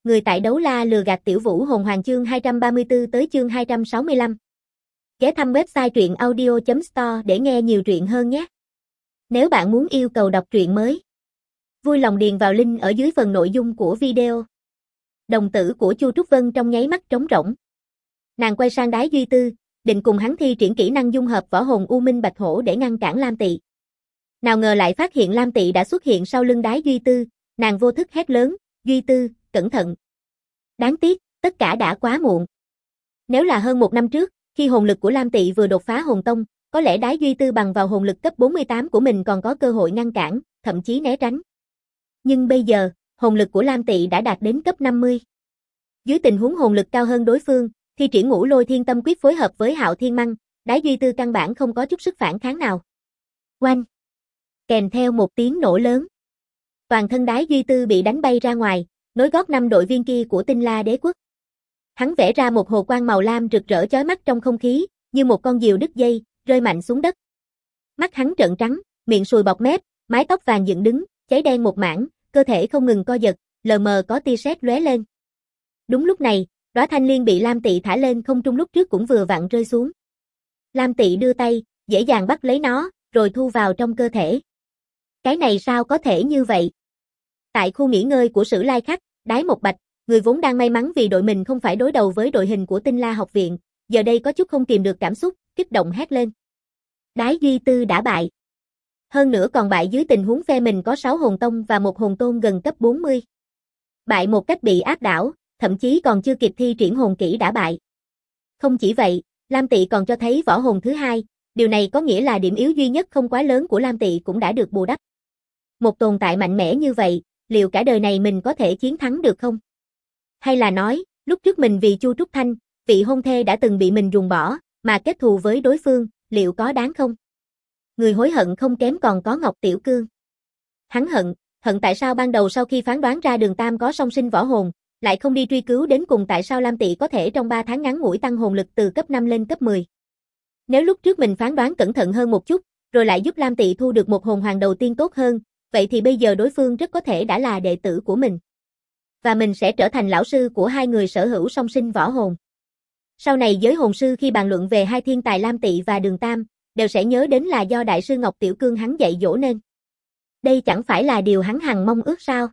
Người tại đấu la lừa gạt Tiểu Vũ hồn hoàng chương 234 tới chương 265. Ghé thăm website truyện audio.store để nghe nhiều truyện hơn nhé. Nếu bạn muốn yêu cầu đọc truyện mới, vui lòng điền vào link ở dưới phần nội dung của video. Đồng tử của Chu Trúc Vân trong nháy mắt trống rỗng. Nàng quay sang Đái Duy Tư, định cùng hắn thi triển kỹ năng dung hợp võ hồn U Minh Bạch Hổ để ngăn cản Lam Tị. Nào ngờ lại phát hiện Lam Tị đã xuất hiện sau lưng Đái Duy Tư, nàng vô thức hét lớn, "Duy Tư, cẩn thận!" Đáng tiếc, tất cả đã quá muộn. Nếu là hơn một năm trước, khi hồn lực của Lam Tị vừa đột phá hồn tông, có lẽ Đái Duy Tư bằng vào hồn lực cấp 48 của mình còn có cơ hội ngăn cản, thậm chí né tránh. Nhưng bây giờ, hồn lực của Lam Tị đã đạt đến cấp 50. Dưới tình huống hồn lực cao hơn đối phương, thi triển Ngũ Lôi Thiên Tâm Quyết phối hợp với Hạo Thiên Măng, Đái Duy Tư căn bản không có chút sức phản kháng nào. Oanh! Kèm theo một tiếng nổ lớn. Toàn thân Đái Duy Tư bị đánh bay ra ngoài, nối gót 5 đội viên kia của Tinh La Đế Quốc. Hắn vẽ ra một hồ quang màu lam rực rỡ chói mắt trong không khí, như một con diều đứt dây, rơi mạnh xuống đất. Mắt hắn trợn trắng, miệng sùi bọt mép, mái tóc vàng dựng đứng, cháy đen một mảng, cơ thể không ngừng co giật, lờ mờ có tia sét lóe lên. Đúng lúc này, đóa thanh liên bị Lam Tị thả lên không trung lúc trước cũng vừa vặn rơi xuống. Lam Tị đưa tay, dễ dàng bắt lấy nó, rồi thu vào trong cơ thể. Cái này sao có thể như vậy? Tại khu nghỉ ngơi của Sử Lai Khắc, Đái Một Bạch, người vốn đang may mắn vì đội mình không phải đối đầu với đội hình của Tinh La học viện, giờ đây có chút không kìm được cảm xúc, kích động hét lên. Đái Duy Tư đã bại. Hơn nữa còn bại dưới tình huống phe mình có 6 hồn tông và một hồn tôn gần cấp 40. Bại một cách bị áp đảo, thậm chí còn chưa kịp thi triển hồn kỹ đã bại. Không chỉ vậy, Lam Tị còn cho thấy võ hồn thứ hai, điều này có nghĩa là điểm yếu duy nhất không quá lớn của Lam Tị cũng đã được bù đắp. Một tồn tại mạnh mẽ như vậy, liệu cả đời này mình có thể chiến thắng được không? Hay là nói, lúc trước mình vì Chu Trúc Thanh, vị hôn thê đã từng bị mình ruồng bỏ, mà kết thù với đối phương, liệu có đáng không? Người hối hận không kém còn có Ngọc Tiểu Cương. Hắn hận tại sao ban đầu sau khi phán đoán ra Đường Tam có song sinh võ hồn, lại không đi truy cứu đến cùng tại sao Lam Tị có thể trong 3 tháng ngắn ngủi tăng hồn lực từ cấp 5 lên cấp 10. Nếu lúc trước mình phán đoán cẩn thận hơn một chút, rồi lại giúp Lam Tị thu được một hồn hoàng đầu tiên tốt hơn, vậy thì bây giờ đối phương rất có thể đã là đệ tử của mình. Và mình sẽ trở thành lão sư của hai người sở hữu song sinh võ hồn. Sau này giới hồn sư khi bàn luận về hai thiên tài Lam Tị và Đường Tam, đều sẽ nhớ đến là do đại sư Ngọc Tiểu Cương hắn dạy dỗ nên. Đây chẳng phải là điều hắn hằng mong ước sao?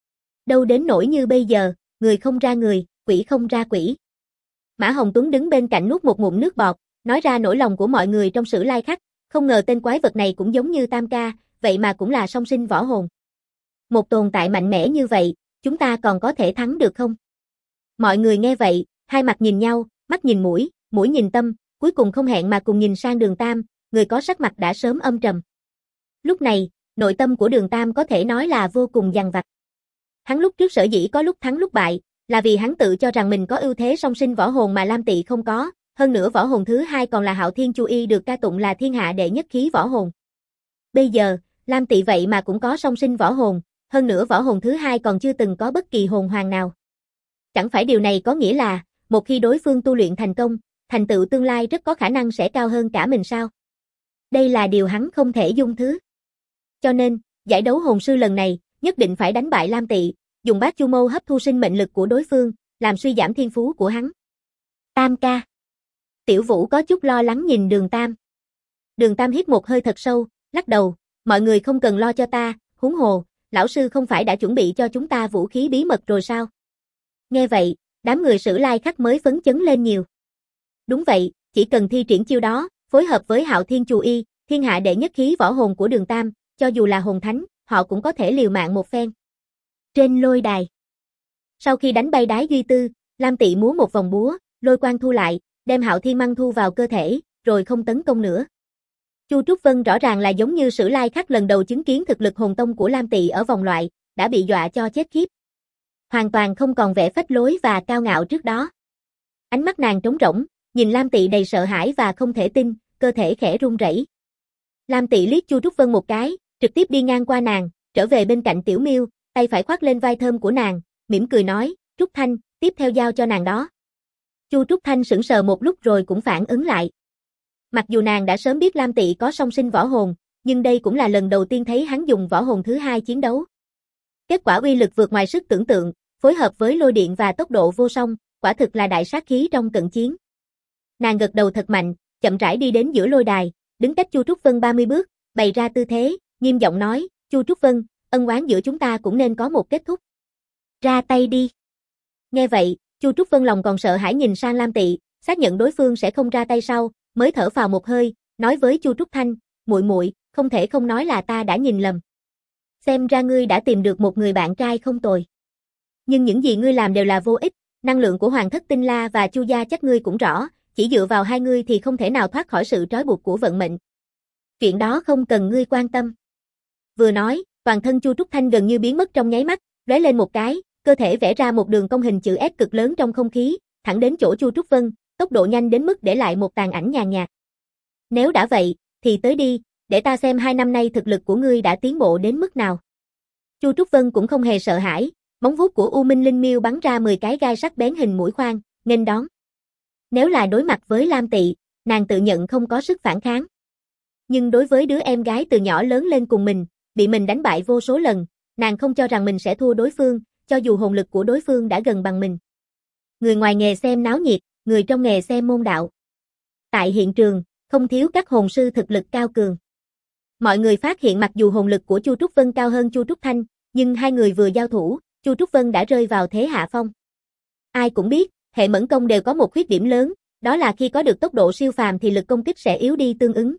Đâu đến nỗi như bây giờ, người không ra người, quỷ không ra quỷ. Mã Hồng Tuấn đứng bên cạnh nuốt một ngụm nước bọt, nói ra nỗi lòng của mọi người trong Sử Lai Khắc, không ngờ tên quái vật này cũng giống như Tam ca, vậy mà cũng là song sinh võ hồn. Một tồn tại mạnh mẽ như vậy, chúng ta còn có thể thắng được không? Mọi người nghe vậy, hai mặt nhìn nhau, mắt nhìn mũi, mũi nhìn tâm, cuối cùng không hẹn mà cùng nhìn sang Đường Tam, người có sắc mặt đã sớm âm trầm. Lúc này, nội tâm của Đường Tam có thể nói là vô cùng dằn vặt. Hắn lúc trước sở dĩ có lúc thắng lúc bại, là vì hắn tự cho rằng mình có ưu thế song sinh võ hồn mà Lam Tị không có, hơn nữa võ hồn thứ hai còn là Hạo Thiên Chu Y được ca tụng là thiên hạ đệ nhất khí võ hồn. Bây giờ, Lam Tị vậy mà cũng có song sinh võ hồn, hơn nữa võ hồn thứ hai còn chưa từng có bất kỳ hồn hoàng nào. Chẳng phải điều này có nghĩa là, một khi đối phương tu luyện thành công, thành tựu tương lai rất có khả năng sẽ cao hơn cả mình sao? Đây là điều hắn không thể dung thứ. Cho nên, giải đấu hồn sư lần này, nhất định phải đánh bại Lam Tị, dùng bát chu mâu hấp thu sinh mệnh lực của đối phương, làm suy giảm thiên phú của hắn. Tam ca. Tiểu Vũ có chút lo lắng nhìn Đường Tam. Đường Tam hít một hơi thật sâu, lắc đầu, mọi người không cần lo cho ta, huống hồ, lão sư không phải đã chuẩn bị cho chúng ta vũ khí bí mật rồi sao? Nghe vậy, đám người Sử Lai Khắc mới phấn chấn lên nhiều. Đúng vậy, chỉ cần thi triển chiêu đó, phối hợp với Hạo Thiên Chu Y, thiên hạ đệ nhất khí võ hồn của Đường Tam, cho dù là hồn thánh, họ cũng có thể liều mạng một phen. Trên lôi đài. Sau khi đánh bay Đái Duy Tư, Lam Tị múa một vòng búa, lôi quang thu lại, đem Hạo Thiên Măng thu vào cơ thể, rồi không tấn công nữa. Chu Trúc Vân rõ ràng là giống như Sử Lai Khắc lần đầu chứng kiến thực lực hồn tông của Lam Tị ở vòng loại, đã bị dọa cho chết khiếp. Hoàn toàn không còn vẻ phách lối và cao ngạo trước đó. Ánh mắt nàng trống rỗng, nhìn Lam Tị đầy sợ hãi và không thể tin, cơ thể khẽ run rẩy. Lam Tị liếc Chu Trúc Vân một cái, trực tiếp đi ngang qua nàng, trở về bên cạnh Tiểu Miêu, tay phải khoác lên vai thơm của nàng, mỉm cười nói, Trúc Thanh, tiếp theo giao cho nàng đó. Chu Trúc Thanh sững sờ một lúc rồi cũng phản ứng lại. Mặc dù nàng đã sớm biết Lam Tị có song sinh võ hồn, nhưng đây cũng là lần đầu tiên thấy hắn dùng võ hồn thứ hai chiến đấu. Kết quả uy lực vượt ngoài sức tưởng tượng, phối hợp với lôi điện và tốc độ vô song, quả thực là đại sát khí trong cận chiến. Nàng gật đầu thật mạnh, chậm rãi đi đến giữa lôi đài, đứng cách Chu Trúc Vân 30 bước, bày ra tư thế, nghiêm giọng nói, Chu Trúc Vân, ân oán giữa chúng ta cũng nên có một kết thúc. Ra tay đi. Nghe vậy, Chu Trúc Vân lòng còn sợ hãi nhìn sang Lam Tị, xác nhận đối phương sẽ không ra tay sau, mới thở phào một hơi, nói với Chu Trúc Thanh, muội muội, không thể không nói là ta đã nhìn lầm. Xem ra ngươi đã tìm được một người bạn trai không tồi. Nhưng những gì ngươi làm đều là vô ích, năng lượng của Hoàng Thất Tinh La và Chu gia chắc ngươi cũng rõ, chỉ dựa vào hai ngươi thì không thể nào thoát khỏi sự trói buộc của vận mệnh. Chuyện đó không cần ngươi quan tâm. Vừa nói, toàn thân Chu Trúc Thanh gần như biến mất trong nháy mắt, lóe lên một cái, cơ thể vẽ ra một đường cong hình chữ S cực lớn trong không khí, thẳng đến chỗ Chu Trúc Vân, tốc độ nhanh đến mức để lại một tàn ảnh nhàn nhạt. Nếu đã vậy, thì tới đi, để ta xem 2 năm nay thực lực của ngươi đã tiến bộ đến mức nào. Chu Trúc Vân cũng không hề sợ hãi, móng vuốt của U Minh Linh Miêu bắn ra 10 cái gai sắc bén hình mũi khoan, nghênh đón. Nếu là đối mặt với Lam Tị, nàng tự nhận không có sức phản kháng. Nhưng đối với đứa em gái từ nhỏ lớn lên cùng mình, bị mình đánh bại vô số lần, nàng không cho rằng mình sẽ thua đối phương, cho dù hồn lực của đối phương đã gần bằng mình. Người ngoài nghề xem náo nhiệt, người trong nghề xem môn đạo. Tại hiện trường, không thiếu các hồn sư thực lực cao cường. Mọi người phát hiện mặc dù hồn lực của Chu Trúc Vân cao hơn Chu Trúc Thanh, nhưng hai người vừa giao thủ, Chu Trúc Vân đã rơi vào thế hạ phong. Ai cũng biết, hệ mẫn công đều có một khuyết điểm lớn, đó là khi có được tốc độ siêu phàm thì lực công kích sẽ yếu đi tương ứng.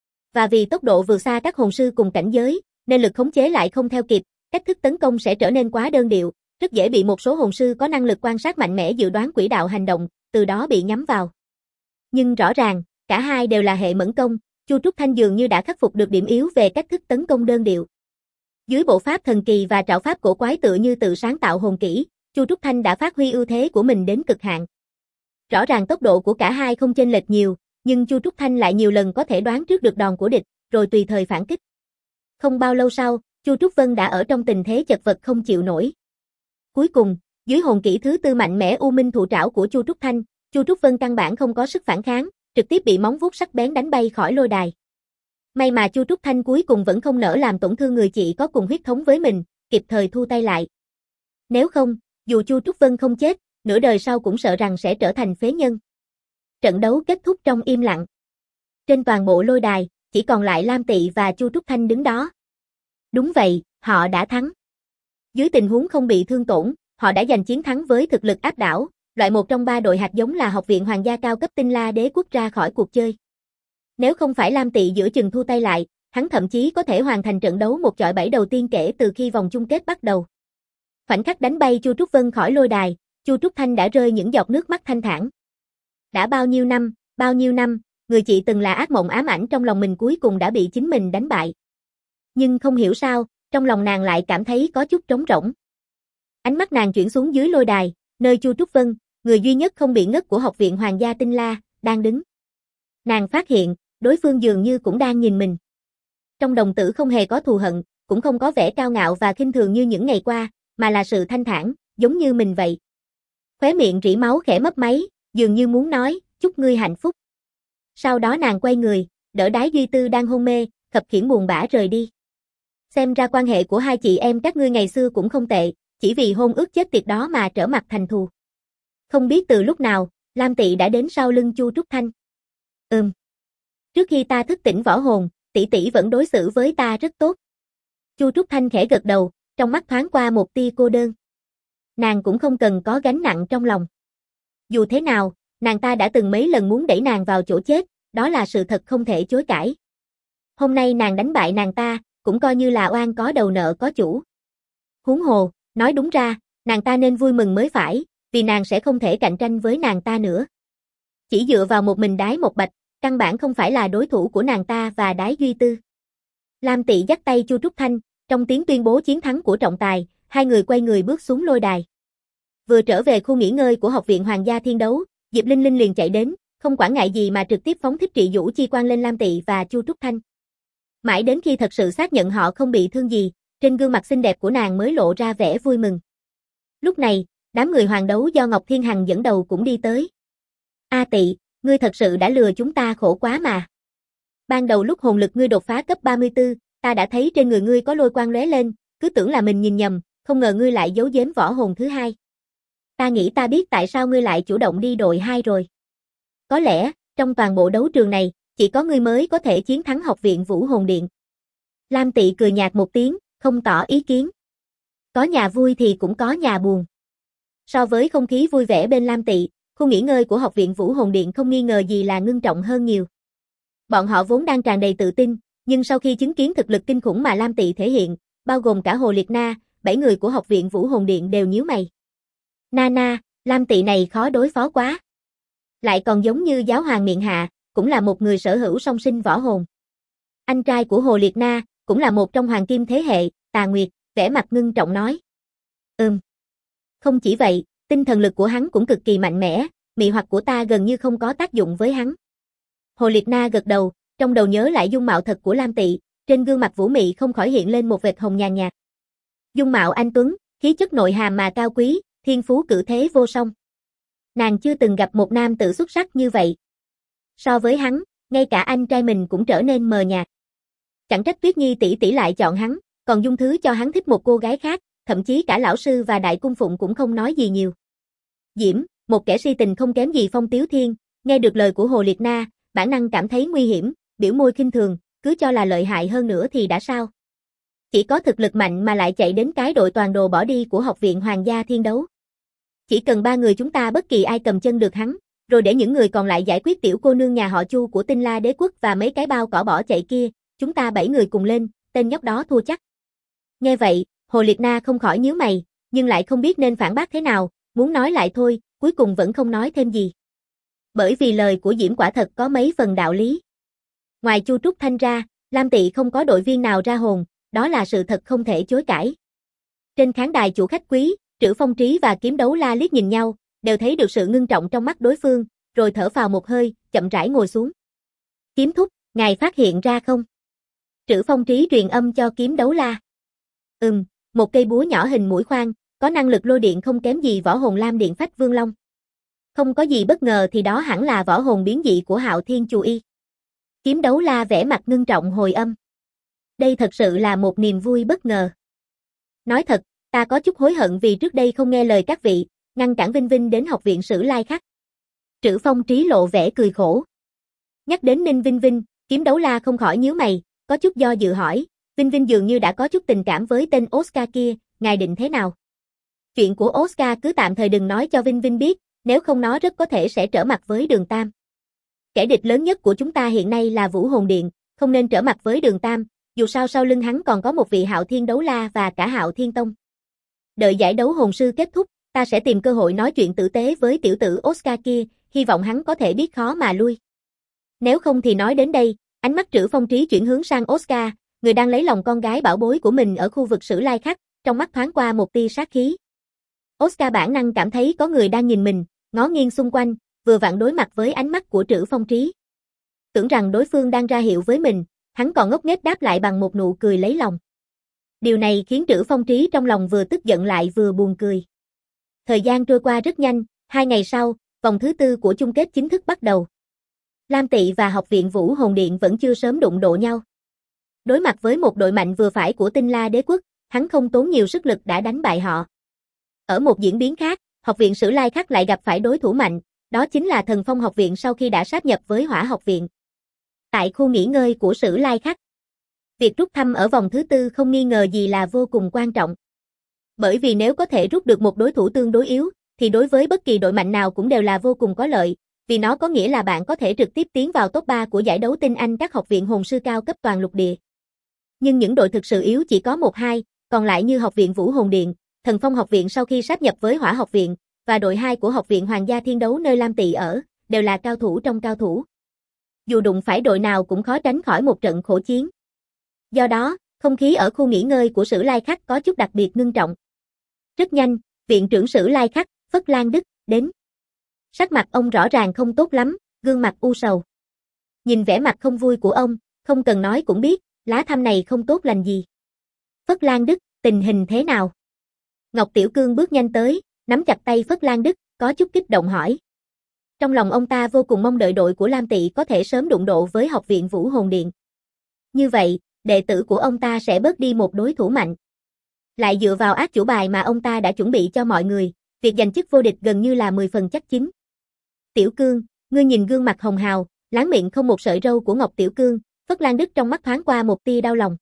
Và vì tốc độ vượt xa các hồn sư cùng cảnh giới, nên lực khống chế lại không theo kịp, cách thức tấn công sẽ trở nên quá đơn điệu, rất dễ bị một số hồn sư có năng lực quan sát mạnh mẽ dự đoán quỹ đạo hành động, từ đó bị nhắm vào. Nhưng rõ ràng, cả hai đều là hệ mẫn công, Chu Trúc Thanh dường như đã khắc phục được điểm yếu về cách thức tấn công đơn điệu. Dưới bộ pháp thần kỳ và trảo pháp cổ quái tựa như tự sáng tạo hồn kỹ, Chu Trúc Thanh đã phát huy ưu thế của mình đến cực hạn. Rõ ràng tốc độ của cả hai không chênh lệch nhiều, nhưng Chu Trúc Thanh lại nhiều lần có thể đoán trước được đòn của địch, rồi tùy thời phản kích. Không bao lâu sau, Chu Trúc Vân đã ở trong tình thế chật vật không chịu nổi. Cuối cùng, dưới hồn kỹ thứ tư mạnh mẽ U Minh thụ trảo của Chu Trúc Thanh, Chu Trúc Vân căn bản không có sức phản kháng, trực tiếp bị móng vuốt sắc bén đánh bay khỏi lôi đài. May mà Chu Trúc Thanh cuối cùng vẫn không nỡ làm tổn thương người chị có cùng huyết thống với mình, kịp thời thu tay lại. Nếu không, dù Chu Trúc Vân không chết, nửa đời sau cũng sợ rằng sẽ trở thành phế nhân. Trận đấu kết thúc trong im lặng. Trên toàn bộ lôi đài, chỉ còn lại Lam Tị và Chu Trúc Thanh đứng đó. Đúng vậy, họ đã thắng. Dưới tình huống không bị thương tổn, họ đã giành chiến thắng với thực lực áp đảo, loại một trong 3 đội hạt giống là Học viện Hoàng gia cao cấp Tinh La Đế quốc ra khỏi cuộc chơi. Nếu không phải Lam Tị giữa chừng thu tay lại, hắn thậm chí có thể hoàn thành trận đấu một chọi 7 đầu tiên kể từ khi vòng chung kết bắt đầu. Khoảnh khắc đánh bay Chu Trúc Vân khỏi lôi đài, Chu Trúc Thanh đã rơi những giọt nước mắt thanh thản. Đã bao nhiêu năm, người chị từng là ác mộng ám ảnh trong lòng mình cuối cùng đã bị chính mình đánh bại. Nhưng không hiểu sao, trong lòng nàng lại cảm thấy có chút trống rỗng. Ánh mắt nàng chuyển xuống dưới lôi đài, nơi Chu Trúc Vân, người duy nhất không bị ngất của Học viện Hoàng gia Tinh La, đang đứng. Nàng phát hiện, đối phương dường như cũng đang nhìn mình. Trong đồng tử không hề có thù hận, cũng không có vẻ cao ngạo và khinh thường như những ngày qua, mà là sự thanh thản, giống như mình vậy. Khóe miệng rỉ máu khẽ mấp máy, dường như muốn nói, chúc ngươi hạnh phúc. Sau đó nàng quay người, đỡ Đái Duy Tư đang hôn mê, khập khiễng buồn bã rời đi. Xem ra quan hệ của hai chị em các ngươi ngày xưa cũng không tệ, chỉ vì hôn ước chết tiệt đó mà trở mặt thành thù. Không biết từ lúc nào, Lam Tị đã đến sau lưng Chu Trúc Thanh. Trước khi ta thức tỉnh võ hồn, tỷ tỷ vẫn đối xử với ta rất tốt. Chu Trúc Thanh khẽ gật đầu, trong mắt thoáng qua một tia cô đơn. Nàng cũng không cần có gánh nặng trong lòng. Dù thế nào, nàng ta đã từng mấy lần muốn đẩy nàng vào chỗ chết, đó là sự thật không thể chối cãi. Hôm nay nàng đánh bại nàng ta, cũng coi như là oan có đầu nợ có chủ. Huống hồ, nói đúng ra, nàng ta nên vui mừng mới phải, vì nàng sẽ không thể cạnh tranh với nàng ta nữa. Chỉ dựa vào một mình Đái Một Bạch, căn bản không phải là đối thủ của nàng ta và Đái Duy Tư. Lam Tị dắt tay Chu Trúc Thanh, trong tiếng tuyên bố chiến thắng của trọng tài, hai người quay người bước xuống lôi đài. Vừa trở về khu nghỉ ngơi của Học viện Hoàng gia Thiên Đấu, Diệp Linh Linh liền chạy đến, không quản ngại gì mà trực tiếp phóng thích trị vũ chi quang lên Lam Tị và Chu Trúc Thanh. Mãi đến khi thật sự xác nhận họ không bị thương gì, trên gương mặt xinh đẹp của nàng mới lộ ra vẻ vui mừng. Lúc này, đám người hoàng đấu do Ngọc Thiên Hằng dẫn đầu cũng đi tới. A Tị, ngươi thật sự đã lừa chúng ta khổ quá mà. Ban đầu lúc hồn lực ngươi đột phá cấp 34, ta đã thấy trên người ngươi có lôi quang lóe lên, cứ tưởng là mình nhìn nhầm, không ngờ ngươi lại giấu giếm võ hồn thứ hai. Ta nghĩ ta biết tại sao ngươi lại chủ động đi đội 2 rồi. Có lẽ, trong toàn bộ đấu trường này, chỉ có ngươi mới có thể chiến thắng học viện Vũ Hồn Điện. Lam Tị cười nhạt một tiếng, không tỏ ý kiến. Có nhà vui thì cũng có nhà buồn. So với không khí vui vẻ bên Lam Tị, khu nghỉ ngơi của học viện Vũ Hồn Điện không nghi ngờ gì là ngưng trọng hơn nhiều. Bọn họ vốn đang tràn đầy tự tin, nhưng sau khi chứng kiến thực lực kinh khủng mà Lam Tị thể hiện, bao gồm cả Hồ Liệt Na, 7 người của học viện Vũ Hồn Điện đều nhíu mày. Nana, Lam Tị này khó đối phó quá. Lại còn giống như giáo hoàng miệng hạ, cũng là một người sở hữu song sinh võ hồn. Anh trai của Hồ Liệt Na, cũng là một trong hoàng kim thế hệ, Tà Nguyệt, vẻ mặt ngưng trọng nói. Không chỉ vậy, tinh thần lực của hắn cũng cực kỳ mạnh mẽ, mị hoặc của ta gần như không có tác dụng với hắn. Hồ Liệt Na gật đầu, trong đầu nhớ lại dung mạo thật của Lam Tị, trên gương mặt vũ mị không khỏi hiện lên một vệt hồng nhàn nhạt. Dung mạo anh tuấn, khí chất nội hàm mà cao quý, thiên phú cử thế vô song. Nàng chưa từng gặp một nam tử xuất sắc như vậy. So với hắn, ngay cả anh trai mình cũng trở nên mờ nhạt. Chẳng trách Tuyết Nhi tỷ tỷ lại chọn hắn, còn dung thứ cho hắn thích một cô gái khác, thậm chí cả lão sư và đại cung phụng cũng không nói gì nhiều. Diễm, một kẻ si tình không kém gì Phong Tiếu Thiên, nghe được lời của Hồ Liệt Na, bản năng cảm thấy nguy hiểm, biểu môi khinh thường, cứ cho là lợi hại hơn nữa thì đã sao. Chỉ có thực lực mạnh mà lại chạy đến cái đội toàn đồ bỏ đi của học viện Hoàng gia Thiên Đấu. Chỉ cần 3 người chúng ta bất kỳ ai cầm chân được hắn, rồi để những người còn lại giải quyết tiểu cô nương nhà họ Chu của Tinh La Đế quốc và mấy cái bao cỏ bỏ chạy kia, chúng ta 7 người cùng lên, tên nhóc đó thua chắc. Nghe vậy, Hồ Liệt Na không khỏi nhíu mày, nhưng lại không biết nên phản bác thế nào, muốn nói lại thôi, cuối cùng vẫn không nói thêm gì. Bởi vì lời của Diễm quả thật có mấy phần đạo lý. Ngoài Chu Trúc Thanh ra, Lam Tị không có đội viên nào ra hồn, đó là sự thật không thể chối cãi. Trên khán đài chủ khách quý, Trữ Phong Trí và Kiếm Đấu La liếc nhìn nhau, đều thấy được sự ngưng trọng trong mắt đối phương, rồi thở phào một hơi, chậm rãi ngồi xuống. Kiếm thúc, ngài phát hiện ra không? Trữ Phong Trí truyền âm cho Kiếm Đấu La. Một cây búa nhỏ hình mũi khoan, có năng lực lôi điện không kém gì võ hồn Lam Điện Phách Vương Long. Không có gì bất ngờ thì đó hẳn là võ hồn biến dị của Hạo Thiên Chù Y. Kiếm Đấu La vẻ mặt ngưng trọng hồi âm. Đây thật sự là một niềm vui bất ngờ. Nói thật, ta có chút hối hận vì trước đây không nghe lời các vị, ngăn cản Vinh Vinh đến học viện Sử Lai Khắc. Trữ Phong Trí lộ vẻ cười khổ. Nhắc đến Ninh Vinh Vinh, Kiếm Đấu La không khỏi nhíu mày, có chút do dự hỏi, Vinh Vinh dường như đã có chút tình cảm với tên Oscar kia, ngài định thế nào? Chuyện của Oscar cứ tạm thời đừng nói cho Vinh Vinh biết, nếu không nó rất có thể sẽ trở mặt với Đường Tam. Kẻ địch lớn nhất của chúng ta hiện nay là Vũ Hồn Điện, không nên trở mặt với Đường Tam, dù sao sau lưng hắn còn có một vị Hạo Thiên Đấu La và cả Hạo Thiên Tông. Đợi giải đấu hồn sư kết thúc, ta sẽ tìm cơ hội nói chuyện tử tế với tiểu tử Oscar kia, hy vọng hắn có thể biết khó mà lui. Nếu không thì nói đến đây, ánh mắt Trữ Phong Trí chuyển hướng sang Oscar, người đang lấy lòng con gái bảo bối của mình ở khu vực Sử Lai Khắc, trong mắt thoáng qua một tia sát khí. Oscar bản năng cảm thấy có người đang nhìn mình, ngó nghiêng xung quanh, vừa vặn đối mặt với ánh mắt của Trữ Phong Trí. Tưởng rằng đối phương đang ra hiệu với mình, hắn còn ngốc nghếch đáp lại bằng một nụ cười lấy lòng. Điều này khiến Trữ Phong Trí trong lòng vừa tức giận lại vừa buồn cười. Thời gian trôi qua rất nhanh, 2 ngày sau, vòng thứ 4 của chung kết chính thức bắt đầu. Lam Tị và học viện Vũ Hồn Điện vẫn chưa sớm đụng độ nhau. Đối mặt với một đội mạnh vừa phải của Tinh La Đế quốc, hắn không tốn nhiều sức lực đã đánh bại họ. Ở một diễn biến khác, học viện Sử Lai Khắc lại gặp phải đối thủ mạnh, đó chính là Thần Phong học viện sau khi đã sáp nhập với Hỏa học viện. Tại khu nghỉ ngơi của Sử Lai Khắc, việc rút thăm ở vòng thứ 4 không nghi ngờ gì là vô cùng quan trọng. Bởi vì nếu có thể rút được một đối thủ tương đối yếu, thì đối với bất kỳ đội mạnh nào cũng đều là vô cùng có lợi, vì nó có nghĩa là bạn có thể trực tiếp tiến vào top 3 của giải đấu tinh anh các học viện hồn sư cao cấp toàn lục địa. Nhưng những đội thực sự yếu chỉ có 1-2, còn lại như học viện Vũ Hồn Điện, Thần Phong học viện sau khi sáp nhập với Hỏa học viện, và đội 2 của học viện Hoàng gia Thiên Đấu nơi Lam Tị ở, đều là cao thủ trong cao thủ. Dù đụng phải đội nào cũng khó tránh khỏi một trận khổ chiến. Do đó, không khí ở khu nghỉ ngơi của Sử Lai Khắc có chút đặc biệt ngưng trọng. Rất nhanh, viện trưởng Sử Lai Khắc, Phất Lan Đức, đến. Sắc mặt ông rõ ràng không tốt lắm, gương mặt u sầu. Nhìn vẻ mặt không vui của ông, không cần nói cũng biết, lá thăm này không tốt lành gì. Phất Lan Đức, tình hình thế nào? Ngọc Tiểu Cương bước nhanh tới, nắm chặt tay Phất Lan Đức, có chút kích động hỏi. Trong lòng ông ta vô cùng mong đợi đội của Lam Tị có thể sớm đụng độ với học viện Vũ Hồn Điện. Như vậy, đệ tử của ông ta sẽ bớt đi một đối thủ mạnh. Lại dựa vào át chủ bài mà ông ta đã chuẩn bị cho mọi người, việc giành chức vô địch gần như là 10 phần chắc chín. Tiểu Cương, ngươi nhìn gương mặt hồng hào, láng miệng không một sợi râu của Ngọc Tiểu Cương, Phất Lan Đức trong mắt thoáng qua một tia đau lòng.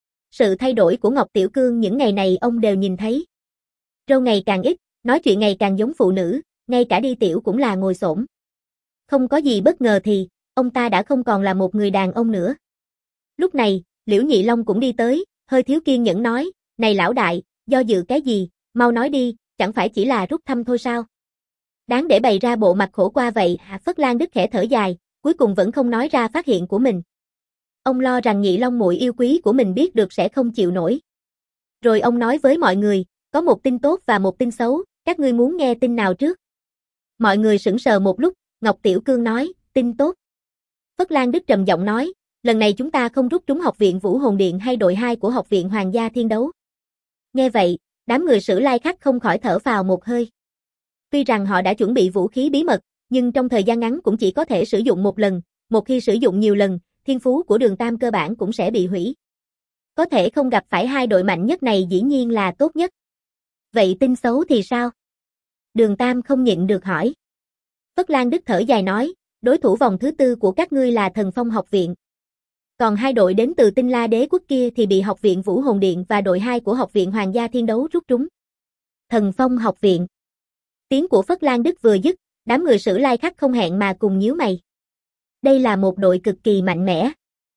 Sự thay đổi của Ngọc Tiểu Cương những ngày này ông đều nhìn thấy. Râu ngày càng ít, nói chuyện ngày càng giống phụ nữ, ngay cả đi tiểu cũng là ngồi xổm. Không có gì bất ngờ thì, ông ta đã không còn là một người đàn ông nữa. Lúc này, Liễu Nhị Long cũng đi tới, hơi thiếu kiên nhẫn nói, này lão đại, do dự cái gì, mau nói đi, chẳng phải chỉ là rút thăm thôi sao? Đáng để bày ra bộ mặt khổ qua vậy hả? Phất Lan Đức khẽ thở dài, cuối cùng vẫn không nói ra phát hiện của mình. Ông lo rằng Nhị Long muội yêu quý của mình biết được sẽ không chịu nổi. Rồi ông nói với mọi người, có một tin tốt và một tin xấu, các ngươi muốn nghe tin nào trước? Mọi người sững sờ một lúc, Ngọc Tiểu Cương nói, tin tốt. Phất Lan Đức trầm giọng nói, lần này chúng ta không rút trúng học viện Vũ Hồn Điện hay đội 2 của học viện Hoàng gia Thiên Đấu. Nghe vậy, đám người Sử Lai Khắc không khỏi thở phào một hơi. Tuy rằng họ đã chuẩn bị vũ khí bí mật, nhưng trong thời gian ngắn cũng chỉ có thể sử dụng một lần, một khi sử dụng nhiều lần, thiên phú của Đường Tam cơ bản cũng sẽ bị hủy. Có thể không gặp phải hai đội mạnh nhất này dĩ nhiên là tốt nhất. Vậy tin xấu thì sao? Đường Tam không nhịn được hỏi. Phất Lan Đức thở dài nói, đối thủ vòng thứ 4 của các ngươi là Thần Phong học viện. Còn hai đội đến từ Tinh La Đế quốc kia thì bị học viện Vũ Hồn Điện và đội 2 của học viện Hoàng gia Thiên Đấu rút trúng. Thần Phong học viện. Tiếng của Phất Lan Đức vừa dứt, đám người Sử Lai Khắc không hẹn mà cùng nhíu mày. Đây là một đội cực kỳ mạnh mẽ.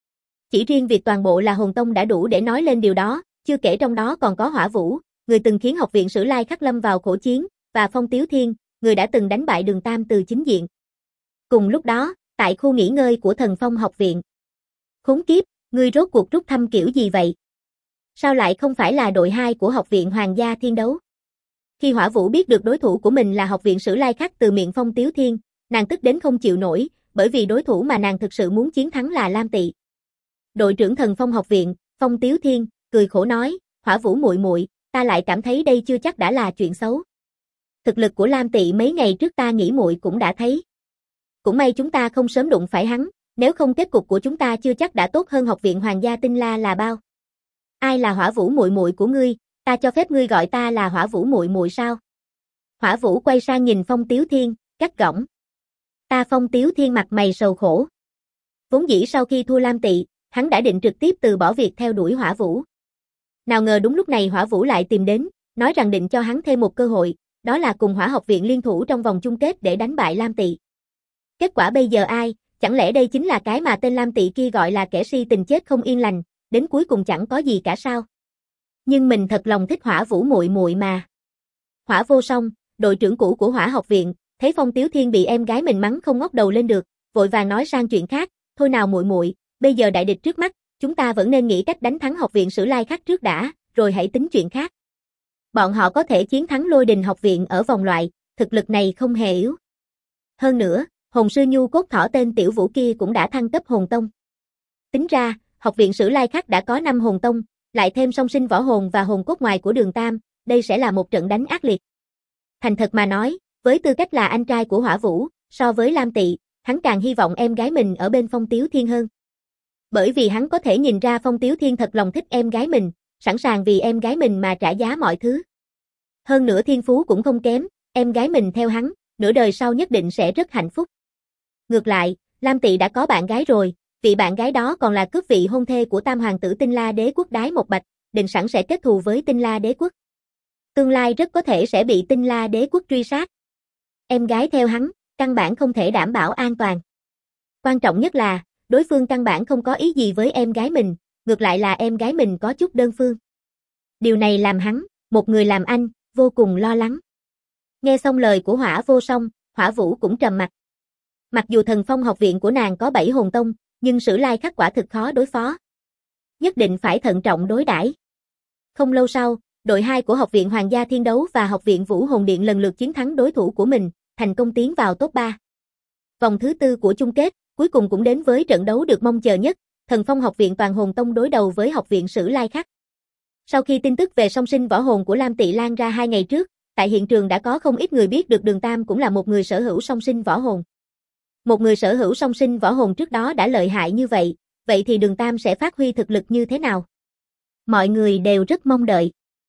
Chỉ riêng việc toàn bộ là Hồn Tông đã đủ để nói lên điều đó, chưa kể trong đó còn có Hỏa Vũ, người từng khiến học viện Sử Lai Khắc lâm vào khổ chiến, và Phong Tiếu Thiên, người đã từng đánh bại Đường Tam từ chính diện. Cùng lúc đó, tại khu nghỉ ngơi của Thần Phong học viện. Khốn kiếp, ngươi rốt cuộc rút thăm kiểu gì vậy? Sao lại không phải là đội 2 của học viện Hoàng gia Thiên Đấu? Khi Hỏa Vũ biết được đối thủ của mình là học viện Sử Lai Khắc từ miệng Phong Tiếu Thiên, nàng tức đến không chịu nổi, bởi vì đối thủ mà nàng thực sự muốn chiến thắng là Lam Tị. Đội trưởng Thần Phong học viện, Phong Tiếu Thiên, cười khổ nói, Hỏa Vũ muội muội, ta lại cảm thấy đây chưa chắc đã là chuyện xấu. Thực lực của Lam Tị mấy ngày trước ta nghĩ muội cũng đã thấy. Cũng may chúng ta không sớm đụng phải hắn, nếu không kết cục của chúng ta chưa chắc đã tốt hơn học viện Hoàng gia Tinh La là bao. Ai là Hỏa Vũ muội muội của ngươi, ta cho phép ngươi gọi ta là Hỏa Vũ muội muội sao? Hỏa Vũ quay sang nhìn Phong Tiếu Thiên, gắt gỏng. Ta Phong Tiếu Thiên mặt mày sầu khổ. Vốn dĩ sau khi thua Lam Tị, hắn đã định trực tiếp từ bỏ việc theo đuổi Hỏa Vũ. Nào ngờ đúng lúc này Hỏa Vũ lại tìm đến, nói rằng định cho hắn thêm một cơ hội, đó là cùng Hỏa học viện liên thủ trong vòng chung kết để đánh bại Lam Tị. Kết quả bây giờ ai, chẳng lẽ đây chính là cái mà tên Lam Tị kia gọi là kẻ si tình chết không yên lành, đến cuối cùng chẳng có gì cả sao? Nhưng mình thật lòng thích Hỏa Vũ muội muội mà. Hỏa Vô Song, đội trưởng cũ của Hỏa học viện, thấy Phong Tiếu Thiên bị em gái mình mắng không ngóc đầu lên được, vội vàng nói sang chuyện khác, thôi nào muội muội, bây giờ đại địch trước mắt, chúng ta vẫn nên nghĩ cách đánh thắng học viện Sử Lai Khắc trước đã, rồi hãy tính chuyện khác. Bọn họ có thể chiến thắng Lôi Đình học viện ở vòng loại, thực lực này không hề yếu. Hơn nữa, hồn sư nhu cốt thỏ tên Tiểu Vũ kia cũng đã thăng cấp hồn tông. Tính ra, học viện Sử Lai Khắc đã có 5 hồn tông, lại thêm song sinh võ hồn và hồn cốt ngoài của Đường Tam, đây sẽ là một trận đánh ác liệt. Thành thật mà nói, với tư cách là anh trai của Hỏa Vũ, so với Lam Tị, hắn càng hy vọng em gái mình ở bên Phong Tiếu Thiên hơn. Bởi vì hắn có thể nhìn ra Phong Tiếu Thiên thật lòng thích em gái mình, sẵn sàng vì em gái mình mà trả giá mọi thứ. Hơn nữa thiên phú cũng không kém, em gái mình theo hắn, nửa đời sau nhất định sẽ rất hạnh phúc. Ngược lại, Lam Tị đã có bạn gái rồi, vị bạn gái đó còn là cướp vị hôn thê của Tam hoàng tử Tinh La Đế quốc Đái Một Bạch, định sẵn sẽ kết thù với Tinh La Đế quốc. Tương lai rất có thể sẽ bị Tinh La Đế quốc truy sát. Em gái theo hắn, căn bản không thể đảm bảo an toàn. Quan trọng nhất là, đối phương căn bản không có ý gì với em gái mình, ngược lại là em gái mình có chút đơn phương. Điều này làm hắn, một người làm anh, vô cùng lo lắng. Nghe xong lời của Hỏa Vô Song, Hỏa Vũ cũng trầm mặt. Mặc dù Thần Phong học viện của nàng có 7 hồn tông, nhưng Sử Lai Khắc quả thực khó đối phó. Nhất định phải thận trọng đối đãi. Không lâu sau, đội 2 của học viện Hoàng gia Thiên Đấu và học viện Vũ Hồn Điện lần lượt chiến thắng đối thủ của mình, thành công tiến vào top 3. Vòng thứ 4 của chung kết, cuối cùng cũng đến với trận đấu được mong chờ nhất, Thần Phong học viện Toàn Hồn Tông đối đầu với học viện Sử Lai Khắc. Sau khi tin tức về song sinh võ hồn của Lam Tị lan ra 2 ngày trước, tại hiện trường đã có không ít người biết được Đường Tam cũng là một người sở hữu song sinh võ hồn. Một người sở hữu song sinh võ hồn trước đó đã lợi hại như vậy, vậy thì Đường Tam sẽ phát huy thực lực như thế nào? Mọi người đều rất mong đợi.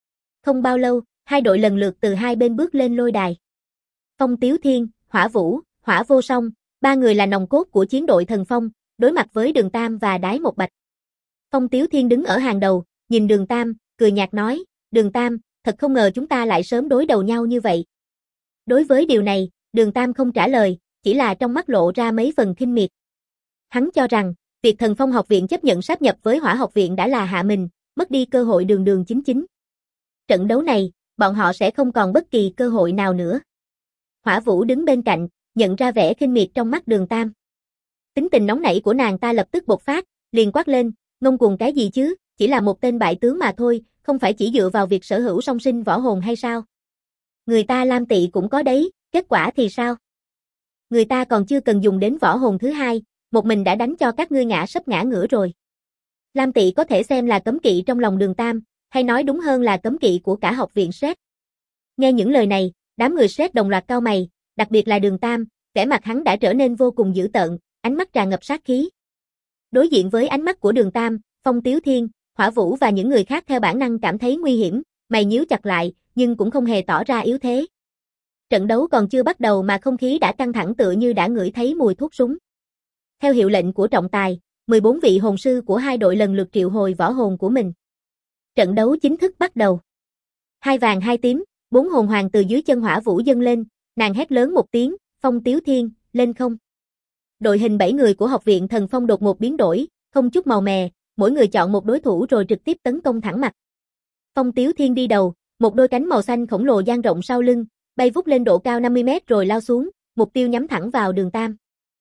Không bao lâu, hai đội lần lượt từ hai bên bước lên lôi đài. Phong Tiếu Thiên, Hỏa Vũ, Hỏa Vô Song, ba người là nòng cốt của chiến đội Thần Phong, đối mặt với Đường Tam và Đái Một Bạch. Phong Tiếu Thiên đứng ở hàng đầu, nhìn Đường Tam, cười nhạt nói, Đường Tam, thật không ngờ chúng ta lại sớm đối đầu nhau như vậy. Đối với điều này, Đường Tam không trả lời, chỉ là trong mắt lộ ra mấy phần khinh miệt. Hắn cho rằng, việc Thần Phong học viện chấp nhận sáp nhập với Hỏa học viện đã là hạ mình, mất đi cơ hội đường đường chính chính. Trận đấu này, bọn họ sẽ không còn bất kỳ cơ hội nào nữa. Hỏa Vũ đứng bên cạnh, nhận ra vẻ khinh miệt trong mắt Đường Tam. Tính tình nóng nảy của nàng ta lập tức bộc phát, liền quát lên, ngông cuồng cái gì chứ, chỉ là một tên bại tướng mà thôi, không phải chỉ dựa vào việc sở hữu song sinh võ hồn hay sao? Người ta Lam Tị cũng có đấy, kết quả thì sao? Người ta còn chưa cần dùng đến võ hồn thứ hai, một mình đã đánh cho các ngươi ngã sấp ngã ngửa rồi. Lam Tị có thể xem là cấm kỵ trong lòng Đường Tam, hay nói đúng hơn là cấm kỵ của cả học viện Sét. Nghe những lời này, đám người Sét đồng loạt cau mày, đặc biệt là Đường Tam, vẻ mặt hắn đã trở nên vô cùng dữ tợn, ánh mắt tràn ngập sát khí. Đối diện với ánh mắt của Đường Tam, Phong Tiếu Thiên, Hỏa Vũ và những người khác theo bản năng cảm thấy nguy hiểm, mày nhíu chặt lại, nhưng cũng không hề tỏ ra yếu thế. Trận đấu còn chưa bắt đầu mà không khí đã căng thẳng tựa như đã ngửi thấy mùi thuốc súng. Theo hiệu lệnh của trọng tài, 14 vị hồn sư của hai đội lần lượt triệu hồi võ hồn của mình. Trận đấu chính thức bắt đầu. Hai vàng hai tím, 4 hồn hoàng từ dưới chân Hỏa Vũ dâng lên, nàng hét lớn một tiếng, Phong Tiếu Thiên, lên không. Đội hình 7 người của học viện Thần Phong đột ngột biến đổi, không chút màu mè, mỗi người chọn một đối thủ rồi trực tiếp tấn công thẳng mặt. Phong Tiếu Thiên đi đầu, một đôi cánh màu xanh khổng lồ dang rộng sau lưng, bay vút lên độ cao 50 mét rồi lao xuống, mục tiêu nhắm thẳng vào Đường Tam.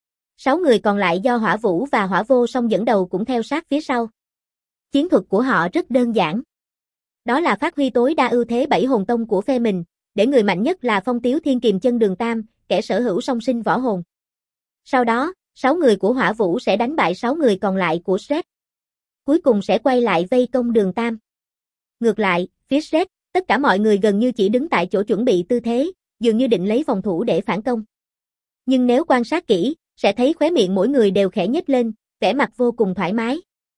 6 người còn lại do Hỏa Vũ và Hỏa Vô Song dẫn đầu cũng theo sát phía sau. Chiến thuật của họ rất đơn giản. Đó là phát huy tối đa ưu thế 7 hồn tông của phe mình, để người mạnh nhất là Phong Tiếu Thiên kìm chân Đường Tam, kẻ sở hữu song sinh võ hồn. Sau đó, 6 người của Hỏa Vũ sẽ đánh bại 6 người còn lại của Sét. Cuối cùng sẽ quay lại vây công Đường Tam. Ngược lại, phía Sét, tất cả mọi người gần như chỉ đứng tại chỗ chuẩn bị tư thế, dường như định lấy phòng thủ để phản công. Nhưng nếu quan sát kỹ, sẽ thấy khóe miệng mỗi người đều khẽ nhếch lên, vẻ mặt vô cùng thoải mái.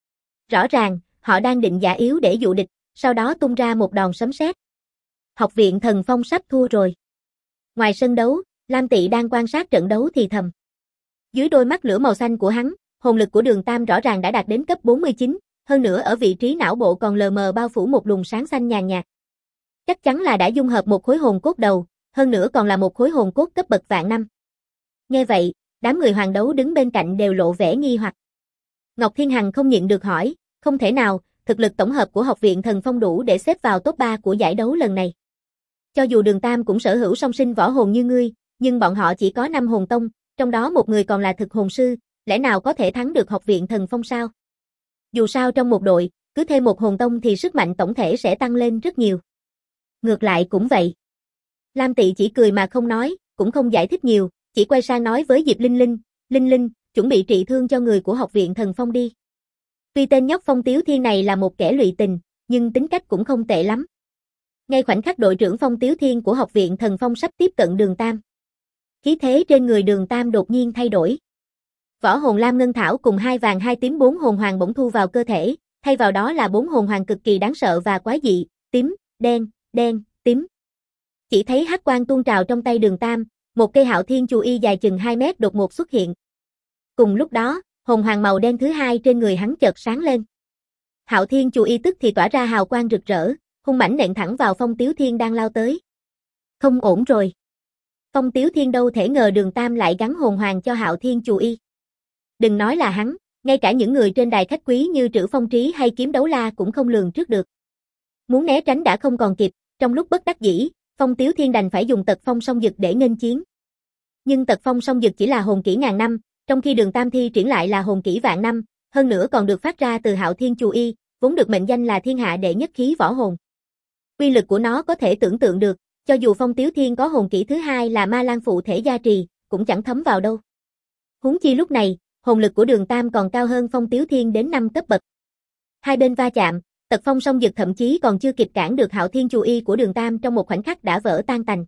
Rõ ràng, họ đang định giả yếu để dụ địch, sau đó tung ra một đòn sấm sét. Học viện Thần Phong sắp thua rồi. Ngoài sân đấu, Lam Tị đang quan sát trận đấu thì thầm. Dưới đôi mắt lửa màu xanh của hắn, hồn lực của Đường Tam rõ ràng đã đạt đến cấp 49, hơn nữa ở vị trí não bộ còn lờ mờ bao phủ một luồng sáng xanh nhàn nhạt. Chắc chắn là đã dung hợp một khối hồn cốt đầu, hơn nữa còn là một khối hồn cốt cấp bậc vạn năm. Nghe vậy, đám người hoàng đấu đứng bên cạnh đều lộ vẻ nghi hoặc. Ngọc Thiên Hằng không nhịn được hỏi, không thể nào, thực lực tổng hợp của học viện Thần Phong đủ để xếp vào top 3 của giải đấu lần này. Cho dù Đường Tam cũng sở hữu song sinh võ hồn như ngươi, nhưng bọn họ chỉ có 5 hồn tông, trong đó một người còn là thực hồn sư, lẽ nào có thể thắng được học viện Thần Phong sao? Dù sao trong một đội, cứ thêm một hồn tông thì sức mạnh tổng thể sẽ tăng lên rất nhiều. Ngược lại cũng vậy. Lam Tị chỉ cười mà không nói, cũng không giải thích nhiều, chỉ quay sang nói với Diệp Linh Linh, Linh Linh, chuẩn bị trị thương cho người của học viện Thần Phong đi. Tuy tên nhóc Phong Tiếu Thiên này là một kẻ lụy tình, nhưng tính cách cũng không tệ lắm. Ngay khoảnh khắc đội trưởng Phong Tiếu Thiên của học viện Thần Phong sắp tiếp cận Đường Tam. Khí thế trên người Đường Tam đột nhiên thay đổi. Võ hồn lam ngân thảo cùng 2 vàng 2 tím 4 hồn hoàng bỗng thu vào cơ thể, thay vào đó là 4 hồn hoàng cực kỳ đáng sợ và quái dị, tím, đen, đen, tím. Chỉ thấy hắc quang tuôn trào trong tay Đường Tam, một cây Hạo Thiên Chù Y dài chừng 2 mét đột ngột xuất hiện. Cùng lúc đó, hồn hoàng màu đen thứ hai trên người hắn chợt sáng lên. Hạo Thiên Chù Y tức thì tỏa ra hào quang rực rỡ, hung mãnh nện thẳng vào Phong Tiếu Thiên đang lao tới. Không ổn rồi. Phong Tiếu Thiên đâu thể ngờ Đường Tam lại gắn hồn hoàng cho Hạo Thiên Chù Y. Đừng nói là hắn, ngay cả những người trên đài khách quý như Trữ Phong Trí hay Kiếm Đấu La cũng không lường trước được. Muốn né tránh đã không còn kịp, trong lúc bất đắc dĩ, Phong Tiếu Thiên đành phải dùng Tật Phong Song Dực để nghênh chiến. Nhưng Tật Phong Song Dực chỉ là hồn kỹ ngàn năm, trong khi Đường Tam thi triển lại là hồn kỹ vạn năm, hơn nữa còn được phát ra từ Hạo Thiên Chù Y, vốn được mệnh danh là thiên hạ đệ nhất khí võ hồn. Uy lực của nó có thể tưởng tượng được, cho dù Phong Tiếu Thiên có hồn kỹ thứ hai là Ma Lan phụ thể gia trì, cũng chẳng thấm vào đâu. Huống chi lúc này, hồn lực của Đường Tam còn cao hơn Phong Tiếu Thiên đến 5 cấp bậc. Hai bên va chạm, Tật Phong Song Dực thậm chí còn chưa kịp cản được Hạo Thiên Chù Y của Đường Tam trong một khoảnh khắc đã vỡ tan tành.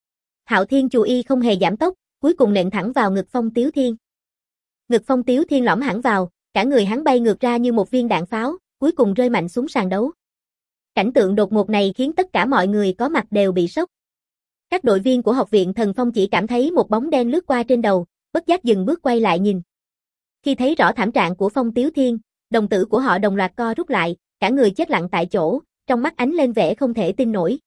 Hạo Thiên Chù Y không hề giảm tốc, cuối cùng nện thẳng vào ngực Phong Tiếu Thiên. Ngực Phong Tiếu Thiên lõm hẳn vào, cả người hắn bay ngược ra như một viên đạn pháo, cuối cùng rơi mạnh xuống sàn đấu. Cảnh tượng đột ngột này khiến tất cả mọi người có mặt đều bị sốc. Các đội viên của Học viện Thần Phong chỉ cảm thấy một bóng đen lướt qua trên đầu, bất giác dừng bước quay lại nhìn. Khi thấy rõ thảm trạng của Phong Tiếu Thiên, đồng tử của họ đồng loạt co rút lại, cả người chết lặng tại chỗ, trong mắt ánh lên vẻ không thể tin nổi.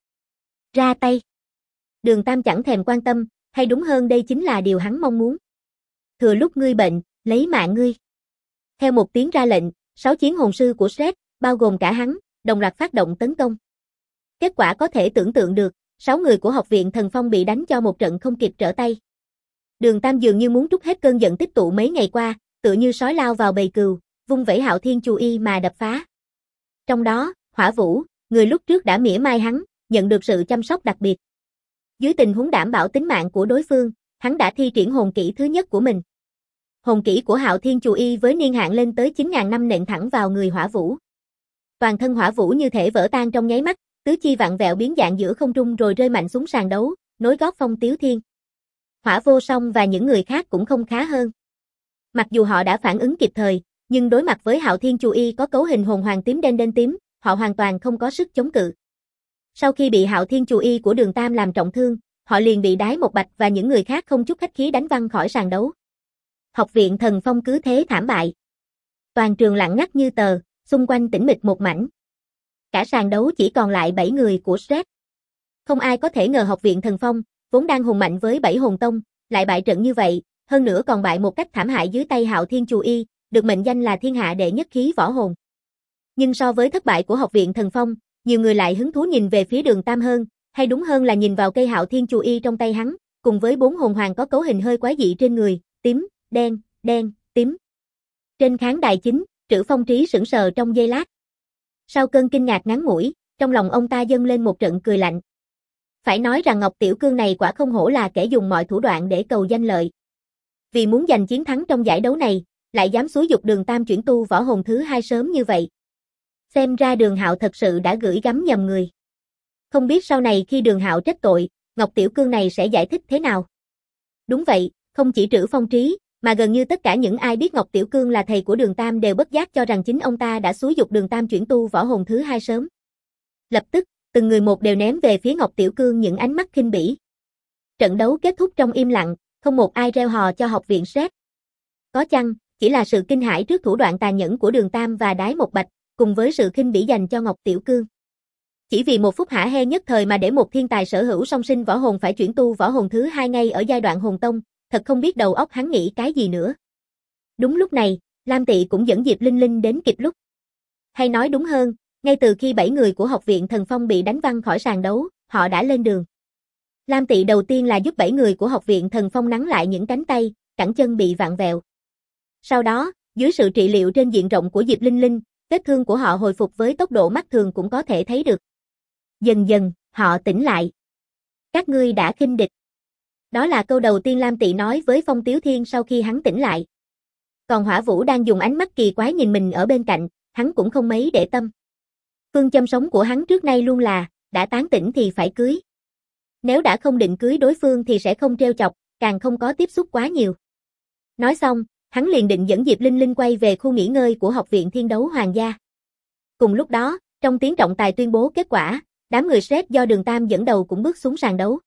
Ra tay. Đường Tam chẳng thèm quan tâm, hay đúng hơn đây chính là điều hắn mong muốn. Thừa lúc ngươi bệnh, lấy mạng ngươi. Theo một tiếng ra lệnh, 6 chiến hồn sư của Shred, bao gồm cả hắn, đồng loạt phát động tấn công. Kết quả có thể tưởng tượng được, 6 người của Học viện Thần Phong bị đánh cho một trận không kịp trở tay. Đường Tam dường như muốn trút hết cơn giận tích tụ mấy ngày qua, tựa như sói lao vào bầy cừu, vung vẩy Hạo Thiên Chu Y mà đập phá. Trong đó, Hỏa Vũ, người lúc trước đã mỉa mai hắn, nhận được sự chăm sóc đặc biệt. Dưới tình huống đảm bảo tính mạng của đối phương, hắn đã thi triển hồn kỹ thứ nhất của mình. Hồn kỹ của Hạo Thiên Chu Y với niên hạn lên tới 9.000 năm nện thẳng vào người Hỏa Vũ. Toàn thân Hỏa Vũ như thể vỡ tan trong nháy mắt, tứ chi vặn vẹo biến dạng giữa không trung rồi rơi mạnh xuống sàn đấu, nối gót Phong Tiếu Thiên. Hỏa Vô Song và những người khác cũng không khá hơn. Mặc dù họ đã phản ứng kịp thời, nhưng đối mặt với Hạo Thiên Chu Y có cấu hình hồn hoàng tím đen đen tím, họ hoàn toàn không có sức chống cự. Sau khi bị Hạo Thiên Chu Y của Đường Tam làm trọng thương, họ liền bị Đái Một Bạch và những người khác không chút khách khí đánh văng khỏi sàn đấu. Học viện Thần Phong cứ thế thảm bại. Toàn trường lặng ngắt như tờ, xung quanh tĩnh mịch một mảnh. Cả sàn đấu chỉ còn lại 7 người của Shred. Không ai có thể ngờ Học viện Thần Phong, vốn đang hùng mạnh với 7 hồn tông, lại bại trận như vậy, hơn nữa còn bại một cách thảm hại dưới tay Hạo Thiên Chu Y, được mệnh danh là thiên hạ đệ nhất khí võ hồn. Nhưng so với thất bại của Học viện Thần Phong, nhiều người lại hứng thú nhìn về phía Đường Tam hơn, hay đúng hơn là nhìn vào cây Hạo Thiên Chu Y trong tay hắn, cùng với 4 hồn hoàng có cấu hình hơi quái dị trên người, tím, đen, đen, tím. Trên khán đài chính, Trữ Phong Trí sững sờ trong giây lát. Sau cơn kinh ngạc ngắn ngủi, trong lòng ông ta dâng lên một trận cười lạnh. Phải nói rằng Ngọc Tiểu Cương này quả không hổ là kẻ dùng mọi thủ đoạn để cầu danh lợi. Vì muốn giành chiến thắng trong giải đấu này, lại dám xúi giục Đường Tam chuyển tu võ hồn thứ 2 sớm như vậy. Xem ra Đường Hạo thật sự đã gửi gắm nhầm người. Không biết sau này khi Đường Hạo trách tội, Ngọc Tiểu Cương này sẽ giải thích thế nào? Đúng vậy, không chỉ Trữ Phong Trí, mà gần như tất cả những ai biết Ngọc Tiểu Cương là thầy của Đường Tam đều bất giác cho rằng chính ông ta đã xúi giục Đường Tam chuyển tu võ hồn thứ 2 sớm. Lập tức, từng người một đều ném về phía Ngọc Tiểu Cương những ánh mắt khinh bỉ. Trận đấu kết thúc trong im lặng, không một ai reo hò cho Học viện Shred. Có chăng, chỉ là sự kinh hãi trước thủ đoạn tàn nhẫn của Đường Tam và Đái Một Bạch, cùng với sự khinh bỉ dành cho Ngọc Tiểu Cương. Chỉ vì một phút hả hê nhất thời mà để một thiên tài sở hữu song sinh võ hồn phải chuyển tu võ hồn thứ 2 ngay ở giai đoạn hồn tông, thật không biết đầu óc hắn nghĩ cái gì nữa. Đúng lúc này, Lam Tị cũng dẫn Diệp Linh Linh đến kịp lúc. Hay nói đúng hơn, ngay từ khi 7 người của Học viện Thần Phong bị đánh văng khỏi sàn đấu, họ đã lên đường. Lam Tị đầu tiên là giúp 7 người của Học viện Thần Phong nắn lại những cánh tay, cẳng chân bị vặn vẹo. Sau đó, dưới sự trị liệu trên diện rộng của Diệp Linh Linh, vết thương của họ hồi phục với tốc độ mắt thường cũng có thể thấy được. Dần dần, họ tỉnh lại. Các ngươi đã khinh địch. Đó là câu đầu tiên Lam Tị nói với Phong Tiếu Thiên sau khi hắn tỉnh lại. Còn Hỏa Vũ đang dùng ánh mắt kỳ quái nhìn mình ở bên cạnh, hắn cũng không mấy để tâm. Phương châm sống của hắn trước nay luôn là, đã tán tỉnh thì phải cưới. Nếu đã không định cưới đối phương thì sẽ không trêu chọc, càng không có tiếp xúc quá nhiều. Nói xong, hắn liền định dẫn Diệp Linh Linh quay về khu nghỉ ngơi của Học viện Thiên Đấu Hoàng gia. Cùng lúc đó, trong tiếng trọng tài tuyên bố kết quả, đám người Shred do Đường Tam dẫn đầu cũng bước xuống sàn đấu.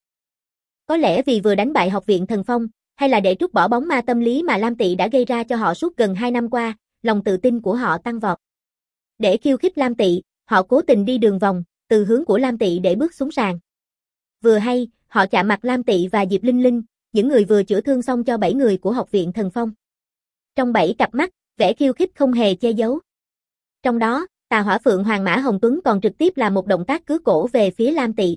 Có lẽ vì vừa đánh bại Học viện Thần Phong, hay là để trút bỏ bóng ma tâm lý mà Lam Tị đã gây ra cho họ suốt gần 2 năm qua, lòng tự tin của họ tăng vọt. Để khiêu khích Lam Tị, họ cố tình đi đường vòng, từ hướng của Lam Tị để bước xuống sàn. Vừa hay, họ chạm mặt Lam Tị và Diệp Linh Linh, những người vừa chữa thương xong cho 7 người của Học viện Thần Phong. Trong 7 cặp mắt, vẻ khiêu khích không hề che giấu. Trong đó, Tà Hỏa Phượng Hoàng Mã Hồng Tuấn còn trực tiếp làm một động tác cứa cổ về phía Lam Tị.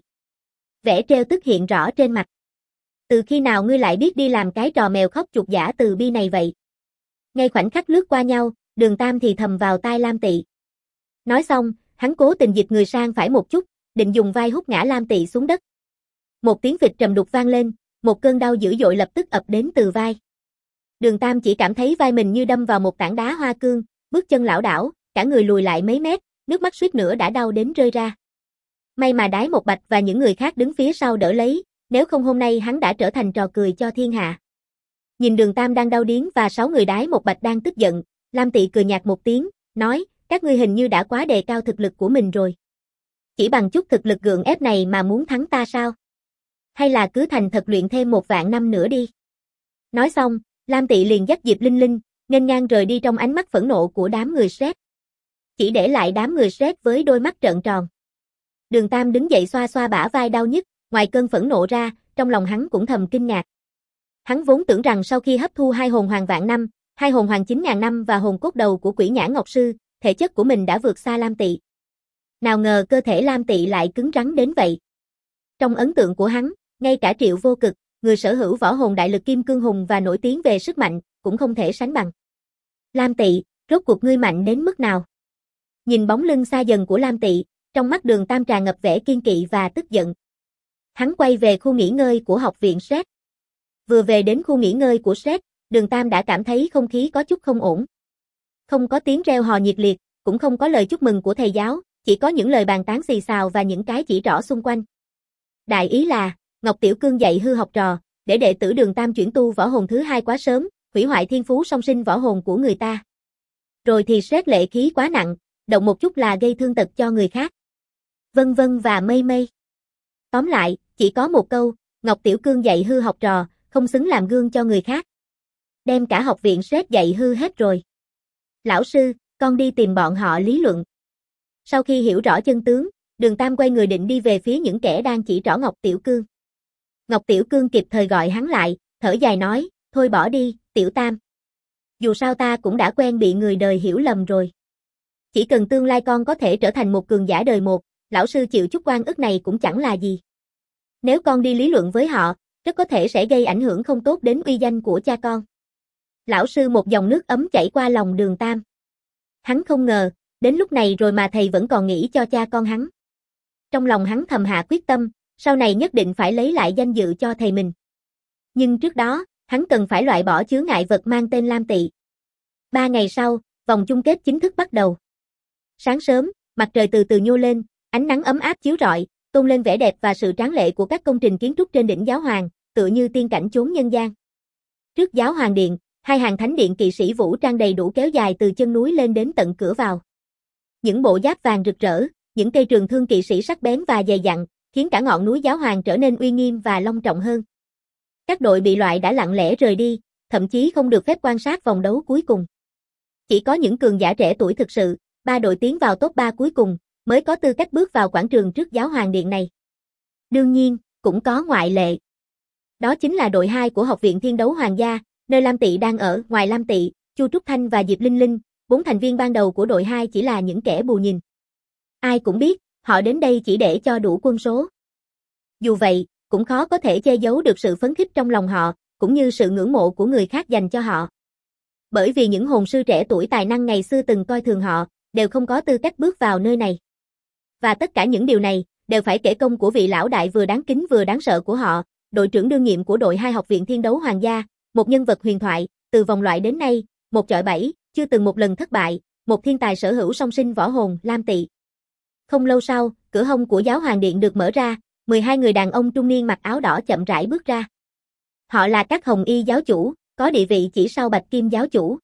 Vẻ trêu tức hiện rõ trên mặt. Từ khi nào ngươi lại biết đi làm cái trò mèo khóc chuột giả từ bi này vậy? Ngay khoảnh khắc lướt qua nhau, Đường Tam thì thầm vào tai Lam Tị. Nói xong, hắn cố tình dịch người sang phải một chút, định dùng vai hút ngã Lam Tị xuống đất. Một tiếng phịch trầm đục vang lên, một cơn đau dữ dội lập tức ập đến từ vai. Đường Tam chỉ cảm thấy vai mình như đâm vào một tảng đá hoa cương, bước chân lảo đảo, cả người lùi lại mấy mét, nước mắt suýt nữa đã đau đến rơi ra. May mà Đái Một Bạch và những người khác đứng phía sau đỡ lấy, nếu không hôm nay hắn đã trở thành trò cười cho thiên hạ. Nhìn Đường Tam đang đau điếng và 6 người Đái Một Bạch đang tức giận, Lam Tị cười nhạt một tiếng, nói, các ngươi hình như đã quá đề cao thực lực của mình rồi. Chỉ bằng chút thực lực gượng ép này mà muốn thắng ta sao? Hay là cứ thành thật luyện thêm 1.000 năm nữa đi. Nói xong, Lam Tị liền dắt Diệp Linh Linh, nghênh ngang rời đi trong ánh mắt phẫn nộ của đám người Shrek. Chỉ để lại đám người Shrek với đôi mắt trợn tròn. Đường Tam đứng dậy xoa xoa bả vai đau nhức, ngoài cơn phẫn nộ ra, trong lòng hắn cũng thầm kinh ngạc. Hắn vốn tưởng rằng sau khi hấp thu 2 hồn hoàng vạn năm, 2 hồn hoàng 9.000 năm và hồn cốt đầu của Quỷ Nhãn Ngọc Sư, thể chất của mình đã vượt xa Lam Tị. Nào ngờ cơ thể Lam Tị lại cứng rắn đến vậy. Trong ấn tượng của hắn, ngay cả Triệu Vô Cực, người sở hữu võ hồn đại lực kim cương hùng và nổi tiếng về sức mạnh, cũng không thể sánh bằng. Lam Tị, rốt cuộc ngươi mạnh đến mức nào? Nhìn bóng lưng xa dần của Lam Tị, trong mắt Đường Tam tràn ngập vẻ kiên kỵ và tức giận. Hắn quay về khu nghỉ ngơi của học viện Shrek. Vừa về đến khu nghỉ ngơi của Shrek, Đường Tam đã cảm thấy không khí có chút không ổn. Không có tiếng reo hò nhiệt liệt, cũng không có lời chúc mừng của thầy giáo, chỉ có những lời bàn tán xì xào và những cái chỉ trỏ xung quanh. Đại ý là, Ngọc Tiểu Cương dạy hư học trò, để đệ tử Đường Tam chuyển tu võ hồn thứ 2 quá sớm, hủy hoại thiên phú song sinh võ hồn của người ta. Rồi thì Shrek lệ khí quá nặng, động một chút là gây thương tật cho người khác. Vân vân và mây mây. Tóm lại, chỉ có một câu, Ngọc Tiểu Cương dạy hư học trò, không xứng làm gương cho người khác. Đem cả học viện Shrek dạy hư hết rồi. Lão sư, con đi tìm bọn họ lý luận. Sau khi hiểu rõ chân tướng, Đường Tam quay người định đi về phía những kẻ đang chỉ trỏ Ngọc Tiểu Cương. Ngọc Tiểu Cương kịp thời gọi hắn lại, thở dài nói, thôi bỏ đi, Tiểu Tam. Dù sao ta cũng đã quen bị người đời hiểu lầm rồi. Chỉ cần tương lai con có thể trở thành một cường giả đời một, lão sư chịu chút oan ức này cũng chẳng là gì. Nếu con đi lý luận với họ, rất có thể sẽ gây ảnh hưởng không tốt đến uy danh của cha con. Lão sư một dòng nước ấm chảy qua lòng Đường Tam. Hắn không ngờ, đến lúc này rồi mà thầy vẫn còn nghĩ cho cha con hắn. Trong lòng hắn thầm hạ quyết tâm, sau này nhất định phải lấy lại danh dự cho thầy mình. Nhưng trước đó, hắn cần phải loại bỏ chướng ngại vật mang tên Lam Tị. 3 ngày sau, vòng chung kết chính thức bắt đầu. Sáng sớm, mặt trời từ từ nhô lên, ánh nắng ấm áp chiếu rọi, tôn lên vẻ đẹp và sự tráng lệ của các công trình kiến trúc trên đỉnh Giáo Hoàng, tựa như tiên cảnh chốn nhân gian. Trước Giáo Hoàng điện, 2 hàng thánh điện kỵ sĩ vũ trang đầy đủ kéo dài từ chân núi lên đến tận cửa vào. Những bộ giáp vàng rực rỡ, những cây trường thương kỵ sĩ sắc bén và dày dặn, khiến cả ngọn núi Giáo Hoàng trở nên uy nghiêm và long trọng hơn. Các đội bị loại đã lặng lẽ rời đi, thậm chí không được phép quan sát vòng đấu cuối cùng. Chỉ có những cường giả trẻ tuổi thực sự, 3 đội tiến vào top 3 cuối cùng, mới có tư cách bước vào quảng trường trước Giáo Hoàng điện này. Đương nhiên, cũng có ngoại lệ. Đó chính là đội 2 của Học viện Thiên Đấu Hoàng gia, nơi Lam Tị đang ở. Ngoài Lam Tị, Chu Trúc Thanh và Diệp Linh Linh, 4 thành viên ban đầu của đội 2 chỉ là những kẻ bù nhìn. Ai cũng biết, họ đến đây chỉ để cho đủ quân số. Dù vậy, cũng khó có thể che giấu được sự phấn khích trong lòng họ, cũng như sự ngưỡng mộ của người khác dành cho họ. Bởi vì những hồn sư trẻ tuổi tài năng ngày xưa từng coi thường họ, đều không có tư cách bước vào nơi này. Và tất cả những điều này, đều phải kể công của vị lão đại vừa đáng kính vừa đáng sợ của họ, đội trưởng đương nhiệm của đội 2 Học viện Thiên Đấu Hoàng gia, một nhân vật huyền thoại, từ vòng loại đến nay, 1 chọi 7, chưa từng một lần thất bại, một thiên tài sở hữu song sinh võ hồn, Lam Tị. Không lâu sau, cửa hông của Giáo Hoàng điện được mở ra, 12 người đàn ông trung niên mặc áo đỏ chậm rãi bước ra. Họ là các Hồng Y giáo chủ, có địa vị chỉ sau Bạch Kim giáo chủ.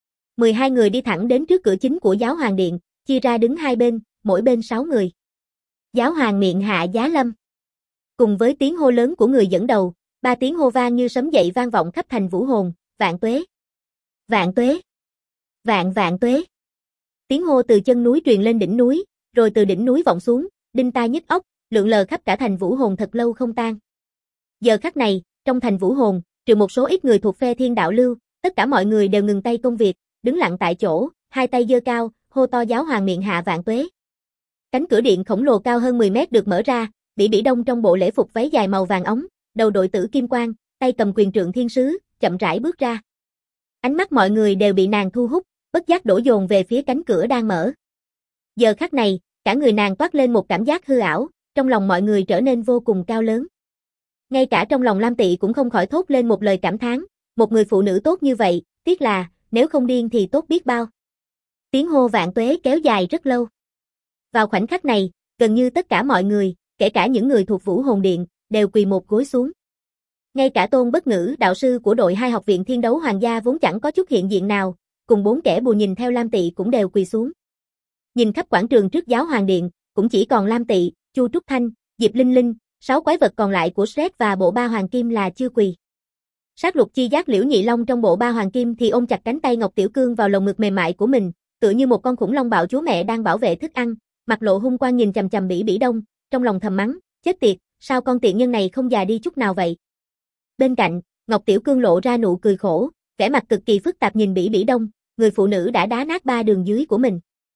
12 người đi thẳng đến trước cửa chính của Giáo Hoàng điện, chia ra đứng hai bên, mỗi bên 6 người. Giáo Hoàng miệng hạ giá lâm. Cùng với tiếng hô lớn của người dẫn đầu, 3 tiếng hô vang như sấm dậy vang vọng khắp thành Vũ Hồn, vạn tuế. Vạn tuế. Vạn vạn tuế. Tiếng hô từ chân núi truyền lên đỉnh núi, rồi từ đỉnh núi vọng xuống, đinh tai nhức óc, lượn lờ khắp cả thành Vũ Hồn thật lâu không tan. Giờ khắc này, trong thành Vũ Hồn, trừ một số ít người thuộc phe Thiên Đạo Lưu, tất cả mọi người đều ngừng tay công việc, đứng lặng tại chỗ, hai tay giơ cao, hô to Giáo Hoàng miệng hạ vạn tuế. Cánh cửa điện khổng lồ cao hơn 10 mét được mở ra, Bỉ Đông trong bộ lễ phục váy dài màu vàng óng, đầu đội tử kim quang, tay cầm quyền trượng thiên sứ, chậm rãi bước ra. Ánh mắt mọi người đều bị nàng thu hút, bất giác đổ dồn về phía cánh cửa đang mở. Giờ khắc này, cả người nàng toát lên một cảm giác hư ảo, trong lòng mọi người trở nên vô cùng cao lớn. Ngay cả trong lòng Lam Tị cũng không khỏi thốt lên một lời cảm thán, một người phụ nữ tốt như vậy, tiếc là, nếu không điên thì tốt biết bao. Tiếng hô vạn tuế kéo dài rất lâu. Vào khoảnh khắc này, gần như tất cả mọi người, kể cả những người thuộc Vũ Hồn Điện, đều quỳ một gối xuống. Ngay cả Tôn Bất Ngữ, đạo sư của đội 2 Học viện Thiên Đấu Hoàng gia vốn chẳng có chút hiện diện nào, cùng 4 kẻ bù nhìn theo Lam Tị cũng đều quỳ xuống. Nhìn khắp quảng trường trước Giáo Hoàng điện, cũng chỉ còn Lam Tị, Chu Trúc Thanh, Diệp Linh Linh, 6 quái vật còn lại của Shrek và bộ ba hoàng kim là chưa quỳ. Sát lục chi giác Liễu Nhị Long trong bộ ba hoàng kim thì ôm chặt cánh tay Ngọc Tiểu Cương vào lồng ngực mềm mại của mình, tựa như một con khủng long bạo chúa mẹ đang bảo vệ thức ăn, mặt lộ hung quang nhìn chằm chằm Bỉ Bỉ Đông, trong lòng thầm mắng, chết tiệt, sao con tiện nhân này không già đi chút nào vậy. Bên cạnh, Ngọc Tiểu Cương lộ ra nụ cười khổ, vẻ mặt cực kỳ phức tạp nhìn Bỉ Bỉ Đông, người phụ nữ đã đá nát 3 đường dưới của mình.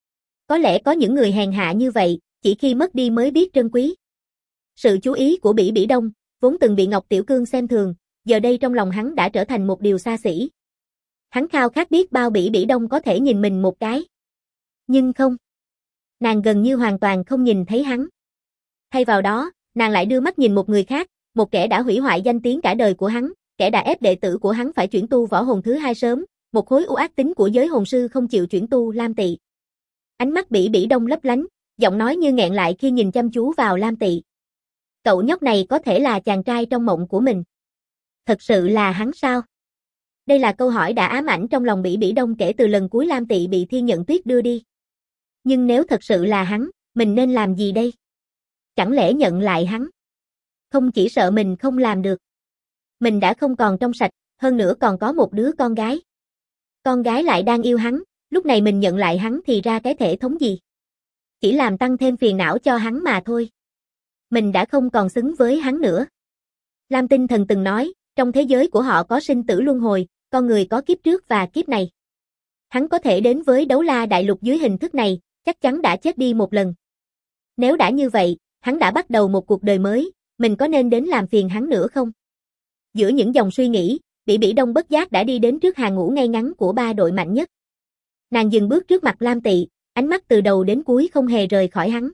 Có lẽ có những người hèn hạ như vậy, chỉ khi mất đi mới biết trân quý. Sự chú ý của Bỉ Bỉ Đông, vốn từng bị Ngọc Tiểu Cương xem thường, giờ đây trong lòng hắn đã trở thành một điều xa xỉ. Hắn khao khát biết bao Bỉ Bỉ Đông có thể nhìn mình một cái. Nhưng không. Nàng gần như hoàn toàn không nhìn thấy hắn. Thay vào đó, nàng lại đưa mắt nhìn một người khác, một kẻ đã hủy hoại danh tiếng cả đời của hắn, kẻ đã ép đệ tử của hắn phải chuyển tu võ hồn thứ 2 sớm, một khối u ác tính của giới hồn sư không chịu chuyển tu Lam Tị. Ánh mắt Bỉ Bỉ Đông lấp lánh, giọng nói như nghẹn lại khi nhìn chăm chú vào Lam Tị. Cậu nhóc này có thể là chàng trai trong mộng của mình. Thật sự là hắn sao? Đây là câu hỏi đã ám ảnh trong lòng Bỉ Bỉ Đông kể từ lần cuối Lam Tị bị Thiên Nhận Tuyết đưa đi. Nhưng nếu thật sự là hắn, mình nên làm gì đây? Chẳng lẽ nhận lại hắn? Không chỉ sợ mình không làm được. Mình đã không còn trong sạch, hơn nữa còn có một đứa con gái. Con gái lại đang yêu hắn, lúc này mình nhận lại hắn thì ra cái thể thống gì? Chỉ làm tăng thêm phiền não cho hắn mà thôi. Mình đã không còn xứng với hắn nữa. Lam Tinh Thần từng nói, trong thế giới của họ có sinh tử luân hồi, con người có kiếp trước và kiếp này. Hắn có thể đến với Đấu La Đại Lục dưới hình thức này, chắc chắn đã chết đi một lần. Nếu đã như vậy, hắn đã bắt đầu một cuộc đời mới, mình có nên đến làm phiền hắn nữa không? Giữa những dòng suy nghĩ, Bỉ Bỉ Đông bất giác đã đi đến trước hàng ngũ ngay ngắn của 3 đội mạnh nhất. Nàng dừng bước trước mặt Lam Tị, ánh mắt từ đầu đến cuối không hề rời khỏi hắn.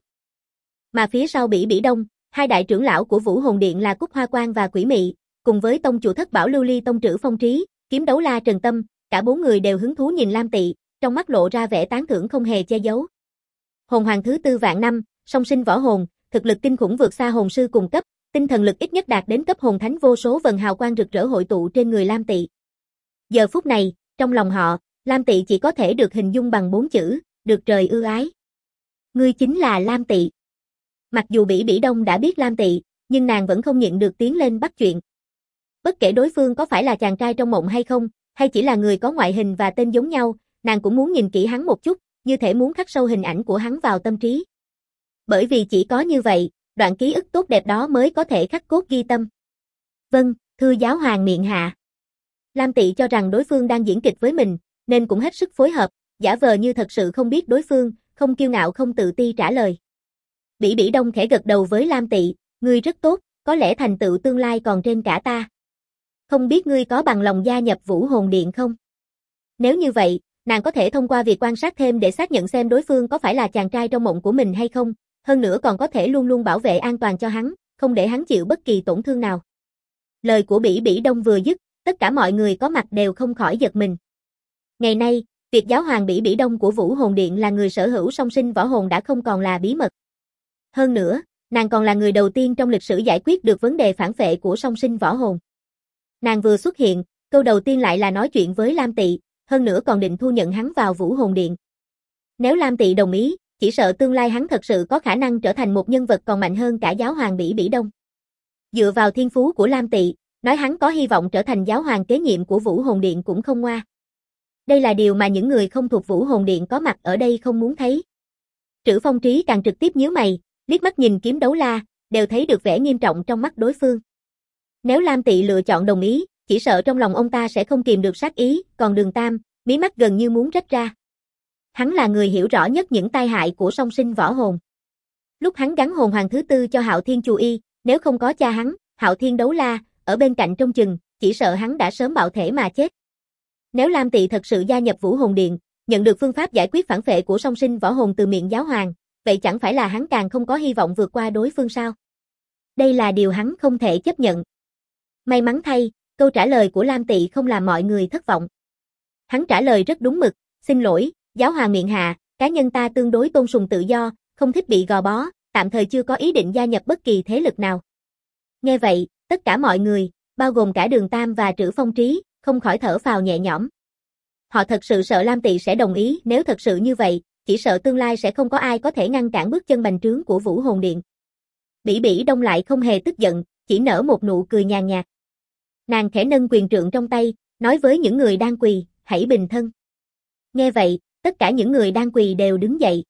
Mà phía sau Bỉ Bỉ Đông, 2 đại trưởng lão của Vũ Hồn Điện là Cúc Hoa Quang và Quỷ Mị, cùng với tông chủ Thất Bảo Lưu Ly tông trữ Phong Trí, Kiếm Đấu La Trần Tâm, cả 4 người đều hứng thú nhìn Lam Tị, trong mắt lộ ra vẻ tán thưởng không hề che giấu. Hồn hoàng thứ 4 vạn năm, song sinh võ hồn, thực lực kinh khủng vượt xa hồn sư cùng cấp, tinh thần lực ít nhất đạt đến cấp hồn thánh, vô số vần hào quang rực rỡ hội tụ trên người Lam Tị. Giờ phút này, trong lòng họ, Lam Tị chỉ có thể được hình dung bằng 4 chữ, được trời ưu ái. Ngươi chính là Lam Tị. Mặc dù Bỉ Bỉ Đông đã biết Lam Tị, nhưng nàng vẫn không nhịn được tiến lên bắt chuyện. Bất kể đối phương có phải là chàng trai trong mộng hay không, hay chỉ là người có ngoại hình và tên giống nhau, nàng cũng muốn nhìn kỹ hắn một chút, như thể muốn khắc sâu hình ảnh của hắn vào tâm trí. Bởi vì chỉ có như vậy, đoạn ký ức tốt đẹp đó mới có thể khắc cốt ghi tâm. Vâng, thưa giáo hoàng miệng hạ. Lam Tị cho rằng đối phương đang diễn kịch với mình, nên cũng hết sức phối hợp, giả vờ như thật sự không biết đối phương, không kiêu ngạo không tự ti trả lời. Bỉ Bỉ Đông khẽ gật đầu với Lam Tị, ngươi rất tốt, có lẽ thành tựu tương lai còn trên cả ta. Không biết ngươi có bằng lòng gia nhập Vũ Hồn Điện không? Nếu như vậy, nàng có thể thông qua việc quan sát thêm để xác nhận xem đối phương có phải là chàng trai trong mộng của mình hay không, hơn nữa còn có thể luôn luôn bảo vệ an toàn cho hắn, không để hắn chịu bất kỳ tổn thương nào. Lời của Bỉ Bỉ Đông vừa dứt, tất cả mọi người có mặt đều không khỏi giật mình. Ngày nay, việc giáo hoàng Bỉ Bỉ Đông của Vũ Hồn Điện là người sở hữu song sinh võ hồn đã không còn là bí mật. Hơn nữa, nàng còn là người đầu tiên trong lịch sử giải quyết được vấn đề phản phệ của song sinh võ hồn. Nàng vừa xuất hiện, câu đầu tiên lại là nói chuyện với Lam Tị, hơn nữa còn định thu nhận hắn vào Vũ Hồn Điện. Nếu Lam Tị đồng ý, chỉ sợ tương lai hắn thật sự có khả năng trở thành một nhân vật còn mạnh hơn cả giáo hoàng Bỉ Bỉ Đông. Dựa vào thiên phú của Lam Tị, nói hắn có hy vọng trở thành giáo hoàng kế nhiệm của Vũ Hồn Điện cũng không ngoa. Đây là điều mà những người không thuộc Vũ Hồn Điện có mặt ở đây không muốn thấy. Trữ Phong Trí càng trực tiếp nhíu mày, liếc mắt nhìn Kiếm Đấu La, đều thấy được vẻ nghiêm trọng trong mắt đối phương. Nếu Lam Tị lựa chọn đồng ý, chỉ sợ trong lòng ông ta sẽ không kìm được sát ý, còn Đường Tam, mí mắt gần như muốn rách ra. Hắn là người hiểu rõ nhất những tai hại của song sinh võ hồn. Lúc hắn gắn hồn hoàng thứ 4 cho Hạo Thiên Chu Y, nếu không có cha hắn, Hạo Thiên Đấu La, ở bên cạnh trông chừng, chỉ sợ hắn đã sớm bạo thể mà chết. Nếu Lam Tị thật sự gia nhập Vũ Hồn Điện, nhận được phương pháp giải quyết phản phệ của song sinh võ hồn từ miệng giáo hoàng, vậy chẳng phải là hắn càng không có hy vọng vượt qua đối phương sao? Đây là điều hắn không thể chấp nhận. May mắn thay, câu trả lời của Lam Tị không làm mọi người thất vọng. Hắn trả lời rất đúng mực, xin lỗi, giáo hoàng miệng hạ, cá nhân ta tương đối tôn sùng tự do, không thích bị gò bó, tạm thời chưa có ý định gia nhập bất kỳ thế lực nào. Nghe vậy, tất cả mọi người, bao gồm cả Đường Tam và Trữ Phong Trí, không khỏi thở phào nhẹ nhõm. Họ thật sự sợ Lam Tị sẽ đồng ý, nếu thật sự như vậy, chỉ sợ tương lai sẽ không có ai có thể ngăn cản bước chân bành trướng của Vũ Hồn Điện. Bỉ Bỉ Đông lại không hề tức giận, chỉ nở một nụ cười nhàn nhạt. Nàng khẽ nâng quyền trượng trong tay, nói với những người đang quỳ, hãy bình thân. Nghe vậy, tất cả những người đang quỳ đều đứng dậy.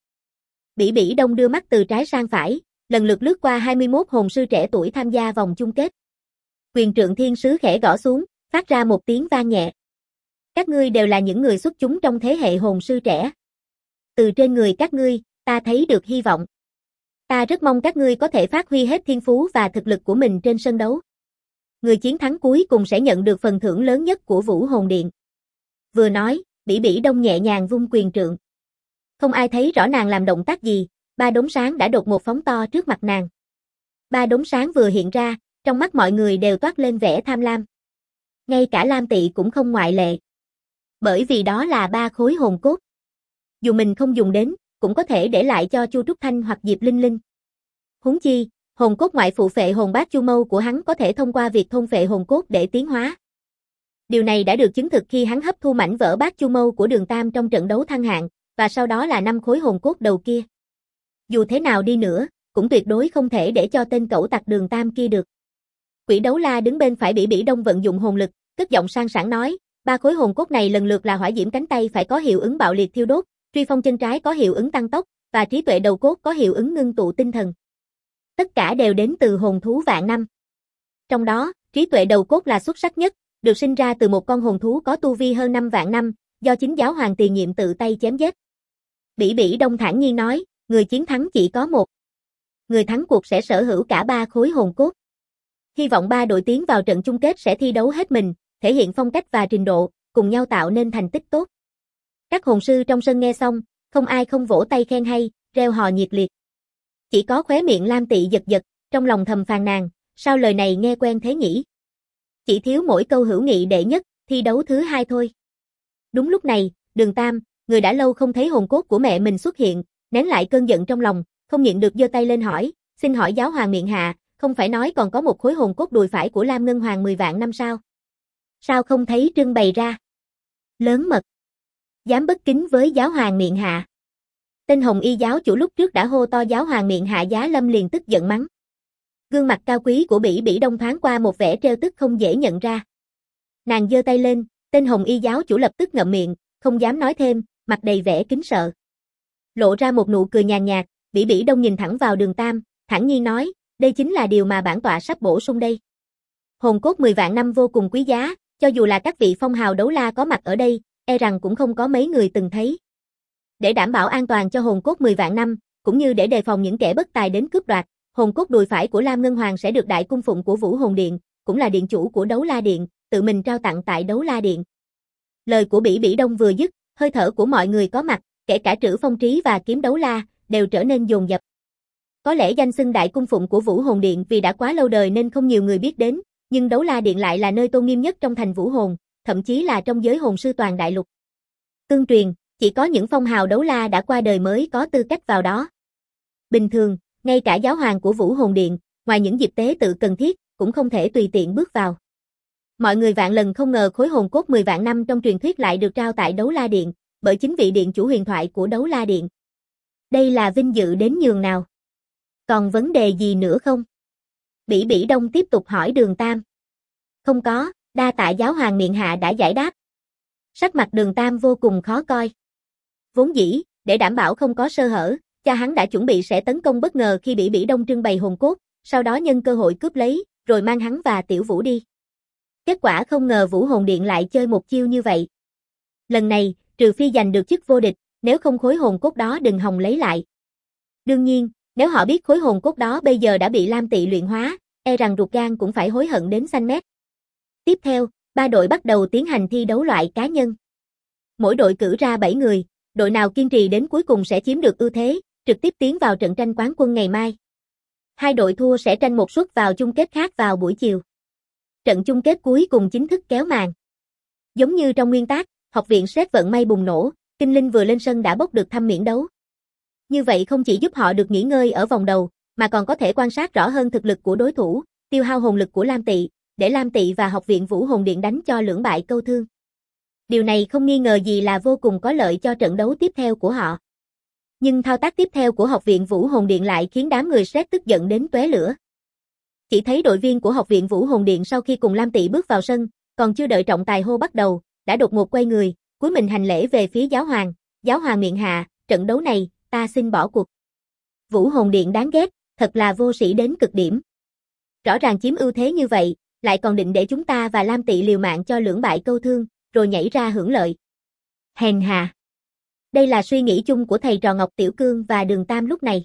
Bỉ Bỉ Đông đưa mắt từ trái sang phải, lần lượt lướt qua 21 hồn sư trẻ tuổi tham gia vòng chung kết. Quyền trượng thiên sứ khẽ gõ xuống, phát ra một tiếng vang nhẹ. Các ngươi đều là những người xuất chúng trong thế hệ hồn sư trẻ. Từ trên người các ngươi, ta thấy được hy vọng. Ta rất mong các ngươi có thể phát huy hết thiên phú và thực lực của mình trên sân đấu. Người chiến thắng cuối cùng sẽ nhận được phần thưởng lớn nhất của Vũ Hồn Điện. Vừa nói, Bỉ Bỉ Đông nhẹ nhàng vung quyền trượng. Không ai thấy rõ nàng làm động tác gì, ba đốm sáng đã đột ngột phóng to trước mặt nàng. Ba đốm sáng vừa hiện ra, trong mắt mọi người đều toát lên vẻ tham lam. Ngay cả Lam Tị cũng không ngoại lệ. Bởi vì đó là 3 khối hồn cốt. Dù mình không dùng đến, cũng có thể để lại cho Chu Trúc Thanh hoặc Diệp Linh Linh. Huống chi, hồn cốt ngoại phụ phệ hồn bát chu mâu của hắn có thể thông qua việc thôn phệ hồn cốt để tiến hóa. Điều này đã được chứng thực khi hắn hấp thu mảnh vỡ bát chu mâu của Đường Tam trong trận đấu thăng hạng, và sau đó là 5 khối hồn cốt đầu kia. Dù thế nào đi nữa, cũng tuyệt đối không thể để cho tên cẩu tặc Đường Tam kia được. Quỷ Đấu La đứng bên phải Bỉ Bỉ Đông vận dụng hồn lực, cất giọng sang sảng nói, 3 khối hồn cốt này lần lượt là hỏa diễm cánh tay phải có hiệu ứng bạo liệt thiêu đốt, truy phong chân trái có hiệu ứng tăng tốc, và trí tuệ đầu cốt có hiệu ứng ngưng tụ tinh thần. Tất cả đều đến từ hồn thú vạn năm. Trong đó, trí tuệ đầu cốt là xuất sắc nhất, được sinh ra từ một con hồn thú có tu vi hơn 5 vạn năm, do chính giáo hoàng tiền nhiệm tự tay chém giết. Bỉ Bỉ Đông thản nhiên nói, người chiến thắng chỉ có một. Người thắng cuộc sẽ sở hữu cả 3 khối hồn cốt. Hy vọng 3 đội tiến vào trận chung kết sẽ thi đấu hết mình, thể hiện phong cách và trình độ, cùng nhau tạo nên thành tích tốt. Các hồn sư trong sân nghe xong, không ai không vỗ tay khen hay, reo hò nhiệt liệt. Chỉ có khóe miệng Lam Tị giật giật, trong lòng thầm phàn nàn, sao lời này nghe quen thế nhỉ? Chỉ thiếu mỗi câu hữu nghị đệ nhất, thi đấu thứ 2 thôi. Đúng lúc này, Đường Tam, người đã lâu không thấy hồn cốt của mẹ mình xuất hiện, nén lại cơn giận trong lòng, không nhịn được giơ tay lên hỏi, xin hỏi giáo hoàng miệng hạ, không phải nói còn có một khối hồn cốt đùi phải của Lam Ngân Hoàng 10 vạn năm sao? Sao không thấy trưng bày ra? Lớn mật. Dám bất kính với giáo hoàng miệng hạ. Tên Hồng Y giáo chủ lúc trước đã hô to giáo hoàng miệng hạ Giá Lâm liền tức giận mắng. Gương mặt cao quý của Bỉ Bỉ Đông thoáng qua một vẻ trêu tức không dễ nhận ra. Nàng giơ tay lên, tên Hồng Y giáo chủ lập tức ngậm miệng, không dám nói thêm, mặt đầy vẻ kính sợ. Lộ ra một nụ cười nhàn nhạt, Bỉ Bỉ Đông nhìn thẳng vào Đường Tam, thản nhiên nói, đây chính là điều mà bản tọa sắp bổ sung đây. Hồn cốt 10 vạn năm vô cùng quý giá, cho dù là các vị phong hào đấu la có mặt ở đây, e rằng cũng không có mấy người từng thấy. Để đảm bảo an toàn cho hồn cốt 10 vạn năm, cũng như để đề phòng những kẻ bất tài đến cướp đoạt, hồn cốt đùi phải của Lam Ngân Hoàng sẽ được đại cung phụng của Vũ Hồn Điện, cũng là điện chủ của Đấu La Điện, tự mình trao tặng tại Đấu La Điện. Lời của Bỉ Bỉ Đông vừa dứt, hơi thở của mọi người có mặt, kể cả Trữ Phong Trí và Kiếm Đấu La, đều trở nên dồn dập. Có lẽ danh xưng đại cung phụng của Vũ Hồn Điện vì đã quá lâu đời nên không nhiều người biết đến, nhưng Đấu La Điện lại là nơi tôn nghiêm nhất trong thành Vũ Hồn, thậm chí là trong giới hồn sư toàn đại lục. Tương truyền, chỉ có những phong hào đấu la đã qua đời mới có tư cách vào đó. Bình thường, ngay cả giáo hoàng của Vũ Hồn Điện, ngoài những dịp tế tự cần thiết, cũng không thể tùy tiện bước vào. Mọi người vạn lần không ngờ khối hồn cốt 10 vạn năm trong truyền thuyết lại được trao tại Đấu La Điện, bởi chính vị điện chủ huyền thoại của Đấu La Điện. Đây là vinh dự đến nhường nào? Còn vấn đề gì nữa không? Bỉ Bỉ Đông tiếp tục hỏi Đường Tam. Không có, đa tạ giáo hoàng miệng hạ đã giải đáp. Sắc mặt Đường Tam vô cùng khó coi. Vốn dĩ, để đảm bảo không có sơ hở, cha hắn đã chuẩn bị sẽ tấn công bất ngờ khi Bỉ Bỉ Đông trưng bày hồn cốt, sau đó nhân cơ hội cướp lấy, rồi mang hắn và Tiểu Vũ đi. Kết quả không ngờ Vũ Hồn Điện lại chơi một chiêu như vậy. Lần này, trừ phi giành được chức vô địch, nếu không khối hồn cốt đó đừng hòng lấy lại. Đương nhiên, nếu họ biết khối hồn cốt đó bây giờ đã bị Lam Tị luyện hóa, e rằng ruột gan cũng phải hối hận đến xanh mét. Tiếp theo, 3 đội bắt đầu tiến hành thi đấu loại cá nhân. Mỗi đội cử ra 7 người, đội nào kiên trì đến cuối cùng sẽ chiếm được ưu thế, trực tiếp tiến vào trận tranh quán quân ngày mai. 2 đội thua sẽ tranh một suất vào chung kết khác vào buổi chiều. Trận chung kết cuối cùng chính thức kéo màn. Giống như trong nguyên tác, học viện xét vận may bùng nổ, Tinh Linh vừa lên sân đã bốc được thăm miễn đấu. Như vậy không chỉ giúp họ được nghỉ ngơi ở vòng đầu, mà còn có thể quan sát rõ hơn thực lực của đối thủ, tiêu hao hồn lực của Lam Tị, để Lam Tị và học viện Vũ Hồn Điện đánh cho lưỡng bại câu thương. Điều này không nghi ngờ gì là vô cùng có lợi cho trận đấu tiếp theo của họ. Nhưng thao tác tiếp theo của Học viện Vũ Hồn Điện lại khiến đám người Shrek tức giận đến tóe lửa. Chỉ thấy đội viên của Học viện Vũ Hồn Điện sau khi cùng Lam Tị bước vào sân, còn chưa đợi trọng tài hô bắt đầu, đã đột ngột quay người, cúi mình hành lễ về phía giáo hoàng. Giáo hoàng miệng hạ, trận đấu này, ta xin bỏ cuộc. Vũ Hồn Điện đáng ghét, thật là vô sĩ đến cực điểm. Rõ ràng chiếm ưu thế như vậy, lại còn định để chúng ta và Lam Tị liều mạng cho lưỡng bại câu thương, rồi nhảy ra hưởng lợi. Hèn hạ. Đây là suy nghĩ chung của thầy trò Ngọc Tiểu Cương và Đường Tam lúc này.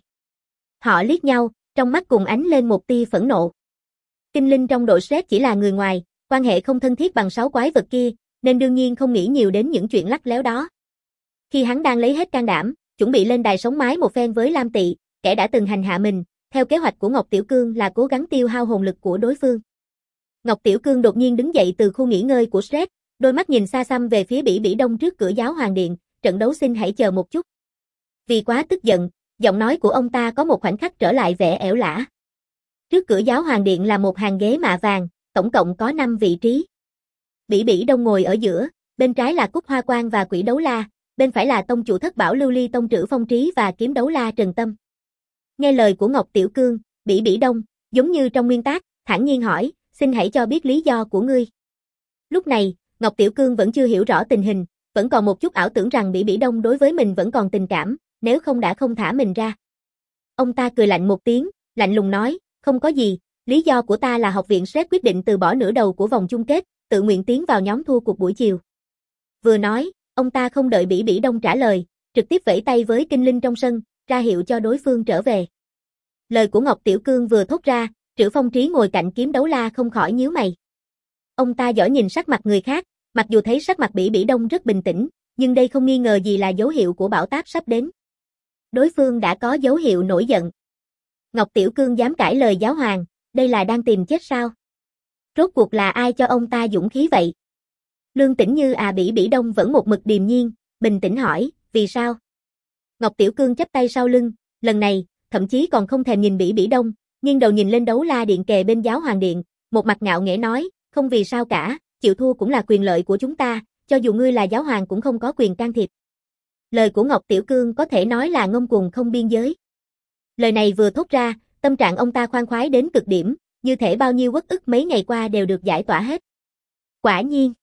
Họ liếc nhau, trong mắt cùng ánh lên một tia phẫn nộ. Kinh Linh trong đội Shrek chỉ là người ngoài, quan hệ không thân thiết bằng 6 quái vật kia, nên đương nhiên không nghĩ nhiều đến những chuyện lắt léo đó. Khi hắn đang lấy hết can đảm, chuẩn bị lên đài sống mái một phen với Lam Tị, kẻ đã từng hành hạ mình, theo kế hoạch của Ngọc Tiểu Cương là cố gắng tiêu hao hồn lực của đối phương. Ngọc Tiểu Cương đột nhiên đứng dậy từ khu nghỉ ngơi của Shrek, đôi mắt nhìn xa xăm về phía Bỉ Bỉ Đông trước cửa giáo hoàng điện, trận đấu xin hãy chờ một chút. Vì quá tức giận, giọng nói của ông ta có một khoảnh khắc trở lại vẻ ẻo lả. Trước cửa giáo hoàng điện là một hàng ghế mạ vàng, tổng cộng có 5 vị trí. Bỉ Bỉ Đông ngồi ở giữa, bên trái là Cúc Hoa Quan và Quỷ Đấu La, bên phải là tông chủ Thất Bảo Lưu Ly tông trữ Phong Trí và Kiếm Đấu La Trần Tâm. Nghe lời của Ngọc Tiểu Cương, Bỉ Bỉ Đông, giống như trong nguyên tác, thản nhiên hỏi, xin hãy cho biết lý do của ngươi. Lúc này, Ngọc Tiểu Cương vẫn chưa hiểu rõ tình hình, vẫn còn một chút ảo tưởng rằng Bỉ Bỉ Đông đối với mình vẫn còn tình cảm, nếu không đã không thả mình ra. Ông ta cười lạnh một tiếng, lạnh lùng nói, không có gì, lý do của ta là Học viện Shrek quyết định từ bỏ nửa đầu của vòng chung kết, tự nguyện tiến vào nhóm thua cuộc buổi chiều. Vừa nói, ông ta không đợi Bỉ Bỉ Đông trả lời, trực tiếp vẫy tay với Kinh Linh trong sân, ra hiệu cho đối phương trở về. Lời của Ngọc Tiểu Cương vừa thốt ra, Trữ Phong Trí ngồi cạnh Kiếm Đấu La không khỏi nhíu mày. Ông ta dõi nhìn sắc mặt người khác, mặc dù thấy sắc mặt Bỉ Bỉ Đông rất bình tĩnh, nhưng đây không nghi ngờ gì là dấu hiệu của bão táp sắp đến. Đối phương đã có dấu hiệu nổi giận. Ngọc Tiểu Cương dám cãi lời giáo hoàng, đây là đang tìm chết sao? Rốt cuộc là ai cho ông ta dũng khí vậy? Lương Tĩnh Như Bỉ Bỉ Đông vẫn một mực điềm nhiên, bình tĩnh hỏi, vì sao? Ngọc Tiểu Cương chắp tay sau lưng, lần này, thậm chí còn không thèm nhìn Bỉ Bỉ Đông, nghiêng đầu nhìn lên đấu la điện kề bên giáo hoàng điện, một mặt ngạo nghễ nói, không vì sao cả, chịu thua cũng là quyền lợi của chúng ta, cho dù ngươi là giáo hoàng cũng không có quyền can thiệp. Lời của Ngọc Tiểu Cương có thể nói là ngông cuồng không biên giới. Lời này vừa thốt ra, tâm trạng ông ta khoan khoái đến cực điểm, như thể bao nhiêu uất ức mấy ngày qua đều được giải tỏa hết. Quả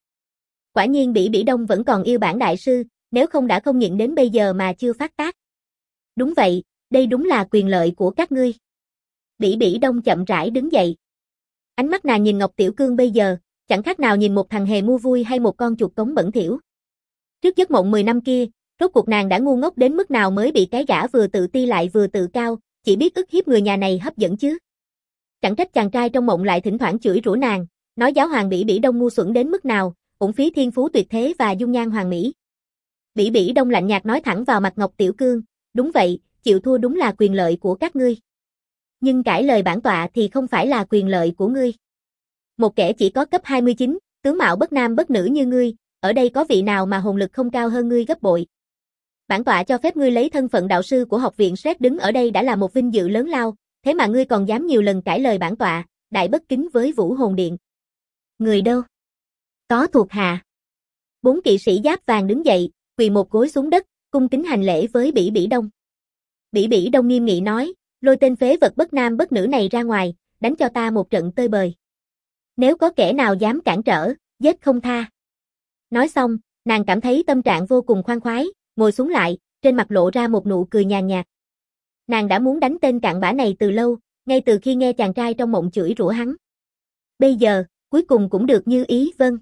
nhiên Bỉ Bỉ Đông vẫn còn yêu bản đại sư, nếu không đã không nhịn đến bây giờ mà chưa phát tác. Đúng vậy, đây đúng là quyền lợi của các ngươi. Bỉ Bỉ Đông chậm rãi đứng dậy. Ánh mắt nàng nhìn Ngọc Tiểu Cương bây giờ, chẳng khác nào nhìn một thằng hề mua vui hay một con chuột cống bẩn thỉu. Trước giấc mộng 10 năm kia, rốt cuộc nàng đã ngu ngốc đến mức nào mới bị cái gã vừa tự ti lại vừa tự cao, chỉ biết ức hiếp người nhà này hấp dẫn chứ. Chẳng trách chàng trai trong mộng lại thỉnh thoảng chửi rủa nàng, nói giáo hoàng Bỉ Bỉ Đông ngu xuẩn đến mức nào, uổng phí thiên phú tuyệt thế và dung nhan hoàng mỹ. Bỉ Bỉ Đông lạnh nhạt nói thẳng vào mặt Ngọc Tiểu Cương, đúng vậy, chịu thua đúng là quyền lợi của các ngươi. Nhưng cãi lời bản tọa thì không phải là quyền lợi của ngươi. Một kẻ chỉ có cấp 29, tướng mạo bất nam bất nữ như ngươi, ở đây có vị nào mà hồn lực không cao hơn ngươi gấp bội. Bản tọa cho phép ngươi lấy thân phận đạo sư của Học viện Shrek đứng ở đây đã là một vinh dự lớn lao, thế mà ngươi còn dám nhiều lần cãi lời bản tọa, đại bất kính với Vũ Hồn Điện. Người đâu? Có thuộc hạ. 4 kỵ sĩ giáp vàng đứng dậy, quỳ một gối xuống đất, cung kính hành lễ với Bỉ Bỉ Đông. Bỉ Bỉ Đông nghiêm nghị nói, lôi tên phế vật bất nam bất nữ này ra ngoài, đánh cho ta một trận tơi bời. Nếu có kẻ nào dám cản trở, giết không tha. Nói xong, nàng cảm thấy tâm trạng vô cùng khoan khoái, ngồi xuống lại, trên mặt lộ ra một nụ cười nhàn nhạt. Nàng đã muốn đánh tên cặn bã này từ lâu, ngay từ khi nghe chàng trai trong mộng chửi rủa hắn. Bây giờ, cuối cùng cũng được như ý vâng.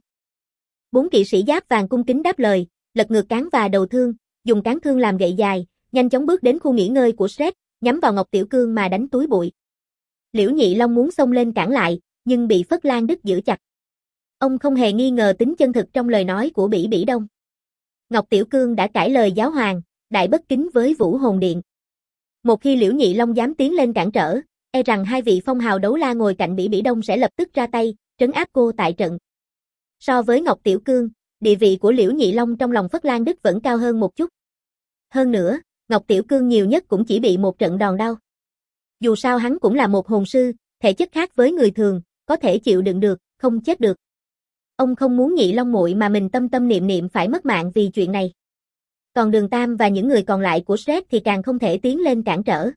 4 kỵ sĩ giáp vàng cung kính đáp lời, lật ngược cán và đầu thương, dùng cán thương làm gậy dài, nhanh chóng bước đến khu nghỉ ngơi của Shrek, nhắm vào Ngọc Tiểu Cương mà đánh túi bụi. Liễu Nhị Long muốn xông lên cản lại, nhưng bị Phất Lan Đức giữ chặt. Ông không hề nghi ngờ tính chân thực trong lời nói của Bỉ Bỉ Đông. Ngọc Tiểu Cương đã cãi lời giáo hoàng, đại bất kính với Vũ Hồn Điện. Một khi Liễu Nhị Long dám tiến lên cản trở, e rằng hai vị phong hào đấu la ngồi cạnh Bỉ Bỉ Đông sẽ lập tức ra tay, trấn áp cô tại trận. So với Ngọc Tiểu Cương, địa vị của Liễu Nhị Long trong lòng Phất Lan Đức vẫn cao hơn một chút. Hơn nữa, Ngọc Tiểu Cương nhiều nhất cũng chỉ bị một trận đòn đau. Dù sao hắn cũng là một hồn sư, thể chất khác với người thường, có thể chịu đựng được, không chết được. Ông không muốn Nhị Long muội mà mình tâm tâm niệm niệm phải mất mạng vì chuyện này. Còn Đường Tam và những người còn lại của Shrek thì càng không thể tiến lên cản trở.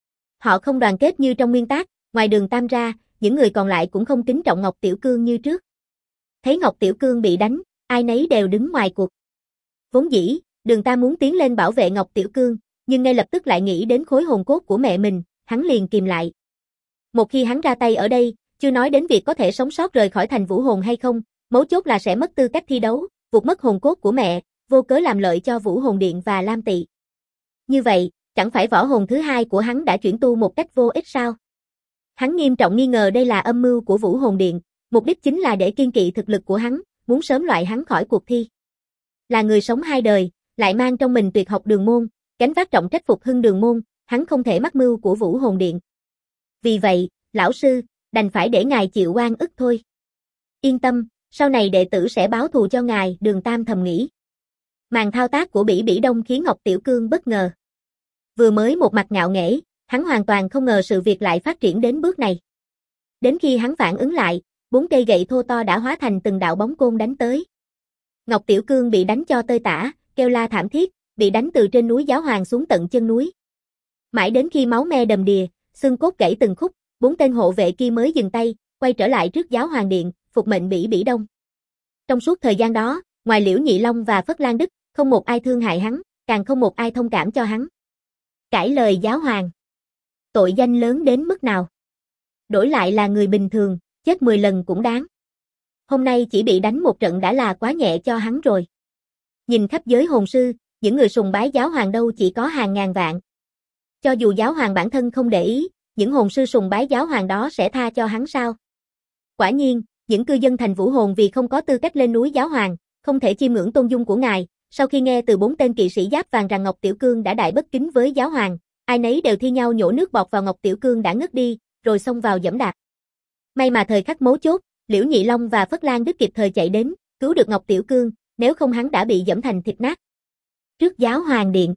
Họ không đoàn kết như trong nguyên tác, ngoài Đường Tam ra, những người còn lại cũng không kính trọng Ngọc Tiểu Cương như trước. Thấy Ngọc Tiểu Cương bị đánh, ai nấy đều đứng ngoài cuộc. Vốn dĩ, Đường Tam muốn tiến lên bảo vệ Ngọc Tiểu Cương, nhưng ngay lập tức lại nghĩ đến khối hồn cốt của mẹ mình, hắn liền kìm lại. Một khi hắn ra tay ở đây, chưa nói đến việc có thể sống sót rời khỏi thành Vũ Hồn hay không, mấu chốt là sẽ mất tư cách thi đấu, vụt mất hồn cốt của mẹ, vô cớ làm lợi cho Vũ Hồn Điện và Lam Tỵ. Như vậy, chẳng phải võ hồn thứ hai của hắn đã chuyển tu một cách vô ích sao? Hắn nghiêm trọng nghi ngờ đây là âm mưu của Vũ Hồn Điện, mục đích chính là để kiêng kỵ thực lực của hắn, muốn sớm loại hắn khỏi cuộc thi. Là người sống hai đời, lại mang trong mình tuyệt học Đường Môn, gánh vác trọng trách phục hưng Đường Môn, hắn không thể mắc mưu của Vũ Hồn Điện. Vì vậy, lão sư, đành phải để ngài chịu oan ức thôi. Yên tâm, sau này đệ tử sẽ báo thù cho ngài, Đường Tam thầm nghĩ. Màn thao tác của Bỉ Bỉ Đông khiến Ngọc Tiểu Cương bất ngờ. Vừa mới một mặt ngạo nghễ, hắn hoàn toàn không ngờ sự việc lại phát triển đến bước này. Đến khi hắn phản ứng lại, 4 cây gậy thô to đã hóa thành từng đạo bóng côn đánh tới. Ngọc Tiểu Cương bị đánh cho tơi tả, kêu la thảm thiết, bị đánh từ trên núi Giáo Hoàng xuống tận chân núi. Mãi đến khi máu me đầm đìa, xương cốt gãy từng khúc, 4 tên hộ vệ kia mới dừng tay, quay trở lại trước Giáo Hoàng điện, phục mệnh Bỉ Bỉ Đông. Trong suốt thời gian đó, ngoài Liễu Nhị Long và Phất Lan Đức, không một ai thương hại hắn, càng không một ai thông cảm cho hắn. Cãi lời Giáo Hoàng. Tội danh lớn đến mức nào? Đổi lại là người bình thường, chết 10 lần cũng đáng. Hôm nay chỉ bị đánh một trận đã là quá nhẹ cho hắn rồi. Nhìn khắp giới hồn sư, những người sùng bái Giáo Hoàng đâu chỉ có hàng ngàn vạn. Cho dù Giáo Hoàng bản thân không để ý, những hồn sư sùng bái Giáo Hoàng đó sẽ tha cho hắn sao? Quả nhiên, những cư dân thành Vũ Hồn vì không có tư cách lên núi Giáo Hoàng, không thể chiêm ngưỡng tôn dung của ngài, sau khi nghe từ 4 tên kỵ sĩ giáp vàng rằng Ngọc Tiểu Cương đã đại bất kính với Giáo Hoàng, ai nấy đều thi nhau nhổ nước bọt vào Ngọc Tiểu Cương đã ngất đi, rồi xông vào giẫm đạp. May mà thời khắc mấu chốt, Liễu Nhị Long và Phất Lan Đức kịp thời chạy đến, cứu được Ngọc Tiểu Cương, nếu không hắn đã bị giẫm thành thịt nát. Trước Giáo Hoàng điện,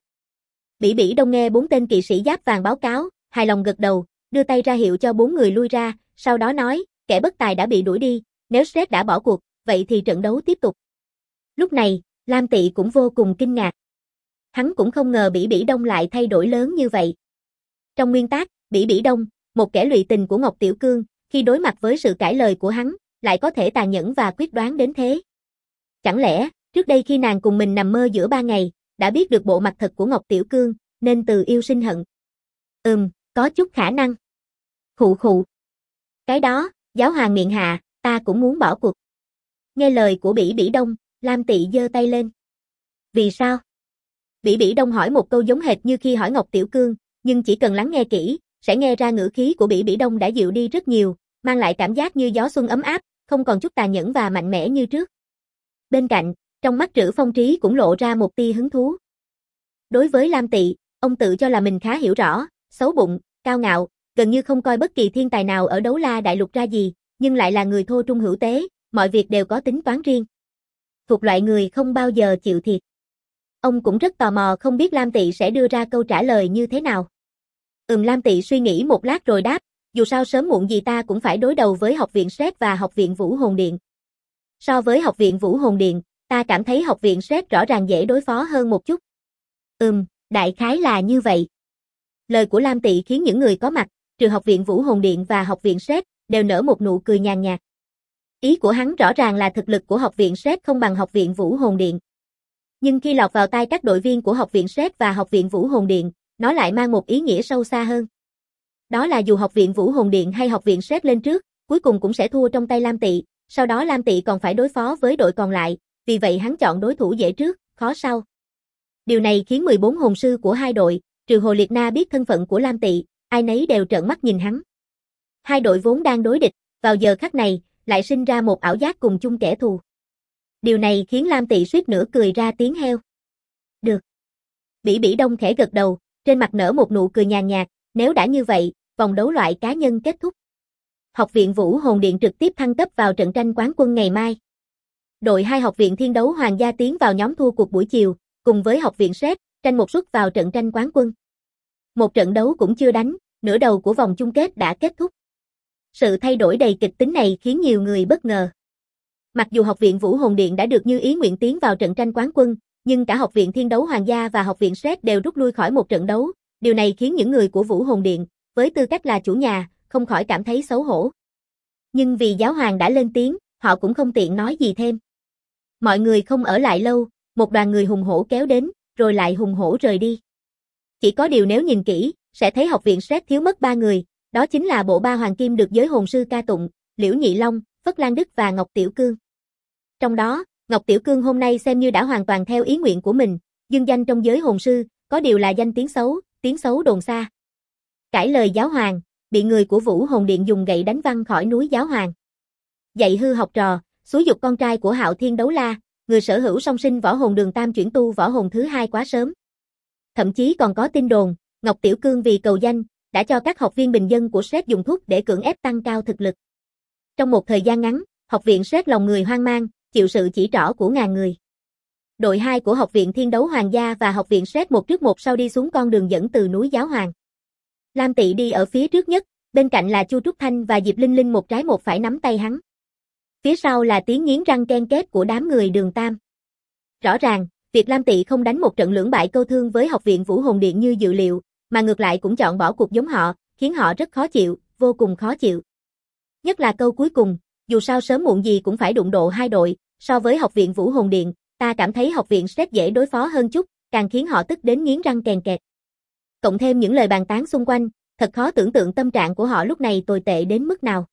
Bỉ Bỉ Đông nghe 4 tên kỵ sĩ giáp vàng báo cáo, hài lòng gật đầu, đưa tay ra hiệu cho 4 người lui ra, sau đó nói, kẻ bất tài đã bị đuổi đi, nếu Shrek đã bỏ cuộc, vậy thì trận đấu tiếp tục. Lúc này, Lam Tỵ cũng vô cùng kinh ngạc. Hắn cũng không ngờ Bỉ Bỉ Đông lại thay đổi lớn như vậy. Trong nguyên tác, Bỉ Bỉ Đông, một kẻ lụy tình của Ngọc Tiểu Cương, khi đối mặt với sự cãi lời của hắn, lại có thể tàn nhẫn và quyết đoán đến thế. Chẳng lẽ, trước đây khi nàng cùng mình nằm mơ giữa 3 ngày, đã biết được bộ mặt thật của Ngọc Tiểu Cương, nên từ yêu sinh hận? Có chút khả năng. Khụ khụ. Cái đó, Giáo Hoàng miệng hạ, ta cũng muốn bỏ cuộc. Nghe lời của Bỉ Bỉ Đông, Lam Tỵ giơ tay lên. Vì sao? Bỉ Bỉ Đông hỏi một câu giống hệt như khi hỏi Ngọc Tiểu Cương, nhưng chỉ cần lắng nghe kỹ, sẽ nghe ra ngữ khí của Bỉ Bỉ Đông đã dịu đi rất nhiều, mang lại cảm giác như gió xuân ấm áp, không còn chút tàn nhẫn và mạnh mẽ như trước. Bên cạnh, trong mắt Trữ Phong Trí cũng lộ ra một tia hứng thú. Đối với Lam Tỵ, ông tự cho là mình khá hiểu rõ, xấu bụng, cao ngạo, gần như không coi bất kỳ thiên tài nào ở Đấu La Đại Lục ra gì, nhưng lại là người thô trung hữu tế, mọi việc đều có tính toán riêng. Thuộc loại người không bao giờ chịu thiệt. Ông cũng rất tò mò không biết Lam Tỵ sẽ đưa ra câu trả lời như thế nào. Lam Tỵ suy nghĩ một lát rồi đáp, dù sao sớm muộn gì ta cũng phải đối đầu với Học viện Shrek và Học viện Vũ Hồn Điện. So với Học viện Vũ Hồn Điện, ta cảm thấy Học viện Shrek rõ ràng dễ đối phó hơn một chút. Đại khái là như vậy. Lời của Lam Tỵ khiến những người có mặt, trừ Học viện Vũ Hồn Điện và Học viện Shrek, đều nở một nụ cười nhàn nhạt. Ý của hắn rõ ràng là thực lực của Học viện Shrek không bằng Học viện Vũ Hồn Điện. Nhưng khi lọt vào tai các đội viên của Học viện Shrek và Học viện Vũ Hồn Điện, nó lại mang một ý nghĩa sâu xa hơn. Đó là dù Học viện Vũ Hồn Điện hay Học viện Shrek lên trước, cuối cùng cũng sẽ thua trong tay Lam Tỵ, sau đó Lam Tỵ còn phải đối phó với đội còn lại, vì vậy hắn chọn đối thủ dễ trước, khó sau. Điều này khiến 14 hồn sư của hai đội, trừ Hồ Liệt Na biết thân phận của Lam Tỵ, ai nấy đều trợn mắt nhìn hắn. Hai đội vốn đang đối địch, vào giờ khắc này, lại sinh ra một ảo giác cùng chung kẻ thù. Điều này khiến Lam Tỵ suýt nữa cười ra tiếng heo. Được. Bỉ Bỉ Đông khẽ gật đầu, trên mặt nở một nụ cười nhàn nhạt, nếu đã như vậy, vòng đấu loại cá nhân kết thúc. Học viện Vũ Hồn Điện trực tiếp thăng cấp vào trận tranh quán quân ngày mai. Đội 2 Học viện Thiên Đấu Hoàng gia tiến vào nhóm thua cuộc buổi chiều, cùng với Học viện Shrek, tranh một suất vào trận tranh quán quân. Một trận đấu cũng chưa đánh, nửa đầu của vòng chung kết đã kết thúc. Sự thay đổi đầy kịch tính này khiến nhiều người bất ngờ. Mặc dù Học viện Vũ Hồn Điện đã được như ý nguyện tiến vào trận tranh quán quân, Nhưng cả Học viện Thiên đấu Hoàng gia và Học viện Sét đều rút lui khỏi một trận đấu, điều này khiến những người của Vũ Hồn Điện, với tư cách là chủ nhà, không khỏi cảm thấy xấu hổ. Nhưng vì giáo hoàng đã lên tiếng, họ cũng không tiện nói gì thêm. Mọi người không ở lại lâu, một đoàn người hùng hổ kéo đến, rồi lại hùng hổ rời đi. Chỉ có điều nếu nhìn kỹ, sẽ thấy Học viện Sét thiếu mất 3 người, đó chính là bộ ba hoàng kim được giới hồn sư ca tụng, Liễu Nhị Long, Phất Lan Đức và Ngọc Tiểu Cương. Trong đó, Ngọc Tiểu Cương hôm nay xem như đã hoàn toàn theo ý nguyện của mình, dương danh trong giới hồn sư, có điều là danh tiếng xấu đồn xa. Cãi lời giáo hoàng, bị người của Vũ Hồn Điện dùng gậy đánh văng khỏi núi giáo hoàng. Dạy hư học trò, xúi giục con trai của Hạo Thiên Đấu La, người sở hữu song sinh võ hồn đường tam chuyển tu võ hồn thứ 2 quá sớm. Thậm chí còn có tin đồn, Ngọc Tiểu Cương vì cầu danh, đã cho các học viên bình dân của Sét dùng thuốc để cưỡng ép tăng cao thực lực. Trong một thời gian ngắn, học viện Sét lòng người hoang mang, chịu sự chỉ trỏ của ngàn người. Đội 2 của Học viện Thiên đấu Hoàng gia và Học viện Sét một trước một sau đi xuống con đường dẫn từ núi giáo hoàng. Lam Tị đi ở phía trước nhất, bên cạnh là Chu Trúc Thanh và Diệp Linh Linh một trái một phải nắm tay hắn. Phía sau là tiếng nghiến răng ken két của đám người Đường Tam. Rõ ràng, việc Lam Tị không đánh một trận lưỡng bại câu thương với Học viện Vũ Hồn Điện như dự liệu, mà ngược lại cũng chọn bỏ cuộc giống họ, khiến họ rất khó chịu, vô cùng khó chịu. Nhất là câu cuối cùng, dù sao sớm muộn gì cũng phải đụng độ hai đội, so với Học viện Vũ Hồn Điện, ta cảm thấy Học viện Sét dễ đối phó hơn chút, càng khiến họ tức đến nghiến răng kèn kẹt. Cộng thêm những lời bàn tán xung quanh, thật khó tưởng tượng tâm trạng của họ lúc này tồi tệ đến mức nào.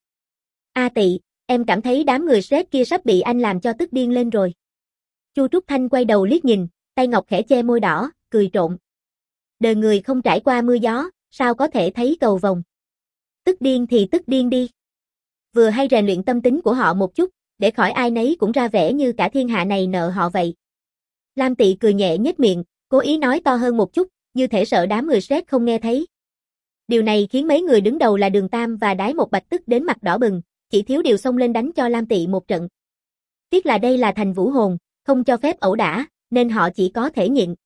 A Tị, em cảm thấy đám người Sét kia sắp bị anh làm cho tức điên lên rồi. Chu Trúc Thanh quay đầu liếc nhìn, tay ngọc khẽ che môi đỏ, cười trộn. Đời người không trải qua mưa gió, sao có thể thấy cầu vồng. Tức điên thì tức điên đi. Vừa hay rèn luyện tâm tính của họ một chút, để khỏi ai nấy cũng ra vẻ như cả thiên hạ này nợ họ vậy. Lam Tị cười nhẹ nhếch miệng, cố ý nói to hơn một chút, như thể sợ đám người Sét không nghe thấy. Điều này khiến mấy người đứng đầu là Đường Tam và Đái Một Bạch tức đến mặt đỏ bừng, chỉ thiếu điều xông lên đánh cho Lam Tị một trận. Tiếc là đây là thành Vũ Hồn, không cho phép ẩu đả, nên họ chỉ có thể nhịn.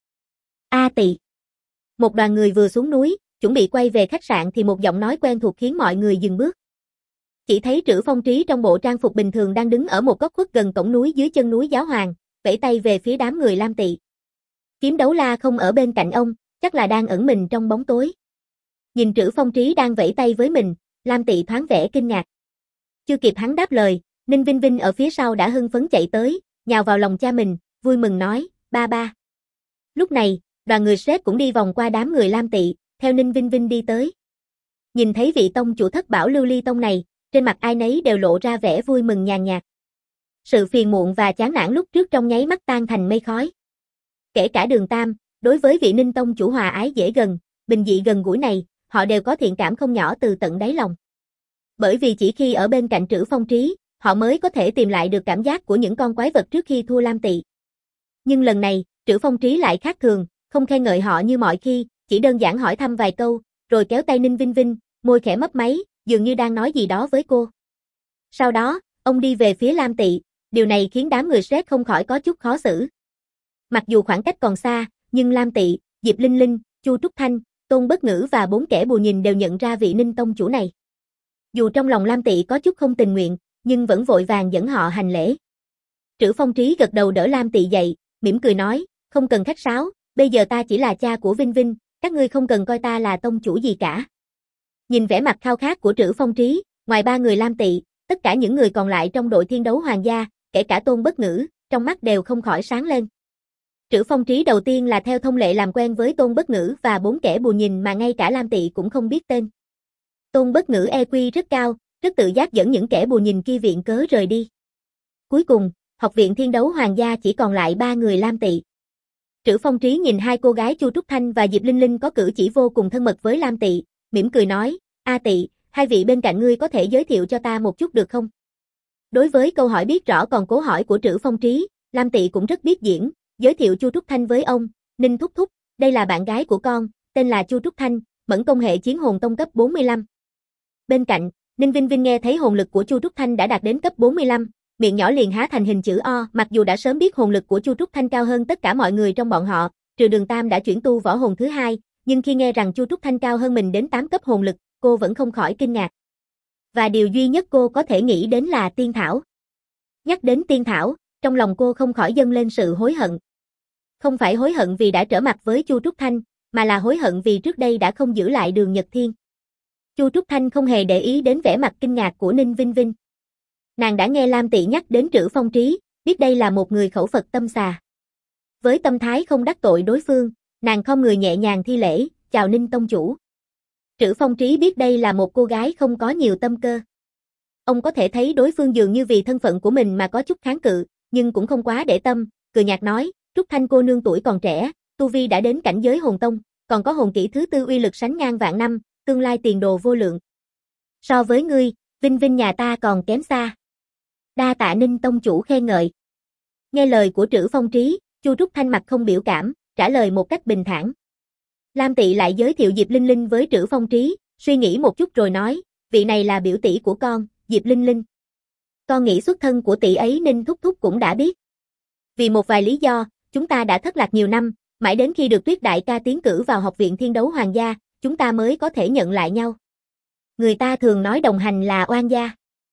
A Tị. Một đoàn người vừa xuống núi, chuẩn bị quay về khách sạn thì một giọng nói quen thuộc khiến mọi người dừng bước. Chỉ thấy Trữ Phong Trí trong bộ trang phục bình thường đang đứng ở một góc khuất gần cổng núi dưới chân núi giáo hoàng, vẫy tay về phía đám người Lam Tị. Kiếm Đấu La không ở bên cạnh ông, chắc là đang ẩn mình trong bóng tối. Nhìn Trữ Phong Trí đang vẫy tay với mình, Lam Tị thoáng vẻ kinh ngạc. Chưa kịp hắn đáp lời, Ninh Vinh Vinh ở phía sau đã hưng phấn chạy tới, nhào vào lòng cha mình, vui mừng nói, ba ba. Lúc này, đoàn người Sét cũng đi vòng qua đám người Lam Tị, theo Ninh Vinh Vinh đi tới. Nhìn thấy vị tông chủ thất bảo lưu ly tông này, trên mặt ai nấy đều lộ ra vẻ vui mừng nhàn nhạt. Sự phiền muộn và chán nản lúc trước trong nháy mắt tan thành mây khói. Kể cả Đường Tam, đối với vị Ninh tông chủ hòa ái dễ gần, bình dị gần gũi này, họ đều có thiện cảm không nhỏ từ tận đáy lòng. Bởi vì chỉ khi ở bên cạnh Trữ Phong Trí, họ mới có thể tìm lại được cảm giác của những con quái vật trước khi thua Lam Tị. Nhưng lần này, Trữ Phong Trí lại khác thường, không khen ngợi họ như mọi khi, chỉ đơn giản hỏi thăm vài câu, rồi kéo tay Ninh Vinh Vinh, môi khẽ mấp máy, dường như đang nói gì đó với cô. Sau đó, ông đi về phía Lam Tị, điều này khiến đám người Sét không khỏi có chút khó xử. Mặc dù khoảng cách còn xa, nhưng Lam Tị, Diệp Linh Linh, Chu Trúc Thanh, Tôn Bất Ngữ và 4 kẻ bù nhìn đều nhận ra vị Ninh tông chủ này. Dù trong lòng Lam Tị có chút không tình nguyện, nhưng vẫn vội vàng dẫn họ hành lễ. Trữ Phong Trí gật đầu đỡ Lam Tị dậy, mỉm cười nói, không cần khách sáo, bây giờ ta chỉ là cha của Vinh Vinh, các ngươi không cần coi ta là tông chủ gì cả. Nhìn vẻ mặt khao khát của Trữ Phong Trí, ngoài 3 người Lam Tị, tất cả những người còn lại trong đội Thiên đấu Hoàng gia, kể cả Tôn Bất Ngữ, trong mắt đều không khỏi sáng lên. Trữ Phong Trí đầu tiên là theo thông lệ làm quen với Tôn Bất Ngữ và 4 kẻ bù nhìn mà ngay cả Lam Tị cũng không biết tên. Tôn Bất Ngữ EQ rất cao, rất tự giác dẫn những kẻ bù nhìn kia viện cớ rời đi. Cuối cùng, Học viện Thiên đấu Hoàng gia chỉ còn lại 3 người Lam Tị. Trữ Phong Trí nhìn hai cô gái Chu Trúc Thanh và Diệp Linh Linh có cử chỉ vô cùng thân mật với Lam Tị, mỉm cười nói, A Tị, hai vị bên cạnh ngươi có thể giới thiệu cho ta một chút được không? Đối với câu hỏi biết rõ còn cố hỏi của Trữ Phong Trí, Lam Tị cũng rất biết diễn, giới thiệu Chu Trúc Thanh với ông, Ninh thúc thúc, đây là bạn gái của con, tên là Chu Trúc Thanh, mẫn công hệ chiến hồn tông cấp 45. Bên cạnh, Ninh Vinh Vinh nghe thấy hồn lực của Chu Trúc Thanh đã đạt đến cấp 45, miệng nhỏ liền há thành hình chữ O, mặc dù đã sớm biết hồn lực của Chu Trúc Thanh cao hơn tất cả mọi người trong bọn họ, trừ Đường Tam đã chuyển tu võ hồn thứ 2, nhưng khi nghe rằng Chu Trúc Thanh cao hơn mình đến 8 cấp hồn lực, cô vẫn không khỏi kinh ngạc. Và điều duy nhất cô có thể nghĩ đến là Tiên Thảo. Nhắc đến Tiên Thảo, trong lòng cô không khỏi dâng lên sự hối hận. Không phải hối hận vì đã trở mặt với Chu Trúc Thanh, mà là hối hận vì trước đây đã không giữ lại Đường Nhật Thiên. Chu Trúc Thanh không hề để ý đến vẻ mặt kinh ngạc của Ninh Vinh Vinh. Nàng đã nghe Lam Tị nhắc đến Trữ Phong Trí, biết đây là một người khẩu Phật tâm xà. Với tâm thái không đắc tội đối phương, nàng khom người nhẹ nhàng thi lễ, chào Ninh tông chủ. Trữ Phong Trí biết đây là một cô gái không có nhiều tâm cơ. Ông có thể thấy đối phương dường như vì thân phận của mình mà có chút kháng cự, nhưng cũng không quá để tâm, cười nhạt nói, Trúc Thanh cô nương tuổi còn trẻ, tu vi đã đến cảnh giới hồn tông, còn có hồn kỹ thứ tư uy lực sánh ngang vạn năm, tương lai tiền đồ vô lượng. So với ngươi, Vinh Vinh nhà ta còn kém xa. Đa tạ Ninh tông chủ khen ngợi. Nghe lời của Trữ Phong Trí, Chu Trúc Thanh mặt không biểu cảm, trả lời một cách bình thản. Lam Tị lại giới thiệu Diệp Linh Linh với Trữ Phong Trí, suy nghĩ một chút rồi nói, vị này là biểu tỷ của con, Diệp Linh Linh. Con nghĩ xuất thân của tỷ ấy Ninh thúc thúc cũng đã biết. Vì một vài lý do, chúng ta đã thất lạc nhiều năm, mãi đến khi được Tuyết đại ca tiến cử vào Học viện Thiên đấu Hoàng gia, chúng ta mới có thể nhận lại nhau. Người ta thường nói đồng hành là oan gia.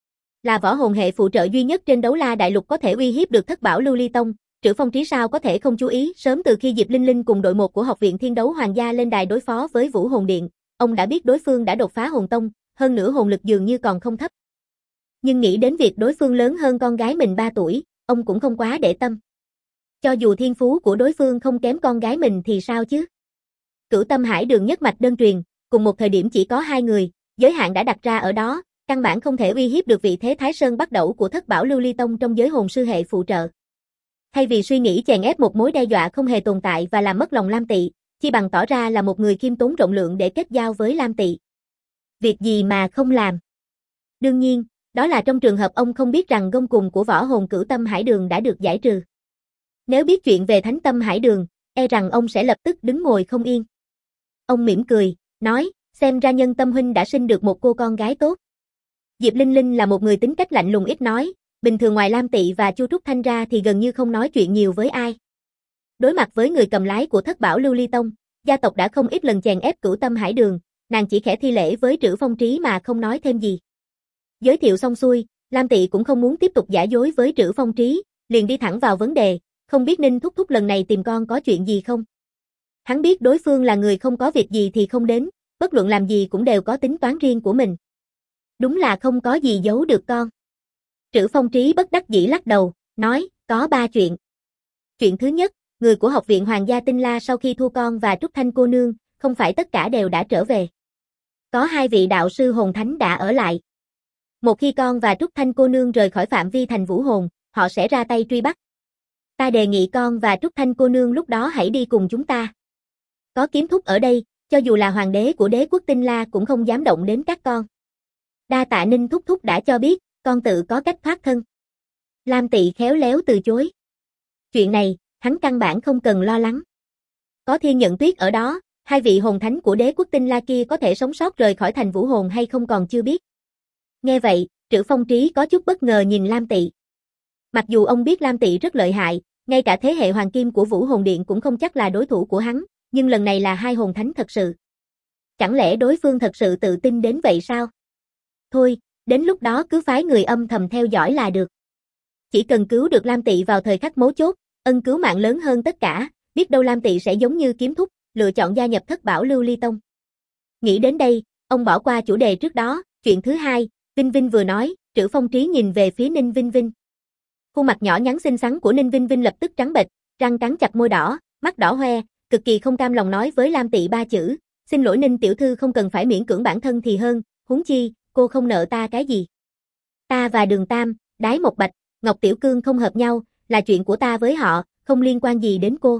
Là võ hồn hệ phụ trợ duy nhất trên Đấu La Đại Lục có thể uy hiếp được Thất Bảo Lưu Ly Tông, Trữ Phong Trí sao có thể không chú ý, sớm từ khi Diệp Linh Linh cùng đội 1 của Học viện Thiên đấu Hoàng gia lên đài đối phó với Vũ Hồn Điện, ông đã biết đối phương đã đột phá hồn tông, hơn nữa hồn lực dường như còn không thấp. Nhưng nghĩ đến việc đối phương lớn hơn con gái mình 3 tuổi, ông cũng không quá để tâm. Cho dù thiên phú của đối phương không kém con gái mình thì sao chứ? Cửu Tâm Hải Đường nhất mạch đơn truyền, cùng một thời điểm chỉ có 2 người, giới hạn đã đặt ra ở đó, căn bản không thể uy hiếp được vị thế Thái Sơn bắt đầu của Thất Bảo Lưu Ly Tông trong giới hồn sư hệ phụ trợ. Thay vì suy nghĩ chèn ép một mối đe dọa không hề tồn tại và làm mất lòng Lam Tị, chi bằng tỏ ra là một người khiêm tốn rộng lượng để kết giao với Lam Tị. Việc gì mà không làm? Đương nhiên, đó là trong trường hợp ông không biết rằng gông cùm của võ hồn Cửu Tâm Hải Đường đã được giải trừ. Nếu biết chuyện về Thánh Tâm Hải Đường, e rằng ông sẽ lập tức đứng ngồi không yên. Ông mỉm cười, nói, xem ra Nhân Tâm huynh đã sinh được một cô con gái tốt. Diệp Linh Linh là một người tính cách lạnh lùng ít nói, bình thường ngoài Lam Tị và Chu Trúc Thanh ra thì gần như không nói chuyện nhiều với ai. Đối mặt với người cầm lái của Thất Bảo Lưu Ly Tông, gia tộc đã không ít lần chèn ép Cửu Tâm Hải Đường, nàng chỉ khẽ thi lễ với Trữ Phong Trí mà không nói thêm gì. Giới thiệu xong xuôi, Lam Tị cũng không muốn tiếp tục giả dối với Trữ Phong Trí, liền đi thẳng vào vấn đề, không biết Ninh thúc thúc lần này tìm con có chuyện gì không? Hắn biết đối phương là người không có việc gì thì không đến, bất luận làm gì cũng đều có tính toán riêng của mình. Đúng là không có gì giấu được con. Trữ Phong Trí bất đắc dĩ lắc đầu, nói, có 3 chuyện. Chuyện thứ nhất, người của Học viện Hoàng gia Tinh La sau khi thua con và Trúc Thanh cô nương, không phải tất cả đều đã trở về. Có 2 vị đạo sư hồn thánh đã ở lại. Một khi con và Trúc Thanh cô nương rời khỏi phạm vi thành Vũ Hồn, họ sẽ ra tay truy bắt. Ta đề nghị con và Trúc Thanh cô nương lúc đó hãy đi cùng chúng ta. Có Kiếm thúc ở đây, cho dù là hoàng đế của đế quốc Tinh La cũng không dám động đến các con. Đa tạ Ninh thúc thúc đã cho biết, con tự có cách thoát thân. Lam Tị khéo léo từ chối. Chuyện này, hắn căn bản không cần lo lắng. Có Thiên Nhận Tuyết ở đó, 2 vị hồn thánh của đế quốc Tinh La kia có thể sống sót rời khỏi thành Vũ Hồn hay không còn chưa biết. Nghe vậy, Trữ Phong Trí có chút bất ngờ nhìn Lam Tị. Mặc dù ông biết Lam Tị rất lợi hại, ngay cả thế hệ hoàng kim của Vũ Hồn Điện cũng không chắc là đối thủ của hắn, nhưng lần này là 2 hồn thánh thật sự. Chẳng lẽ đối phương thật sự tự tin đến vậy sao? Thôi, đến lúc đó cứ phái người âm thầm theo dõi là được. Chỉ cần cứu được Lam Tị vào thời khắc mấu chốt, ân cứu mạng lớn hơn tất cả, biết đâu Lam Tị sẽ giống như Kiếm thúc, lựa chọn gia nhập Thất Bảo Lưu Ly Tông. Nghĩ đến đây, ông bỏ qua chủ đề trước đó, chuyện thứ hai, Vinh Vinh vừa nói, Trữ Phong Trí nhìn về phía Ninh Vinh Vinh. Khuôn mặt nhỏ nhắn xinh xắn của Ninh Vinh Vinh lập tức trắng bệch, răng cắn chặt môi đỏ, mắt đỏ hoe, cực kỳ không cam lòng nói với Lam Tị 3 chữ, xin lỗi Ninh tiểu thư không cần phải miễn cưỡng bản thân thì hơn, huống chi, cô không nợ ta cái gì. Ta và Đường Tam, Đái Một Bạch, Ngọc Tiểu Cương không hợp nhau, là chuyện của ta với họ, không liên quan gì đến cô.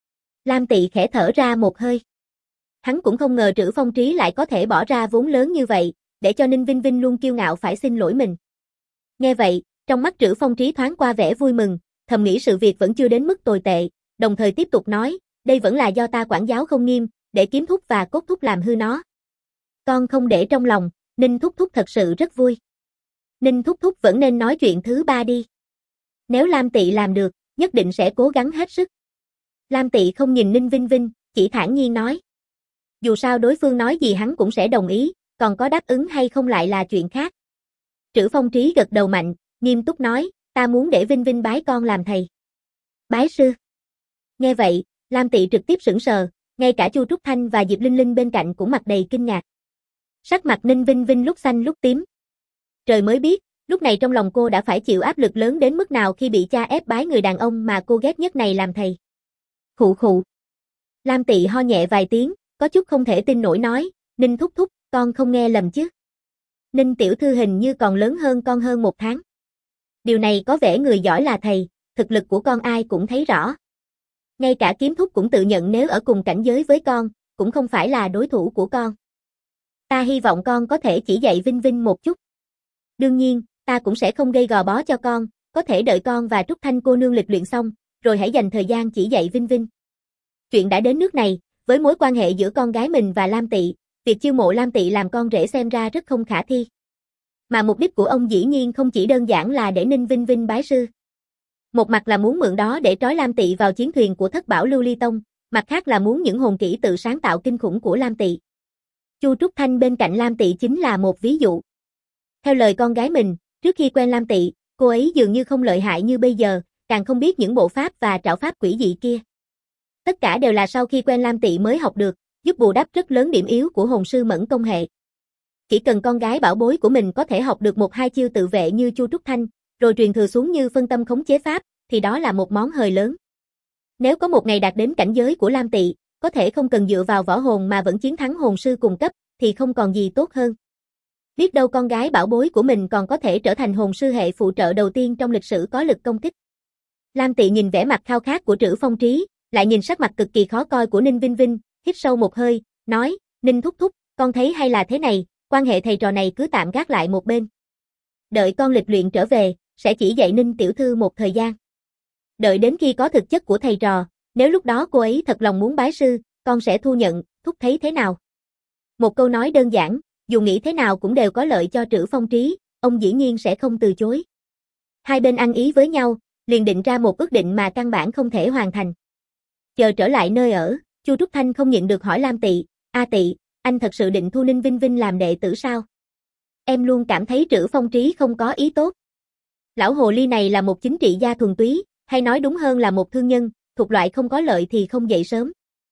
Lam Tị khẽ thở ra một hơi. Hắn cũng không ngờ Trữ Phong Trí lại có thể bỏ ra vốn lớn như vậy, để cho Ninh Vinh Vinh luôn kiêu ngạo phải xin lỗi mình. Nghe vậy, trong mắt Trữ Phong Trí thoáng qua vẻ vui mừng, thầm nghĩ sự việc vẫn chưa đến mức tồi tệ, đồng thời tiếp tục nói, đây vẫn là do ta quản giáo không nghiêm, để Kiếm thúc và Cốt thúc làm hư nó. Con không để trong lòng, Ninh thúc thúc thật sự rất vui. Ninh thúc thúc vẫn nên nói chuyện thứ 3 đi. Nếu Lam Tị làm được, nhất định sẽ cố gắng hết sức. Lam Tị không nhìn Ninh Vinh Vinh, chỉ thản nhiên nói. Dù sao đối phương nói gì hắn cũng sẽ đồng ý, còn có đáp ứng hay không lại là chuyện khác. Trữ Phong Trí gật đầu mạnh, nghiêm túc nói, ta muốn để Vinh Vinh bái con làm thầy. Bái sư. Nghe vậy, Lam Tị trực tiếp sững sờ, ngay cả Chu Trúc Thanh và Diệp Linh Linh bên cạnh cũng mặt đầy kinh ngạc. Sắc mặt Ninh Vinh Vinh lúc xanh lúc tím. Trời mới biết, lúc này trong lòng cô đã phải chịu áp lực lớn đến mức nào khi bị cha ép bái người đàn ông mà cô ghét nhất này làm thầy. Khụ khụ. Lam Tị ho nhẹ vài tiếng, có chút không thể tin nổi nói, Ninh thúc thúc, con không nghe lầm chứ. Ninh tiểu thư hình như còn lớn hơn con hơn 1 tháng. Điều này có vẻ người giỏi là thầy, thực lực của con ai cũng thấy rõ. Ngay cả kiếm thúc cũng tự nhận nếu ở cùng cảnh giới với con, cũng không phải là đối thủ của con. Ta hy vọng con có thể chỉ dạy Vinh Vinh một chút. Đương nhiên, ta cũng sẽ không gây gò bó cho con, có thể đợi con và Trúc Thanh cô nương lịch luyện xong, rồi hãy dành thời gian chỉ dạy Vinh Vinh. Chuyện đã đến nước này, với mối quan hệ giữa con gái mình và Lam Tị, việc chiêu mộ Lam Tị làm con rể xem ra rất không khả thi. Mà mục đích của ông dĩ nhiên không chỉ đơn giản là để Ninh Vinh Vinh bái sư. Một mặt là muốn mượn đó để trói Lam Tị vào chiến thuyền của Thất Bảo Lưu Ly Tông, mặt khác là muốn những hồn kỹ tự sáng tạo kinh khủng của Lam Tị. Chu Trúc Thanh bên cạnh Lam Tị chính là một ví dụ. Theo lời con gái mình, trước khi quen Lam Tị, cô ấy dường như không lợi hại như bây giờ, càng không biết những bộ pháp và trảo pháp quỷ dị kia. Tất cả đều là sau khi quen Lam Tị mới học được, giúp bù đắp rất lớn điểm yếu của hồn sư mẫn công hệ. Chỉ cần con gái bảo bối của mình có thể học được 1-2 chiêu tự vệ như Chu Trúc Thanh, rồi truyền thừa xuống như phân tâm khống chế pháp, thì đó là một món hời lớn. Nếu có một ngày đạt đến cảnh giới của Lam Tị, có thể không cần dựa vào võ hồn mà vẫn chiến thắng hồn sư cùng cấp, thì không còn gì tốt hơn. Biết đâu con gái bảo bối của mình còn có thể trở thành hồn sư hệ phụ trợ đầu tiên trong lịch sử có lực công kích. Lam Tị nhìn vẻ mặt khao khát của Trữ Phong Trí, lại nhìn sắc mặt cực kỳ khó coi của Ninh Vinh Vinh, hít sâu một hơi, nói, Ninh thúc thúc, con thấy hay là thế này, quan hệ thầy trò này cứ tạm gác lại một bên. Đợi con lịch luyện trở về, sẽ chỉ dạy Ninh tiểu thư một thời gian. Đợi đến khi có thực chất của thầy trò, nếu lúc đó cô ấy thật lòng muốn bái sư, con sẽ thu nhận, thúc thấy thế nào? Một câu nói đơn giản, dù nghĩ thế nào cũng đều có lợi cho Trữ Phong Trí, ông dĩ nhiên sẽ không từ chối. Hai bên ăn ý với nhau, liền định ra một ước định mà căn bản không thể hoàn thành. Chờ trở lại nơi ở, Chu Trúc Thanh không nhịn được hỏi Lam Tị, A Tị, anh thật sự định thu Ninh Vinh Vinh làm đệ tử sao? Em luôn cảm thấy Trữ Phong Trí không có ý tốt. Lão hồ ly này là một chính trị gia thuần túy, hay nói đúng hơn là một thương nhân, thuộc loại không có lợi thì không dậy sớm.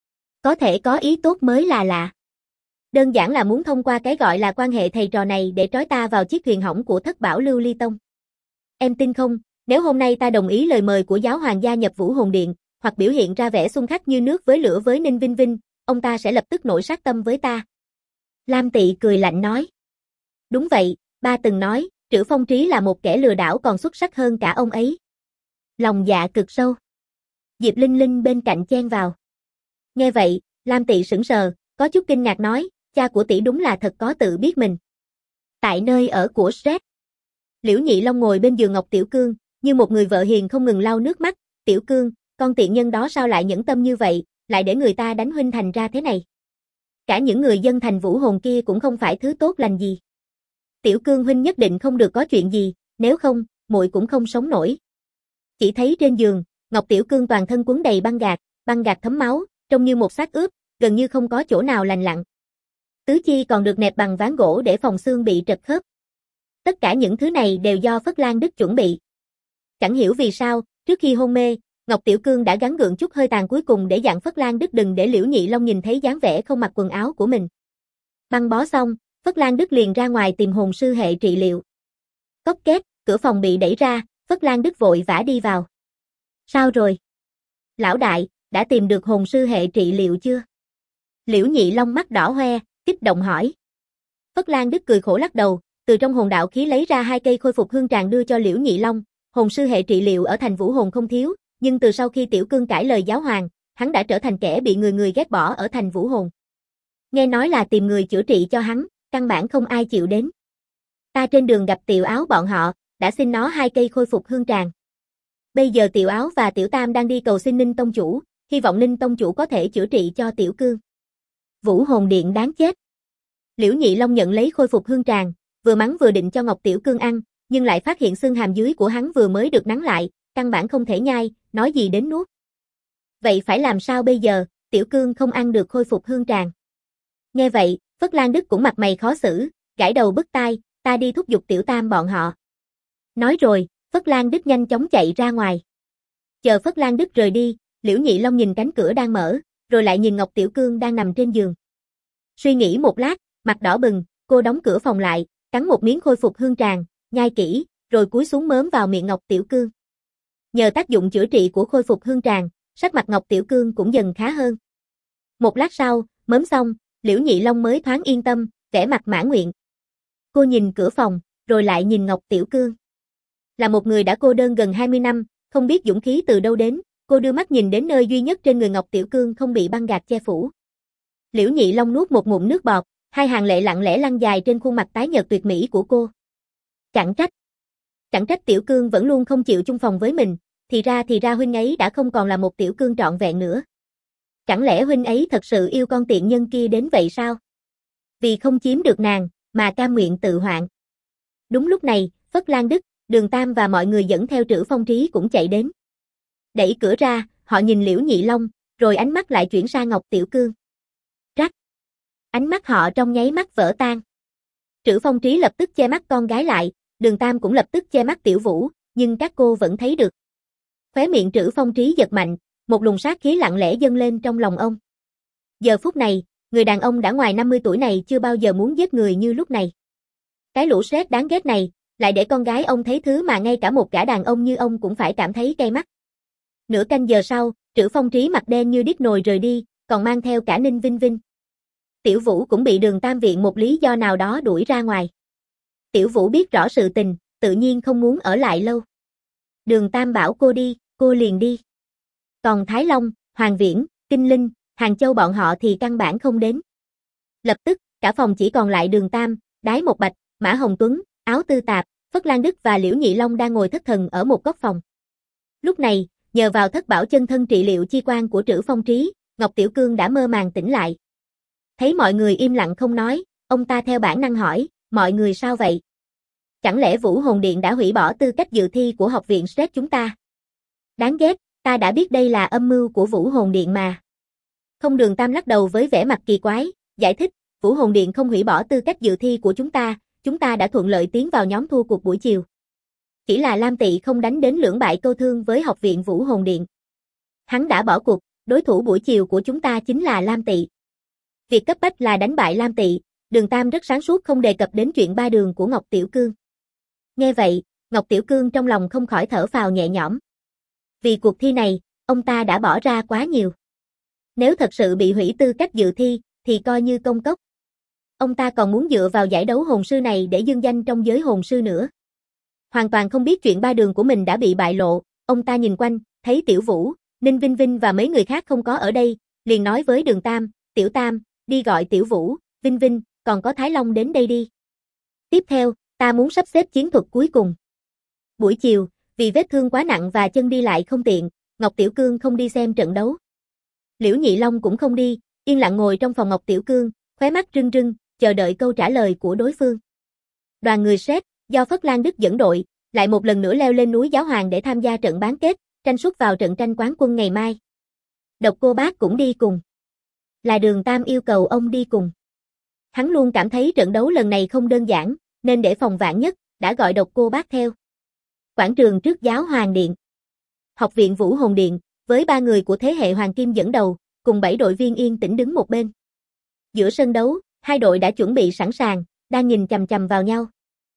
Có thể có ý tốt mới là lạ. Đơn giản là muốn thông qua cái gọi là quan hệ thầy trò này để trói ta vào chiếc thuyền hỏng của Thất Bảo Lưu Ly Tông. Em tin không, nếu hôm nay ta đồng ý lời mời của giáo hoàng gia nhập Vũ Hồn Điện, hoặc biểu hiện ra vẻ xung khắc như nước với lửa với Ninh Vinh Vinh, ông ta sẽ lập tức nổi sát tâm với ta. Lam Tị cười lạnh nói. Đúng vậy, ba từng nói, Trữ Phong Trí là một kẻ lừa đảo còn xuất sắc hơn cả ông ấy. Lòng dạ cực sâu. Diệp Linh Linh bên cạnh chen vào. Nghe vậy, Lam Tị sững sờ, có chút kinh ngạc nói, cha của tỷ đúng là thật có tự biết mình. Tại nơi ở của Sret, Liễu Nhị Long ngồi bên giường Ngọc Tiểu Cương, như một người vợ hiền không ngừng lau nước mắt, Tiểu Cương, con tiện nhân đó sao lại nhẫn tâm như vậy, lại để người ta đánh huynh thành ra thế này. Cả những người dân thành Vũ Hồn kia cũng không phải thứ tốt lành gì. Tiểu Cương huynh nhất định không được có chuyện gì, nếu không, muội cũng không sống nổi. Chỉ thấy trên giường, Ngọc Tiểu Cương toàn thân quấn đầy băng gạc thấm máu, trông như một xác ướp, gần như không có chỗ nào lành lặn. Tứ chi còn được nẹp bằng ván gỗ để phòng xương bị trật khớp. Tất cả những thứ này đều do Phất Lan Đức chuẩn bị. Chẳng hiểu vì sao, trước khi hôn mê, Ngọc Tiểu Cương đã gắng gượng chút hơi tàn cuối cùng để dặn Phất Lan Đức đừng để Liễu Nhị Long nhìn thấy dáng vẻ không mặc quần áo của mình. Băng bó xong, Phất Lan Đức liền ra ngoài tìm hồn sư hệ trị liệu. Cốc két, cửa phòng bị đẩy ra, Phất Lan Đức vội vã đi vào. Sao rồi? Lão đại, đã tìm được hồn sư hệ trị liệu chưa? Liễu Nhị Long mắt đỏ hoe, kích động hỏi. Phất Lan Đức cười khổ lắc đầu, từ trong hồn đạo khí lấy ra 2 cây khôi phục hương tràng đưa cho Liễu Nhị Long. Hồn sư hệ trị liệu ở thành Vũ Hồn không thiếu, nhưng từ sau khi Tiểu Cương cãi lời giáo hoàng, hắn đã trở thành kẻ bị người người ghét bỏ ở thành Vũ Hồn. Nghe nói là tìm người chữa trị cho hắn, căn bản không ai chịu đến. Ta trên đường gặp Tiểu Áo bọn họ, đã xin nó 2 cây khôi phục hương tràng. Bây giờ Tiểu Áo và Tiểu Tam đang đi cầu xin Ninh Tông Chủ, hy vọng Ninh Tông Chủ có thể chữa trị cho Tiểu Cương. Vũ Hồn Điện đáng chết. Liễu Nhị Long nhận lấy khôi phục hương tràng, vừa mắng vừa định cho Ngọc Tiểu Cương ăn, nhưng lại phát hiện xương hàm dưới của hắn vừa mới được nắn lại, căn bản không thể nhai, nói gì đến nuốt. Vậy phải làm sao bây giờ, Tiểu Cương không ăn được khôi phục hương tràng. Nghe vậy, Phất Lan Đức cũng mặt mày khó xử, gãi đầu bứt tai, ta đi thúc giục Tiểu Tam bọn họ. Nói rồi, Phất Lan Đức nhanh chóng chạy ra ngoài. Chờ Phất Lan Đức rời đi, Liễu Nhị Long nhìn cánh cửa đang mở, rồi lại nhìn Ngọc Tiểu Cương đang nằm trên giường. Suy nghĩ một lát, mặt đỏ bừng, cô đóng cửa phòng lại, cắn một miếng khôi phục hương tràng, nhai kỹ, rồi cúi xuống mớm vào miệng Ngọc Tiểu Cương. Nhờ tác dụng chữa trị của khôi phục hương tràng, sắc mặt Ngọc Tiểu Cương cũng dần khá hơn. Một lát sau, mớm xong, Liễu Nhị Long mới thoáng yên tâm, vẻ mặt mãn nguyện. Cô nhìn cửa phòng, rồi lại nhìn Ngọc Tiểu Cương. Là một người đã cô đơn gần 20 năm, không biết dũng khí từ đâu đến, cô đưa mắt nhìn đến nơi duy nhất trên người Ngọc Tiểu Cương không bị băng gạc che phủ. Liễu Nhị Long nuốt một ngụm nước bọt, hai hàng lệ lặng lẽ lăn dài trên khuôn mặt tái nhợt tuyệt mỹ của cô. Chẳng trách Tiểu Cương vẫn luôn không chịu chung phòng với mình, thì ra huynh ấy đã không còn là một Tiểu Cương trọn vẹn nữa. Chẳng lẽ huynh ấy thật sự yêu con tiện nhân kia đến vậy sao? Vì không chiếm được nàng, mà cam nguyện tự hoạn. Đúng lúc này, Phất Lan Đức, Đường Tam và mọi người dẫn theo Trữ Phong Trí cũng chạy đến. Đẩy cửa ra, họ nhìn Liễu Nhị Long, rồi ánh mắt lại chuyển sang Ngọc Tiểu Cương. Rắc. Ánh mắt họ trong nháy mắt vỡ tan. Trữ Phong Trí lập tức che mắt con gái lại, Đường Tam cũng lập tức che mắt Tiểu Vũ, nhưng các cô vẫn thấy được. Khóe miệng Trữ Phong Trí giật mạnh, một luồng sát khí lặng lẽ dâng lên trong lòng ông. Giờ phút này, người đàn ông đã ngoài 50 tuổi này chưa bao giờ muốn giết người như lúc này. Cái lũ sét đáng ghét này, lại để con gái ông thấy thứ mà ngay cả một gã đàn ông như ông cũng phải cảm thấy cay mắt. Nửa canh giờ sau, Trữ Phong Trí mặt đen như đít nồi rời đi, còn mang theo cả Ninh Vinh Vinh. Tiểu Vũ cũng bị Đường Tam viện một lý do nào đó đuổi ra ngoài. Tiểu Vũ biết rõ sự tình, tự nhiên không muốn ở lại lâu. Đường Tam bảo cô đi, cô liền đi. Còn Thái Long, Hoàng Viễn, Kinh Linh, Hàng Châu bọn họ thì căn bản không đến. Lập tức, cả phòng chỉ còn lại Đường Tam, Đái Một Bạch, Mã Hồng Tuấn, Áo Tư Tạp, Phất Lan Đức và Liễu Nhị Long đang ngồi thất thần ở một góc phòng. Lúc này, nhờ vào thất bảo chân thân trị liệu chi quan của Trữ Phong Trí, Ngọc Tiểu Cương đã mơ màng tỉnh lại. Thấy mọi người im lặng không nói, ông ta theo bản năng hỏi, mọi người sao vậy? Chẳng lẽ Vũ Hồn Điện đã hủy bỏ tư cách dự thi của học viện STRESS chúng ta? Đáng ghét, ta đã biết đây là âm mưu của Vũ Hồn Điện mà. Không. Đường Tam lắc đầu với vẻ mặt kỳ quái, giải thích, Vũ Hồn Điện không hủy bỏ tư cách dự thi của chúng ta đã thuận lợi tiến vào nhóm thua cuộc buổi chiều. Chỉ là Lam Tị không đánh đến lưỡng bại câu thương với học viện Vũ Hồn Điện. Hắn đã bỏ cuộc, đối thủ buổi chiều của chúng ta chính là Lam Tị. Việc cấp bách là đánh bại Lam Tị, Đường Tam rất sáng suốt không đề cập đến chuyện ba đường của Ngọc Tiểu Cương. Nghe vậy, Ngọc Tiểu Cương trong lòng không khỏi thở phào nhẹ nhõm. Vì cuộc thi này, ông ta đã bỏ ra quá nhiều. Nếu thật sự bị hủy tư cách dự thi, thì coi như công cốc. Ông ta còn muốn dựa vào giải đấu hồn sư này để dương danh trong giới hồn sư nữa. Hoàn toàn không biết chuyện ba đường của mình đã bị bại lộ, ông ta nhìn quanh, thấy Tiểu Vũ, Ninh Vinh Vinh và mấy người khác không có ở đây, liền nói với Đường Tam, Tiểu Tam, đi gọi Tiểu Vũ, Vinh Vinh, còn có Thái Long đến đây đi. Tiếp theo, ta muốn sắp xếp chiến thuật cuối cùng. Buổi chiều, vì vết thương quá nặng và chân đi lại không tiện, Ngọc Tiểu Cương không đi xem trận đấu. Liễu Nhị Long cũng không đi, yên lặng ngồi trong phòng Ngọc Tiểu Cương, khóe mắt rưng rưng, chờ đợi câu trả lời của đối phương. Đoàn người STRESS, do Phất Lan Đức dẫn đội, lại một lần nữa leo lên núi Giáo Hoàng để tham gia trận bán kết, tranh suất vào trận tranh quán quân ngày mai. Độc Cô Bác cũng đi cùng. Là Đường Tam yêu cầu ông đi cùng. Hắn luôn cảm thấy trận đấu lần này không đơn giản, nên để phòng vạn nhất, đã gọi Độc Cô Bác theo. Quảng trường trước Giáo Hoàng Điện. Học viện Vũ Hồn Điện, với 3 người của thế hệ Hoàng Kim dẫn đầu, cùng 7 đội viên yên tĩnh đứng một bên. Giữa sân đấu, hai đội đã chuẩn bị sẵn sàng, đang nhìn chằm chằm vào nhau.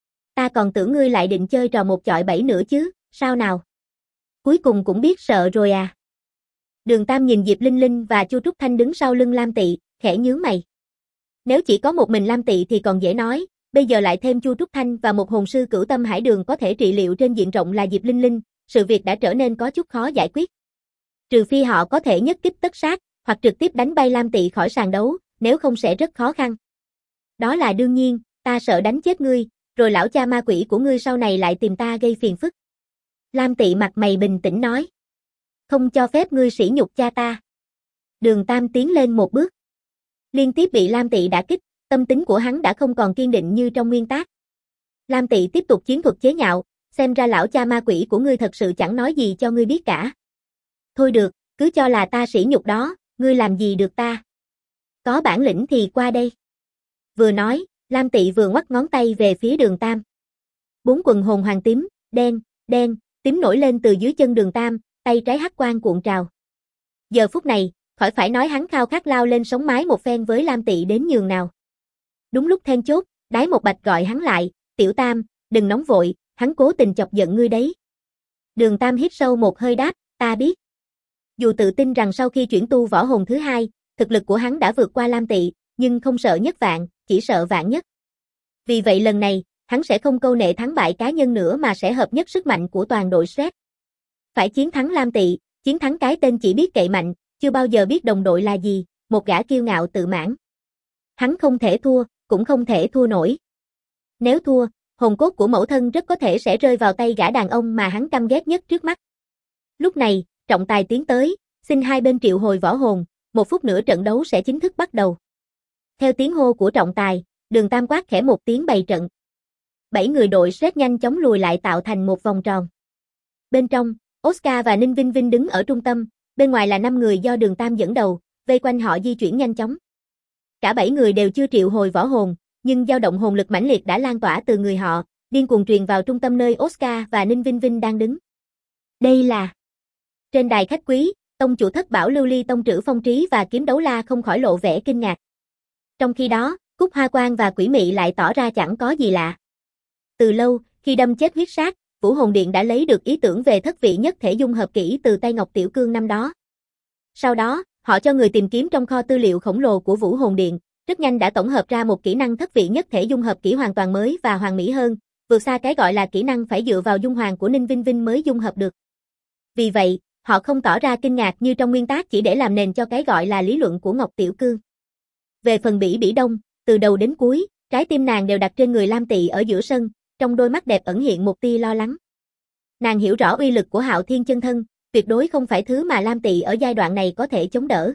Ta còn tưởng ngươi lại định chơi trò một chọi 7 nữa chứ, sao nào? Cuối cùng cũng biết sợ rồi à? Đường Tam nhìn Diệp Linh Linh và Chu Trúc Thanh đứng sau lưng Lam Tị, khẽ nhướng mày. Nếu chỉ có một mình Lam Tị thì còn dễ nói, bây giờ lại thêm Chu Trúc Thanh và một hồn sư cửu tâm hải đường có thể trị liệu trên diện rộng là Diệp Linh Linh, sự việc đã trở nên có chút khó giải quyết. Trừ phi họ có thể nhất kích tất sát, hoặc trực tiếp đánh bay Lam Tị khỏi sàn đấu, nếu không sẽ rất khó khăn. Đó là đương nhiên, ta sợ đánh chết ngươi, rồi lão cha ma quỷ của ngươi sau này lại tìm ta gây phiền phức. Lam Tị mặt mày bình tĩnh nói. Không cho phép ngươi sỉ nhục cha ta. Đường Tam tiến lên một bước. Liên tiếp bị Lam Tị đả kích, tâm tính của hắn đã không còn kiên định như trong nguyên tác. Lam Tị tiếp tục chiến thuật chế nhạo, xem ra lão cha ma quỷ của ngươi thật sự chẳng nói gì cho ngươi biết cả. Thôi được, cứ cho là ta sỉ nhục đó, ngươi làm gì được ta. Có bản lĩnh thì qua đây. Vừa nói, Lam Tị vừa ngoắc ngón tay về phía Đường Tam. 4 quần hồn hoàng tím, đen, tím nổi lên từ dưới chân Đường Tam, tay trái hắc quang cuộn trào. Giờ phút này, khỏi phải nói hắn khao khát lao lên sống mái một phen với Lam Tị đến nhường nào. Đúng lúc then chốt, Đái Một Bạch gọi hắn lại, "Tiểu Tam, đừng nóng vội, hắn cố tình chọc giận ngươi đấy." Đường Tam hít sâu một hơi đáp, "Ta biết." Dù tự tin rằng sau khi chuyển tu võ hồn thứ hai, thực lực của hắn đã vượt qua Lam Tị, nhưng không sợ nhất vạn, chỉ sợ vạn nhất. Vì vậy lần này, hắn sẽ không câu nệ thắng bại cá nhân nữa mà sẽ hợp nhất sức mạnh của toàn đội Shred. Phải chiến thắng Lam Tị, chiến thắng cái tên chỉ biết cậy mạnh, chưa bao giờ biết đồng đội là gì, một gã kiêu ngạo tự mãn. Hắn không thể thua, cũng không thể thua nổi. Nếu thua, hồn cốt của mẫu thân rất có thể sẽ rơi vào tay gã đàn ông mà hắn căm ghét nhất trước mắt. Lúc này, trọng tài tiến tới, xin hai bên triệu hồi võ hồn, 1 phút nữa trận đấu sẽ chính thức bắt đầu. Theo tiếng hô của trọng tài, Đường Tam quát khẽ một tiếng bày trận. 7 người đội Shred nhanh chóng lùi lại tạo thành một vòng tròn. Bên trong, Oscar và Ninh Vinh Vinh đứng ở trung tâm, bên ngoài là 5 người do Đường Tam dẫn đầu, vây quanh họ di chuyển nhanh chóng. Cả 7 người đều chưa triệu hồi võ hồn, nhưng dao động hồn lực mãnh liệt đã lan tỏa từ người họ, điên cuồng truyền vào trung tâm nơi Oscar và Ninh Vinh Vinh đang đứng. Đây là... Trên đài khách quý, tông chủ Thất Bảo Lưu Ly tông trữ Phong Trí và Kiếm Đấu La không khỏi lộ vẻ kinh ngạc. Trong khi đó, Cúc Hoa Quang và Quỷ Mị lại tỏ ra chẳng có gì lạ. Từ lâu, khi đâm chết huyết sát, Vũ Hồn Điện đã lấy được ý tưởng về thất vị nhất thể dung hợp kỹ từ tay Ngọc Tiểu Cương năm đó. Sau đó, họ cho người tìm kiếm trong kho tư liệu khổng lồ của Vũ Hồn Điện, rất nhanh đã tổng hợp ra một kỹ năng thất vị nhất thể dung hợp kỹ hoàn toàn mới và hoàn mỹ hơn, vượt xa cái gọi là kỹ năng phải dựa vào dung hoàng của Ninh Vinh Vinh mới dung hợp được. Vì vậy, họ không tỏ ra kinh ngạc như trong nguyên tác chỉ để làm nền cho cái gọi là lý luận của Ngọc Tiểu Cương. Về phần Bỉ Bỉ Đông, từ đầu đến cuối, trái tim nàng đều đặt trên người Lam Tị ở giữa sân, trong đôi mắt đẹp ẩn hiện một tia lo lắng. Nàng hiểu rõ uy lực của Hạo Thiên chân thân, tuyệt đối không phải thứ mà Lam Tị ở giai đoạn này có thể chống đỡ.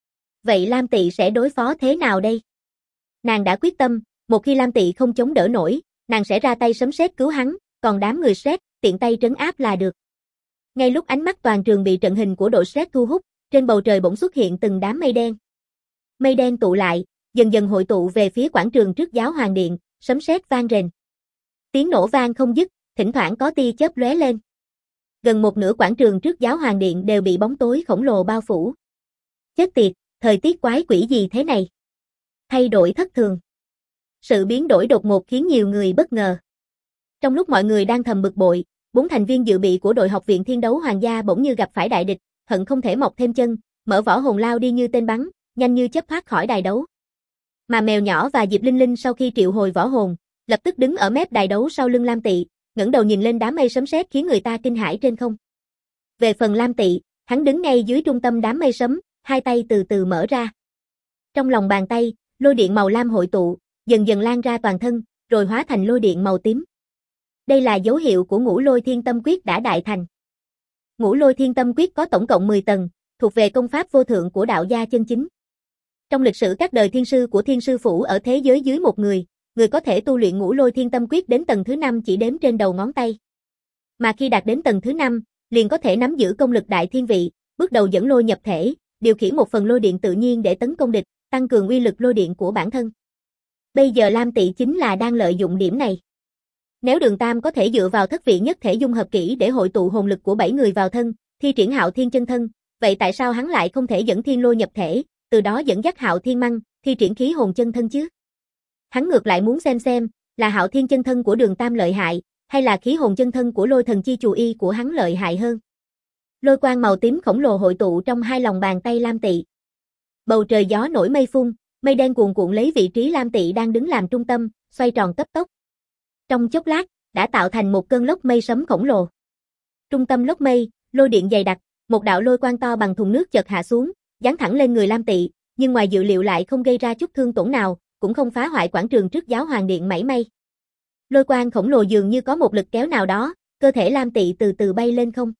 Vậy Lam Tị sẽ đối phó thế nào đây? Nàng đã quyết tâm, một khi Lam Tị không chống đỡ nổi, nàng sẽ ra tay sấm sét cứu hắn, còn đám người Shred, tiện tay trấn áp là được. Ngay lúc ánh mắt toàn trường bị trận hình của đội Shred thu hút, trên bầu trời bỗng xuất hiện từng đám mây đen. Mây đen tụ lại, dần dần hội tụ về phía quảng trường trước Giáo Hoàng Điện, sấm sét vang rền. Tiếng nổ vang không dứt, thỉnh thoảng có tia chớp lóe lên. Gần một nửa quảng trường trước Giáo Hoàng Điện đều bị bóng tối khổng lồ bao phủ. Chết tiệt, thời tiết quái quỷ gì thế này? Thay đổi thất thường. Sự biến đổi đột ngột khiến nhiều người bất ngờ. Trong lúc mọi người đang thầm bực bội, 4 thành viên dự bị của đội học viện Thiên Đấu Hoàng gia bỗng như gặp phải đại địch, hận không thể mọc thêm chân, mở võ hồn lao đi như tên bắn, nhanh như chớp thoát khỏi đài đấu. Mà Mèo Nhỏ và Diệp Linh Linh sau khi triệu hồi võ hồn, lập tức đứng ở mép đài đấu sau lưng Lam Tị, ngẩng đầu nhìn lên đám mây sấm sét khiến người ta kinh hãi trên không. Về phần Lam Tị, hắn đứng ngay dưới trung tâm đám mây sấm, hai tay từ từ mở ra. Trong lòng bàn tay, lôi điện màu lam hội tụ, dần dần lan ra toàn thân, rồi hóa thành lôi điện màu tím. Đây là dấu hiệu của Ngũ Lôi Thiên Tâm Quyết đã đại thành. Ngũ Lôi Thiên Tâm Quyết có tổng cộng 10 tầng, thuộc về công pháp vô thượng của đạo gia chân chính. Trong lịch sử các đời thiên sư của Thiên Sư Phủ ở thế giới dưới một người có thể tu luyện Ngũ Lôi Thiên Tâm Quyết đến tầng thứ 5 chỉ đếm trên đầu ngón tay. Mà khi đạt đến tầng thứ 5, liền có thể nắm giữ công lực đại thiên vị, bước đầu dẫn lôi nhập thể, điều khiển một phần lôi điện tự nhiên để tấn công địch, tăng cường uy lực lôi điện của bản thân. Bây giờ Lam Tị chính là đang lợi dụng điểm này. Nếu Đường Tam có thể dựa vào thất vị nhất thể dung hợp kỹ để hội tụ hồn lực của 7 người vào thân, thi triển Hạo Thiên chân thân, vậy tại sao hắn lại không thể dẫn thiên lôi nhập thể, từ đó dẫn dắt Hạo Thiên Măng, thi triển khí hồn chân thân chứ? Hắn ngược lại muốn xem là Hạo Thiên chân thân của Đường Tam lợi hại, hay là khí hồn chân thân của Lôi Thần Chi Chù Y của hắn lợi hại hơn. Lôi quang màu tím khổng lồ hội tụ trong hai lòng bàn tay Lam Tị. Bầu trời gió nổi mây phun, mây đen cuồn cuộn lấy vị trí Lam Tị đang đứng làm trung tâm, xoay tròn cấp tốc. Trong chốc lát, đã tạo thành một cơn lốc mây sấm khổng lồ. Trung tâm lốc mây, lôi điện dày đặc, một đạo lôi quang to bằng thùng nước chợt hạ xuống, giáng thẳng lên người Lam Tị, nhưng ngoài dự liệu lại không gây ra chút thương tổn nào, cũng không phá hoại quảng trường trước Giáo Hoàng Điện mảy may. Lôi quang khổng lồ dường như có một lực kéo nào đó, cơ thể Lam Tị từ từ bay lên không.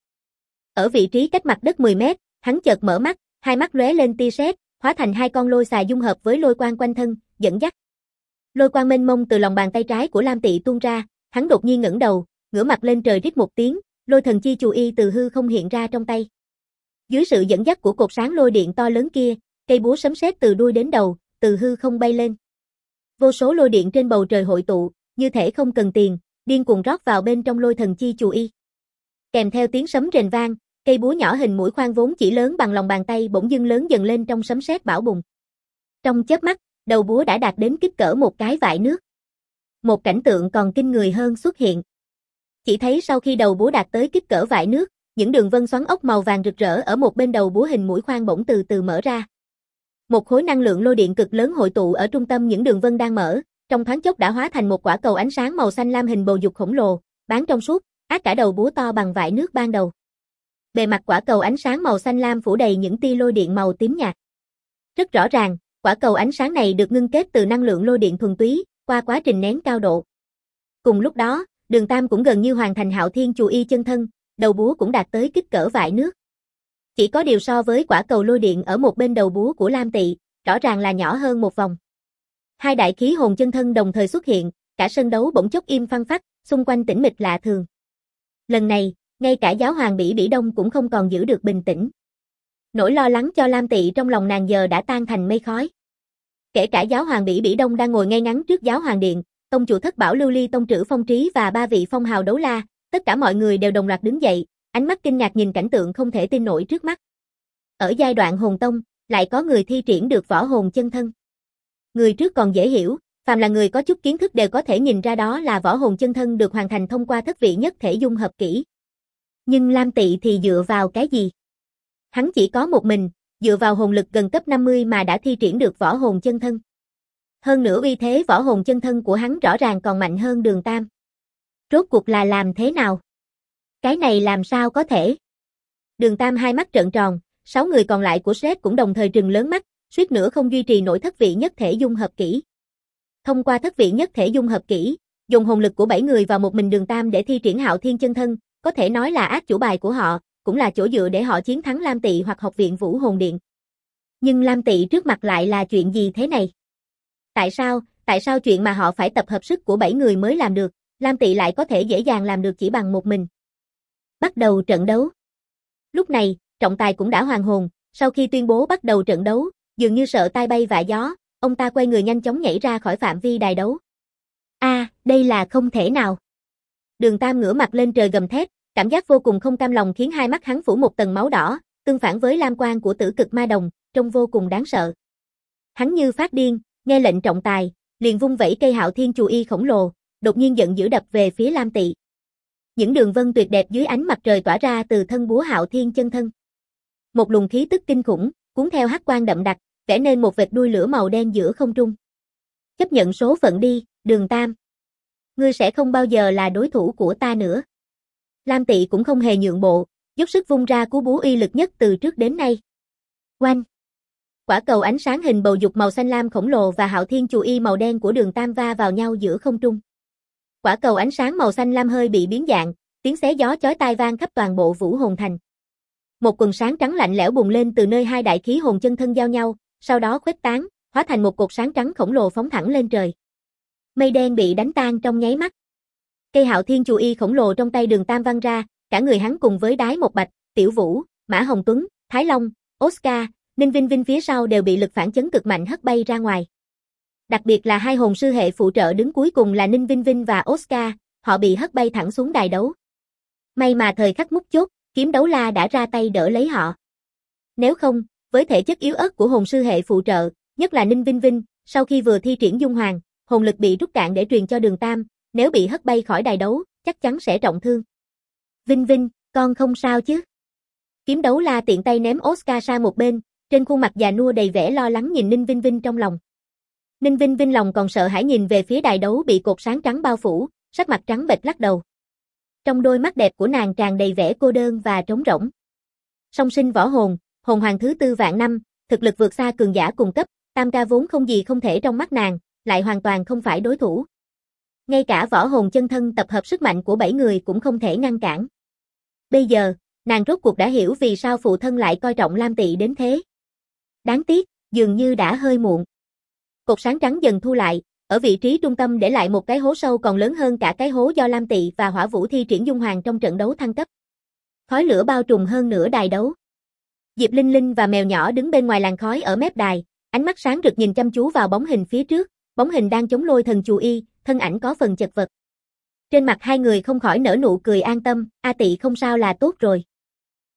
Ở vị trí cách mặt đất 10 mét, hắn chợt mở mắt, hai mắt lóe lên tia sét, hóa thành hai con lôi xà dung hợp với lôi quang quanh thân, dẫn dắt. Lôi quang mênh mông từ lòng bàn tay trái của Lam Tị tuôn ra, hắn đột nhiên ngẩng đầu, ngửa mặt lên trời rít một tiếng, Lôi Thần Chi Chù Y từ hư không hiện ra trong tay. Dưới sự dẫn dắt của cột sáng lôi điện to lớn kia, cây búa sấm sét từ đuôi đến đầu, từ hư không bay lên. Vô số lôi điện trên bầu trời hội tụ, như thể không cần tiền, điên cuồng rót vào bên trong Lôi Thần Chi Chù Y. Kèm theo tiếng sấm rền vang, Cây búa nhỏ hình mũi khoan vốn chỉ lớn bằng lòng bàn tay bỗng dưng lớn dần lên trong sấm sét bão bùng. Trong chớp mắt, đầu búa đã đạt đến kích cỡ một cái vại nước. Một cảnh tượng còn kinh người hơn xuất hiện. Chỉ thấy sau khi đầu búa đạt tới kích cỡ vại nước, những đường vân xoắn ốc màu vàng rực rỡ ở một bên đầu búa hình mũi khoan bỗng từ từ mở ra. Một khối năng lượng lôi điện cực lớn hội tụ ở trung tâm những đường vân đang mở, trong thoáng chốc đã hóa thành một quả cầu ánh sáng màu xanh lam hình bầu dục khổng lồ, bán trong suốt, át cả đầu búa to bằng vại nước ban đầu. Bề mặt quả cầu ánh sáng màu xanh lam phủ đầy những tia lôi điện màu tím nhạt. Rất rõ ràng, quả cầu ánh sáng này được ngưng kết từ năng lượng lôi điện thuần túy, qua quá trình nén cao độ. Cùng lúc đó, Đường Tam cũng gần như hoàn thành Hạo Thiên Chù Y chân thân, đầu búa cũng đạt tới kích cỡ vại nước. Chỉ có điều so với quả cầu lôi điện ở một bên đầu búa của Lam Tị, rõ ràng là nhỏ hơn một vòng. Hai đại khí hồn chân thân đồng thời xuất hiện, cả sân đấu bỗng chốc im phăng phắc, xung quanh tĩnh mịch lạ thường. Lần này, ngay cả giáo hoàng Bỉ Bỉ Đông cũng không còn giữ được bình tĩnh. Nỗi lo lắng cho Lam Tị trong lòng nàng giờ đã tan thành mây khói. Kể cả giáo hoàng Bỉ Bỉ Đông đang ngồi ngay ngắn trước giáo hoàng điện, tông chủ Thất Bảo Lưu Ly tông trữ Phong Trí và ba vị phong hào đấu la, tất cả mọi người đều đồng loạt đứng dậy, ánh mắt kinh ngạc nhìn cảnh tượng không thể tin nổi trước mắt. Ở giai đoạn hồn tông, lại có người thi triển được võ hồn chân thân. Người trước còn dễ hiểu, phàm là người có chút kiến thức đều có thể nhìn ra đó là võ hồn chân thân được hoàn thành thông qua thất vị nhất thể dung hợp kỹ. Nhưng Lam Tị thì dựa vào cái gì? Hắn chỉ có một mình, dựa vào hồn lực gần cấp 50 mà đã thi triển được võ hồn chân thân. Hơn nữa uy thế võ hồn chân thân của hắn rõ ràng còn mạnh hơn Đường Tam. Rốt cuộc là làm thế nào? Cái này làm sao có thể? Đường Tam hai mắt trợn tròn, 6 người còn lại của Shrek cũng đồng thời trừng lớn mắt, suýt nữa không duy trì nổi thất vị nhất thể dung hợp kỹ. Thông qua thất vị nhất thể dung hợp kỹ, dùng hồn lực của 7 người vào một mình Đường Tam để thi triển Hạo Thiên chân thân, có thể nói là át chủ bài của họ, cũng là chỗ dựa để họ chiến thắng Lam Tị hoặc Học viện Vũ Hồn Điện. Nhưng Lam Tị trước mặt lại là chuyện gì thế này? Tại sao chuyện mà họ phải tập hợp sức của 7 người mới làm được, Lam Tị lại có thể dễ dàng làm được chỉ bằng một mình? Bắt đầu trận đấu. Lúc này, trọng tài cũng đã hoàn hồn, sau khi tuyên bố bắt đầu trận đấu, dường như sợ tai bay vạ gió, ông ta quay người nhanh chóng nhảy ra khỏi phạm vi đài đấu. Đây là không thể nào. Đường Tam ngửa mặt lên trời gầm thét, cảm giác vô cùng không cam lòng khiến hai mắt hắn phủ một tầng máu đỏ, tương phản với lam quang của Tử Cực Ma Đồng, trông vô cùng đáng sợ. Hắn như phát điên, nghe lệnh trọng tài, liền vung vẩy cây Hạo Thiên Chù Y khổng lồ, đột nhiên giận dữ đập về phía Lam Tị. Những đường vân tuyệt đẹp dưới ánh mặt trời tỏa ra từ thân búa Hạo Thiên chân thân. Một luồng khí tức kinh khủng, cuốn theo hắc quang đậm đặc, vẽ nên một vệt đuôi lửa màu đen giữa không trung. Chấp nhận số phận đi, Đường Tam. Ngươi sẽ không bao giờ là đối thủ của ta nữa. Lam Tị cũng không hề nhượng bộ, dốc sức vung ra cú búa uy lực nhất từ trước đến nay. Oanh! Quả cầu ánh sáng hình bầu dục màu xanh lam khổng lồ và Hạo Thiên Chù Y màu đen của Đường Tam va vào nhau giữa không trung. Quả cầu ánh sáng màu xanh lam hơi bị biến dạng, tiếng xé gió chói tai vang khắp toàn bộ Vũ Hồn Thành. Một quần sáng trắng lạnh lẽo bùng lên từ nơi hai đại khí hồn chân thân giao nhau, sau đó khuếch tán, hóa thành một cột sáng trắng khổng lồ phóng thẳng lên trời. Mây đen bị đánh tan trong nháy mắt. Cây Hạo Thiên Chù Y khổng lồ trong tay Đường Tam văng ra, cả người hắn cùng với Đái Một Bạch, Tiểu Vũ, Mã Hồng Tuấn, Thái Long, Oscar, Ninh Vinh Vinh phía sau đều bị lực phản chấn cực mạnh hất bay ra ngoài. Đặc biệt là hai hồn sư hệ phụ trợ đứng cuối cùng là Ninh Vinh Vinh và Oscar, họ bị hất bay thẳng xuống đài đấu. May mà thời khắc mấu chốt, Kiếm Đấu La đã ra tay đỡ lấy họ. Nếu không, với thể chất yếu ớt của hồn sư hệ phụ trợ, nhất là Ninh Vinh Vinh, sau khi vừa thi triển Dung Hoàng, hồn lực bị rút cạn để truyền cho Đường Tam, nếu bị hất bay khỏi đài đấu, chắc chắn sẽ trọng thương. Vinh Vinh, con không sao chứ? Kiếm Đấu La tiện tay ném Oscar sang một bên, trên khuôn mặt già nua đầy vẻ lo lắng nhìn Ninh Vinh Vinh trong lòng. Ninh Vinh Vinh lòng còn sợ hãi nhìn về phía đài đấu bị cột sáng trắng bao phủ, sắc mặt trắng bệch lắc đầu. Trong đôi mắt đẹp của nàng tràn đầy vẻ cô đơn và trống rỗng. Song sinh võ hồn, hồn hoàng thứ 4 vạn năm, thực lực vượt xa cường giả cùng cấp, tam ca vốn không gì không thể trong mắt nàng, lại hoàn toàn không phải đối thủ. Ngay cả võ hồn chân thân tập hợp sức mạnh của 7 người cũng không thể ngăn cản. Bây giờ, nàng rốt cuộc đã hiểu vì sao phụ thân lại coi trọng Lam Tị đến thế. Đáng tiếc, dường như đã hơi muộn. Cột sáng trắng dần thu lại, ở vị trí trung tâm để lại một cái hố sâu còn lớn hơn cả cái hố do Lam Tị và Hỏa Vũ thi triển Dung Hoàng trong trận đấu thăng cấp. Khói lửa bao trùm hơn nửa đài đấu. Diệp Linh Linh và mèo nhỏ đứng bên ngoài làn khói ở mép đài, ánh mắt sáng rực nhìn chăm chú vào bóng hình phía trước, bóng hình đang chống lôi thần Chù Y, thân ảnh có phần chật vật. Trên mặt hai người không khỏi nở nụ cười an tâm, A Tị không sao là tốt rồi.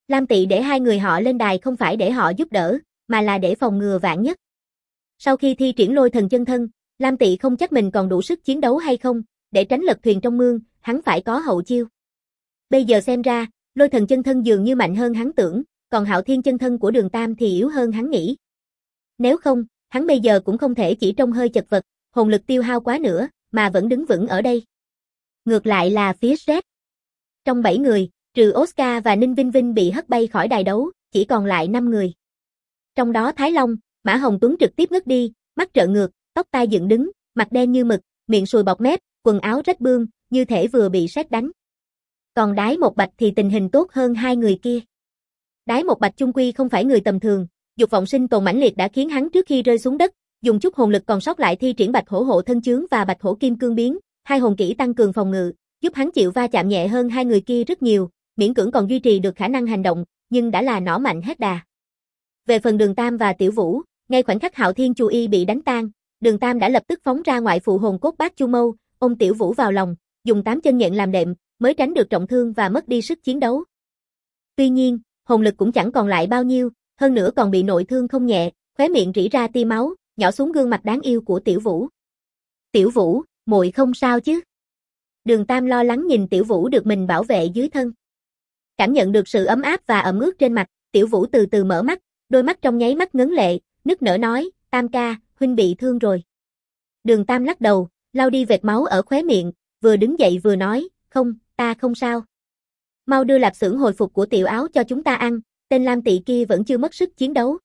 Lam Tị để hai người họ lên đài không phải để họ giúp đỡ, mà là để phòng ngừa vạn nhất. Sau khi thi triển lôi thần chân thân, Lam Tị không chắc mình còn đủ sức chiến đấu hay không, để tránh lật thuyền trong mương, hắn phải có hậu chiêu. Bây giờ xem ra, lôi thần chân thân dường như mạnh hơn hắn tưởng, còn Hạo Thiên chân thân của Đường Tam thì yếu hơn hắn nghĩ. Nếu không, hắn bây giờ cũng không thể chỉ trông hơi chật vật, hồn lực tiêu hao quá nữa, mà vẫn đứng vững ở đây. Ngược lại là phía Red. Trong 7 người, trừ Oscar và Ninh Vinh Vinh bị hất bay khỏi đài đấu, chỉ còn lại 5 người. Trong đó Thái Long, Mã Hồng Tuấn trực tiếp ngất đi, mắt trợn ngược, tóc tai dựng đứng, mặt đen như mực, miệng sùi bọt mép, quần áo rách bươm, như thể vừa bị sét đánh. Còn Đái Một Bạch thì tình hình tốt hơn hai người kia. Đái Một Bạch chung quy không phải người tầm thường, dục vọng sinh tồn mãnh liệt đã khiến hắn trước khi rơi xuống đất, dùng chút hồn lực còn sót lại thi triển Bạch Hổ Hộ Thân Chướng và Bạch Hổ Kim Cương Biến, hai hồn kỹ tăng cường phòng ngự, giúp hắn chịu va chạm nhẹ hơn hai người kia rất nhiều, miễn cưỡng còn duy trì được khả năng hành động, nhưng đã là nỏ mạnh hết đà. Về phần Đường Tam và Tiểu Vũ, ngay khoảnh khắc Hạo Thiên Chu Y bị đánh tan, Đường Tam đã lập tức phóng ra ngoại phụ hồn cốt Bát Chu Mâu, ôm Tiểu Vũ vào lòng, dùng 8 chân nhện làm đệm, mới tránh được trọng thương và mất đi sức chiến đấu. Tuy nhiên, hồn lực cũng chẳng còn lại bao nhiêu, hơn nữa còn bị nội thương không nhẹ, khóe miệng rỉ ra tia máu, nhỏ xuống gương mặt đáng yêu của Tiểu Vũ. Tiểu Vũ, muội không sao chứ? Đường Tam lo lắng nhìn Tiểu Vũ được mình bảo vệ dưới thân. Cảm nhận được sự ấm áp và ẩm ướt trên mặt, Tiểu Vũ từ từ mở mắt, đôi mắt trong nháy mắt ngấn lệ, nức nở nói, Tam ca, huynh bị thương rồi. Đường Tam lắc đầu, lau đi vệt máu ở khóe miệng, vừa đứng dậy vừa nói, không, ta không sao. Mau đưa lạp xưởng hồi phục của Tiểu Áo cho chúng ta ăn, tên Lam Tị kia vẫn chưa mất sức chiến đấu.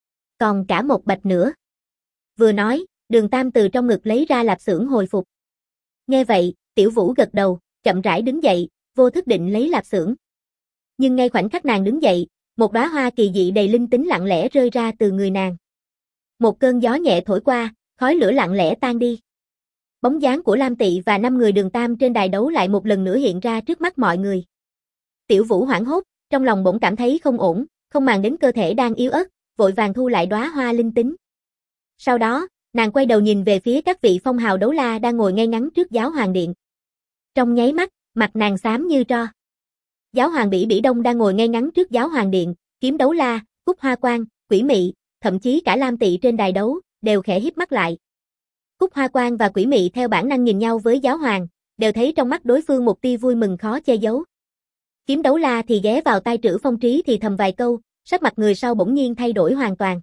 Còn cả một bạch nữa. Vừa nói, Đường Tam từ trong ngực lấy ra lạp xưởng hồi phục. Nghe vậy, Tiểu Vũ gật đầu, chậm rãi đứng dậy, vô thức định lấy lạp xưởng. Nhưng ngay khoảnh khắc nàng đứng dậy, một đóa hoa kỳ dị đầy linh tính lặng lẽ rơi ra từ người nàng. Một cơn gió nhẹ thổi qua, khói lửa lặng lẽ tan đi. Bóng dáng của Lam Tị và 5 người Đường Tam trên đài đấu lại một lần nữa hiện ra trước mắt mọi người. Tiểu Vũ hoảng hốt, trong lòng bỗng cảm thấy không ổn, không màng đến cơ thể đang yếu ớt, vội vàng thu lại đóa hoa linh tính. Sau đó, nàng quay đầu nhìn về phía các vị phong hào đấu la đang ngồi ngay ngắn trước Giáo Hoàng Điện. Trong nháy mắt, mặt nàng xám như tro. Giáo Hoàng Bỉ Bỉ Đông đang ngồi ngay ngắn trước Giáo Hoàng Điện, Kiếm Đấu La, Cúc Hoa Quang, Quỷ Mị, thậm chí cả Lam Tị trên đài đấu, đều khẽ híp mắt lại. Cúc Hoa Quang và Quỷ Mị theo bản năng nhìn nhau với Giáo Hoàng, đều thấy trong mắt đối phương một tia vui mừng khó che giấu. Kiếm Đấu La thì ghé vào tai Trữ Phong Trí thì thầm vài câu, sắc mặt người sau bỗng nhiên thay đổi hoàn toàn.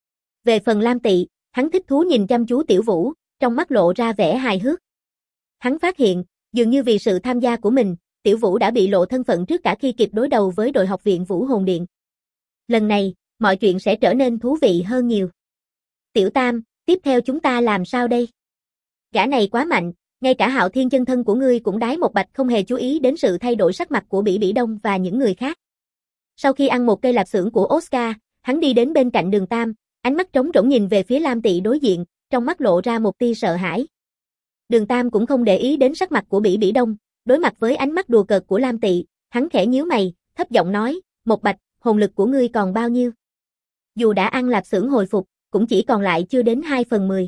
Về phần Lam Tị, hắn thích thú nhìn chăm chú Tiểu Vũ, trong mắt lộ ra vẻ hài hước. Hắn phát hiện, dường như vì sự tham gia của mình, Tiểu Vũ đã bị lộ thân phận trước cả khi kịp đối đầu với đội học viện Vũ Hồn Điện. Lần này, mọi chuyện sẽ trở nên thú vị hơn nhiều. Tiểu Tam, tiếp theo chúng ta làm sao đây? Gã này quá mạnh, ngay cả Hạo Thiên chân thân của ngươi cũng đái một bạch không hề chú ý đến sự thay đổi sắc mặt của Bỉ Bỉ Đông và những người khác. Sau khi ăn một cây lạp xưởng của Oscar, hắn đi đến bên cạnh Đường Tam, ánh mắt trống rỗng nhìn về phía Lam Tị đối diện, trong mắt lộ ra một tia sợ hãi. Đường Tam cũng không để ý đến sắc mặt của Bỉ Bỉ Đông, đối mặt với ánh mắt đùa cợt của Lam Tị, hắn khẽ nhíu mày, thấp giọng nói, Một Bạch, hồn lực của ngươi còn bao nhiêu? Dù đã ăn lạp xưởng hồi phục, cũng chỉ còn lại chưa đến 2/10.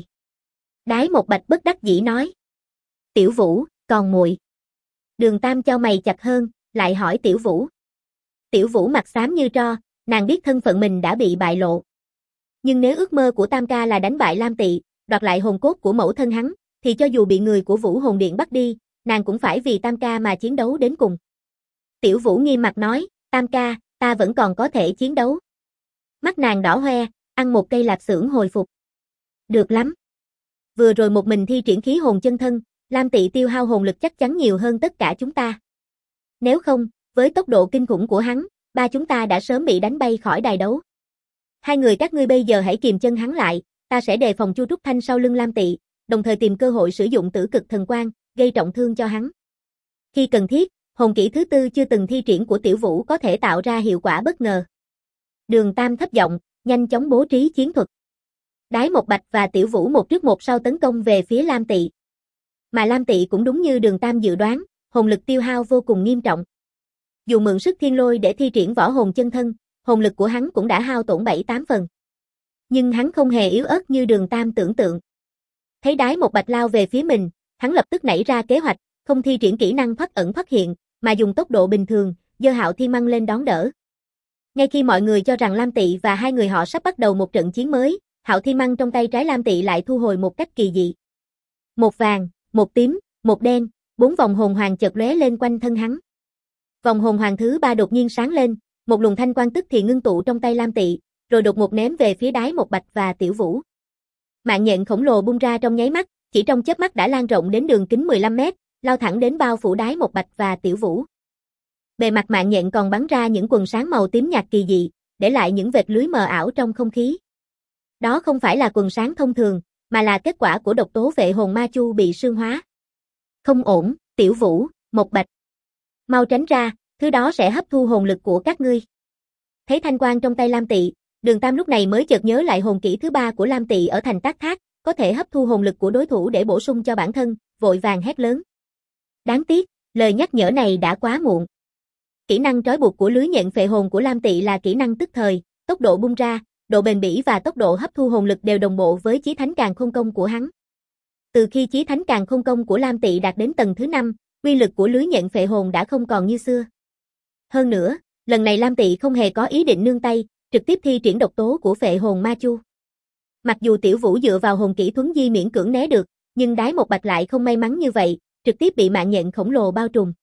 Đái Một Bạch bất đắc dĩ nói. Tiểu Vũ, còn muội. Đường Tam chau mày chặt hơn, lại hỏi Tiểu Vũ. Tiểu Vũ mặt xám như tro, nàng biết thân phận mình đã bị bại lộ. Nhưng nếu ước mơ của Tam ca là đánh bại Lam Tị, đoạt lại hồn cốt của mẫu thân hắn, thì cho dù bị người của Vũ Hồn Điện bắt đi, nàng cũng phải vì Tam ca mà chiến đấu đến cùng. Tiểu Vũ nghiêm mặt nói, Tam ca, ta vẫn còn có thể chiến đấu. Mắt nàng đỏ hoe, ăn một cây lạp xưởng hồi phục. Được lắm. Vừa rồi một mình thi triển khí hồn chân thân, Lam Tị tiêu hao hồn lực chắc chắn nhiều hơn tất cả chúng ta. Nếu không, với tốc độ kinh khủng của hắn, ba chúng ta đã sớm bị đánh bay khỏi đài đấu. Hai người các ngươi bây giờ hãy kìm chân hắn lại, ta sẽ đề phòng Chu Trúc Thanh sau lưng Lam Tị, đồng thời tìm cơ hội sử dụng Tử Cực Thần Quang, gây trọng thương cho hắn. Khi cần thiết, hồn kỹ thứ tư chưa từng thi triển của Tiểu Vũ có thể tạo ra hiệu quả bất ngờ. Đường Tam thấp giọng, nhanh chóng bố trí chiến thuật. Đái Một Bạch và Tiểu Vũ một trước một sau tấn công về phía Lam Tị. Mà Lam Tị cũng đúng như Đường Tam dự đoán, hồn lực tiêu hao vô cùng nghiêm trọng. Dù mượn sức thiên lôi để thi triển võ hồn chân thân, hồn lực của hắn cũng đã hao tổn 7-8 phần. Nhưng hắn không hề yếu ớt như Đường Tam tưởng tượng. Thấy Đái Một Bạch lao về phía mình, hắn lập tức nảy ra kế hoạch, không thi triển kỹ năng thoát ẩn thoát hiện, mà dùng tốc độ bình thường, giơ Hạo Thiên Măng lên đón đỡ. Ngay khi mọi người cho rằng Lam Tị và hai người họ sắp bắt đầu một trận chiến mới, Hạo Thiên Măng trong tay trái Lam Tị lại thu hồi một cách kỳ dị. Một vàng, một tím, một đen, 4 vòng hồn hoàng chợt lóe lên quanh thân hắn. Vòng hồn hoàng thứ 3 đột nhiên sáng lên, một luồng thanh quang tức thì ngưng tụ trong tay Lam Tị, rồi đột ngột ném về phía Đái Một Bạch và Tiểu Vũ. Mạng nhện khổng lồ bung ra trong nháy mắt, chỉ trong chớp mắt đã lan rộng đến đường kính 15 mét, lao thẳng đến bao phủ Đái Một Bạch và Tiểu Vũ. Bề mặt mạng nhện còn bắn ra những quầng sáng màu tím nhạt kỳ dị, để lại những vệt lưới mờ ảo trong không khí. Đó không phải là quầng sáng thông thường, mà là kết quả của độc tố vệ hồn ma chu bị sương hóa. Không ổn, Tiểu Vũ, Một Bạch. Mau tránh ra, thứ đó sẽ hấp thu hồn lực của các ngươi. Thấy thanh quang trong tay Lam Tị, Đường Tam lúc này mới chợt nhớ lại hồn kỹ thứ 3 của Lam Tị ở thành Tác Thác, có thể hấp thu hồn lực của đối thủ để bổ sung cho bản thân, vội vàng hét lớn. Đáng tiếc, lời nhắc nhở này đã quá muộn. Kỹ năng trói buộc của lưới nhện phệ hồn của Lam Tị là kỹ năng tức thời, tốc độ bung ra, độ bền bỉ và tốc độ hấp thu hồn lực đều đồng bộ với Chí Thánh Càn Khôn Công của hắn. Từ khi Chí Thánh Càn Khôn Công của Lam Tị đạt đến tầng thứ 5, uy lực của lưới nhện phệ hồn đã không còn như xưa. Hơn nữa, lần này Lam Tị không hề có ý định nương tay, trực tiếp thi triển độc tố của phệ hồn ma chu. Mặc dù Tiểu Vũ dựa vào hồn kỹ thuấn di miễn cưỡng né được, nhưng Đái Một Bạch lại không may mắn như vậy, trực tiếp bị mạng nhện khổng lồ bao trùm.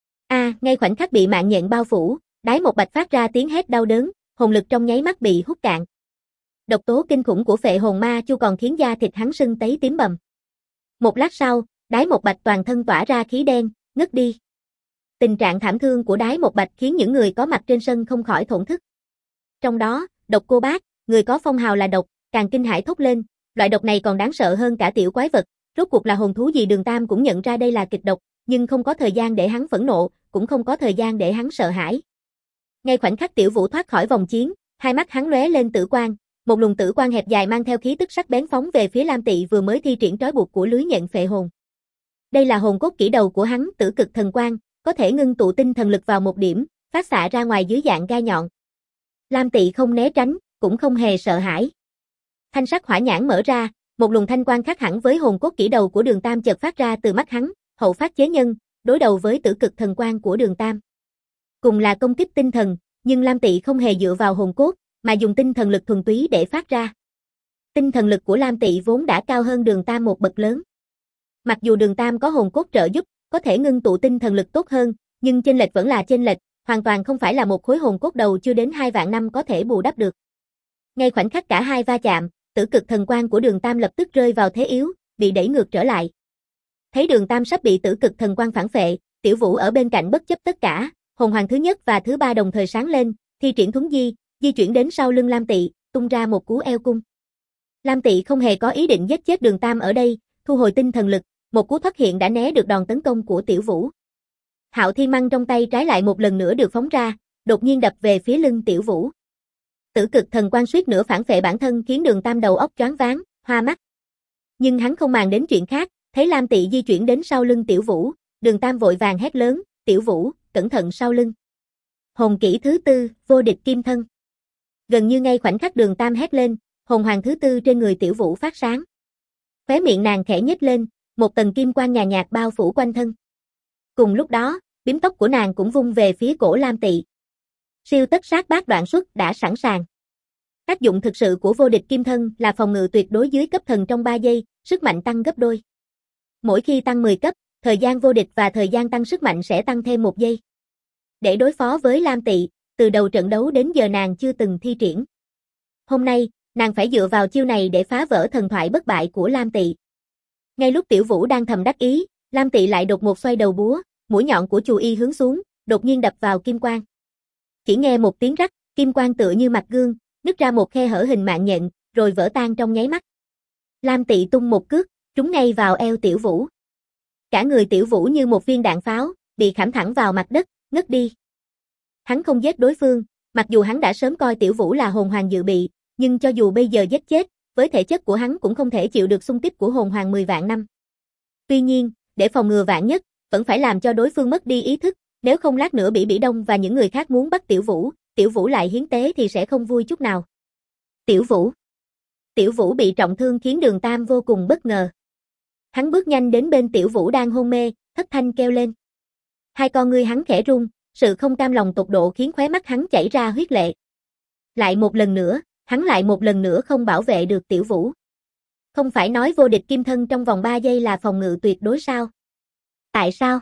Ngay khoảnh khắc bị mạng nhện bao phủ, Đái Một Bạch phát ra tiếng hét đau đớn, hồn lực trong nháy mắt bị hút cạn. Độc tố kinh khủng của phệ hồn ma chu còn khiến da thịt hắn sưng tấy tím bầm. Một lát sau, Đái Một Bạch toàn thân tỏa ra khí đen, ngất đi. Tình trạng thảm thương của Đái Một Bạch khiến những người có mặt trên sân không khỏi thổn thức. Trong đó, Độc Cô Bác, người có phong hào là độc, càng kinh hãi thốt lên, loại độc này còn đáng sợ hơn cả tiểu quái vật, rốt cuộc là hồn thú gì? Đường Tam cũng nhận ra đây là kịch độc, nhưng không có thời gian để hắn phẫn nộ, cũng không có thời gian để hắn sợ hãi. Ngay khoảnh khắc Tiểu Vũ thoát khỏi vòng chiến, hai mắt hắn lóe lên tử quang, một luồng tử quang hẹp dài mang theo khí tức sắc bén phóng về phía Lam Tị vừa mới thi triển trói buộc của lưới nhện phệ hồn. Đây là hồn cốt kỹ đầu của hắn, Tử Cực Thần Quang, có thể ngưng tụ tinh thần lực vào một điểm, phát xạ ra ngoài dưới dạng gai nhọn. Lam Tị không né tránh, cũng không hề sợ hãi. Thanh sắc hỏa nhãn mở ra, một luồng thanh quang khác hẳn với hồn cốt kỹ đầu của Đường Tam chợt phát ra từ mắt hắn, hậu phát chế nhân, đối đầu với Tử Cực Thần Quang của Đường Tam. Cùng là công kích tinh thần, nhưng Lam Tị không hề dựa vào hồn cốt, mà dùng tinh thần lực thuần túy để phát ra. Tinh thần lực của Lam Tị vốn đã cao hơn Đường Tam một bậc lớn. Mặc dù Đường Tam có hồn cốt trợ giúp, có thể ngưng tụ tinh thần lực tốt hơn, nhưng chênh lệch vẫn là chênh lệch, hoàn toàn không phải là một khối hồn cốt đầu chưa đến 2 vạn năm có thể bù đắp được. Ngay khoảnh khắc cả hai va chạm, Tử Cực Thần Quang của Đường Tam lập tức rơi vào thế yếu, bị đẩy ngược trở lại. Thấy Đường Tam sắp bị Tử Cực Thần Quang phản phệ, Tiểu Vũ ở bên cạnh bất chấp tất cả, hồn hoàng thứ nhất và thứ 3 đồng thời sáng lên, thi triển thuấn di chuyển đến sau lưng Lam Tị, tung ra một cú eo cung. Lam Tị không hề có ý định giết chết Đường Tam ở đây, thu hồi tinh thần lực, một cú thoát hiện đã né được đòn tấn công của Tiểu Vũ. Hạo Thiên Măng trong tay trái lại một lần nữa được phóng ra, đột nhiên đập về phía lưng Tiểu Vũ. Tử Cực Thần Quang suýt nữa phản phệ bản thân khiến Đường Tam đầu óc choáng váng, hoa mắt. Nhưng hắn không màng đến chuyện khác, thấy Lam Tị di chuyển đến sau lưng Tiểu Vũ, Đường Tam vội vàng hét lớn, Tiểu Vũ, cẩn thận sau lưng. Hồn kỹ thứ 4, vô địch kim thân. Gần như ngay khoảnh khắc Đường Tam hét lên, hồn hoàng thứ 4 trên người Tiểu Vũ phát sáng. Khóe miệng nàng khẽ nhếch lên, một tầng kim quang nhàn nhạt bao phủ quanh thân. Cùng lúc đó, bím tóc của nàng cũng vung về phía cổ Lam Tị. Siêu tất sát bát đoạn xuất đã sẵn sàng. Tác dụng thực sự của vô địch kim thân là phòng ngự tuyệt đối dưới cấp thần trong 3 giây, sức mạnh tăng gấp đôi. Mỗi khi tăng 10 cấp, thời gian vô địch và thời gian tăng sức mạnh sẽ tăng thêm 1 giây. Để đối phó với Lam Tị, từ đầu trận đấu đến giờ nàng chưa từng thi triển. Hôm nay, nàng phải dựa vào chiêu này để phá vỡ thần thoại bất bại của Lam Tị. Ngay lúc Tiểu Vũ đang thầm đắc ý, Lam Tị lại đột ngột xoay đầu búa, mũi nhọn của chù y hướng xuống, đột nhiên đập vào kim quang. Chỉ nghe một tiếng rắc, kim quang tựa như mặt gương, nứt ra một khe hở hình mạng nhện, rồi vỡ tan trong nháy mắt. Lam Tị tung một cước, trúng ngay vào eo Tiểu Vũ. Cả người Tiểu Vũ như một viên đạn pháo, bị khảm thẳng vào mặt đất, ngất đi. Hắn không giết đối phương, mặc dù hắn đã sớm coi Tiểu Vũ là hồn hoàng dự bị, nhưng cho dù bây giờ giết chết, với thể chất của hắn cũng không thể chịu được xung kích của hồn hoàng 10 vạn năm. Tuy nhiên, để phòng ngừa vạn nhất, vẫn phải làm cho đối phương mất đi ý thức, nếu không lát nữa Bỉ Đông và những người khác muốn bắt Tiểu Vũ lại hiến tế thì sẽ không vui chút nào. Tiểu Vũ bị trọng thương khiến Đường Tam vô cùng bất ngờ. Hắn bước nhanh đến bên Tiểu Vũ đang hôn mê, thất thanh kêu lên. Hai con ngươi hắn khẽ rung, sự không cam lòng tột độ khiến khóe mắt hắn chảy ra huyết lệ. Lại một lần nữa không bảo vệ được Tiểu Vũ. Không phải nói vô địch kim thân trong vòng 3 giây là phòng ngự tuyệt đối sao? Tại sao?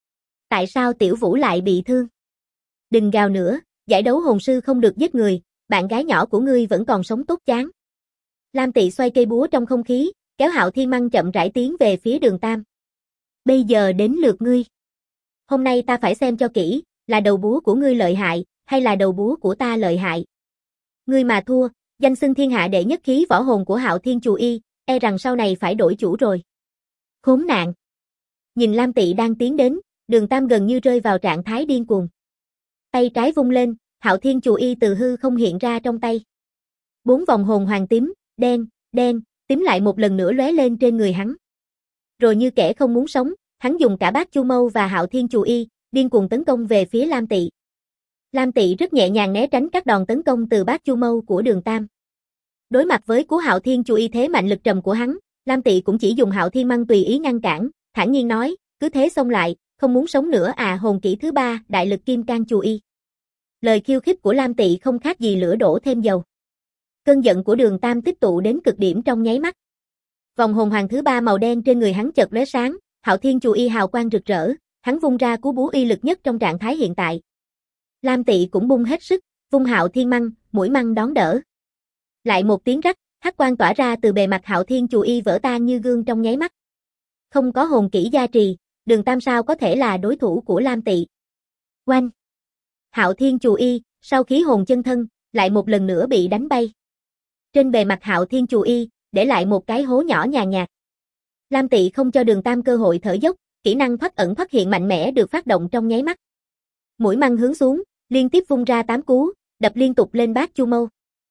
Tại sao Tiểu Vũ lại bị thương? Đừng gào nữa, giải đấu hồn sư không được giết người, bạn gái nhỏ của ngươi vẫn còn sống tốt chán. Lam Tị xoay cây búa trong không khí, kéo Hạo Thiên Măng chậm rãi tiến về phía Đường Tam. Bây giờ đến lượt ngươi. Hôm nay ta phải xem cho kỹ, là đầu búa của ngươi lợi hại, hay là đầu búa của ta lợi hại. Ngươi mà thua, danh xưng thiên hạ đệ nhất khí võ hồn của Hạo Thiên Chù Y, e rằng sau này phải đổi chủ rồi. Khốn nạn. Nhìn Lam Tị đang tiến đến, Đường Tam gần như rơi vào trạng thái điên cuồng. Tay trái vung lên, Hạo Thiên Chù Y từ hư không hiện ra trong tay. 4 vòng hồn hoàng tím, đen, tím lại một lần nữa lóe lên trên người hắn. Rồi như kẻ không muốn sống, hắn dùng cả Bát Chu Mâu và Hạo Thiên Chù Y, điên cuồng tấn công về phía Lam Tị. Lam Tị rất nhẹ nhàng né tránh các đòn tấn công từ Bát Chu Mâu của Đường Tam. Đối mặt với cú Hạo Thiên Chù Y thế mạnh lực trầm của hắn, Lam Tị cũng chỉ dùng Hạo Thiên Măng tùy ý ngăn cản, thản nhiên nói, cứ thế xông lại, không muốn sống nữa à. Hồn kỹ thứ 3, Đại lực Kim Cang Chù Y. Lời khiêu khích của Lam Tị không khác gì lửa đổ thêm dầu. Cơn giận của Đường Tam tích tụ đến cực điểm trong nháy mắt. Vòng hồn hoàng thứ 3 màu đen trên người hắn chợt lóe sáng, Hạo Thiên Chù Y hào quang rực rỡ, hắn vung ra cú búa uy lực nhất trong trạng thái hiện tại. Lam Tị cũng bung hết sức, vung Hạo Thiên Măng, mũi măng đón đỡ. Lại một tiếng rắc, hắc quang tỏa ra từ bề mặt Hạo Thiên Chù Y vỡ tan như gương trong nháy mắt. Không có hồn kỹ gia trì, Đường Tam sao có thể là đối thủ của Lam Tị. Oanh! Hạo Thiên Chù Y, sau khí hồn chân thân, lại một lần nữa bị đánh bay. Trên bề mặt Hạo Thiên Chù Y, để lại một cái hố nhỏ nhàn nhạt. Lam Tị không cho Đường Tam cơ hội thở dốc, kỹ năng thoát ẩn thoát hiện mạnh mẽ được phát động trong nháy mắt. Mũi măng hướng xuống, liên tiếp vung ra 8 cú, đập liên tục lên Bát Chu Mâu.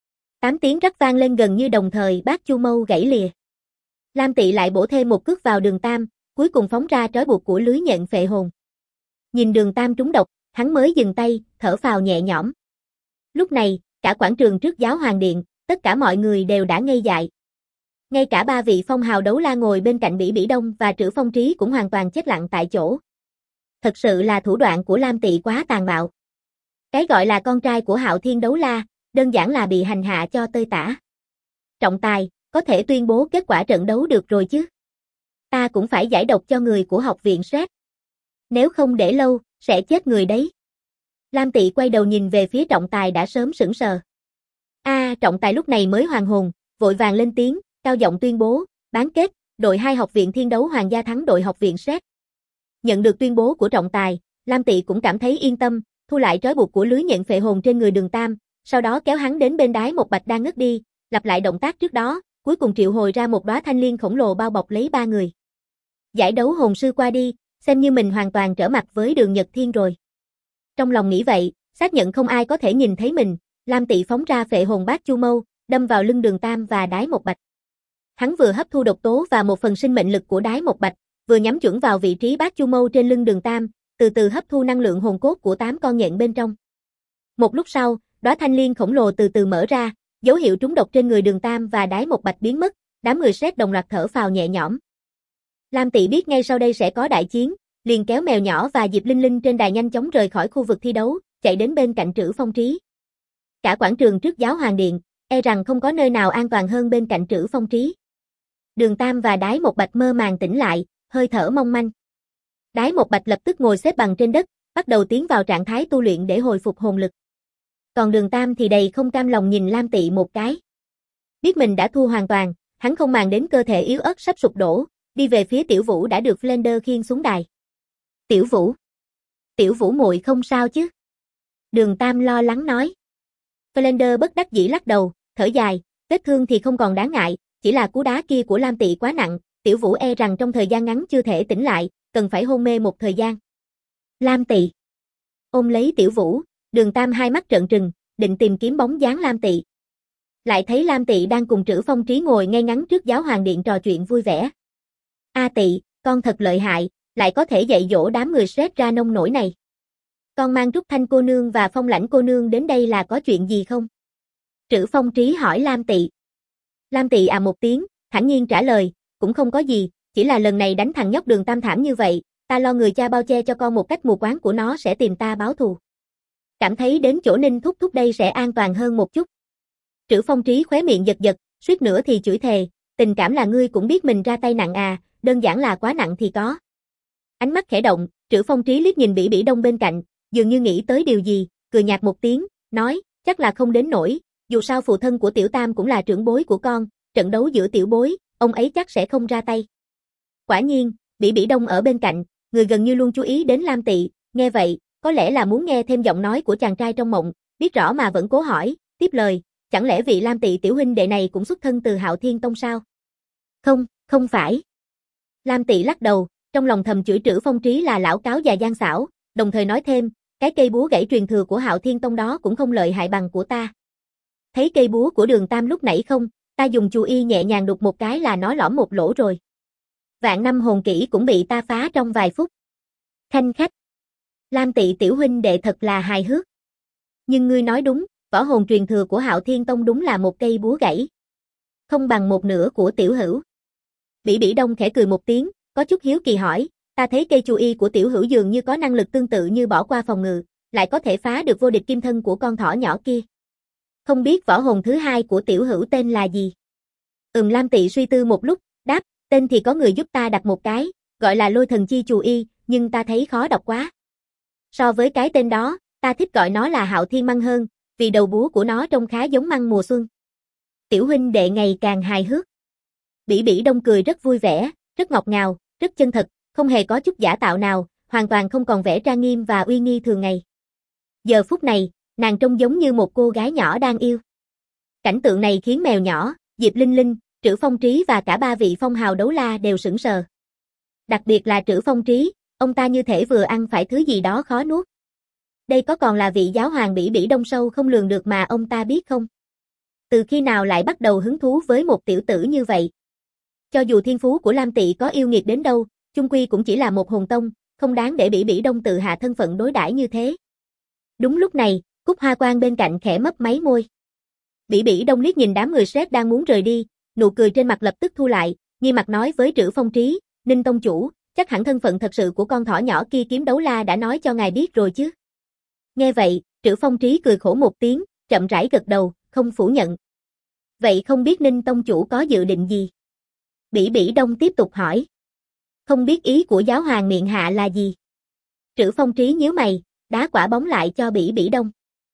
8 tiếng rắc vang lên gần như đồng thời, Bát Chu Mâu gãy lìa. Lam Tị lại bổ thêm một cước vào Đường Tam, cuối cùng phóng ra trói buộc của lưới nhện phệ hồn. Nhìn Đường Tam trúng độc, hắn mới dừng tay, thở phào nhẹ nhõm. Lúc này, cả quảng trường trước Giáo Hoàng Điện, tất cả mọi người đều đã ngây dại. Ngay cả 3 vị phong hào đấu la ngồi bên cạnh Bỉ Bỉ Đông và Trữ Phong Trí cũng hoàn toàn chết lặng tại chỗ. Thật sự là thủ đoạn của Lam Tị quá tàn bạo. Cái gọi là con trai của Hạo Thiên Đấu La, đơn giản là bị hành hạ cho tơi tả. Trọng tài, có thể tuyên bố kết quả trận đấu được rồi chứ? Ta cũng phải giải độc cho người của học viện Sét. Nếu không để lâu, sẽ chết người đấy. Lam Tị quay đầu nhìn về phía trọng tài đã sớm sững sờ. Trọng tài lúc này mới hoàn hồn, vội vàng lên tiếng, cao giọng tuyên bố, bán kết, đội 2 học viện Thiên Đấu Hoàng gia thắng đội học viện Sét. Nhận được tuyên bố của trọng tài, Lam Tị cũng cảm thấy yên tâm, thu lại trói buộc của lưới nhện phệ hồn trên người Đường Tam, sau đó kéo hắn đến bên đái một bạch đang ngất đi, lặp lại động tác trước đó, cuối cùng triệu hồi ra một đóa thanh liên khổng lồ bao bọc lấy 3 người. Giải đấu hồn sư qua đi, xem như mình hoàn toàn trở mặt với Đường Nhật Thiên rồi. Trong lòng nghĩ vậy, xác nhận không ai có thể nhìn thấy mình, Lam Tị phóng ra phệ hồn Bát Chu Mâu, đâm vào lưng Đường Tam và đái một bạch. Hắn vừa hấp thu độc tố và một phần sinh mệnh lực của đái một bạch, vừa nhắm chuẩn vào vị trí Bát Chu Mâu trên lưng Đường Tam, từ từ hấp thu năng lượng hồn cốt của 8 con nhện bên trong. Một lúc sau, đóa thanh liên khổng lồ từ từ mở ra, dấu hiệu trúng độc trên người Đường Tam và đái một bạch biến mất, đám người Sét đồng loạt thở phào nhẹ nhõm. Lam Tị biết ngay sau đây sẽ có đại chiến, liền kéo mèo nhỏ và Diệp Linh Linh trên đài nhanh chóng rời khỏi khu vực thi đấu, chạy đến bên cạnh Trữ Phong Trí. Cả quảng trường trước Giáo Hoàng Điện, e rằng không có nơi nào an toàn hơn bên cạnh Trữ Phong Trí. Đường Tam và đái một bạch mơ màng tỉnh lại, hơi thở mong manh. Đái một bạch lập tức ngồi xếp bằng trên đất, bắt đầu tiến vào trạng thái tu luyện để hồi phục hồn lực. Còn Đường Tam thì đầy không cam lòng nhìn Lam Tị một cái. Biết mình đã thua hoàn toàn, hắn không màng đến cơ thể yếu ớt sắp sụp đổ, đi về phía Tiểu Vũ đã được Flender khiêng xuống đài. Tiểu Vũ muội không sao chứ? Đường Tam lo lắng nói. Flender bất đắc dĩ lắc đầu, thở dài, vết thương thì không còn đáng ngại, chỉ là cú đá kia của Lam Tị quá nặng, Tiểu Vũ e rằng trong thời gian ngắn chưa thể tỉnh lại, cần phải hôn mê một thời gian. Lam Tị ôm lấy Tiểu Vũ, Đường Tam hai mắt trợn trừng, định tìm kiếm bóng dáng Lam Tị. Lại thấy Lam Tị đang cùng Trữ Phong Trí ngồi ngay ngắn trước Giáo Hoàng Điện trò chuyện vui vẻ. Tị, con thật lợi hại, lại có thể dạy dỗ đám người Sét ra nông nổi này. Con mang Trúc Thanh cô nương và Phong Lãnh cô nương đến đây là có chuyện gì không? Trữ Phong Trí hỏi Lam Tị. Lam Tị một tiếng, thản nhiên trả lời, cũng không có gì, chỉ là lần này đánh thằng nhóc Đường Tam thảm như vậy, ta lo người cha bao che cho con một cách mù quáng của nó sẽ tìm ta báo thù. Cảm thấy đến chỗ Ninh thúc thúc đây sẽ an toàn hơn một chút. Trữ Phong Trí khóe miệng giật giật, suýt nữa thì chửi thề, tình cảm là ngươi cũng biết mình ra tay nặng à, đơn giản là quá nặng thì có. Ánh mắt khẽ động, Trữ Phong Trí liếc nhìn Bỉ Bỉ Đông bên cạnh, dường như nghĩ tới điều gì, cười nhạt một tiếng, nói, chắc là không đến nỗi, dù sao phụ thân của Tiểu Tam cũng là trưởng bối của con, trận đấu giữa tiểu bối, ông ấy chắc sẽ không ra tay. Quả nhiên, Bỉ Bỉ Đông ở bên cạnh, người gần như luôn chú ý đến Lam Tị, nghe vậy, có lẽ là muốn nghe thêm giọng nói của chàng trai trong mộng, biết rõ mà vẫn cố hỏi, tiếp lời, chẳng lẽ vị Lam Tị tiểu huynh đệ này cũng xuất thân từ Hạo Thiên Tông sao? Không, không phải. Lam Tị lắc đầu, trong lòng thầm chửi Trữ Phong Trí là lão cáo già gian xảo, đồng thời nói thêm, cái cây búa gãy truyền thừa của Hạo Thiên Tông đó cũng không lợi hại bằng của ta. Thấy cây búa của Đường Tam lúc nãy không, ta dùng chù y nhẹ nhàng đục một cái là nó lõm một lỗ rồi. Vạn năm hồn kỹ cũng bị ta phá trong vài phút. Khanh khách. Lam Tị tiểu huynh đệ thật là hài hước. Nhưng ngươi nói đúng, võ hồn truyền thừa của Hạo Thiên Tông đúng là một cây búa gãy. Không bằng một nửa của tiểu hữu. Bỉ Bỉ Đông khẽ cười một tiếng, có chút hiếu kỳ hỏi, ta thấy cây chù y của tiểu hữu dường như có năng lực tương tự như bỏ qua phòng ngự, lại có thể phá được vô địch kim thân của con thỏ nhỏ kia. Không biết võ hồn thứ hai của tiểu hữu tên là gì? Lam Tị suy tư một lúc, đáp, tên thì có người giúp ta đặt một cái, gọi là Lôi Thần Chi Chù Y, nhưng ta thấy khó đọc quá. So với cái tên đó, ta thích gọi nó là Hạo Thiên Măng hơn, vì đầu búa của nó trông khá giống măng mùa xuân. Tiểu huynh đệ ngày càng hài hước. Bỉ Bỉ Đông cười rất vui vẻ, rất ngọt ngào, rất chân thật, không hề có chút giả tạo nào, hoàn toàn không còn vẻ trang nghiêm và uy nghi thường ngày. Giờ phút này, nàng trông giống như một cô gái nhỏ đang yêu. Cảnh tượng này khiến mèo nhỏ, Diệp Linh Linh, Trữ Phong Trí và cả ba vị phong hào đấu la đều sững sờ. Đặc biệt là Trữ Phong Trí, ông ta như thể vừa ăn phải thứ gì đó khó nuốt. Đây có còn là vị giáo hoàng Bỉ Bỉ Đông sâu không lường được mà ông ta biết không? Từ khi nào lại bắt đầu hứng thú với một tiểu tử như vậy? Cho dù thiên phú của Lam Tị có yêu nghiệt đến đâu, chung quy cũng chỉ là một hồn tông, không đáng để Bỉ Bỉ Đông tự hạ thân phận đối đãi như thế. Đúng lúc này, Cúc Hoa Quang bên cạnh khẽ mấp máy môi. Bỉ Bỉ Đông liếc nhìn đám người sếp đang muốn rời đi, nụ cười trên mặt lập tức thu lại, nghiêm mặt nói với Trữ Phong Trí, Ninh tông chủ, chắc hẳn thân phận thật sự của con thỏ nhỏ kia Kiếm Đấu La đã nói cho ngài biết rồi chứ. Nghe vậy, Trữ Phong Trí cười khổ một tiếng, chậm rãi gật đầu, không phủ nhận. Vậy không biết Ninh tông chủ có dự định gì? Bỉ Bỉ Đông tiếp tục hỏi. Không biết ý của giáo hoàng miệng hạ là gì? Trữ Phong Trí nhíu mày, đá quả bóng lại cho Bỉ Bỉ Đông.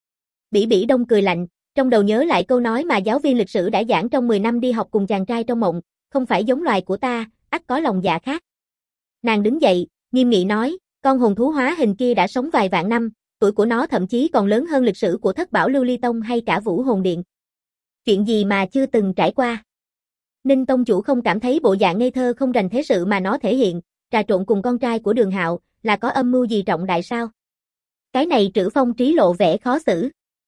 Bỉ Bỉ Đông cười lạnh, trong đầu nhớ lại câu nói mà giáo viên lịch sử đã giảng trong 10 năm đi học cùng chàng trai trong mộng, không phải giống loài của ta, ắt có lòng dạ khác. Nàng đứng dậy, nghiêm nghị nói, con hồn thú hóa hình kia đã sống vài vạn năm, tuổi của nó thậm chí còn lớn hơn lịch sử của Thất Bảo Lưu Ly Tông hay cả Vũ Hồn Điện. Chuyện gì mà chưa từng trải qua? Ninh tông chủ không cảm thấy bộ dạng ngây thơ không rành thế sự mà nó thể hiện, trà trộn cùng con trai của Đường Hạo, là có âm mưu gì trọng đại sao? Cái này Trữ Phong Trí lộ vẻ khó xử.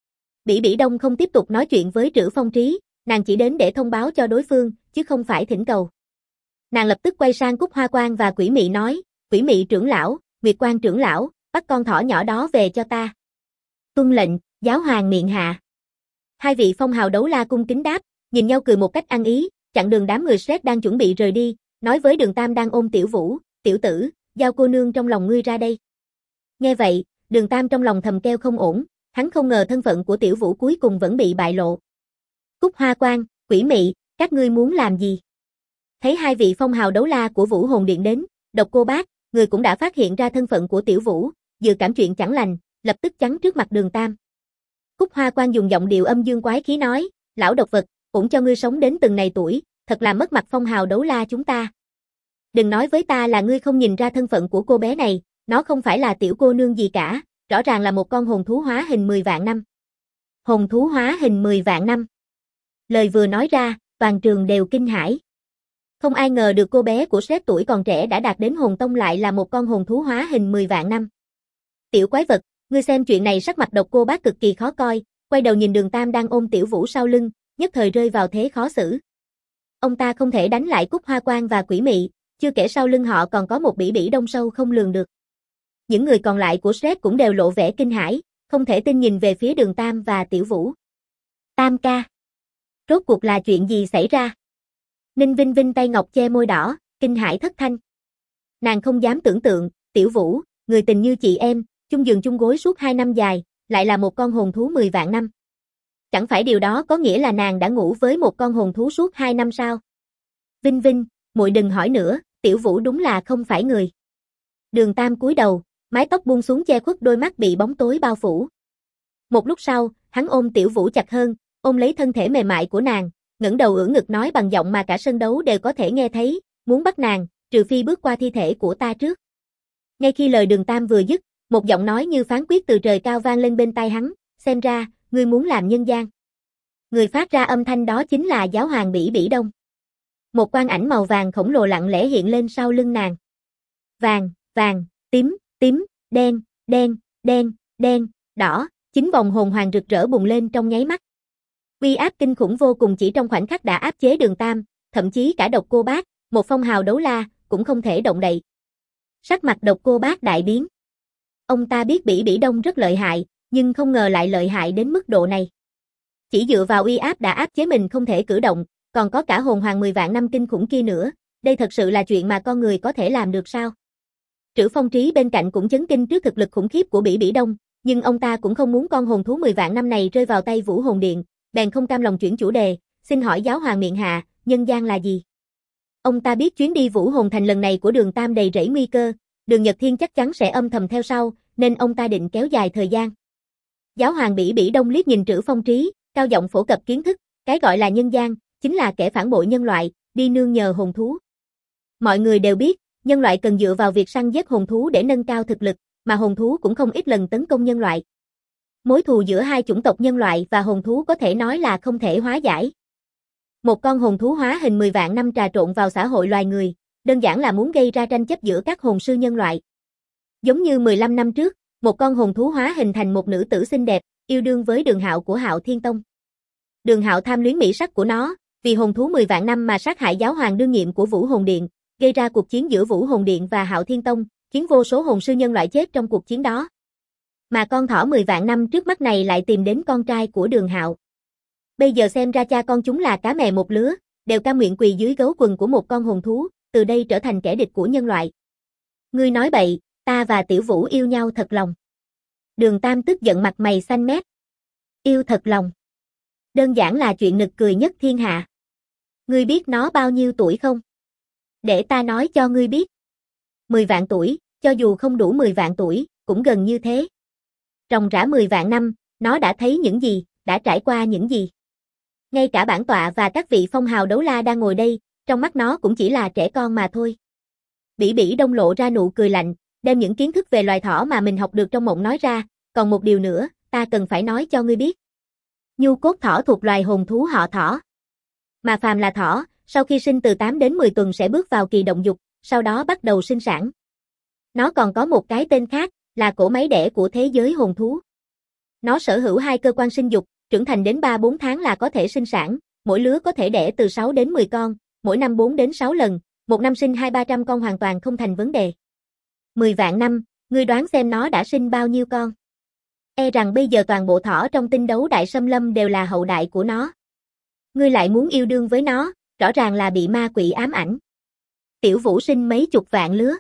Bỉ Bỉ Đông không tiếp tục nói chuyện với Trữ Phong Trí, nàng chỉ đến để thông báo cho đối phương, chứ không phải thỉnh cầu. Nàng lập tức quay sang Cúc Hoa Quang và Quỷ Mị nói, Quỷ Mị trưởng lão, Nguyệt Quang trưởng lão, bắt con thỏ nhỏ đó về cho ta. Tuân lệnh, giáo hoàng miệng hạ. Hai vị phong hào đấu la cung kính đáp, nhìn nhau cười một cách ăn ý, chặn đường đám người sét đang chuẩn bị rời đi, nói với Đường Tam đang ôm Tiểu Vũ, tiểu tử, giao cô nương trong lòng ngươi ra đây. Nghe vậy, Đường Tam trong lòng thầm kêu không ổn, hắn không ngờ thân phận của Tiểu Vũ cuối cùng vẫn bị bại lộ. Cúc Hoa Quang, Quỷ Mị, các ngươi muốn làm gì? Thấy hai vị phong hào đấu la của Vũ Hồn Điện đến, Độc Cô Bác, người cũng đã phát hiện ra thân phận của Tiểu Vũ, dự cảm chuyện chẳng lành, lập tức chắn trước mặt Đường Tam. Cúc Hoa Quang dùng giọng điệu âm dương quái khí nói, lão độc vật, cũng cho ngươi sống đến từng này tuổi, thật là mất mặt phong hào đấu la chúng ta. Đừng nói với ta là ngươi không nhìn ra thân phận của cô bé này, nó không phải là tiểu cô nương gì cả, rõ ràng là một con hồn thú hóa hình 10 vạn năm. Hồn thú hóa hình 10 vạn năm. Lời vừa nói ra, toàn trường đều kinh hãi. Không ai ngờ được cô bé của sếp tuổi còn trẻ đã đạt đến hồn tông lại là một con hồn thú hóa hình 10 vạn năm. Tiểu quái vật, ngươi xem chuyện này sắc mặt Độc Cô Bác cực kỳ khó coi, quay đầu nhìn Đường Tam đang ôm Tiểu Vũ sau lưng, nhất thời rơi vào thế khó xử. Ông ta không thể đánh lại Cúc Hoa Quang và Quỷ Mị, chưa kể sau lưng họ còn có một Bỉ Bỉ Đông sâu không lường được. Những người còn lại của sếp cũng đều lộ vẻ kinh hãi, không thể tin nhìn về phía Đường Tam và Tiểu Vũ. Tam ca, rốt cuộc là chuyện gì xảy ra? Ninh Vinh Vinh tay ngọc che môi đỏ, kinh hãi thất thanh. Nàng không dám tưởng tượng, Tiểu Vũ, người tình như chị em, chung giường chung gối suốt 2 năm dài, lại là một con hồn thú 10 vạn năm. Chẳng phải điều đó có nghĩa là nàng đã ngủ với một con hồn thú suốt 2 năm sao? Vinh Vinh, muội đừng hỏi nữa, Tiểu Vũ đúng là không phải người. Đường Tam cúi đầu, mái tóc buông xuống che khuất đôi mắt bị bóng tối bao phủ. Một lúc sau, hắn ôm Tiểu Vũ chặt hơn, ôm lấy thân thể mềm mại của nàng, ngẩng đầu ưỡn ngực nói bằng giọng mà cả sân đấu đều có thể nghe thấy, muốn bắt nàng, trừ phi bước qua thi thể của ta trước. Ngay khi lời Đường Tam vừa dứt, một giọng nói như phán quyết từ trời cao vang lên bên tai hắn, xem ra, ngươi muốn làm nhân gian. Người phát ra âm thanh đó chính là giáo hoàng Bỉ Bỉ Đông. Một quang ảnh màu vàng khổng lồ lặng lẽ hiện lên sau lưng nàng. Vàng, vàng, tím, tím, đen, đen, đen, đen, đỏ, 9 vòng hồn hoàng rực rỡ bùng lên trong nháy mắt. Uy áp kinh khủng vô cùng chỉ trong khoảnh khắc đã áp chế Đường Tam, thậm chí cả Độc Cô Bác, một phong hào đấu la, cũng không thể động đậy. Sắc mặt Độc Cô Bác đại biến. Ông ta biết Bỉ Bỉ Đông rất lợi hại, nhưng không ngờ lại lợi hại đến mức độ này. Chỉ dựa vào uy áp đã áp chế mình không thể cử động, còn có cả hồn hoàng 10 vạn năm kinh khủng kia nữa, đây thật sự là chuyện mà con người có thể làm được sao? Trữ Phong Trí bên cạnh cũng chấn kinh trước thực lực khủng khiếp của Bỉ Bỉ Đông, nhưng ông ta cũng không muốn con hồn thú 10 vạn năm này rơi vào tay Vũ Hồn Điện, bèn không cam lòng chuyển chủ đề, xin hỏi giáo hoàng miệng hạ, nhân gian là gì? Ông ta biết chuyến đi Vũ Hồn Thành lần này của Đường Tam đầy rẫy nguy cơ, Đường Nhật Thiên chắc chắn sẽ âm thầm theo sau, nên ông ta định kéo dài thời gian. Giáo hoàng Bỉ Bỉ Đông liếc nhìn Trữ Phong Trí, cao giọng phổ cập kiến thức, cái gọi là nhân gian, chính là kẻ phản bội nhân loại, đi nương nhờ hồn thú. Mọi người đều biết, nhân loại cần dựa vào việc săn giết hồn thú để nâng cao thực lực, mà hồn thú cũng không ít lần tấn công nhân loại. Mối thù giữa hai chủng tộc nhân loại và hồn thú có thể nói là không thể hóa giải. Một con hồn thú hóa hình 10 vạn năm trà trộn vào xã hội loài người, đơn giản là muốn gây ra tranh chấp giữa các hồn sư nhân loại. Giống như 15 năm trước, một con hồn thú hóa hình thành một nữ tử xinh đẹp, yêu đương với Đường Hạo của Hạo Thiên Tông. Đường Hạo tham luyến mỹ sắc của nó, vì hồn thú 10 vạn năm mà sát hại giáo hoàng đương nhiệm của Vũ Hồn Điện, gây ra cuộc chiến giữa Vũ Hồn Điện và Hạo Thiên Tông, khiến vô số hồn sư nhân loại chết trong cuộc chiến đó. Mà con thỏ 10 vạn năm trước mắt này lại tìm đến con trai của Đường Hạo. Bây giờ xem ra cha con chúng là cá mè một lứa, đều cam nguyện quỳ dưới gấu quần của một con hồn thú, từ đây trở thành kẻ địch của nhân loại. Ngươi nói bậy, ta và Tiểu Vũ yêu nhau thật lòng. Đường Tam tức giận mặt mày xanh mét. Yêu thật lòng. Đơn giản là chuyện nực cười nhất thiên hạ. Ngươi biết nó bao nhiêu tuổi không? Để ta nói cho ngươi biết. 10 vạn tuổi, cho dù không đủ 10 vạn tuổi, cũng gần như thế. Ròng rã 10 vạn năm, nó đã thấy những gì, đã trải qua những gì. Ngay cả bản tọa và các vị phong hào đấu la đang ngồi đây, trong mắt nó cũng chỉ là trẻ con mà thôi. Bỉ Bỉ Đông lộ ra nụ cười lạnh, đem những kiến thức về loài thỏ mà mình học được trong mộng nói ra, còn một điều nữa, ta cần phải nói cho ngươi biết. Nhu cốt thỏ thuộc loài hồn thú họ thỏ. Mà phàm là thỏ, sau khi sinh từ 8 đến 10 tuần sẽ bước vào kỳ động dục, sau đó bắt đầu sinh sản. Nó còn có một cái tên khác, là cỗ máy đẻ của thế giới hồn thú. Nó sở hữu 2 cơ quan sinh dục, trưởng thành đến 3-4 tháng là có thể sinh sản, mỗi lứa có thể đẻ từ 6 đến 10 con, mỗi năm 4 đến 6 lần, một năm sinh 200-300 con hoàn toàn không thành vấn đề. 10 vạn năm, ngươi đoán xem nó đã sinh bao nhiêu con? E rằng bây giờ toàn bộ thỏ trong tinh đấu đại xâm lâm đều là hậu đại của nó. Ngươi lại muốn yêu đương với nó, rõ ràng là bị ma quỷ ám ảnh. Tiểu Vũ sinh mấy chục vạn lứa.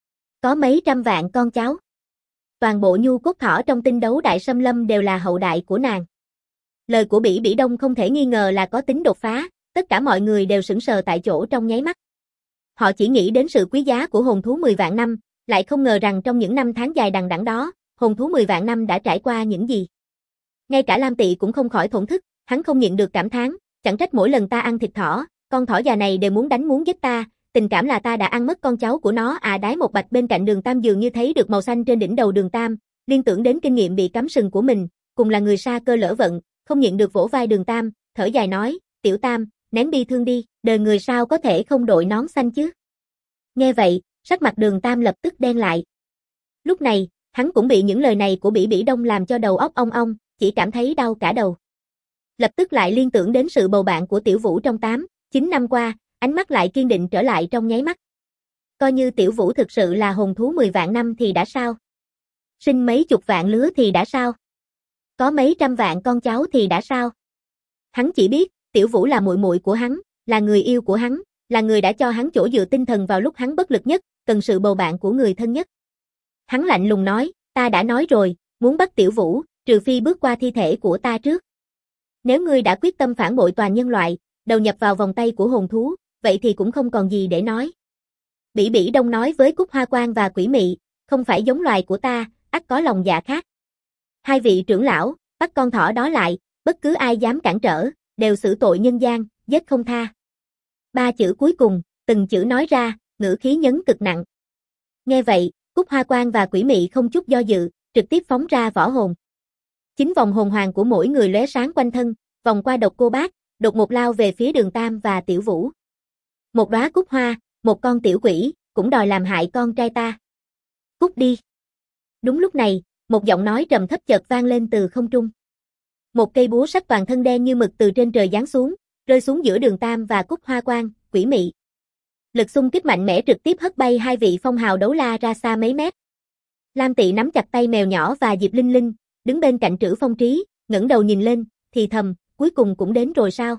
Có mấy trăm vạn con cháu. Toàn bộ nhu cốt thỏ trong tinh đấu đại xâm lâm đều là hậu đại của nàng. Lời của Bỉ Bỉ Đông không thể nghi ngờ là có tính đột phá, tất cả mọi người đều sững sờ tại chỗ trong nháy mắt. Họ chỉ nghĩ đến sự quý giá của hồn thú 10 vạn năm, lại không ngờ rằng trong những năm tháng dài đằng đẵng đó, hồn thú 10 vạn năm đã trải qua những gì. Ngay cả Lam Tị cũng không khỏi thổn thức, hắn không nhịn được cảm thán, chẳng trách mỗi lần ta ăn thịt thỏ, con thỏ già này đều muốn đánh muốn giết ta, tình cảm là ta đã ăn mất con cháu của nó à. Đái Một Bạch bên cạnh Đường Tam dường như thấy được màu xanh trên đỉnh đầu Đường Tam, liên tưởng đến kinh nghiệm bị cắm sừng của mình, cùng là người sa cơ lỡ vận, không nhịn được vỗ vai Đường Tam, thở dài nói, Tiểu Tam, nén bi thương đi, đời người sao có thể không đội nón xanh chứ. Nghe vậy, sắc mặt Đường Tam lập tức đen lại. Lúc này, hắn cũng bị những lời này của Bỉ Bỉ Đông làm cho đầu óc ong ong, chỉ cảm thấy đau cả đầu. Lập tức lại liên tưởng đến sự bầu bạn của Tiểu Vũ trong 8-9 năm qua, ánh mắt lại kiên định trở lại trong nháy mắt. Coi như Tiểu Vũ thực sự là hồn thú 10 vạn năm thì đã sao? Sinh mấy chục vạn lứa thì đã sao? Có mấy trăm vạn con cháu thì đã sao? Hắn chỉ biết, Tiểu Vũ là muội muội của hắn, là người yêu của hắn, là người đã cho hắn chỗ dựa tinh thần vào lúc hắn bất lực nhất, cần sự bầu bạn của người thân nhất. Hắn lạnh lùng nói, ta đã nói rồi, muốn bắt Tiểu Vũ, trừ phi bước qua thi thể của ta trước. Nếu ngươi đã quyết tâm phản bội toàn nhân loại, đầu nhập vào vòng tay của hồn thú, vậy thì cũng không còn gì để nói. Bỉ Bỉ Đông nói với Cúc Hoa Quan và Quỷ Mị, không phải giống loài của ta, ắt có lòng dạ khác. Hai vị trưởng lão, bắt con thỏ đó lại, bất cứ ai dám cản trở, đều xử tội nhân gian, giết không tha. Ba chữ cuối cùng, từng chữ nói ra, ngữ khí nhấn cực nặng. Nghe vậy, Cúc Hoa Quan và Quỷ Mị không chút do dự, trực tiếp phóng ra võ hồn. 9 vòng hồn hoàng của mỗi người lóe sáng quanh thân, vòng qua Độc Cô Bác, đột ngột lao về phía Đường Tam và Tiểu Vũ. Một đóa cúc hoa, một con tiểu quỷ, cũng đòi làm hại con trai ta. Cút đi. Đúng lúc này, một giọng nói trầm thấp chợt vang lên từ không trung. Một cây búa sắt toàn thân đen như mực từ trên trời giáng xuống, rơi xuống giữa Đường Tam và Cúc Hoa Quan, Quỷ Mị. Lực xung kích mạnh mẽ trực tiếp hất bay hai vị phong hào đấu la ra xa mấy mét. Lam Tị nắm chặt tay mèo nhỏ và Diệp Linh Linh, đứng bên cạnh Trữ Phong Trí, ngẩng đầu nhìn lên, thì thầm, cuối cùng cũng đến rồi sao?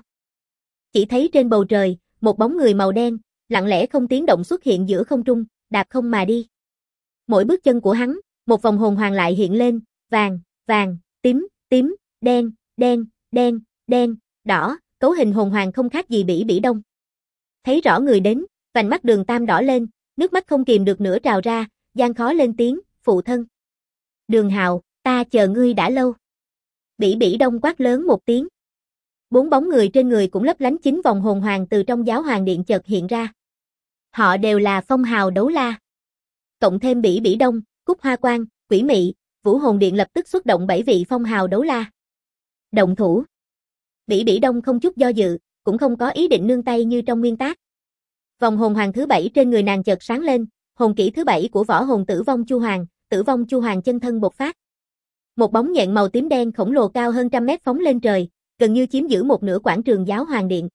Chỉ thấy trên bầu trời, một bóng người màu đen, lặng lẽ không tiếng động xuất hiện giữa không trung, đạp không mà đi. Mỗi bước chân của hắn, một vòng hồn hoàng lại hiện lên, vàng, vàng, tím, tím, đen, đen, đen, đen, đỏ, cấu hình hồn hoàng không khác gì Bỉ Bỉ Đông. Thấy rõ người đến, vành mắt Đường Tam đỏ lên, nước mắt không kìm được nữa trào ra, gian khó lên tiếng, phụ thân. Đường Hạo, ta chờ ngươi đã lâu. Bỉ Bỉ Đông quát lớn một tiếng. 4 bóng người trên người cũng lấp lánh 9 vòng hồn hoàng từ trong giáo hoàng điện chợt hiện ra. Họ đều là phong hào đấu la. Cộng thêm Bỉ Bỉ Đông, Cúc Hoa Quan, Quỷ Mị, Vũ Hồn Điện lập tức xuất động 7 vị phong hào đấu la. Động thủ. Bỉ Bỉ Đông không chút do dự, cũng không có ý định nương tay như trong nguyên tác. Vòng hồn hoàng thứ 7 trên người nàng chợt sáng lên, hồn kỹ thứ 7 của võ hồn Tử Vong Chu Hoàng chân thân bộc phát. Một bóng nhện màu tím đen khổng lồ cao hơn trăm mét phóng lên trời, gần như chiếm giữ một nửa quảng trường giáo hoàng điện.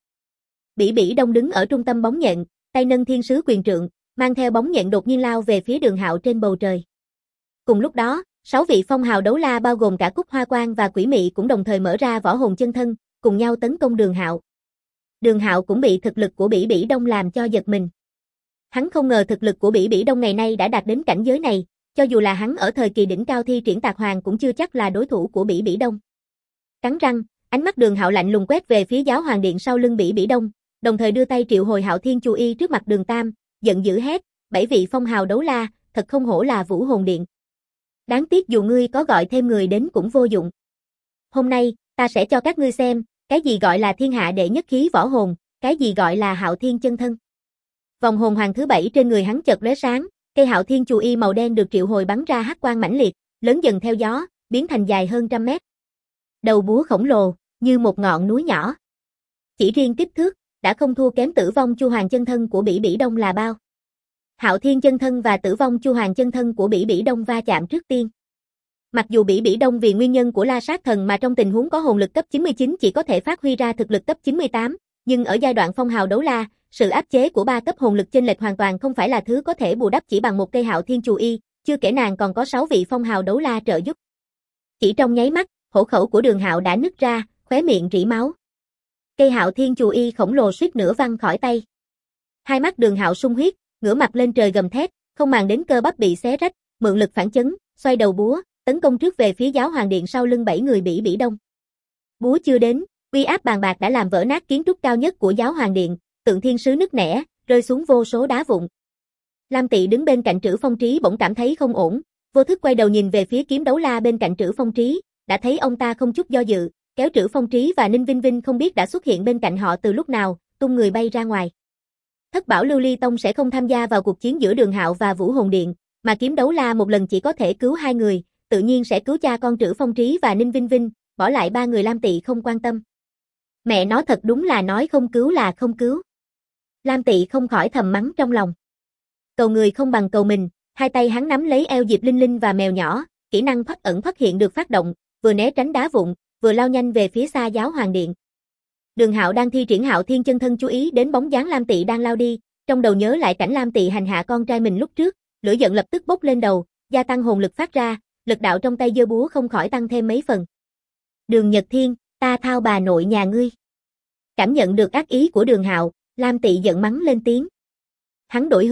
Bỉ Bỉ Đông đứng ở trung tâm bóng nhện, tay nâng thiên sứ quyền trượng, mang theo bóng nhện đột nhiên lao về phía Đường Hạo trên bầu trời. Cùng lúc đó, 6 vị phong hào đấu la bao gồm cả Cúc Hoa Quan và Quỷ Mị cũng đồng thời mở ra võ hồn chân thân, cùng nhau tấn công Đường Hạo. Đường Hạo cũng bị thực lực của Bỉ Bỉ Đông làm cho giật mình. Hắn không ngờ thực lực của Bỉ Bỉ Đông ngày nay đã đạt đến cảnh giới này, cho dù là hắn ở thời kỳ đỉnh cao thi triển Tạc Hoàng cũng chưa chắc là đối thủ của Bỉ Bỉ Đông. Cắn răng, ánh mắt Đường Hạo lạnh lùng quét về phía giáo hoàng điện sau lưng Bỉ Bỉ Đông, đồng thời đưa tay triệu hồi Hạo Thiên Chu Y trước mặt Đường Tam, giận dữ hét, 7 vị phong hào đấu la, thật không hổ là Vũ Hồn Điện. Đáng tiếc dù ngươi có gọi thêm người đến cũng vô dụng. Hôm nay, ta sẽ cho các ngươi xem, cái gì gọi là thiên hạ đệ nhất khí võ hồn, cái gì gọi là Hạo Thiên chân thân. Vòng hồn hoàng thứ 7 trên người hắn chợt lóe sáng, cây Hạo Thiên Chu Y màu đen được triệu hồi bắn ra hắc quang mãnh liệt, lớn dần theo gió, biến thành dài hơn trăm mét. Đầu búa khổng lồ, như một ngọn núi nhỏ. Chỉ riêng kích thước, đã không thua kém Tử Vong Chu Hoàng chân thân của Bỉ Bỉ Đông là bao. Hạo Thiên chân thân và Tử Vong Chu Hoàng chân thân của Bỉ Bỉ Đông va chạm trước tiên. Mặc dù Bỉ Bỉ Đông vì nguyên nhân của La Sát Thần mà trong tình huống có hồn lực cấp 99 chỉ có thể phát huy ra thực lực cấp 98, nhưng ở giai đoạn phong hào đấu la, sự áp chế của 3 cấp hồn lực chênh lệch hoàn toàn không phải là thứ có thể bù đắp chỉ bằng một cây Hạo Thiên Chu Y, chưa kể nàng còn có 6 vị phong hào đấu la trợ giúp. Chỉ trong nháy mắt, hổ khẩu của Đường Hạo đã nứt ra, khóe miệng rỉ máu. Cây Hạo Thiên Chu Y khổng lồ suýt nữa văng khỏi tay. Hai mắt Đường Hạo sung huyết, ngửa mặt lên trời gầm thét, không màng đến cơ bắp bị xé rách, mượn lực phản chấn, xoay đầu búa, tấn công trước về phía giáo hoàng điện sau lưng 7 người Bỉ Bỉ Đông. Búa chưa đến, uy áp bàn bạc đã làm vỡ nát kiến trúc cao nhất của giáo hoàng điện, tượng thiên sứ nứt nẻ, rơi xuống vô số đá vụn. Lam Tị đứng bên cạnh Trữ Phong Trí bỗng cảm thấy không ổn, vô thức quay đầu nhìn về phía kiếm đấu la bên cạnh Trữ Phong Trí, đã thấy ông ta không chút do dự, kéo Trữ Phong Trí và Ninh Vinh Vinh không biết đã xuất hiện bên cạnh họ từ lúc nào, tung người bay ra ngoài. Thất bảo Lưu Ly Tông sẽ không tham gia vào cuộc chiến giữa Đường Hạo và Vũ Hồn Điện, mà kiếm đấu la một lần chỉ có thể cứu 2 người, tự nhiên sẽ cứu cha con Trữ Phong Trí và Ninh Vinh Vinh, bỏ lại 3 người Lam Tị không quan tâm. Mẹ nó thật đúng là nói không cứu là không cứu. Lam Tị không khỏi thầm mắng trong lòng. Cầu người không bằng cầu mình, hai tay hắn nắm lấy eo Diệp Linh Linh và mèo nhỏ, kỹ năng thoát ẩn thoát hiện được phát động, vừa né tránh đá vụn, vừa lao nhanh về phía xa giáo hoàng điện. Đường Hạo đang thi triển Hạo Thiên chân thân chú ý đến bóng dáng Lam Tị đang lao đi, trong đầu nhớ lại cảnh Lam Tị hành hạ con trai mình lúc trước, lửa giận lập tức bốc lên đầu, gia tăng hồn lực phát ra, lực đạo trong tay giơ búa không khỏi tăng thêm mấy phần. Đường Nhật Thiên, ta thao bà nội nhà ngươi. Cảm nhận được ác ý của Đường Hạo, Lam Tị giận mắng lên tiếng. Hắn đổi hướng,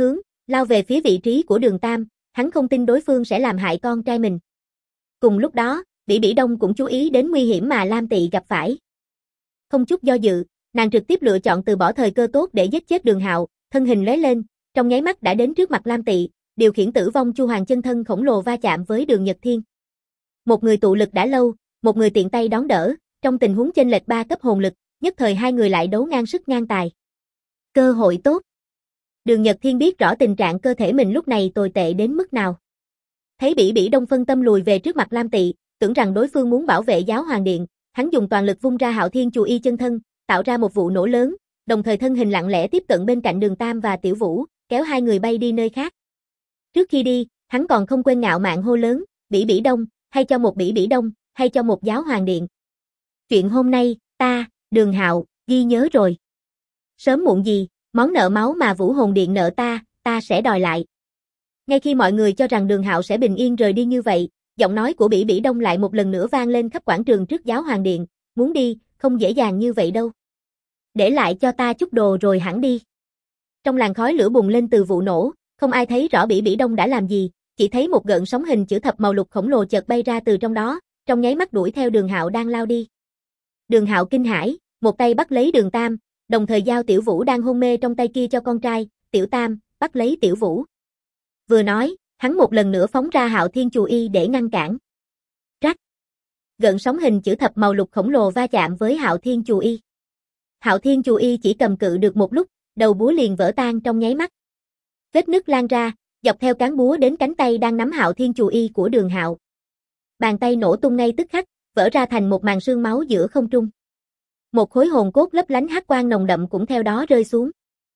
lao về phía vị trí của Đường Tam, hắn không tin đối phương sẽ làm hại con trai mình. Cùng lúc đó, Bỉ Bỉ Đông cũng chú ý đến nguy hiểm mà Lam Tị gặp phải. Không chút do dự, nàng trực tiếp lựa chọn từ bỏ thời cơ tốt để giết chết Đường Hạo, thân hình lóe lên, trong nháy mắt đã đến trước mặt Lam Tị, điều khiển Tử Vong Chu Hoàng chân thân khổng lồ va chạm với Đường Nhật Thiên. Một người tụ lực đã lâu, một người tiện tay đón đỡ, trong tình huống chênh lệch 3 cấp hồn lực, nhất thời hai người lại đấu ngang sức ngang tài. Cơ hội tốt. Đường Nhật Thiên biết rõ tình trạng cơ thể mình lúc này tồi tệ đến mức nào. Thấy Bỉ Bỉ Đông phân tâm lùi về trước mặt Lam Tị, tưởng rằng đối phương muốn bảo vệ Giáo Hoàng Điện, hắn dùng toàn lực vung ra Hạo Thiên Chù Y chân thân, tạo ra một vụ nổ lớn, đồng thời thân hình lặng lẽ tiếp cận bên cạnh Đường Tam và Tiểu Vũ, kéo hai người bay đi nơi khác. Trước khi đi, hắn còn không quên ngạo mạn hô lớn, Bỉ Bỉ Đông, hay cho một Bỉ Bỉ Đông, hay cho một Giáo Hoàng Điện. Chuyện hôm nay, ta, Đường Hạo, ghi nhớ rồi. Sớm muộn gì, món nợ máu mà Vũ Hồn Điện nợ ta sẽ đòi lại. Ngay khi mọi người cho rằng Đường Hạo sẽ bình yên rời đi như vậy, giọng nói của Bỉ Bỉ Đông lại một lần nữa vang lên khắp quảng trường trước Giáo Hoàng Điện, muốn đi, không dễ dàng như vậy đâu. Để lại cho ta chút đồ rồi hẳn đi. Trong làn khói lửa bùng lên từ vụ nổ, không ai thấy rõ Bỉ Bỉ Đông đã làm gì, chỉ thấy một gợn sóng hình chữ thập màu lục khổng lồ chợt bay ra từ trong đó, trong nháy mắt đuổi theo Đường Hạo đang lao đi. Đường Hạo kinh hãi, một tay bắt lấy Đường Tam, đồng thời giao Tiểu Vũ đang hôn mê trong tay kia cho con trai, Tiểu Tam, bắt lấy Tiểu Vũ. Vừa nói, hắn một lần nữa phóng ra Hạo Thiên Chù Y để ngăn cản. Rắc. Gợn sóng hình chữ thập màu lục khổng lồ va chạm với Hạo Thiên Chù Y. Hạo Thiên Chù Y chỉ cầm cự được một lúc, đầu búa liền vỡ tan trong nháy mắt. Vết nứt lan ra, dọc theo cán búa đến cánh tay đang nắm Hạo Thiên Chù Y của Đường Hạo. Bàn tay nổ tung ngay tức khắc, vỡ ra thành một màn sương máu giữa không trung. Một khối hồn cốt lấp lánh hắc quang nồng đậm cũng theo đó rơi xuống.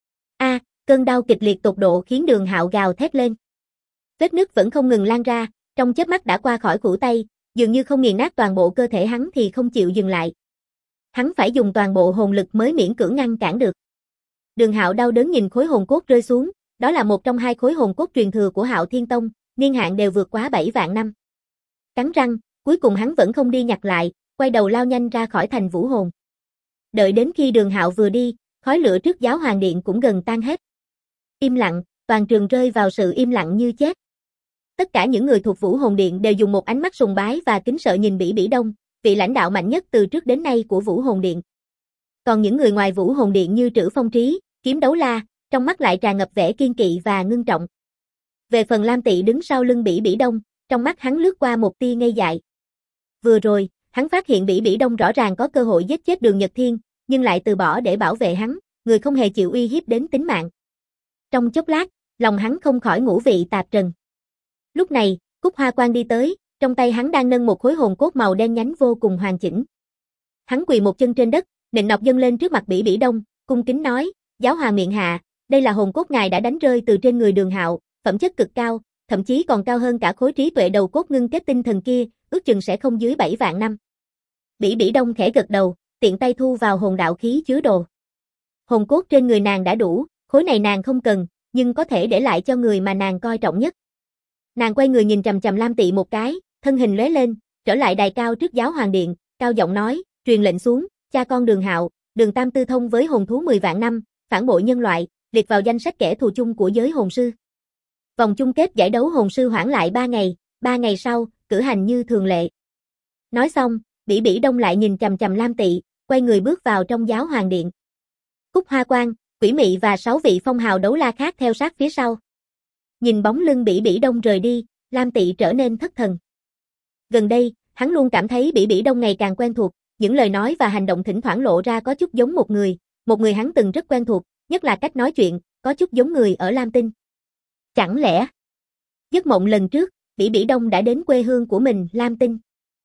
Cơn đau kịch liệt tột độ khiến Đường Hạo gào thét lên. Vết nứt vẫn không ngừng lan ra, trong chớp mắt đã qua khỏi khuỷu tay, dường như không nghiền nát toàn bộ cơ thể hắn thì không chịu dừng lại. Hắn phải dùng toàn bộ hồn lực mới miễn cưỡng ngăn cản được. Đường Hạo đau đớn nhìn khối hồn cốt rơi xuống, đó là một trong hai khối hồn cốt truyền thừa của Hạo Thiên Tông, niên hạn đều vượt quá 7 vạn năm. Cắn răng, cuối cùng hắn vẫn không đi nhặt lại, quay đầu lao nhanh ra khỏi thành Vũ Hồn. Đợi đến khi Đường Hạo vừa đi, khói lửa trước Giáo Hoàng Điện cũng gần tan hết. Im lặng, toàn trường rơi vào sự im lặng như chết. Tất cả những người thuộc Vũ Hồn Điện đều dùng một ánh mắt sùng bái và kính sợ nhìn Bỉ Bỉ Đông, vị lãnh đạo mạnh nhất từ trước đến nay của Vũ Hồn Điện. Còn những người ngoài Vũ Hồn Điện như Trữ Phong Trí, Kiếm Đấu La, trong mắt lại tràn ngập vẻ kiên kỵ và ngưng trọng. Về phần Lam Tị đứng sau lưng Bỉ Bỉ Đông, trong mắt hắn lướt qua một tia ngây dại. Vừa rồi, hắn phát hiện Bỉ Bỉ Đông rõ ràng có cơ hội giết chết Đường Nhật Thiên, nhưng lại từ bỏ để bảo vệ hắn, người không hề chịu uy hiếp đến tính mạng. Trong chốc lát, lòng hắn không khỏi ngũ vị tạp trần. Lúc này, Cúc Hoa Quan đi tới, trong tay hắn đang nâng một khối hồn cốt màu đen nhánh vô cùng hoàn chỉnh. Hắn quỳ một chân trên đất, nịnh nọt dâng lên trước mặt Bỉ Bỉ Đông, cung kính nói, Giáo Hoàng miện hạ, đây là hồn cốt ngài đã đánh rơi từ trên người Đường Hạo, phẩm chất cực cao, thậm chí còn cao hơn cả khối trí tuệ đầu cốt ngưng kết tinh thần kia, ước chừng sẽ không dưới 7 vạn năm. Bỉ Bỉ Đông khẽ gật đầu, tiện tay thu vào hồn đạo khí chứa đồ. Hồn cốt trên người nàng đã đủ, khối này nàng không cần, nhưng có thể để lại cho người mà nàng coi trọng nhất. Nàng quay người nhìn chằm chằm Lam Tị một cái, thân hình lóe lên, trở lại đài cao trước Giáo Hoàng Điện, cao giọng nói, truyền lệnh xuống, cha con Đường Hạo, Đường Tam tư thông với hồn thú 10 vạn năm, phản bội nhân loại, liệt vào danh sách kẻ thù chung của giới hồn sư. Vòng chung kết giải đấu hồn sư hoãn lại 3 ngày sau, cử hành như thường lệ. Nói xong, Bỉ Bỉ Đông lại nhìn chằm chằm Lam Tị, quay người bước vào trong Giáo Hoàng Điện. Cúc Hoa Quan, Quỷ Mị và 6 vị phong hào đấu la khác theo sát phía sau. Nhìn bóng lưng Bỉ Bỉ Đông rời đi, Lam Tị trở nên thất thần. Gần đây, hắn luôn cảm thấy Bỉ Bỉ Đông ngày càng quen thuộc, những lời nói và hành động thỉnh thoảng lộ ra có chút giống một người hắn từng rất quen thuộc, nhất là cách nói chuyện, có chút giống người ở Lam Tinh. Chẳng lẽ, giấc mộng lần trước, Bỉ Bỉ Đông đã đến quê hương của mình, Lam Tinh.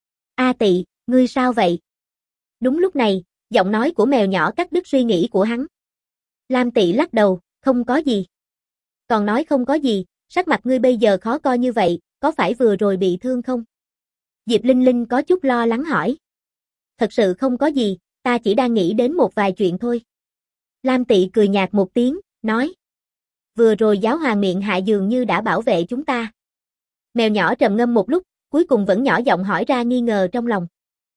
A Tị, ngươi sao vậy? Đúng lúc này, giọng nói của mèo nhỏ cắt đứt suy nghĩ của hắn. Lam Tị lắc đầu, không có gì. Còn nói không có gì, sắc mặt ngươi bây giờ khó coi như vậy, có phải vừa rồi bị thương không? Diệp Linh Linh có chút lo lắng hỏi. Thật sự không có gì, ta chỉ đang nghĩ đến một vài chuyện thôi. Lam Tị cười nhạt một tiếng, nói. Vừa rồi Giáo Hoàng miệng hạ dường như đã bảo vệ chúng ta. Mèo nhỏ trầm ngâm một lúc, cuối cùng vẫn nhỏ giọng hỏi ra nghi ngờ trong lòng.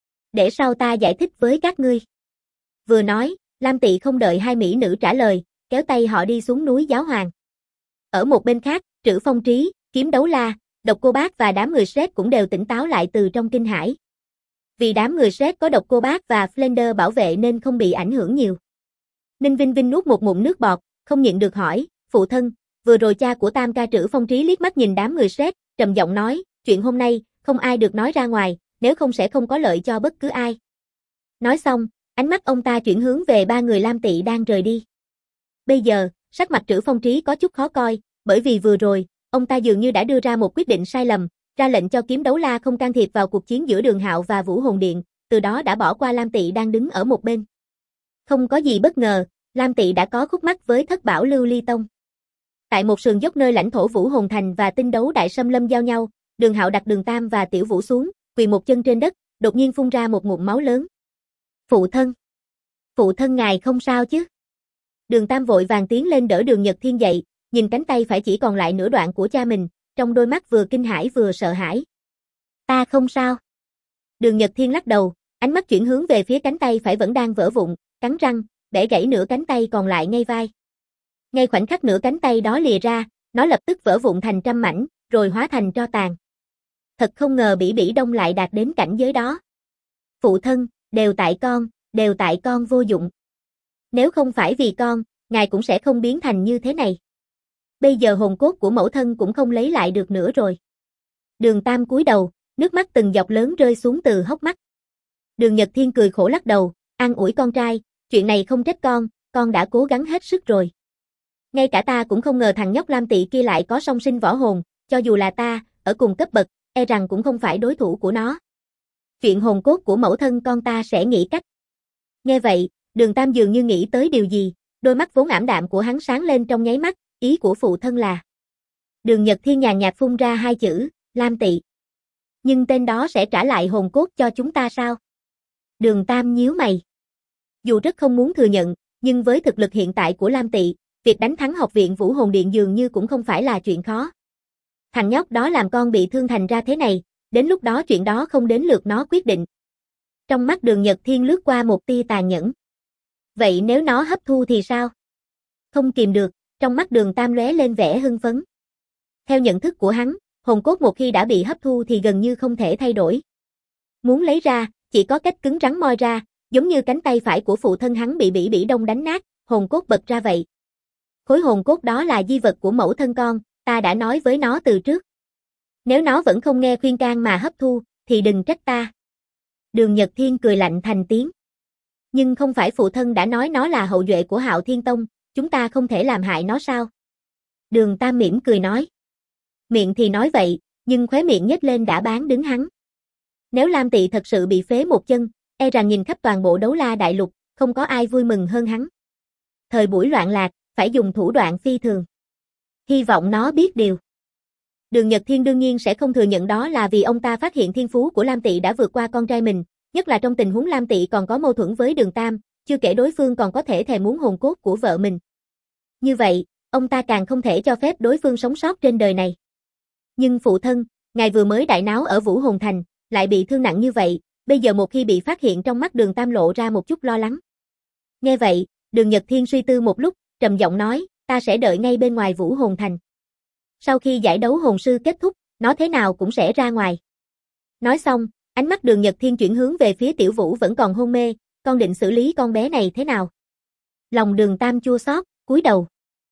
Để sau ta giải thích với các ngươi. Vừa nói, Lam Tị không đợi hai mỹ nữ trả lời, kéo tay họ đi xuống núi Giáo Hoàng. Ở một bên khác, Trữ Phong Trí, Kiếm Đấu La, Độc Cô Bác và đám người Shrek cũng đều tỉnh táo lại từ trong kinh hãi. Vì đám người Shrek có Độc Cô Bác và Flander bảo vệ nên không bị ảnh hưởng nhiều. Ninh Vinh Vinh nuốt một ngụm nước bọt, không nhịn được hỏi, phụ thân, vừa rồi cha của Tam ca Trữ Phong Trí liếc mắt nhìn đám người Shrek, trầm giọng nói, chuyện hôm nay, không ai được nói ra ngoài, nếu không sẽ không có lợi cho bất cứ ai. Nói xong, ánh mắt ông ta chuyển hướng về ba người Lam Tị đang rời đi. Bây giờ, sắc mặt Trữ Phong Trí có chút khó coi, bởi vì vừa rồi, ông ta dường như đã đưa ra một quyết định sai lầm, ra lệnh cho Kiếm Đấu La không can thiệp vào cuộc chiến giữa Đường Hạo và Vũ Hồn Điện, từ đó đã bỏ qua Lam Tị đang đứng ở một bên. Không có gì bất ngờ, Lam Tị đã có khúc mắc với Thất Bảo Lưu Ly Tông. Tại một sườn dốc nơi lãnh thổ Vũ Hồn Thành và Tinh Đấu Đại Sâm Lâm giao nhau, Đường Hạo đặt Đường Tam và Tiểu Vũ xuống, quỳ một chân trên đất, đột nhiên phun ra một ngụm máu lớn. Phụ thân ngài không sao chứ? Đường Tam vội vàng tiến lên đỡ Đường Nhật Thiên dậy, nhìn cánh tay phải chỉ còn lại nửa đoạn của cha mình, trong đôi mắt vừa kinh hãi vừa sợ hãi. Ta không sao. Đường Nhật Thiên lắc đầu, ánh mắt chuyển hướng về phía cánh tay phải vẫn đang vỡ vụn, cắn răng, bẻ gãy nửa cánh tay còn lại ngay vai. Ngay khoảnh khắc nửa cánh tay đó lìa ra, nó lập tức vỡ vụn thành trăm mảnh, rồi hóa thành tro tàn. Thật không ngờ Bỉ Bỉ Đông lại đạt đến cảnh giới đó. Phụ thân, đều tại con vô dụng. Nếu không phải vì con, ngài cũng sẽ không biến thành như thế này. Bây giờ hồn cốt của mẫu thân cũng không lấy lại được nữa rồi. Đường Tam cúi đầu, nước mắt từng giọt lớn rơi xuống từ hốc mắt. Đường Nhật Thiên cười khổ lắc đầu, an ủi con trai, chuyện này không trách con đã cố gắng hết sức rồi. Ngay cả ta cũng không ngờ thằng nhóc Lam Tị kia lại có song sinh võ hồn, cho dù là ta, ở cùng cấp bậc, e rằng cũng không phải đối thủ của nó. Chuyện hồn cốt của mẫu thân con ta sẽ nghĩ cách. Nghe vậy, Đường Tam dường như nghĩ tới điều gì, đôi mắt vốn ảm đạm của hắn sáng lên trong nháy mắt, ý của phụ thân là. Đường Nhật Thiên nhàn nhạt phun ra hai chữ, Lam Tị. Nhưng tên đó sẽ trả lại hồn cốt cho chúng ta sao? Đường Tam nhíu mày. Dù rất không muốn thừa nhận, nhưng với thực lực hiện tại của Lam Tị, việc đánh thắng học viện Vũ Hồn Điện dường như cũng không phải là chuyện khó. Thằng nhóc đó làm con bị thương thành ra thế này, đến lúc đó chuyện đó không đến lượt nó quyết định. Trong mắt Đường Nhật Thiên lướt qua một tia tàn nhẫn. Vậy nếu nó hấp thu thì sao? Không kìm được, trong mắt Đường Tam lóe lên vẻ hưng phấn. Theo nhận thức của hắn, hồn cốt một khi đã bị hấp thu thì gần như không thể thay đổi. Muốn lấy ra, chỉ có cách cứng rắn moi ra, giống như cánh tay phải của phụ thân hắn bị Bỉ Bỉ Đông đánh nát, hồn cốt bật ra vậy. Khối hồn cốt đó là di vật của mẫu thân con, ta đã nói với nó từ trước. Nếu nó vẫn không nghe khuyên can mà hấp thu, thì đừng trách ta. Đường Nhật Thiên cười lạnh thành tiếng. Nhưng không phải phụ thân đã nói nó là hậu duệ của Hạo Thiên Tông, chúng ta không thể làm hại nó sao? Đường Tam mỉm cười nói. Miệng thì nói vậy, nhưng khóe miệng nhếch lên đã bán đứng hắn. Nếu Lam Tị thật sự bị phế một chân, e rằng nhìn khắp toàn bộ Đấu La Đại Lục, không có ai vui mừng hơn hắn. Thời buổi loạn lạc, phải dùng thủ đoạn phi thường. Hy vọng nó biết điều. Đường Nhật Thiên đương nhiên sẽ không thừa nhận đó là vì ông ta phát hiện thiên phú của Lam Tị đã vượt qua con trai mình, nhất là trong tình huống Lam Tị còn có mâu thuẫn với Đường Tam, chưa kể đối phương còn có thể thèm muốn hồn cốt của vợ mình. Như vậy, ông ta càng không thể cho phép đối phương sống sót trên đời này. Nhưng phụ thân, ngài vừa mới đại náo ở Vũ Hồn Thành, lại bị thương nặng như vậy, bây giờ một khi bị phát hiện trong mắt Đường Tam lộ ra một chút lo lắng. Nghe vậy, Đường Nhật Thiên suy tư một lúc, trầm giọng nói, ta sẽ đợi ngay bên ngoài Vũ Hồn Thành. Sau khi giải đấu hồn sư kết thúc, nó thế nào cũng sẽ ra ngoài. Nói xong, ánh mắt Đường Nhật Thiên chuyển hướng về phía Tiểu Vũ vẫn còn hôn mê, con định xử lý con bé này thế nào? Lòng Đường Tam chua xót, cúi đầu.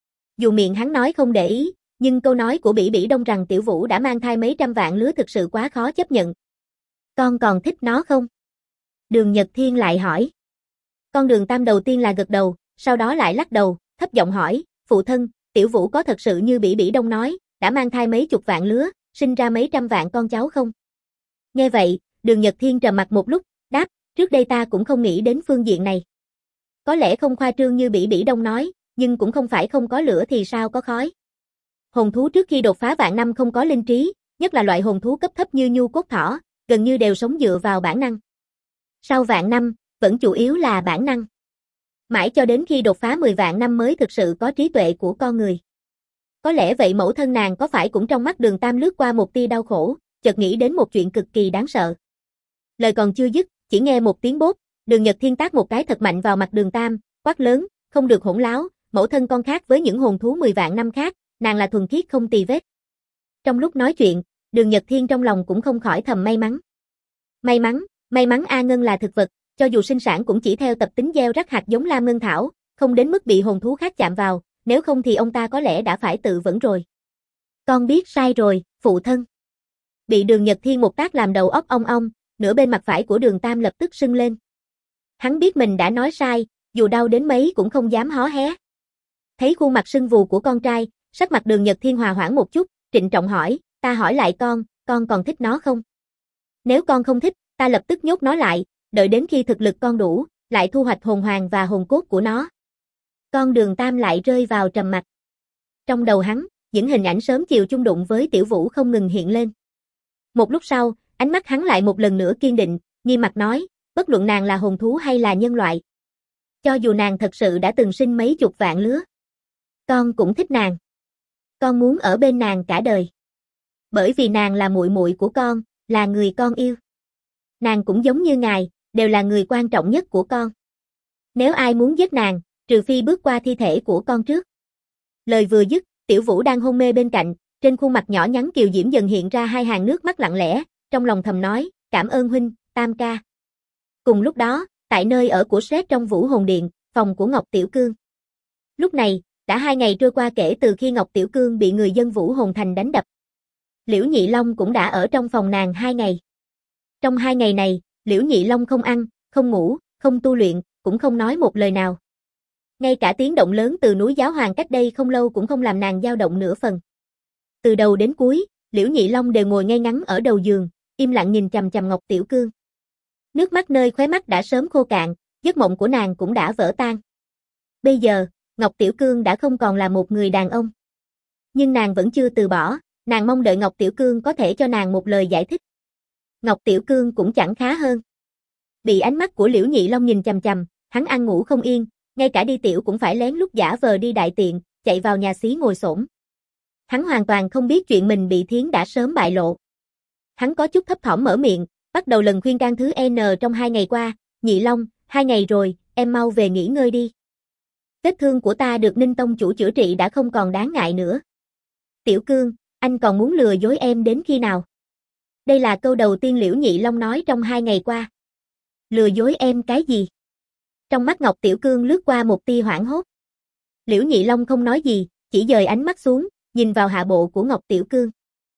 Dù miệng hắn nói không để ý, nhưng câu nói của Bỉ Bỉ Đông rằng Tiểu Vũ đã mang thai mấy trăm vạn lứa thực sự quá khó chấp nhận. Con còn thích nó không? Đường Nhật Thiên lại hỏi. Con Đường Tam đầu tiên là gật đầu, sau đó lại lắc đầu, thấp giọng hỏi, phụ thân, Tiểu Vũ có thật sự như Bỉ Bỉ Đông nói, đã mang thai mấy chục vạn lứa, sinh ra mấy trăm vạn con cháu không? Nghe vậy, Đường Nhật Thiên trầm mặt một lúc, đáp, trước đây ta cũng không nghĩ đến phương diện này. Có lẽ không khoa trương như Bỉ Bỉ Đông nói, nhưng cũng không phải không có lửa thì sao có khói. Hồn thú trước khi đột phá vạn năm không có linh trí, nhất là loại hồn thú cấp thấp như nhu cốt thỏ, gần như đều sống dựa vào bản năng. Sau vạn năm, vẫn chủ yếu là bản năng. Mãi cho đến khi đột phá 10 vạn năm mới thực sự có trí tuệ của con người. Có lẽ vậy mẫu thân nàng có phải cũng trong mắt Đường Tam lướt qua một tia đau khổ, chợt nghĩ đến một chuyện cực kỳ đáng sợ. Lời còn chưa dứt, chỉ nghe một tiếng bốp, Đường Nhật Thiên tát một cái thật mạnh vào mặt Đường Tam, quát lớn, không được hỗn láo, mẫu thân con khác với những hồn thú 10 vạn năm khác, nàng là thuần khiết không tì vết. Trong lúc nói chuyện, Đường Nhật Thiên trong lòng cũng không khỏi thầm may mắn. May mắn A Ngân là thực vật, cho dù sinh sản cũng chỉ theo tập tính gieo rắc hạt giống Lam Ngân Thảo, không đến mức bị hồn thú khác chạm vào, nếu không thì ông ta có lẽ đã phải tự vẫn rồi. Con biết sai rồi, phụ thân. Bị Đường Nhật Thiên một tát làm đầu óc ong ong, nửa bên mặt phải của Đường Tam lập tức sưng lên. Hắn biết mình đã nói sai, dù đau đến mấy cũng không dám hó hé. Thấy khuôn mặt sưng vù của con trai, sắc mặt Đường Nhật Thiên hòa hoãn một chút, trịnh trọng hỏi, ta hỏi lại con còn thích nó không? Nếu con không thích, ta lập tức nhốt nó lại, đợi đến khi thực lực con đủ, lại thu hoạch hồn hoàng và hồn cốt của nó. Con Đường Tam lại rơi vào trầm mặc. Trong đầu hắn, những hình ảnh sớm chiều chung đụng với Tiểu Vũ không ngừng hiện lên. Một lúc sau, ánh mắt hắn lại một lần nữa kiên định, nghiêm mặt nói, bất luận nàng là hồn thú hay là nhân loại. Cho dù nàng thật sự đã từng sinh mấy chục vạn lứa, con cũng thích nàng. Con muốn ở bên nàng cả đời. Bởi vì nàng là muội muội của con, là người con yêu. Nàng cũng giống như ngài, đều là người quan trọng nhất của con. Nếu ai muốn giết nàng, trừ phi bước qua thi thể của con trước. Lời vừa dứt, Tiểu Vũ đang hôn mê bên cạnh, trên khuôn mặt nhỏ nhắn kiều diễm dần hiện ra hai hàng nước mắt lặng lẽ, trong lòng thầm nói, cảm ơn huynh, Tam ca. Cùng lúc đó, tại nơi ở của Sếp trong Vũ Hồn Điện, phòng của Ngọc Tiểu Cương. Lúc này, đã 2 ngày trôi qua kể từ khi Ngọc Tiểu Cương bị người dân Vũ Hồn Thành đánh đập. Liễu Nhị Long cũng đã ở trong phòng nàng 2 ngày. Trong 2 ngày này, Liễu Nhị Long không ăn, không ngủ, không tu luyện, cũng không nói một lời nào. Ngay cả tiếng động lớn từ núi Giáo Hoàng cách đây không lâu cũng không làm nàng dao động nửa phần. Từ đầu đến cuối, Liễu Nhị Long đều ngồi ngay ngắn ở đầu giường, im lặng nhìn chằm chằm Ngọc Tiểu Cương. Nước mắt nơi khóe mắt đã sớm khô cạn, giấc mộng của nàng cũng đã vỡ tan. Bây giờ, Ngọc Tiểu Cương đã không còn là một người đàn ông. Nhưng nàng vẫn chưa từ bỏ, nàng mong đợi Ngọc Tiểu Cương có thể cho nàng một lời giải thích. Ngọc Tiểu Cương cũng chẳng khá hơn. Bị ánh mắt của Liễu Nhị Long nhìn chằm chằm, hắn ăn ngủ không yên, ngay cả đi tiểu cũng phải lén lút giả vờ đi đại tiện, chạy vào nhà xí ngồi xổm. Hắn hoàn toàn không biết chuyện mình bị Thiến đã sớm bại lộ. Hắn có chút thấp thỏm mở miệng, bắt đầu lần khuyên can thứ N trong 2 ngày qua, Nhị Long, 2 ngày rồi, em mau về nghỉ ngơi đi. Vết thương của ta được Ninh Tông chủ chữa trị đã không còn đáng ngại nữa. Tiểu Cương, anh còn muốn lừa dối em đến khi nào? Đây là câu đầu tiên Liễu Nhị Long nói trong 2 ngày qua. Lừa dối em cái gì? Trong mắt Ngọc Tiểu Cương lướt qua một tia hoảng hốt. Liễu Nhị Long không nói gì, chỉ dời ánh mắt xuống, nhìn vào hạ bộ của Ngọc Tiểu Cương.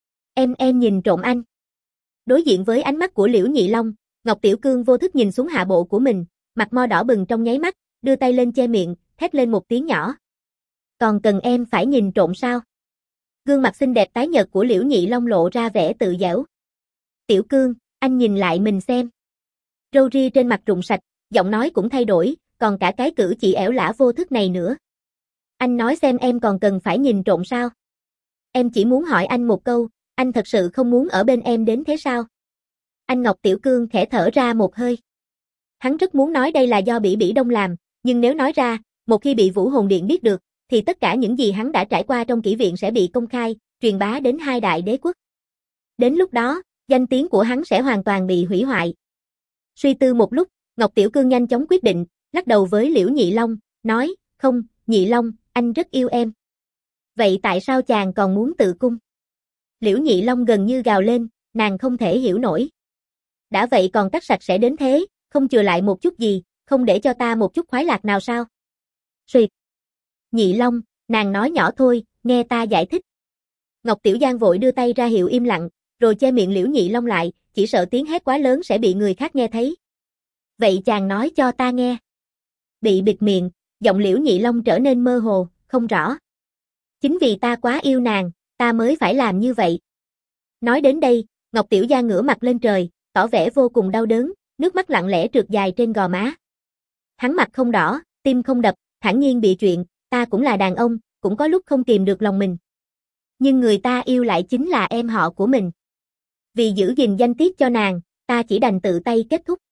Em nhìn trộm anh. Đối diện với ánh mắt của Liễu Nhị Long, Ngọc Tiểu Cương vô thức nhìn xuống hạ bộ của mình, mặt mo đỏ bừng trong nháy mắt, đưa tay lên che miệng, thét lên một tiếng nhỏ. Còn cần em phải nhìn trộm sao? Gương mặt xinh đẹp tái nhợt của Liễu Nhị Long lộ ra vẻ tự giễu. Tiểu Cương, anh nhìn lại mình xem. Râu ria trên mặt rụng sạch, giọng nói cũng thay đổi, còn cả cái cử chỉ ẻo lả vô thức này nữa. Anh nói xem em còn cần phải nhìn trộm sao? Em chỉ muốn hỏi anh một câu, anh thật sự không muốn ở bên em đến thế sao? Anh Ngọc Tiểu Cương khẽ thở ra một hơi. Hắn rất muốn nói đây là do Bỉ Bỉ Đông làm, nhưng nếu nói ra, một khi bị Vũ Hồn Điện biết được, thì tất cả những gì hắn đã trải qua trong kỷ viện sẽ bị công khai, truyền bá đến 2 đại đế quốc. Đến lúc đó, danh tiếng của hắn sẽ hoàn toàn bị hủy hoại. Suy tư một lúc, Ngọc Tiểu Cương nhanh chóng quyết định, lắc đầu với Liễu Nhị Long, nói, không, Nhị Long, anh rất yêu em. Vậy tại sao chàng còn muốn tự cung? Liễu Nhị Long gần như gào lên, nàng không thể hiểu nổi. Đã vậy còn cắt sạch sẽ đến thế, không chừa lại một chút gì, không để cho ta một chút khoái lạc nào sao? Suyệt. Nhị Long, nàng nói nhỏ thôi, nghe ta giải thích. Ngọc Tiểu Giang vội đưa tay ra hiệu im lặng, rồi che miệng Liễu Nhị Long lại, chỉ sợ tiếng hét quá lớn sẽ bị người khác nghe thấy. Vậy chàng nói cho ta nghe. Bị bịt miệng, giọng Liễu Nhị Long trở nên mơ hồ, không rõ. Chính vì ta quá yêu nàng, ta mới phải làm như vậy. Nói đến đây, Ngọc Tiểu Giang ngửa mặt lên trời, tỏ vẻ vô cùng đau đớn, nước mắt lặng lẽ trượt dài trên gò má. Hắn mặt không đỏ, tim không đập, thản nhiên bị chuyện, ta cũng là đàn ông, cũng có lúc không kìm được lòng mình. Nhưng người ta yêu lại chính là em họ của mình. Vì giữ gìn danh tiết cho nàng, ta chỉ đành tự tay kết thúc.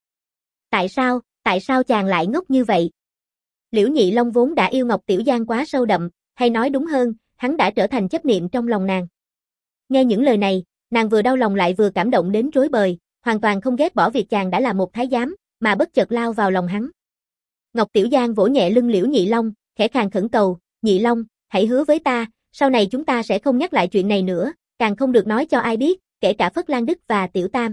Tại sao chàng lại ngốc như vậy? Liễu Nhị Long vốn đã yêu Ngọc Tiểu Giang quá sâu đậm, hay nói đúng hơn, hắn đã trở thành chấp niệm trong lòng nàng. Nghe những lời này, nàng vừa đau lòng lại vừa cảm động đến rối bời, hoàn toàn không ghét bỏ việc chàng đã là một thái giám, mà bất chợt lao vào lòng hắn. Ngọc Tiểu Giang vỗ nhẹ lưng Liễu Nhị Long, khẽ khàng khẩn cầu, Nhị Long, hãy hứa với ta, sau này chúng ta sẽ không nhắc lại chuyện này nữa, càng không được nói cho ai biết, kể cả Phất Lan Đức và Tiểu Tam.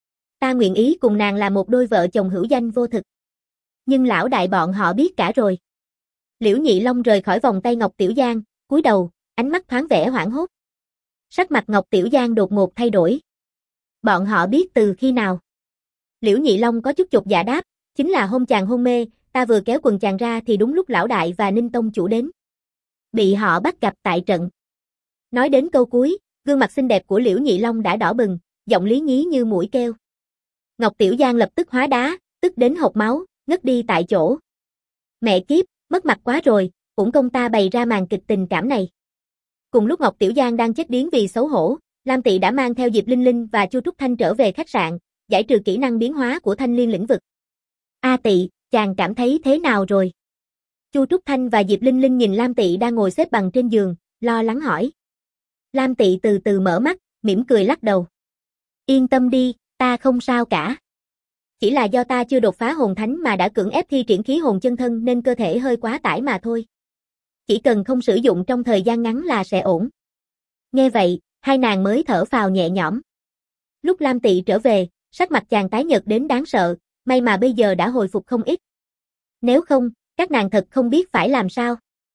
Ta nguyện ý cùng nàng là một đôi vợ chồng hữu danh vô thực. Nhưng lão đại bọn họ biết cả rồi. Liễu Nhị Long rời khỏi vòng tay Ngọc Tiểu Giang, cúi đầu, ánh mắt thoáng vẻ hoảng hốt. Sắc mặt Ngọc Tiểu Giang đột ngột thay đổi. Bọn họ biết từ khi nào? Liễu Nhị Long có chút chột dạ đáp, chính là hôm chàng hôn mê, ta vừa kéo quần chàng ra thì đúng lúc lão đại và Ninh Tông chủ đến. Bị họ bắt gặp tại trận. Nói đến câu cuối, gương mặt xinh đẹp của Liễu Nhị Long đã đỏ bừng, giọng lý nhí như mũi kêu. Ngọc Tiểu Giang lập tức hóa đá, tức đến hộc máu, ngất đi tại chỗ. Mẹ kiếp, mất mặt quá rồi, uổng công ta bày ra màn kịch tình cảm này. Cùng lúc Ngọc Tiểu Giang đang chết điếng vì xấu hổ, Lam Tị đã mang theo Diệp Linh Linh và Chu Trúc Thanh trở về khách sạn, giải trừ kỹ năng biến hóa của Thanh Liên lĩnh vực. A Tị, chàng cảm thấy thế nào rồi? Chu Trúc Thanh và Diệp Linh Linh nhìn Lam Tị đang ngồi xếp bằng trên giường, lo lắng hỏi. Lam Tị từ từ mở mắt, mỉm cười lắc đầu. Yên tâm đi, ta không sao cả. Chỉ là do ta chưa đột phá hồn thánh mà đã cưỡng ép thi triển khí hồn chân thân nên cơ thể hơi quá tải mà thôi. Chỉ cần không sử dụng trong thời gian ngắn là sẽ ổn. Nghe vậy, hai nàng mới thở phào nhẹ nhõm. Lúc Lam Tị trở về, sắc mặt chàng tái nhợt đến đáng sợ, may mà bây giờ đã hồi phục không ít. Nếu không, các nàng thật không biết phải làm sao.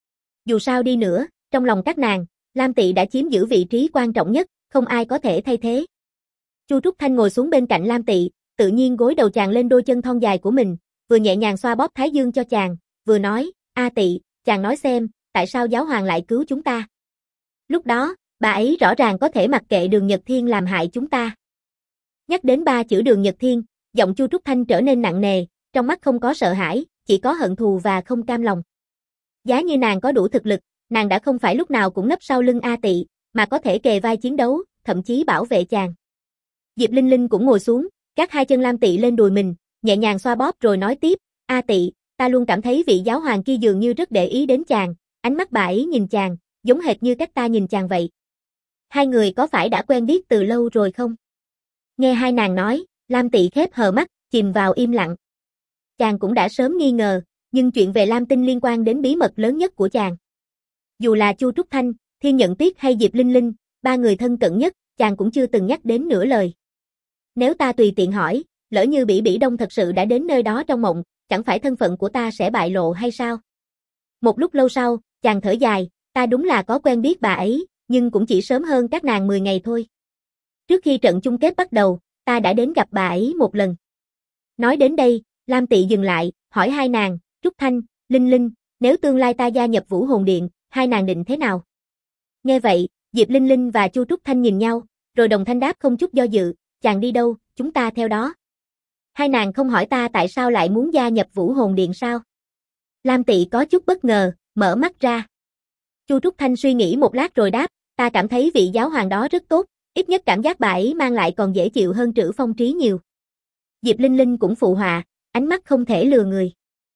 Dù sao đi nữa, trong lòng các nàng, Lam Tị đã chiếm giữ vị trí quan trọng nhất, không ai có thể thay thế. Chu Trúc Thanh ngồi xuống bên cạnh Lam Tị, tự nhiên gối đầu chàng lên đôi chân thon dài của mình, vừa nhẹ nhàng xoa bóp thái dương cho chàng, vừa nói, A Tị, chàng nói xem, tại sao giáo hoàng lại cứu chúng ta? Lúc đó, bà ấy rõ ràng có thể mặc kệ Đường Nhật Thiên làm hại chúng ta. Nhắc đến ba chữ Đường Nhật Thiên, giọng Chu Trúc Thanh trở nên nặng nề, trong mắt không có sợ hãi, chỉ có hận thù và không cam lòng. Giá như nàng có đủ thực lực, nàng đã không phải lúc nào cũng nấp sau lưng A Tị, mà có thể kề vai chiến đấu, thậm chí bảo vệ chàng. Diệp Linh Linh cũng ngồi xuống, gác hai chân Lam Tị lên đùi mình, nhẹ nhàng xoa bóp rồi nói tiếp, A Tị, ta luôn cảm thấy vị giáo hoàng kia dường như rất để ý đến chàng, ánh mắt bà ấy nhìn chàng, giống hệt như cách ta nhìn chàng vậy. Hai người có phải đã quen biết từ lâu rồi không? Nghe hai nàng nói, Lam Tị khép hờ mắt, chìm vào im lặng. Chàng cũng đã sớm nghi ngờ, nhưng chuyện về Lam Tinh liên quan đến bí mật lớn nhất của chàng. Dù là Chu Trúc Thanh, Thiên Nhận Tuyết hay Diệp Linh Linh, ba người thân cận nhất, chàng cũng chưa từng nhắc đến nửa lời. Nếu ta tùy tiện hỏi, lỡ như Bỉ Bỉ Đông thật sự đã đến nơi đó trong mộng, chẳng phải thân phận của ta sẽ bại lộ hay sao? Một lúc lâu sau, chàng thở dài, ta đúng là có quen biết bà ấy, nhưng cũng chỉ sớm hơn các nàng 10 ngày thôi. Trước khi trận chung kết bắt đầu, ta đã đến gặp bà ấy một lần. Nói đến đây, Lam Tị dừng lại, hỏi hai nàng, Trúc Thanh, Linh Linh, nếu tương lai ta gia nhập Vũ Hồn Điện, hai nàng định thế nào? Nghe vậy, Diệp Linh Linh và Chu Trúc Thanh nhìn nhau, rồi đồng thanh đáp không chút do dự, chàng đi đâu, chúng ta theo đó. Hai nàng không hỏi ta tại sao lại muốn gia nhập Vũ Hồn Điện sao? Lam Tị có chút bất ngờ, mở mắt ra. Chu Trúc Thanh suy nghĩ một lát rồi đáp, ta cảm thấy vị giáo hoàng đó rất tốt, ít nhất cảm giác bà ấy mang lại còn dễ chịu hơn Trử Phong Trí nhiều. Diệp Linh Linh cũng phụ họa, ánh mắt không thể lừa người.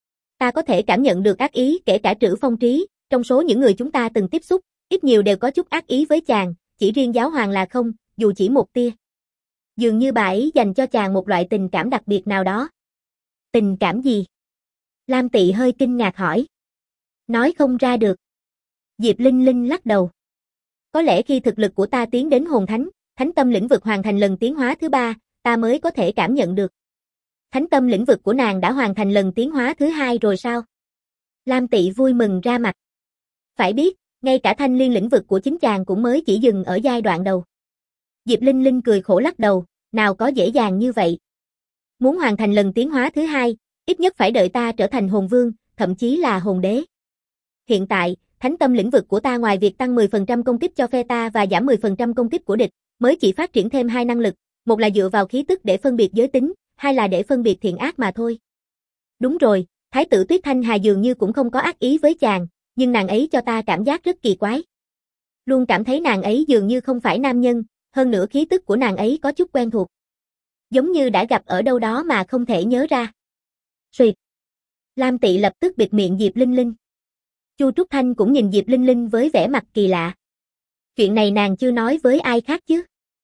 Ta có thể cảm nhận được ác ý kể cả Trử Phong Trí, trong số những người chúng ta từng tiếp xúc, ít nhiều đều có chút ác ý với chàng, chỉ riêng giáo hoàng là không, dù chỉ một tia. Dường như bà ấy dành cho chàng một loại tình cảm đặc biệt nào đó. Tình cảm gì? Lam Tị hơi kinh ngạc hỏi. Nói không ra được. Diệp Linh Linh lắc đầu. Có lẽ khi thực lực của ta tiến đến hồn thánh, thánh tâm lĩnh vực hoàn thành lần tiến hóa thứ 3, ta mới có thể cảm nhận được. Thánh tâm lĩnh vực của nàng đã hoàn thành lần tiến hóa thứ 2 rồi sao? Lam Tị vui mừng ra mặt. Phải biết, ngay cả thanh liên lĩnh vực của chính chàng cũng mới chỉ dừng ở giai đoạn đầu. Diệp Linh Linh cười khổ lắc đầu, nào có dễ dàng như vậy. Muốn hoàn thành lần tiến hóa thứ 2, ít nhất phải đợi ta trở thành hồn vương, thậm chí là hồn đế. Hiện tại, thánh tâm lĩnh vực của ta ngoài việc tăng 10% công kích cho phe ta và giảm 10% công kích của địch, mới chỉ phát triển thêm 2 năng lực, một là dựa vào khí tức để phân biệt giới tính, hai là để phân biệt thiện ác mà thôi. Đúng rồi, Thái tử Tuyết Thanh Hà dường như cũng không có ác ý với chàng, nhưng nàng ấy cho ta cảm giác rất kỳ quái. Luôn cảm thấy nàng ấy dường như không phải nam nhân, hơn nữa khí tức của nàng ấy có chút quen thuộc. Giống như đã gặp ở đâu đó mà không thể nhớ ra. Xuyệt. Lam Tị lập tức bịt miệng Diệp Linh Linh. Chu Trúc Thanh cũng nhìn Diệp Linh Linh với vẻ mặt kỳ lạ. Chuyện này nàng chưa nói với ai khác chứ.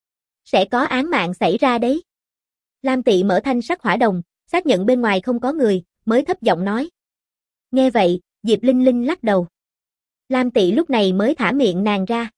Sẽ có án mạng xảy ra đấy. Lam Tị mở thanh sắc hỏa đồng, xác nhận bên ngoài không có người, mới thấp giọng nói. Nghe vậy, Diệp Linh Linh lắc đầu. Lam Tị lúc này mới thả miệng nàng ra.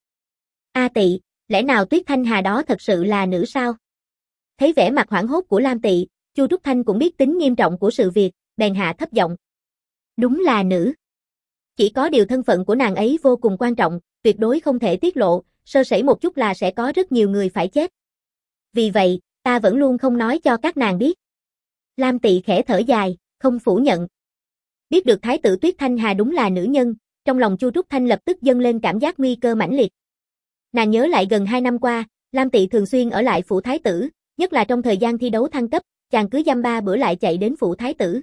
A Tị, lẽ nào Tuyết Thanh Hà đó thật sự là nữ sao? Thấy vẻ mặt hoảng hốt của Lam Tị, Chu Trúc Thanh cũng biết tính nghiêm trọng của sự việc, bèn hạ thấp giọng. Đúng là nữ. Chỉ có điều thân phận của nàng ấy vô cùng quan trọng, tuyệt đối không thể tiết lộ, sơ sẩy một chút là sẽ có rất nhiều người phải chết. Vì vậy, ta vẫn luôn không nói cho các nàng biết. Lam Tị khẽ thở dài, không phủ nhận. Biết được Thái tử Tuyết Thanh Hà đúng là nữ nhân, trong lòng Chu Trúc Thanh lập tức dâng lên cảm giác nguy cơ mãnh liệt. Nàng nhớ lại gần 2 năm qua, Lam Tị thường xuyên ở lại phủ Thái tử, nhất là trong thời gian thi đấu thăng cấp, chàng cứ dăm ba bữa lại chạy đến phủ Thái tử.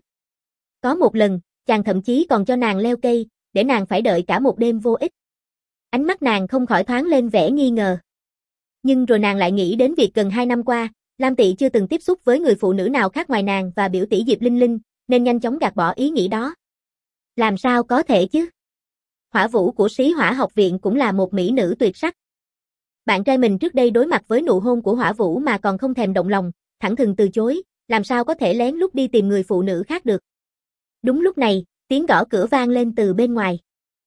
Có một lần, chàng thậm chí còn cho nàng leo cây, để nàng phải đợi cả một đêm vô ích. Ánh mắt nàng không khỏi thoáng lên vẻ nghi ngờ. Nhưng rồi nàng lại nghĩ đến việc gần 2 năm qua, Lam Tị chưa từng tiếp xúc với người phụ nữ nào khác ngoài nàng và biểu tỷ Diệp Linh Linh, nên nhanh chóng gạt bỏ ý nghĩ đó. Làm sao có thể chứ? Hỏa Vũ của Sĩ Hỏa học viện cũng là một mỹ nữ tuyệt sắc. Bạn trai mình trước đây đối mặt với nụ hôn của Hỏa Vũ mà còn không thèm động lòng, thẳng thừng từ chối, làm sao có thể lén lút đi tìm người phụ nữ khác được. Đúng lúc này, tiếng gõ cửa vang lên từ bên ngoài.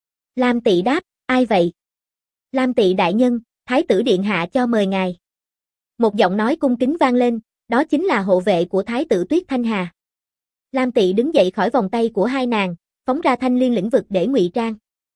Lam Tị đáp, ai vậy? Lam Tị đại nhân, Thái tử điện hạ cho mời ngài. Một giọng nói cung kính vang lên, đó chính là hộ vệ của Thái tử Tuyết Thanh Hà. Lam Tị đứng dậy khỏi vòng tay của hai nàng, phóng ra thanh liên lĩnh vực để ngụy trang.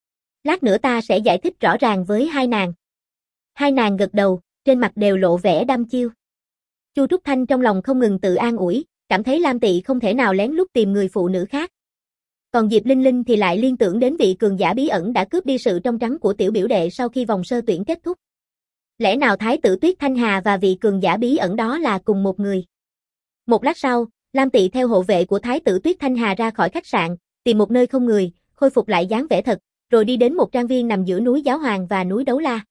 Lát nữa ta sẽ giải thích rõ ràng với hai nàng. Hai nàng gật đầu, trên mặt đều lộ vẻ đăm chiêu. Chu Trúc Thanh trong lòng không ngừng tự an ủi, cảm thấy Lam Tị không thể nào lén lút tìm người phụ nữ khác. Còn Diệp Linh Linh thì lại liên tưởng đến vị cường giả bí ẩn đã cướp đi sự trong trắng của tiểu biểu đệ sau khi vòng sơ tuyển kết thúc. Lẽ nào Thái tử Tuyết Thanh Hà và vị cường giả bí ẩn đó là cùng một người? Một lát sau, Lam Tị theo hộ vệ của Thái tử Tuyết Thanh Hà ra khỏi khách sạn, tìm một nơi không người, khôi phục lại dáng vẻ thật, rồi đi đến một trang viên nằm giữa núi Giáo Hoàng và núi Đấu La.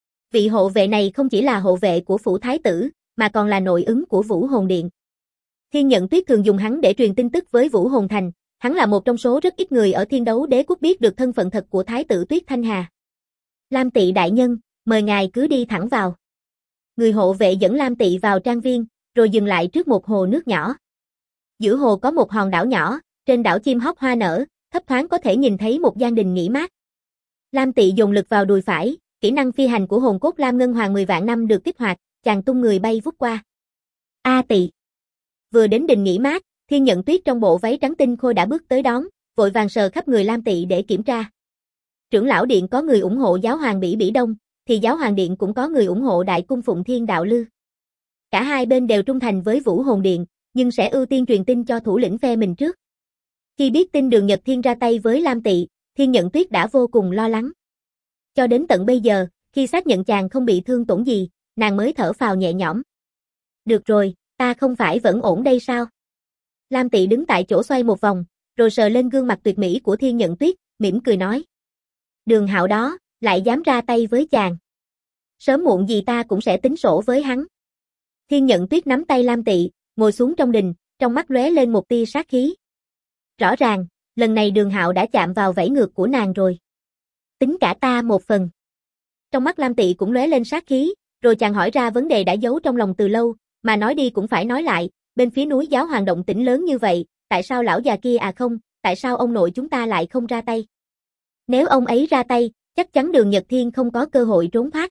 Vị hộ vệ này không chỉ là hộ vệ của phủ Thái tử, mà còn là nội ứng của Vũ Hồn Điện. Thiên Nhận Tuyết thường dùng hắn để truyền tin tức với Vũ Hồn Thành, hắn là một trong số rất ít người ở Thiên Đấu Đế Quốc biết được thân phận thật của Thái tử Tuyết Thanh Hà. Lam Tị đại nhân, mời ngài cứ đi thẳng vào. Người hộ vệ dẫn Lam Tị vào trang viên, rồi dừng lại trước một hồ nước nhỏ. Giữa hồ có một hòn đảo nhỏ, trên đảo chim hót hoa nở, thấp thoáng có thể nhìn thấy một gian đình nghỉ mát. Lam Tị dồn lực vào đùi phải, kỹ năng phi hành của hồn cốt Lam Ngân Hoàng 10 vạn năm được kích hoạt, chàng tung người bay vút qua. A Tị. Vừa đến đình nghỉ mát, Thiên Nhận Tuyết trong bộ váy trắng tinh khôi đã bước tới đón, vội vàng sờ khắp người Lam Tị để kiểm tra. Trưởng lão điện có người ủng hộ giáo hoàng Bỉ Bỉ Đông, thì giáo hoàng điện cũng có người ủng hộ Đại cung Phụng Thiên Đạo Lư. Cả hai bên đều trung thành với Vũ Hồn Điện, nhưng sẽ ưu tiên truyền tin cho thủ lĩnh phe mình trước. Khi biết tin Đường Nhật Thiên ra tay với Lam Tị, Thiên Nhận Tuyết đã vô cùng lo lắng. Cho đến tận bây giờ, khi xác nhận chàng không bị thương tổn gì, nàng mới thở phào nhẹ nhõm. Được rồi, ta không phải vẫn ổn đây sao? Lam Tị đứng tại chỗ xoay một vòng, rồi sờ lên gương mặt tuyệt mỹ của Thiên Nhận Tuyết, mỉm cười nói. Đường Hạo đó, lại dám ra tay với chàng. Sớm muộn gì ta cũng sẽ tính sổ với hắn. Thiên Nhận Tuyết nắm tay Lam Tị, ngồi xuống trong đình, trong mắt lóe lên một tia sát khí. Rõ ràng, lần này Đường Hạo đã chạm vào vảy ngược của nàng rồi. Tính cả ta một phần. Trong mắt Lam Tị cũng lóe lên sát khí, rồi chàng hỏi ra vấn đề đã giấu trong lòng từ lâu, mà nói đi cũng phải nói lại, bên phía núi Giáo Hoàng động tĩnh lớn như vậy, tại sao lão già kia không, tại sao ông nội chúng ta lại không ra tay? Nếu ông ấy ra tay, chắc chắn Đường Nhật Thiên không có cơ hội trốn thoát.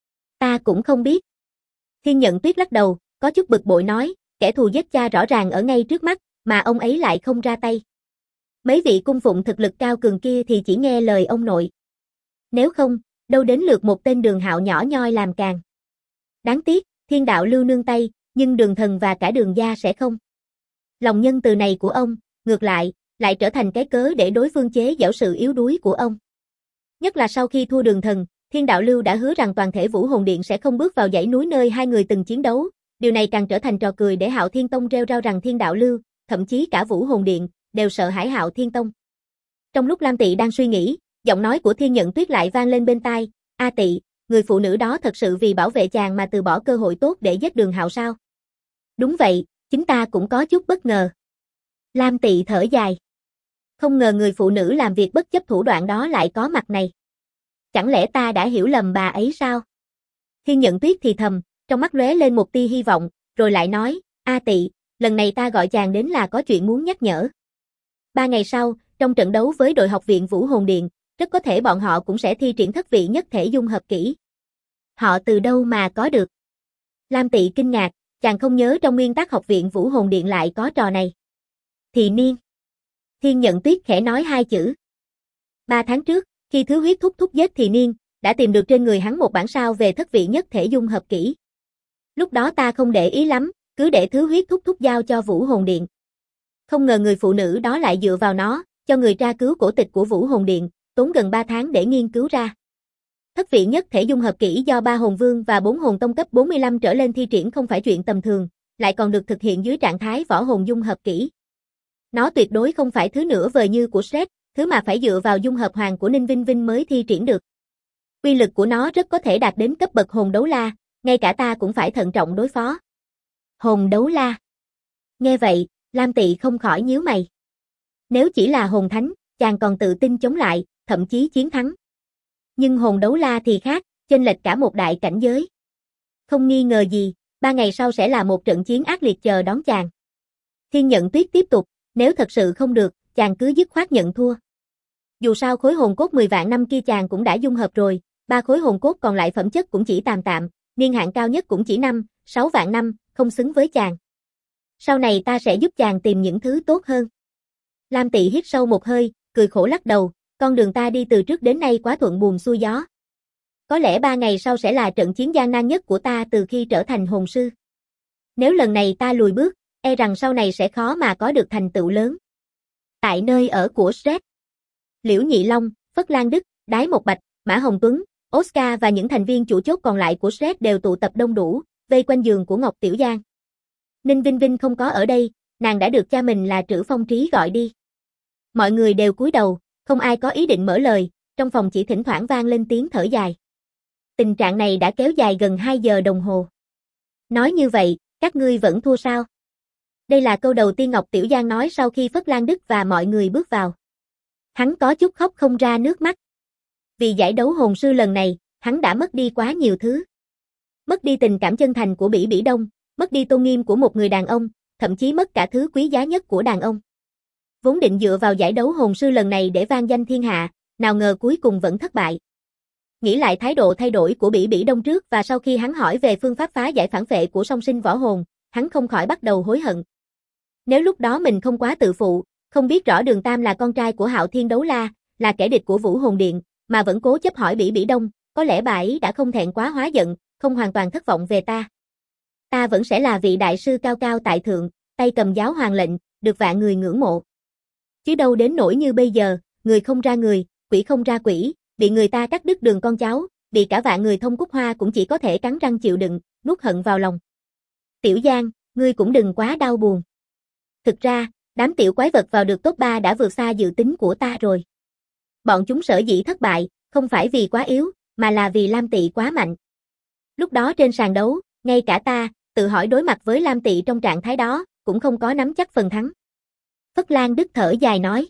Ta cũng không biết. Thiên Nhận Tuyết lắc đầu, có chút bực bội nói, kẻ thù giết cha rõ ràng ở ngay trước mắt, mà ông ấy lại không ra tay. Mấy vị cung phụng thực lực cao cường kia thì chỉ nghe lời ông nội. Nếu không, đâu đến lượt một tên Đường Hạo nhỏ nhoi làm càng. Đáng tiếc, Thiên Đạo Lưu nương tay, nhưng Đường Thần và cả Đường gia sẽ không. Lòng nhân từ này của ông, ngược lại trở thành cái cớ để đối phương chế giễu sự yếu đuối của ông. Nhất là sau khi thua Đường Thần, Thiên Đạo Lưu đã hứa rằng toàn thể Vũ Hồn Điện sẽ không bước vào dãy núi nơi hai người từng chiến đấu, điều này càng trở thành trò cười để Hạo Thiên Tông rêu rao rằng Thiên Đạo Lưu, thậm chí cả Vũ Hồn Điện, đều sợ hãi Hạo Thiên Tông. Trong lúc Lam Tị đang suy nghĩ, giọng nói của Thiên Nhận Tuyết lại vang lên bên tai, A Tị, người phụ nữ đó thật sự vì bảo vệ chàng mà từ bỏ cơ hội tốt để giết Đường Hạo sao? Đúng vậy, chính ta cũng có chút bất ngờ. Lam Tị thở dài. Không ngờ người phụ nữ làm việc bất chấp thủ đoạn đó lại có mặt này. Chẳng lẽ ta đã hiểu lầm bà ấy sao? Thiên Nhận Tuyết thì thầm, trong mắt lóe lên một tia hy vọng, rồi lại nói, A Tị, lần này ta gọi chàng đến là có chuyện muốn nhắc nhở. 3 ngày sau, trong trận đấu với đội học viện Vũ Hồn Điện, rất có thể bọn họ cũng sẽ thi triển thất vị nhất thể dung hợp kỹ. Họ từ đâu mà có được? Lam Tị kinh ngạc, chàng không nhớ trong nguyên tắc học viện Vũ Hồn Điện lại có trò này. Thì niên. Thiên Nhận Tuyết khẽ nói hai chữ. 3 tháng trước, khi Thứ Huyết thúc thúc giết Thì Niên, đã tìm được trên người hắn một bản sao về thất vị nhất thể dung hợp kỹ. Lúc đó ta không để ý lắm, cứ để Thứ Huyết thúc thúc giao cho Vũ Hồn Điện. Không ngờ người phụ nữ đó lại dựa vào nó, cho người tra cứu cổ tịch của Vũ Hồn Điện, tốn gần 3 tháng để nghiên cứu ra. Thất vị nhất thể dung hợp kỹ do 3 hồn vương và 4 hồn tông cấp 45 trở lên thi triển không phải chuyện tầm thường, lại còn được thực hiện dưới trạng thái võ hồn dung hợp kỹ. Nó tuyệt đối không phải thứ nửa vời như của Shrek, thứ mà phải dựa vào dung hợp hoàng của Ninh Vinh Vinh mới thi triển được. Uy lực của nó rất có thể đạt đến cấp bậc hồn đấu la, ngay cả ta cũng phải thận trọng đối phó. Hồn đấu la. Nghe vậy, Lam Tị không khỏi nhíu mày. Nếu chỉ là hồn thánh, chàng còn tự tin chống lại, thậm chí chiến thắng. Nhưng hồn đấu la thì khác, chênh lệch cả một đại cảnh giới. Không nghi ngờ gì, 3 ngày sau sẽ là một trận chiến ác liệt chờ đón chàng. Thiên Nhận Tuyết tiếp tục, nếu thật sự không được, chàng cứ dứt khoát nhận thua. Dù sao khối hồn cốt 10 vạn năm kia chàng cũng đã dung hợp rồi, 3 khối hồn cốt còn lại phẩm chất cũng chỉ tạm tạm, niên hạn cao nhất cũng chỉ 5, 6 vạn năm, không xứng với chàng. Sau này ta sẽ giúp chàng tìm những thứ tốt hơn. Lam Tị hít sâu một hơi, cười khổ lắc đầu, con đường ta đi từ trước đến nay quá thuận buồm xuôi gió. Có lẽ 3 ngày sau sẽ là trận chiến gian nan nhất của ta từ khi trở thành hồn sư. Nếu lần này ta lùi bước, e rằng sau này sẽ khó mà có được thành tựu lớn. Tại nơi ở của Shrek, Liễu Nhị Long, Phất Lan Đức, Đái Một Bạch, Mã Hồng Tuấn, Oscar và những thành viên chủ chốt còn lại của Shrek đều tụ tập đông đủ, vây quanh giường của Ngọc Tiểu Giang. Ninh Vinh Vinh không có ở đây, nàng đã được cha mình là Trữ Phong Trí gọi đi. Mọi người đều cúi đầu, không ai có ý định mở lời, trong phòng chỉ thỉnh thoảng vang lên tiếng thở dài. Tình trạng này đã kéo dài gần 2 giờ đồng hồ. Nói như vậy, các ngươi vẫn thua sao? Đây là câu đầu tiên Ngọc Tiểu Giang nói sau khi Phất Lan Đức và mọi người bước vào. Hắn có chút khóc không ra nước mắt. Vì giải đấu hồn sư lần này, hắn đã mất đi quá nhiều thứ. Mất đi tình cảm chân thành của Bỉ Bỉ Đông, mất đi tôn nghiêm của một người đàn ông, thậm chí mất cả thứ quý giá nhất của đàn ông. Vốn định dựa vào giải đấu hồn sư lần này để vang danh thiên hạ, nào ngờ cuối cùng vẫn thất bại. Nghĩ lại thái độ thay đổi của Bỉ Bỉ Đông trước và sau khi hắn hỏi về phương pháp phá giải phản phệ của song sinh võ hồn, hắn không khỏi bắt đầu hối hận. Nếu lúc đó mình không quá tự phụ, không biết rõ Đường Tam là con trai của Hạo Thiên Đấu La, là kẻ địch của Vũ Hồn Điện, mà vẫn cố chấp hỏi Bỉ Bỉ Đông, có lẽ bà ấy đã không thẹn quá hóa giận, không hoàn toàn thất vọng về ta. Ta vẫn sẽ là vị đại sư cao cao tại thượng, tay cầm giáo hoàng lệnh, được vạn người ngưỡng mộ. Chứ đâu đến nỗi như bây giờ, người không ra người, quỷ không ra quỷ, bị người ta cắt đứt đường con cháu, bị cả vạn người thông cúc hoa cũng chỉ có thể cắn răng chịu đựng, nuốt hận vào lòng. Tiểu Giang, ngươi cũng đừng quá đau buồn. Thực ra, đám tiểu quái vật vào được top 3 đã vượt xa dự tính của ta rồi. Bọn chúng sở dĩ thất bại, không phải vì quá yếu, mà là vì Lam Tị quá mạnh. Lúc đó trên sàn đấu, ngay cả ta, tự hỏi đối mặt với Lam Tị trong trạng thái đó, cũng không có nắm chắc phần thắng. Phất Lan Đức thở dài nói.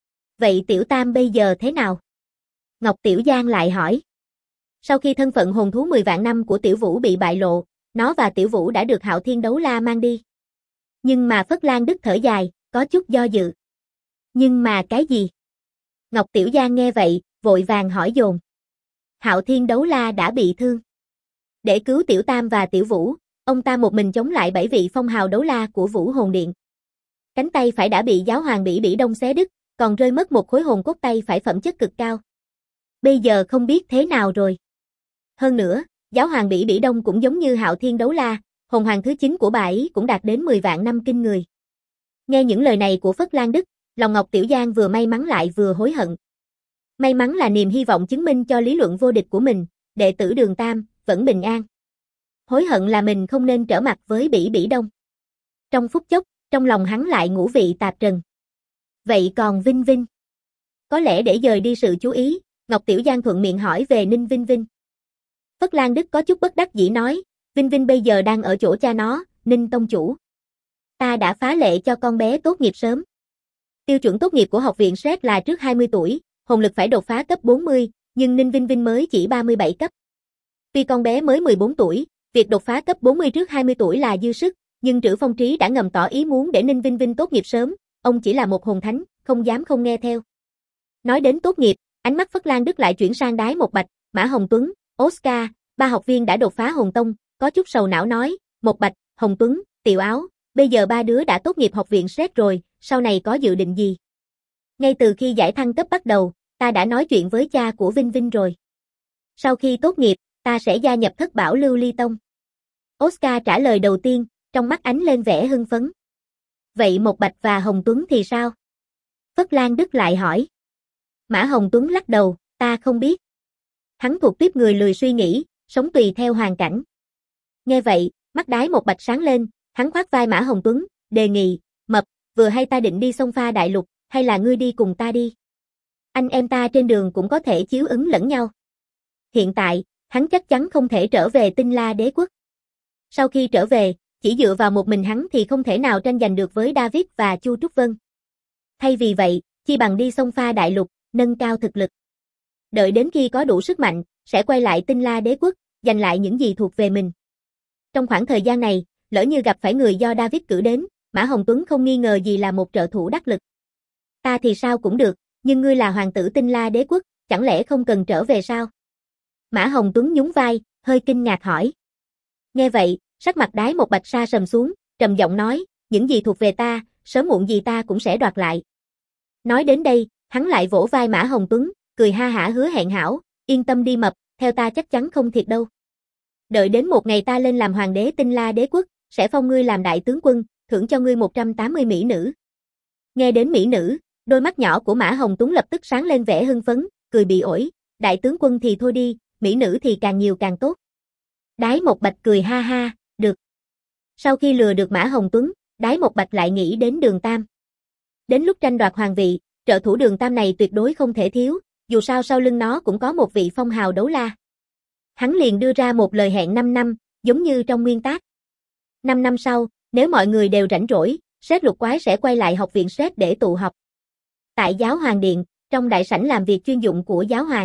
Vậy Tiểu Tam bây giờ thế nào? Ngọc Tiểu Giang lại hỏi. Sau khi thân phận hồn thú 10 vạn năm của Tiểu Vũ bị bại lộ, nó và Tiểu Vũ đã được Hạo Thiên Đấu La mang đi. Nhưng mà Phất Lan Đức thở dài, có chút do dự. Nhưng mà cái gì? Ngọc Tiểu Giang nghe vậy, vội vàng hỏi dồn. Hạo Thiên Đấu La đã bị thương. Để cứu Tiểu Tam và Tiểu Vũ, ông ta một mình chống lại 7 vị phong hào đấu la của Vũ Hồn Điện. Cánh tay phải đã bị giáo hoàng Bỉ Bỉ Đông xé đứt, còn rơi mất một khối hồn cốt tay phải phẩm chất cực cao. Bây giờ không biết thế nào rồi. Hơn nữa, giáo hoàng Bỉ Bỉ Đông cũng giống như Hạo Thiên Đấu La, hồn hoàng thứ 9 của bà ấy cũng đạt đến 10 vạn năm kinh người. Nghe những lời này của Phất Lan Đức, lòng Ngọc Tiểu Giang vừa may mắn lại vừa hối hận. May mắn là niềm hy vọng chứng minh cho lý luận vô địch của mình, đệ tử Đường Tam, vẫn bình an. Hối hận là mình không nên trở mặt với Bỉ Bỉ Đông. Trong phút chốc, trong lòng hắn lại ngũ vị tạp trần. Vậy còn Vinh Vinh? Có lẽ để dời đi sự chú ý, Ngọc Tiểu Giang thuận miệng hỏi về Ninh Vinh Vinh. Phất Lan Đức có chút bất đắc dĩ nói, Vinh Vinh bây giờ đang ở chỗ cha nó, Ninh Tông Chủ. Ta đã phá lệ cho con bé tốt nghiệp sớm. Tiêu chuẩn tốt nghiệp của học viện Shrek là trước 20 tuổi, hồn lực phải đột phá cấp 40, nhưng Ninh Vinh Vinh mới chỉ 37 cấp. Tuy con bé mới 14 tuổi, việc đột phá cấp 40 trước 20 tuổi là dư sức, nhưng Trữ Phong Trí đã ngầm tỏ ý muốn để Ninh Vinh Vinh tốt nghiệp sớm, ông chỉ là một hồn thánh, không dám không nghe theo. Nói đến tốt nghiệp, Ánh mắt Phất Lan Đức lại chuyển sang Đái Một Bạch, Mã Hồng Tuấn, Oscar, ba học viên đã đột phá hồn tông, có chút sầu não nói, Một Bạch, Hồng Tuấn, Tiểu Áo, bây giờ ba đứa đã tốt nghiệp học viện SET rồi, sau này có dự định gì? Ngay từ khi giải thăng cấp bắt đầu, ta đã nói chuyện với cha của Vinh Vinh rồi. Sau khi tốt nghiệp, ta sẽ gia nhập Thất Bảo Lưu Ly Tông. Oscar trả lời đầu tiên, trong mắt ánh lên vẻ hưng phấn. Vậy Một Bạch và Hồng Tuấn thì sao? Phất Lan Đức lại hỏi. Mã Hồng Tuấn lắc đầu, ta không biết. Hắn thuộc tiếp người lười suy nghĩ, sống tùy theo hoàn cảnh. Nghe vậy, mắt Đái Một Bạch sáng lên, hắn khoác vai Mã Hồng Tuấn, đề nghị, Mập, vừa hay ta định đi xông pha đại lục, hay là ngươi đi cùng ta đi? Anh em ta trên đường cũng có thể chiếu ứng lẫn nhau. Hiện tại, hắn chắc chắn không thể trở về Tinh La Đế Quốc. Sau khi trở về, chỉ dựa vào một mình hắn thì không thể nào tranh giành được với David và Chu Trúc Vân. Thay vì vậy, chi bằng đi xông pha đại lục, nâng cao thực lực. Đợi đến khi có đủ sức mạnh, sẽ quay lại Tinh La Đế Quốc, giành lại những gì thuộc về mình. Trong khoảng thời gian này, lỡ như gặp phải người do David cử đến, Mã Hồng Tuấn không nghi ngờ gì là một trợ thủ đắc lực. Ta thì sao cũng được, nhưng ngươi là hoàng tử Tinh La Đế Quốc, chẳng lẽ không cần trở về sao? Mã Hồng Tuấn nhún vai, hơi kinh ngạc hỏi. Nghe vậy, sắc mặt Đái Một Bạch sa sầm xuống, trầm giọng nói, những gì thuộc về ta, sớm muộn gì ta cũng sẽ đoạt lại. Nói đến đây, hắn lại vỗ vai Mã Hồng Tuấn, cười ha hả hứa hẹn hảo, yên tâm đi Mập, theo ta chắc chắn không thiệt đâu. Đợi đến một ngày ta lên làm hoàng đế Tinh La Đế Quốc, sẽ phong ngươi làm đại tướng quân, thưởng cho ngươi 180 mỹ nữ. Nghe đến mỹ nữ, đôi mắt nhỏ của Mã Hồng Tuấn lập tức sáng lên vẻ hưng phấn, cười bị ổi, đại tướng quân thì thôi đi, mỹ nữ thì càng nhiều càng tốt. Đái Một Bạch cười ha ha, được. Sau khi lừa được Mã Hồng Tuấn, Đái Một Bạch lại nghĩ đến Đường Tam. Đến lúc tranh đoạt hoàng vị, trợ thủ Đường Tam này tuyệt đối không thể thiếu, dù sao sau lưng nó cũng có một vị phong hào đấu la. Hắn liền đưa ra một lời hẹn 5 năm, giống như trong nguyên tác. 5 năm sau, nếu mọi người đều rảnh rỗi, SET Lục Quái sẽ quay lại học viện SET để tụ họp. Tại Giáo Hoàng Điện, trong đại sảnh làm việc chuyên dụng của Giáo Hoàng.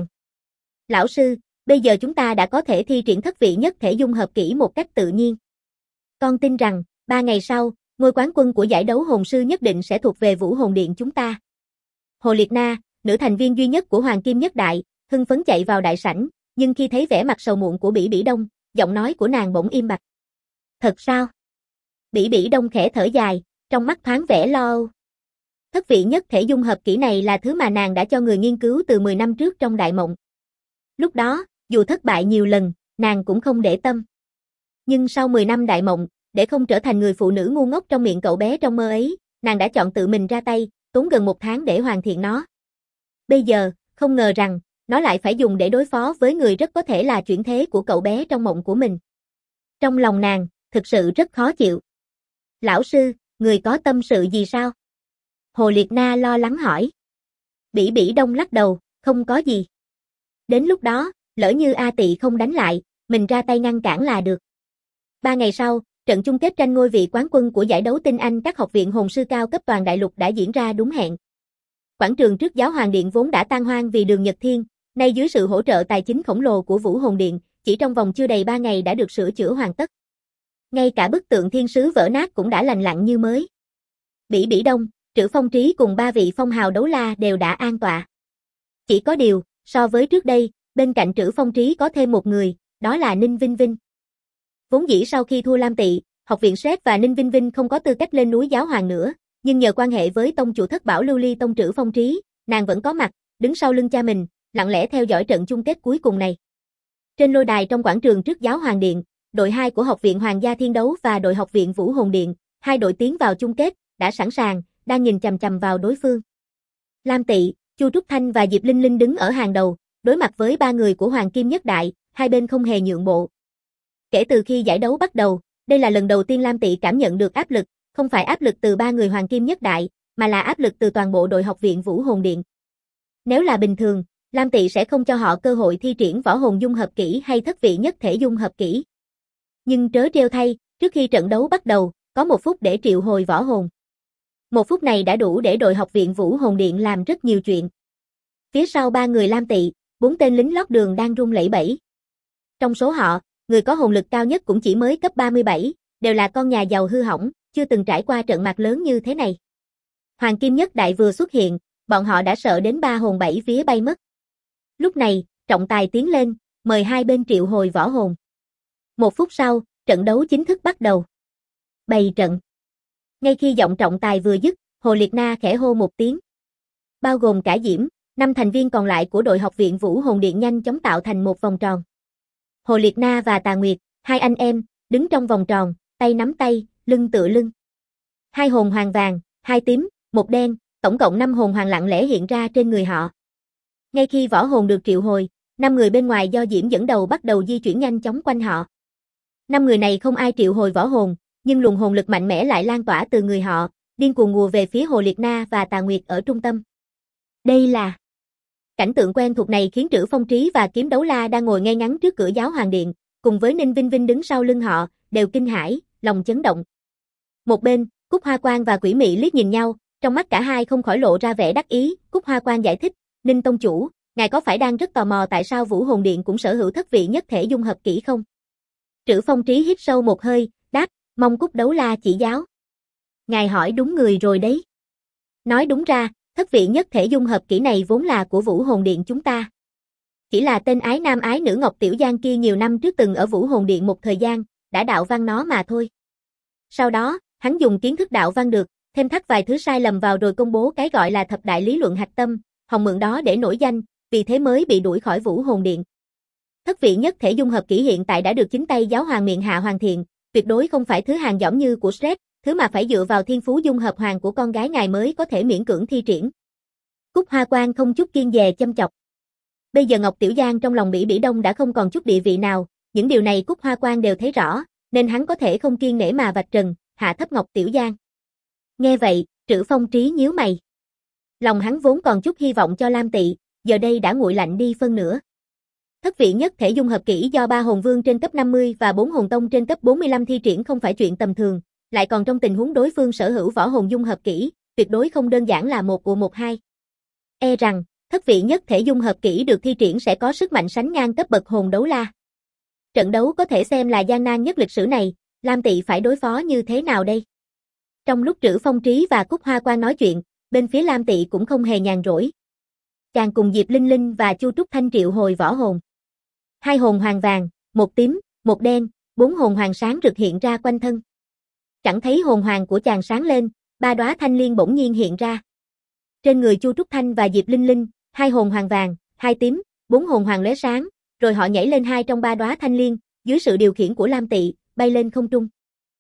Lão sư, bây giờ chúng ta đã có thể thi triển thất vị nhất thể dung hợp kỹ một cách tự nhiên. Con tin rằng, 3 ngày sau, ngôi quán quân của giải đấu hồn sư nhất định sẽ thuộc về Vũ Hồn Điện chúng ta. Hồ Liệt Na, nữ thành viên duy nhất của Hoàng Kim Nhất Đại, hưng phấn chạy vào đại sảnh, nhưng khi thấy vẻ mặt sầu muộn của Bỉ Bỉ Đông, giọng nói của nàng bỗng im bặt. Thật sao? Bỉ Bỉ Đông khẽ thở dài, trong mắt thoáng vẻ lo âu. Thất vị nhất thể dung hợp kỹ này là thứ mà nàng đã cho người nghiên cứu từ 10 năm trước trong đại mộng. Lúc đó, dù thất bại nhiều lần, nàng cũng không để tâm. Nhưng sau 10 năm đại mộng, để không trở thành người phụ nữ ngu ngốc trong miệng cậu bé trong mơ ấy, nàng đã chọn tự mình ra tay, tốn gần 1 tháng để hoàn thiện nó. Bây giờ, không ngờ rằng, nó lại phải dùng để đối phó với người rất có thể là chuyển thế của cậu bé trong mộng của mình. Trong lòng nàng, thực sự rất khó chịu. Lão sư, người có tâm sự gì sao? Hồ Liệt Na lo lắng hỏi. Bỉ Bỉ Đông lắc đầu, không có gì. Đến lúc đó, lỡ như A Tị không đánh lại, mình ra tay ngăn cản là được. 3 ngày sau, trận chung kết tranh ngôi vị quán quân của giải đấu tinh anh các học viện hồn sư cao cấp toàn đại lục đã diễn ra đúng hẹn. Quảng trường trước Giáo Hoàng Điện vốn đã tan hoang vì Đường Nhật Thiên, nay dưới sự hỗ trợ tài chính khổng lồ của Vũ Hồn Điện, chỉ trong vòng chưa đầy 3 ngày đã được sửa chữa hoàn tất. Ngay cả bức tượng thiên sứ vỡ nát cũng đã lành lặn như mới. Bỉ Bỉ Đông, Trữ Phong Trí cùng 3 vị phong hào đấu la đều đã an tọa. Chỉ có điều, so với trước đây, bên cạnh Trữ Phong Trí có thêm một người, đó là Ninh Vinh Vinh. Vốn dĩ sau khi thua Lam Tị, học viện SET và Ninh Vinh Vinh không có tư cách lên núi Giáo Hoàng nữa, nhưng nhờ quan hệ với tông chủ Thất Bảo Lưu Ly Tông Trữ Phong Trí, nàng vẫn có mặt, đứng sau lưng cha mình, lặng lẽ theo dõi trận chung kết cuối cùng này. Trên lôi đài trong quảng trường trước Giáo Hoàng Điện, đội 2 của Học viện Hoàng gia Thiên Đấu và đội Học viện Vũ Hồn Điện, hai đội tiến vào chung kết, đã sẵn sàng, đang nhìn chằm chằm vào đối phương. Lam Tị, Chu Trúc Thanh và Diệp Linh Linh đứng ở hàng đầu, đối mặt với 3 người của Hoàng Kim Nhất Đại, hai bên không hề nhượng bộ. Kể từ khi giải đấu bắt đầu, đây là lần đầu tiên Lam Tị cảm nhận được áp lực, không phải áp lực từ 3 người Hoàng Kim Nhất Đại, mà là áp lực từ toàn bộ đội Học viện Vũ Hồn Điện. Nếu là bình thường, Lam Tị sẽ không cho họ cơ hội thi triển võ hồn dung hợp kỹ hay thất vị nhất thể dung hợp kỹ. Nhưng trớ trêu thay, trước khi trận đấu bắt đầu, có 1 phút để triệu hồi võ hồn. 1 phút này đã đủ để đội Học viện Vũ Hồn Điện làm rất nhiều chuyện. Phía sau 3 người Lam Tị, 4 tên lính lót đường đang run lẩy bẩy. Trong số họ, người có hồn lực cao nhất cũng chỉ mới cấp 37, đều là con nhà giàu hư hỏng, chưa từng trải qua trận mạc lớn như thế này. Hoàng Kim Nhất Đại vừa xuất hiện, bọn họ đã sợ đến 3 hồn 7 vía bay mất. Lúc này, trọng tài tiến lên, mời hai bên triệu hồi võ hồn. 1 phút sau, trận đấu chính thức bắt đầu. Bày trận. Ngay khi giọng trọng tài vừa dứt, Hồ Liệt Na khẽ hô một tiếng. Bao gồm cả Diễm, 5 thành viên còn lại của đội học viện Vũ Hồn Điện nhanh chóng tạo thành một vòng tròn. Hồ Liệt Na và Tà Nguyệt, hai anh em, đứng trong vòng tròn, tay nắm tay, lưng tựa lưng. Hai hồn hoàng vàng, hai tím, một đen, tổng cộng 5 hồn hoàng lặng lẽ hiện ra trên người họ. Ngay khi võ hồn được triệu hồi, 5 người bên ngoài do Diễm dẫn đầu bắt đầu di chuyển nhanh chóng quanh họ. 5 người này không ai triệu hồi võ hồn, nhưng luồng hồn lực mạnh mẽ lại lan tỏa từ người họ, điên cuồng ùa về phía Hồ Liệt Na và Tà Nguyệt ở trung tâm. Đây là cảnh tượng quen thuộc này khiến Trữ Phong Trí và Kiếm Đấu La đang ngồi ngay ngắn trước cửa Giáo Hoàng Điện, cùng với Ninh Vinh Vinh đứng sau lưng họ, đều kinh hãi, lòng chấn động. Một bên, Cúc Hoa Quang và Quỷ Mị liếc nhìn nhau, trong mắt cả hai không khỏi lộ ra vẻ đắc ý. Cúc Hoa Quang giải thích, Ninh tông chủ, ngài có phải đang rất tò mò tại sao Vũ Hồn Điện cũng sở hữu thất vị nhất thể dung hợp kỹ không? Trữ Phong Trí hít sâu một hơi, đáp, mong Cúc Đấu La chỉ giáo. Ngài hỏi đúng người rồi đấy. Nói đúng ra, thất vị nhất thể dung hợp kỹ này vốn là của Vũ Hồn Điện chúng ta. Chỉ là tên ái nam ái nữ Ngọc Tiểu Giang kia nhiều năm trước từng ở Vũ Hồn Điện một thời gian, đã đạo văn nó mà thôi. Sau đó, hắn dùng kiến thức đạo văn được, thêm thắt vài thứ sai lầm vào rồi công bố cái gọi là thập đại lý luận hạch tâm, hòng mượn đó để nổi danh, vì thế mới bị đuổi khỏi Vũ Hồn Điện. Thất vị nhất thể dung hợp kỹ hiện tại đã được chính tay giáo hoàng miệng hạ hoàn thiện, tuyệt đối không phải thứ hàng dỏm như của Shrek, thứ mà phải dựa vào thiên phú dung hợp hoàng của con gái ngài mới có thể miễn cưỡng thi triển. Cúc Hoa Quang không chút kiêng dè châm chọc. Bây giờ Ngọc Tiểu Giang trong lòng Bỉ Đông đã không còn chút địa vị nào, những điều này Cúc Hoa Quang đều thấy rõ, nên hắn có thể không kiêng nể mà vạch trần, hạ thấp Ngọc Tiểu Giang. Nghe vậy, Trữ Phong Trí nhíu mày. Lòng hắn vốn còn chút hy vọng cho Lam Tị, giờ đây đã nguội lạnh đi phân nửa. Thất vị nhất thể dung hợp kỹ do 3 hồn vương trên cấp 50 và 4 hồn tông trên cấp 45 thi triển không phải chuyện tầm thường, lại còn trong tình huống đối phương sở hữu võ hồn dung hợp kỹ, tuyệt đối không đơn giản là 1-1-2. E rằng, thất vị nhất thể dung hợp kỹ được thi triển sẽ có sức mạnh sánh ngang cấp bậc hồn đấu la. Trận đấu có thể xem là gian nan nhất lịch sử này, Lam Tị phải đối phó như thế nào đây? Trong lúc Trữ Phong Trí và Cúc Hoa Quang nói chuyện, bên phía Lam Tị cũng không hề nhàn rỗi. Chàng cùng Diệp Linh Linh và Chu Trúc Thanh triệu hồi võ hồn. 2 hồn hoàng vàng, 1 tím, 1 đen, 4 hồn hoàng sáng rực hiện ra quanh thân. Chẳng thấy hồn hoàng của chàng sáng lên, 3 đóa thanh liên bỗng nhiên hiện ra. Trên người Chu Trúc Thanh và Diệp Linh Linh, 2 hồn hoàng vàng, 2 tím, 4 hồn hoàng lóe sáng, rồi họ nhảy lên 2 trong 3 đóa thanh liên, dưới sự điều khiển của Lam Tị, bay lên không trung.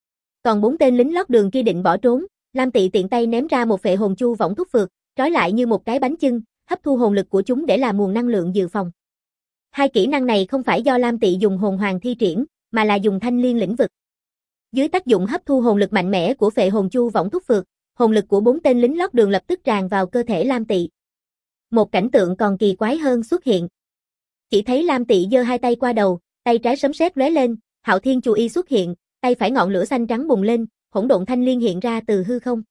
Còn 4 tên lính lót đường kia định bỏ trốn, Lam Tị tiện tay ném ra một phệ hồn chu võng thúc phược, trói lại như một cái bánh chưng, hấp thu hồn lực của chúng để làm nguồn năng lượng dự phòng. 2 kỹ năng này không phải do Lam Tị dùng hồn hoàng thi triển, mà là dùng thanh liên lĩnh vực. Dưới tác dụng hấp thu hồn lực mạnh mẽ của phệ hồn chu võng thúc phược, hồn lực của 4 tên lính lót đường lập tức tràn vào cơ thể Lam Tị. Một cảnh tượng còn kỳ quái hơn xuất hiện. Chỉ thấy Lam Tị giơ 2 tay qua đầu, tay trái sấm sét lóe lên, Hạo Thiên Chu Y xuất hiện, tay phải ngọn lửa xanh trắng bùng lên, hỗn độn thanh liên hiện ra từ hư không.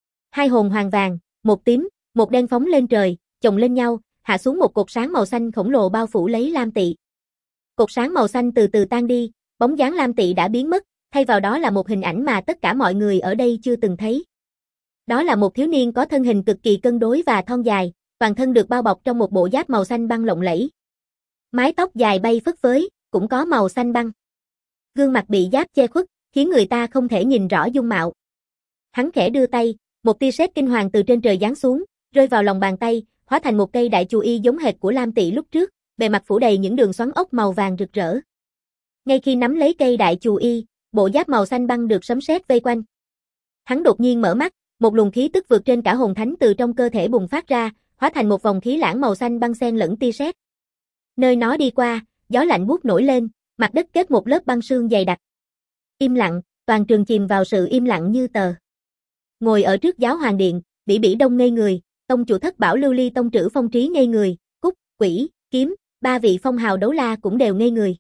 2 hồn hoàng vàng, 1 tím, 1 đen phóng lên trời, chồng lên nhau, hạ xuống một cột sáng màu xanh khổng lồ bao phủ lấy Lam Tị. Cột sáng màu xanh từ từ tan đi, bóng dáng Lam Tị đã biến mất, thay vào đó là một hình ảnh mà tất cả mọi người ở đây chưa từng thấy. Đó là một thiếu niên có thân hình cực kỳ cân đối và thon dài, toàn thân được bao bọc trong một bộ giáp màu xanh băng lộng lẫy. Mái tóc dài bay phất phới, cũng có màu xanh băng. Gương mặt bị giáp che khuất, khiến người ta không thể nhìn rõ dung mạo. Hắn khẽ đưa tay, một tia sét kinh hoàng từ trên trời giáng xuống, rơi vào lòng bàn tay, hóa thành một cây đại chù y giống hệt của Lam Tị lúc trước, bề mặt phủ đầy những đường xoắn ốc màu vàng rực rỡ. Ngay khi nắm lấy cây đại chù y, bộ giáp màu xanh băng được sấm sét vây quanh. Hắn đột nhiên mở mắt, một luồng khí tức vượt trên cả hồn thánh từ trong cơ thể bùng phát ra, hóa thành một vòng khí lãng màu xanh băng xen lẫn tia sét. Nơi nó đi qua, gió lạnh buốt nổi lên, mặt đất kết một lớp băng sương dày đặc. Im lặng, toàn trường chìm vào sự im lặng như tờ. Ngồi ở trước Giáo Hoàng Điện, Bỉ Đông ngây người, tông chủ Thất Bảo Lưu Ly tông Trữ Phong Trí ngây người, Cúc, Quỷ, Kiếm, 3 vị phong hào đấu la cũng đều ngây người.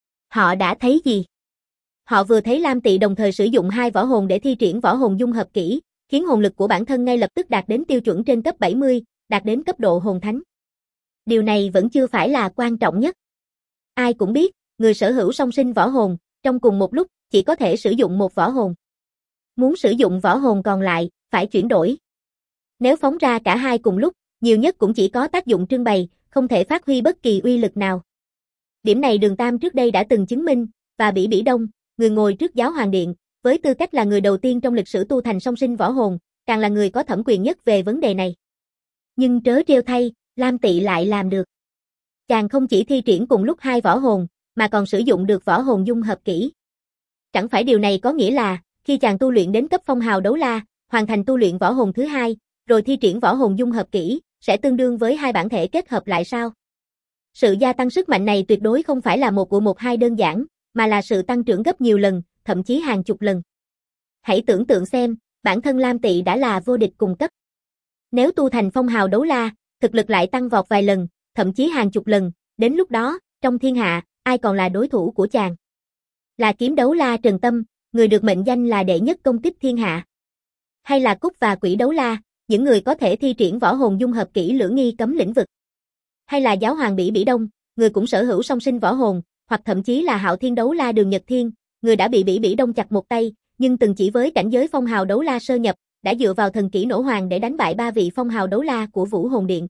Họ đã thấy gì? Họ vừa thấy Lam Tị đồng thời sử dụng 2 võ hồn để thi triển võ hồn dung hợp kỹ, khiến hồn lực của bản thân ngay lập tức đạt đến tiêu chuẩn trên cấp 70, đạt đến cấp độ hồn thánh. Điều này vẫn chưa phải là quan trọng nhất. Ai cũng biết, người sở hữu song sinh võ hồn, trong cùng một lúc, chỉ có thể sử dụng một võ hồn. Muốn sử dụng võ hồn còn lại, phải chuyển đổi. Nếu phóng ra cả hai cùng lúc, nhiều nhất cũng chỉ có tác dụng trưng bày, không thể phát huy bất kỳ uy lực nào. Điểm này Đường Tam trước đây đã từng chứng minh, và Bỉ Bỉ Đông, người ngồi trước Giáo Hoàng Điện, với tư cách là người đầu tiên trong lịch sử tu thành song sinh võ hồn, càng là người có thẩm quyền nhất về vấn đề này. Nhưng trớ trêu thay, Lam Tị lại làm được. Chàng không chỉ thi triển cùng lúc hai võ hồn, mà còn sử dụng được võ hồn dung hợp kỹ. Chẳng phải điều này có nghĩa là, khi chàng tu luyện đến cấp phong hào đấu la, hoàn thành tu luyện võ hồn thứ hai, rồi thi triển võ hồn dung hợp kỹ, sẽ tương đương với hai bản thể kết hợp lại sao? Sự gia tăng sức mạnh này tuyệt đối không phải là một của một hai đơn giản, mà là sự tăng trưởng gấp nhiều lần, thậm chí hàng chục lần. Hãy tưởng tượng xem, bản thân Lam Tị đã là vô địch cùng cấp. Nếu tu thành phong hào đấu la, thực lực lại tăng vọt vài lần, thậm chí hàng chục lần, đến lúc đó, trong thiên hạ, ai còn là đối thủ của chàng? Là kiếm đấu la Trần Tâm, người được mệnh danh là đệ nhất công kích thiên hạ? Hay là Cúc và Quỷ đấu la, những người có thể thi triển võ hồn dung hợp kỹ lưỡng nghi cấm lĩnh vực? Hay là Giáo Hoàng Bỉ Bỉ Đông, người cũng sở hữu song sinh võ hồn, hoặc thậm chí là Hạo Thiên đấu la Đường Nhật Thiên, người đã bị Bỉ Bỉ Đông chặt một tay, nhưng từng chỉ với cảnh giới phong hào đấu la sơ nhập, đã dựa vào thần kỹ nổ hoàng để đánh bại ba vị phong hào đấu la của Vũ Hồn Điện.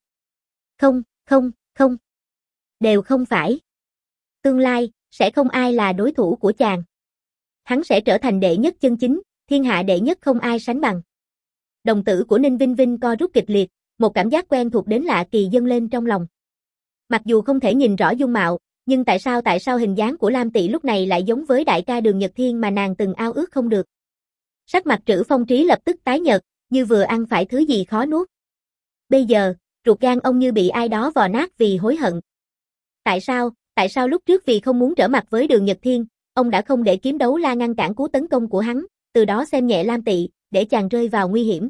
Không. Đều không phải. Tương lai, sẽ không ai là đối thủ của chàng. Hắn sẽ trở thành đệ nhất chân chính, thiên hạ đệ nhất không ai sánh bằng. Đồng tử của Ninh Vinh Vinh co rút kịch liệt, một cảm giác quen thuộc đến lạ kỳ dâng lên trong lòng. Mặc dù không thể nhìn rõ dung mạo, nhưng tại sao hình dáng của Lam Tị lúc này lại giống với đại ca Đường Nhật Thiên mà nàng từng ao ước không được. Sắc mặt Trữ Phong Trí lập tức tái nhợt, như vừa ăn phải thứ gì khó nuốt. Bây giờ, ruột gan ông như bị ai đó vò nát vì hối hận. Tại sao lúc trước vì không muốn trở mặt với Đường Nhật Thiên, ông đã không để kiếm đấu la ngăn cản cú tấn công của hắn, từ đó xem nhẹ Lam Tị, để chàng rơi vào nguy hiểm.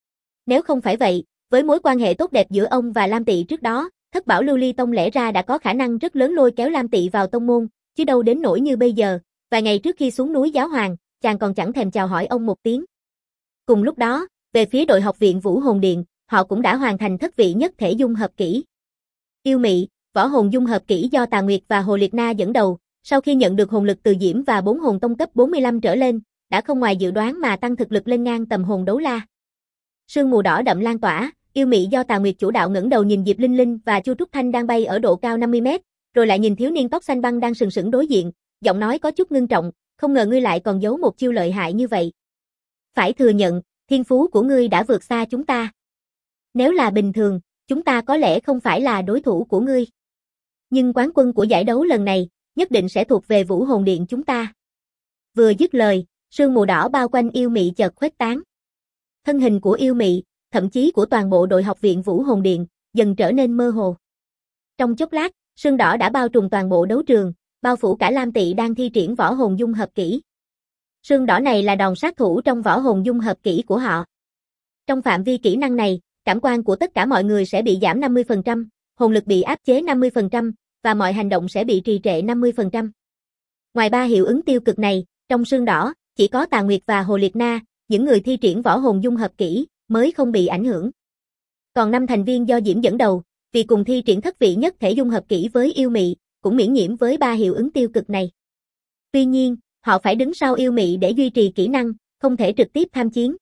Nếu không phải vậy, với mối quan hệ tốt đẹp giữa ông và Lam Tị trước đó, Thất Bảo Lưu Ly Tông lẽ ra đã có khả năng rất lớn lôi kéo Lam Tị vào tông môn, chứ đâu đến nỗi như bây giờ. Vài ngày trước khi xuống núi Giáo Hoàng, chàng còn chẳng thèm chào hỏi ông một tiếng. Cùng lúc đó, về phía đội học viện Vũ Hồn Điện, họ cũng đã hoàn thành thất vị nhất thể dung hợp kỹ. Yêu Mị, võ hồn dung hợp kỹ do Tà Nguyệt và Hồ Liệt Na dẫn đầu, sau khi nhận được hồn lực từ Diễm và 4 hồn tông cấp 45 trở lên, đã không ngoài dự đoán mà tăng thực lực lên ngang tầm hồn đấu la. Sương mù đỏ đậm lan tỏa, Yêu Mị do Tà Nguyệt chủ đạo ngẩng đầu nhìn Diệp Linh Linh và Chu Trúc Thanh đang bay ở độ cao 50 mét, rồi lại nhìn thiếu niên tóc xanh băng đang sừng sững đối diện, giọng nói có chút ngưng trọng, không ngờ ngươi lại còn giấu một chiêu lợi hại như vậy. Phải thừa nhận, thiên phú của ngươi đã vượt xa chúng ta. Nếu là bình thường, chúng ta có lẽ không phải là đối thủ của ngươi. Nhưng quán quân của giải đấu lần này, nhất định sẽ thuộc về Vũ Hồn Điện chúng ta. Vừa dứt lời, sương mù đỏ bao quanh Yêu Mị chợt khuếch tán. Thân hình của Yêu Mị, thậm chí của toàn bộ đội học viện Vũ Hồn Điện, dần trở nên mơ hồ. Trong chốc lát, sương đỏ đã bao trùm toàn bộ đấu trường, bao phủ cả Lam Tị đang thi triển võ hồn dung hợp kỹ. Sương đỏ này là đòn sát thủ trong võ hồn dung hợp kỹ của họ. Trong phạm vi kỹ năng này, cảm quan của tất cả mọi người sẽ bị giảm 50%, hồn lực bị áp chế 50%, và mọi hành động sẽ bị trì trệ 50%. Ngoài ba hiệu ứng tiêu cực này, trong sương đỏ, chỉ có Tà Nguyệt và Hồ Liệt Na, những người thi triển võ hồn dung hợp kỹ, mới không bị ảnh hưởng. Còn 5 thành viên do Diễm dẫn đầu, vì cùng thi triển thất vị nhất thể dung hợp kỹ với Yêu Mị, cũng miễn nhiễm với ba hiệu ứng tiêu cực này. Tuy nhiên, họ phải đứng sau Yêu Mị để duy trì kỹ năng, không thể trực tiếp tham chiến.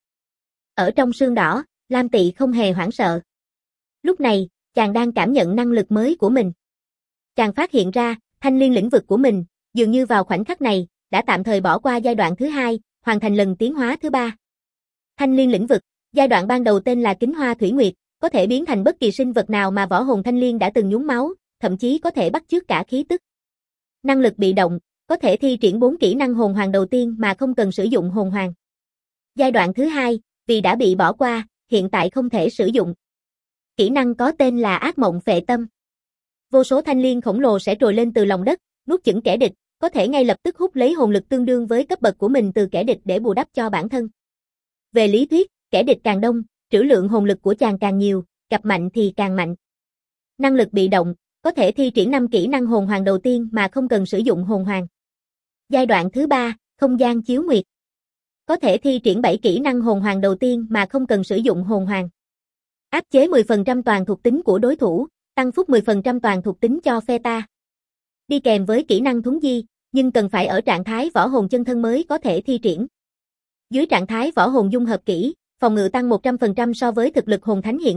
Ở trong sương đỏ, Lam Tị không hề hoảng sợ. Lúc này, chàng đang cảm nhận năng lực mới của mình. Chàng phát hiện ra, thanh liên lĩnh vực của mình, dường như vào khoảnh khắc này, đã tạm thời bỏ qua giai đoạn thứ hai, hoàn thành lần tiến hóa thứ ba. Thanh liên lĩnh vực, giai đoạn ban đầu tên là Kính Hoa Thủy Nguyệt, có thể biến thành bất kỳ sinh vật nào mà võ hồn thanh liên đã từng nhúng máu, thậm chí có thể bắt chước cả khí tức. Năng lực bị động, có thể thi triển 4 kỹ năng hồn hoàng đầu tiên mà không cần sử dụng hồn hoàng. Giai đoạn thứ hai, vì đã bị bỏ qua, hiện tại không thể sử dụng. Kỹ năng có tên là Ác Mộng Phệ Tâm. Vô số thanh liên khổng lồ sẽ trồi lên từ lòng đất, nuốt chửng kẻ địch, có thể ngay lập tức hút lấy hồn lực tương đương với cấp bậc của mình từ kẻ địch để bù đắp cho bản thân. Về lý thuyết, kẻ địch càng đông, trữ lượng hồn lực của chàng càng nhiều, gặp mạnh thì càng mạnh. Năng lực bị động, có thể thi triển 5 kỹ năng hồn hoàng đầu tiên mà không cần sử dụng hồn hoàng. Giai đoạn thứ 3, Không gian chiếu nguyệt. Có thể thi triển 7 kỹ năng hồn hoàng đầu tiên mà không cần sử dụng hồn hoàng. Áp chế 10% toàn thuộc tính của đối thủ, tăng phúc 10% toàn thuộc tính cho phe ta. Đi kèm với kỹ năng thuấn di, nhưng cần phải ở trạng thái võ hồn chân thân mới có thể thi triển. Dưới trạng thái võ hồn dung hợp kỹ, phòng ngự tăng 100% so với thực lực hồn thánh hiện tại,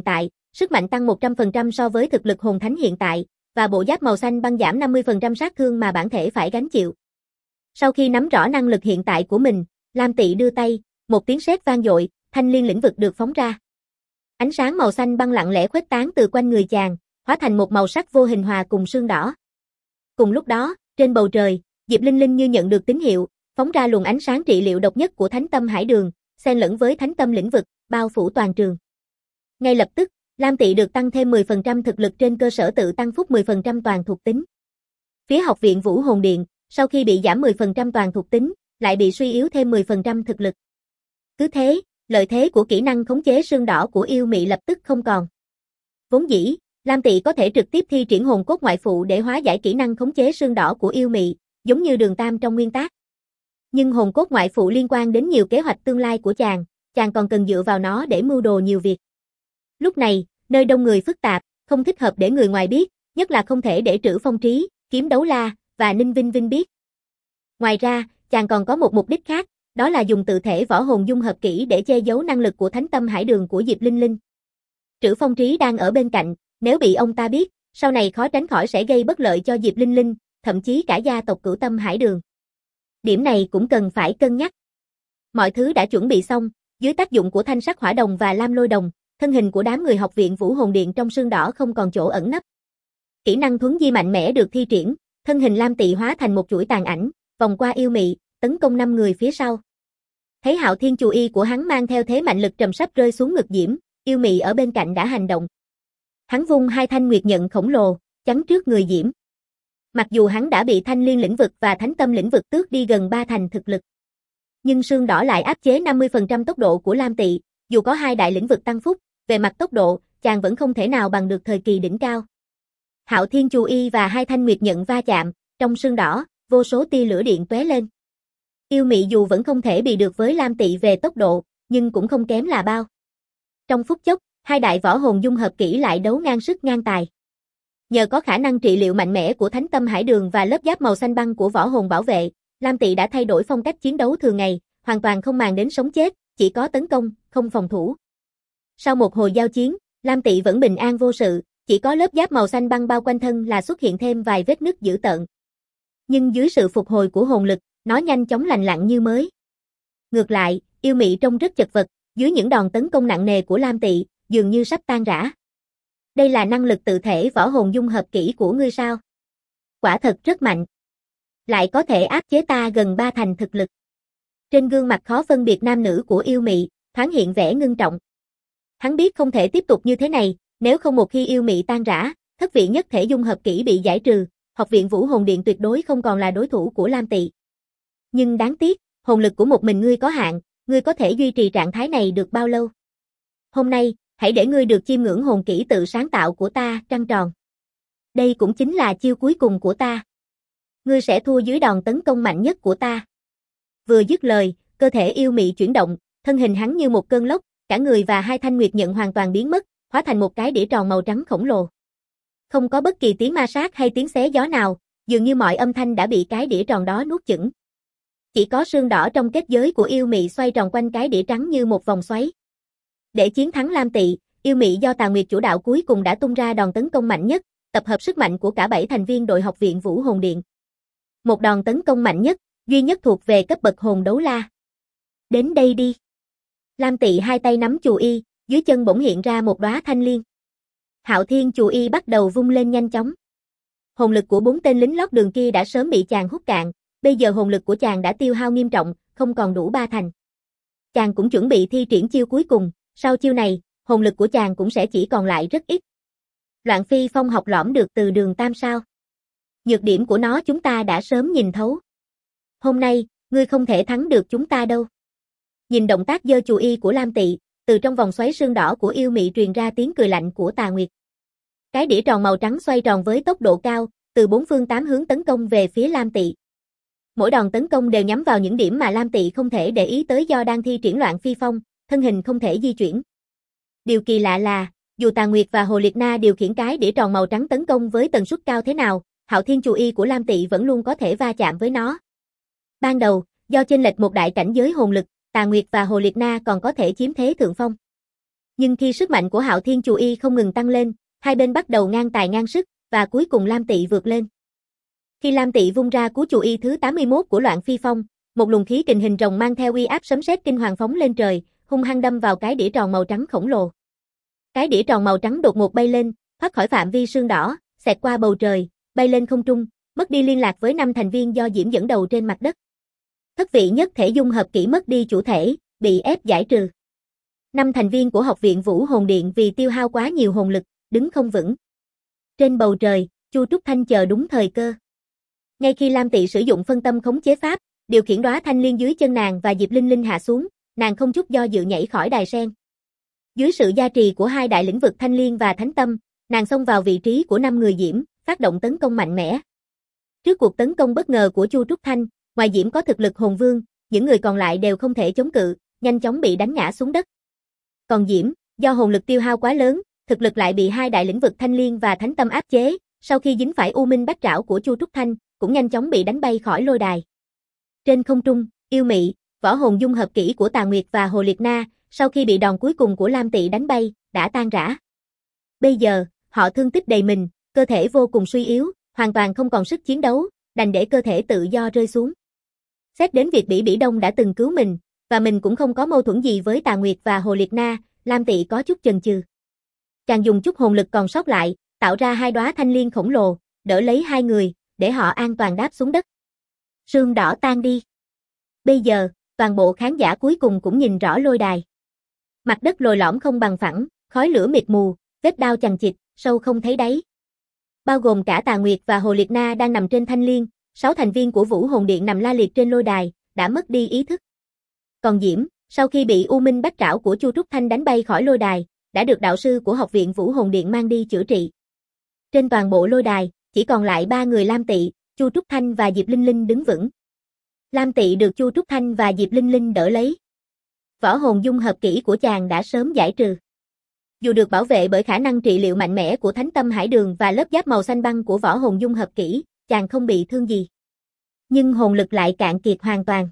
sức mạnh tăng 100% so với thực lực hồn thánh hiện tại, và bộ giáp màu xanh băng giảm 50% sát thương mà bản thể phải gánh chịu. Sau khi nắm rõ năng lực hiện tại của mình, Lam Tị đưa tay, một tiếng sét vang dội, thanh liên lĩnh vực được phóng ra. Ánh sáng màu xanh băng lặng lẽ khuếch tán từ quanh người chàng, hóa thành một màu sắc vô hình hòa cùng sương đỏ. Cùng lúc đó, trên bầu trời, Diệp Linh Linh như nhận được tín hiệu, phóng ra luồng ánh sáng trị liệu độc nhất của Thánh Tâm Hải Đường, xen lẫn với Thánh Tâm lĩnh vực, bao phủ toàn trường. Ngay lập tức, Lam Tị được tăng thêm 10% thực lực trên cơ sở tự tăng phúc 10% toàn thuộc tính. Phía Học viện Vũ Hồn Điện, sau khi bị giảm 10% toàn thuộc tính, lại bị suy yếu thêm 10% thực lực. Cứ thế, lợi thế của kỹ năng khống chế sương đỏ của yêu mị lập tức không còn. Vốn dĩ, Lam Tị có thể trực tiếp thi triển hồn cốt ngoại phụ để hóa giải kỹ năng khống chế sương đỏ của yêu mị, giống như Đường Tam trong nguyên tác. Nhưng hồn cốt ngoại phụ liên quan đến nhiều kế hoạch tương lai của chàng còn cần dựa vào nó để mưu đồ nhiều việc. Lúc này, nơi đông người phức tạp, không thích hợp để người ngoài biết, nhất là không thể để Trữ Phong Trí, Kiếm Đấu La và Ninh Vinh Vinh biết. Ngoài ra, chàng còn có một mục đích khác, đó là dùng tự thể võ hồn dung hợp kỹ để che giấu năng lực của Thánh Tâm Hải Đường của Diệp Linh Linh. Trữ Phong Trí đang ở bên cạnh, nếu bị ông ta biết, sau này khó tránh khỏi sẽ gây bất lợi cho Diệp Linh Linh, thậm chí cả gia tộc Cửu Tâm Hải Đường. Điểm này cũng cần phải cân nhắc. Mọi thứ đã chuẩn bị xong, dưới tác dụng của thanh sắc hỏa đồng và lam lôi đồng, thân hình của đám người Học viện Vũ Hồn Điện trong sương đỏ không còn chỗ ẩn nấp. Kỹ năng thuấn di mạnh mẽ được thi triển, thân hình Lam Tị hóa thành một chuỗi tàn ảnh, vòng qua yêu mị, tấn công 5 người phía sau. Thấy Hạo Thiên Chù Y của hắn mang theo thế mạnh lực trầm sắp rơi xuống ngực Diễm, yêu mị ở bên cạnh đã hành động. Hắn vung hai thanh nguyệt nhận khổng lồ, chắn trước người Diễm. Mặc dù hắn đã bị thanh liên lĩnh vực và thánh tâm lĩnh vực tước đi gần 3 thành thực lực, nhưng sương đỏ lại áp chế 50% tốc độ của Lam Tị, dù có hai đại lĩnh vực tăng phúc, về mặt tốc độ, chàng vẫn không thể nào bằng được thời kỳ đỉnh cao. Hạo Thiên Chù Y và hai thanh nguyệt nhận va chạm, trong sương đỏ, vô số tia lửa điện tóe lên. Yêu mị dù vẫn không thể bị được với Lam Tị về tốc độ, nhưng cũng không kém là bao. Trong phút chốc, hai đại võ hồn dung hợp kỹ lại đấu ngang sức ngang tài. Nhờ có khả năng trị liệu mạnh mẽ của Thánh Tâm Hải Đường và lớp giáp màu xanh băng của võ hồn bảo vệ, Lam Tị đã thay đổi phong cách chiến đấu thường ngày, hoàn toàn không màng đến sống chết, chỉ có tấn công, không phòng thủ. Sau một hồi giao chiến, Lam Tị vẫn bình an vô sự, chỉ có lớp giáp màu xanh băng bao quanh thân là xuất hiện thêm vài vết nứt dữ tợn. Nhưng dưới sự phục hồi của hồn lực, nó nhanh chóng lành lặn như mới. Ngược lại, yêu mị trông rất chật vật, dưới những đòn tấn công nặng nề của Lam Tị, dường như sắp tan rã. Đây là năng lực tự thể võ hồn dung hợp kỹ của ngươi sao? Quả thật rất mạnh. Lại có thể áp chế ta gần 3 thành thực lực. Trên gương mặt khó phân biệt nam nữ của yêu mị, thoáng hiện vẻ ngưng trọng. Hắn biết không thể tiếp tục như thế này, nếu không một khi yêu mị tan rã, thất vị nhất thể dung hợp kỹ bị giải trừ, Học viện Vũ Hồn Điện tuyệt đối không còn là đối thủ của Lam Tị. Nhưng đáng tiếc, hồn lực của một mình ngươi có hạn, ngươi có thể duy trì trạng thái này được bao lâu? Hôm nay, hãy để ngươi được chiêm ngưỡng hồn kỹ tự sáng tạo của ta, trăng tròn. Đây cũng chính là chiêu cuối cùng của ta. Ngươi sẽ thua dưới đòn tấn công mạnh nhất của ta. Vừa dứt lời, cơ thể yêu mị chuyển động, thân hình hắn như một cơn lốc, cả người và hai thanh nguyệt nhận hoàn toàn biến mất, hóa thành một cái đĩa tròn màu trắng khổng lồ. Không có bất kỳ tiếng ma sát hay tiếng xé gió nào, dường như mọi âm thanh đã bị cái đĩa tròn đó nuốt chửng. Chỉ có sương đỏ trong kết giới của yêu mị xoay tròn quanh cái đĩa trắng như một vòng xoáy. Để chiến thắng Lam Tị, yêu mị do Tà Nguyệt chủ đạo cuối cùng đã tung ra đòn tấn công mạnh nhất, tập hợp sức mạnh của cả 7 thành viên đội Học viện Vũ Hồn Điện. Một đòn tấn công mạnh nhất, duy nhất thuộc về cấp bậc hồn đấu la. Đến đây đi. Lam Tị hai tay nắm chù y, dưới chân bỗng hiện ra một đóa thanh liên. Hạo Thiên chù y bắt đầu vung lên nhanh chóng. Hồn lực của 4 tên lính lót đường kia đã sớm bị chàng hút cạn, bây giờ hồn lực của chàng đã tiêu hao nghiêm trọng, không còn đủ 3 thành. Chàng cũng chuẩn bị thi triển chiêu cuối cùng, sau chiêu này, hồn lực của chàng cũng sẽ chỉ còn lại rất ít. Loạn phi phong học lõm được từ Đường Tam sao? Nhược điểm của nó chúng ta đã sớm nhìn thấu. Hôm nay, ngươi không thể thắng được chúng ta đâu. Nhìn động tác giơ chù y của Lam Tị, từ trong vòng xoáy sương đỏ của yêu mị truyền ra tiếng cười lạnh của Tà Nguyệt. Cái đĩa tròn màu trắng xoay tròn với tốc độ cao, từ 4 phương 8 hướng tấn công về phía Lam Tị. Mỗi đòn tấn công đều nhắm vào những điểm mà Lam Tị không thể để ý tới do đang thi triển loạn phi phong, thân hình không thể di chuyển. Điều kỳ lạ là, dù Tà Nguyệt và Hồ Liệt Na điều khiển cái đĩa tròn màu trắng tấn công với tần suất cao thế nào, Hạo Thiên chù y của Lam Tị vẫn luôn có thể va chạm với nó. Ban đầu, do chênh lệch một đại cảnh giới hồn lực, Tà Nguyệt và Hồ Liệt Na còn có thể chiếm thế thượng phong. Nhưng khi sức mạnh của Hạo Thiên Chù Y không ngừng tăng lên, hai bên bắt đầu ngang tài ngang sức, và cuối cùng Lam Tỵ vượt lên. Khi Lam Tỵ vung ra cú Chù Y thứ 81 của Loạn Phi Phong, một luồng khí kình hình rồng mang theo uy áp sấm sét kinh hoàng phóng lên trời, hung hăng đâm vào cái đĩa tròn màu trắng khổng lồ. Cái đĩa tròn màu trắng đột ngột bay lên, thoát khỏi phạm vi sương đỏ, xẹt qua bầu trời, bay lên không trung, mất đi liên lạc với 5 thành viên do Diễm dẫn đầu trên mặt đất. Thất vị nhất thể dung hợp kỹ mất đi chủ thể, bị ép giải trừ. 5 thành viên của Học viện Vũ Hồn Điện vì tiêu hao quá nhiều hồn lực, đứng không vững. Trên bầu trời, Chu Trúc Thanh chờ đúng thời cơ. Ngay khi Lam Tỵ sử dụng phân tâm khống chế pháp, điều khiển đóa thanh liên dưới chân nàng và Diệp Linh Linh hạ xuống, nàng không chút do dự nhảy khỏi đài sen. Dưới sự gia trì của hai đại lĩnh vực thanh liên và thánh tâm, nàng xông vào vị trí của 5 người Diễm, phát động tấn công mạnh mẽ. Trước cuộc tấn công bất ngờ của Chu Trúc Thanh, ngoài Diễm có thực lực hồn vương, những người còn lại đều không thể chống cự, nhanh chóng bị đánh ngã xuống đất. Còn Diễm, do hồn lực tiêu hao quá lớn, thực lực lại bị hai đại lĩnh vực thanh liên và thánh tâm áp chế, sau khi dính phải U Minh Bát Trảo của Chu Trúc Thanh, cũng nhanh chóng bị đánh bay khỏi lôi đài. Trên không trung, yêu mị, võ hồn dung hợp kỹ của Tà Nguyệt và Hồ Liệt Na, sau khi bị đòn cuối cùng của Lam Tỵ đánh bay, đã tan rã. Bây giờ, họ thương tích đầy mình, cơ thể vô cùng suy yếu, hoàn toàn không còn sức chiến đấu, đành để cơ thể tự do rơi xuống. Xét đến việc Bỉ Đông đã từng cứu mình, và mình cũng không có mâu thuẫn gì với Tà Nguyệt và Hồ Liệt Na, Lam Tỵ có chút chần chừ. Chàng dùng chút hồn lực còn sót lại, tạo ra hai đóa thanh liên khổng lồ, đỡ lấy hai người, để họ an toàn đáp xuống đất. Sương đỏ tan đi. Bây giờ, toàn bộ khán giả cuối cùng cũng nhìn rõ lôi đài. Mặt đất lồi lõm không bằng phẳng, khói lửa mịt mù, vết đao chằng chịt, sâu không thấy đáy. Bao gồm cả Tà Nguyệt và Hồ Liệt Na đang nằm trên thanh liên, 6 thành viên của Vũ Hồn Điện nằm la liệt trên lôi đài, đã mất đi ý thức. Còn Diễm, sau khi bị U Minh Bát Trảo của Chu Trúc Thanh đánh bay khỏi lôi đài, đã được đạo sư của Học viện Vũ Hồn Điện mang đi chữa trị. Trên toàn bộ lôi đài, chỉ còn lại 3 người Lam Tỵ, Chu Trúc Thanh và Diệp Linh Linh đứng vững. Lam Tỵ được Chu Trúc Thanh và Diệp Linh Linh đỡ lấy. Võ hồn dung hợp kỹ của chàng đã sớm giải trừ. Dù được bảo vệ bởi khả năng trị liệu mạnh mẽ của Thánh Tâm Hải Đường và lớp giáp màu xanh băng của võ hồn dung hợp kỹ, chàng không bị thương gì. Nhưng hồn lực lại cạn kiệt hoàn toàn.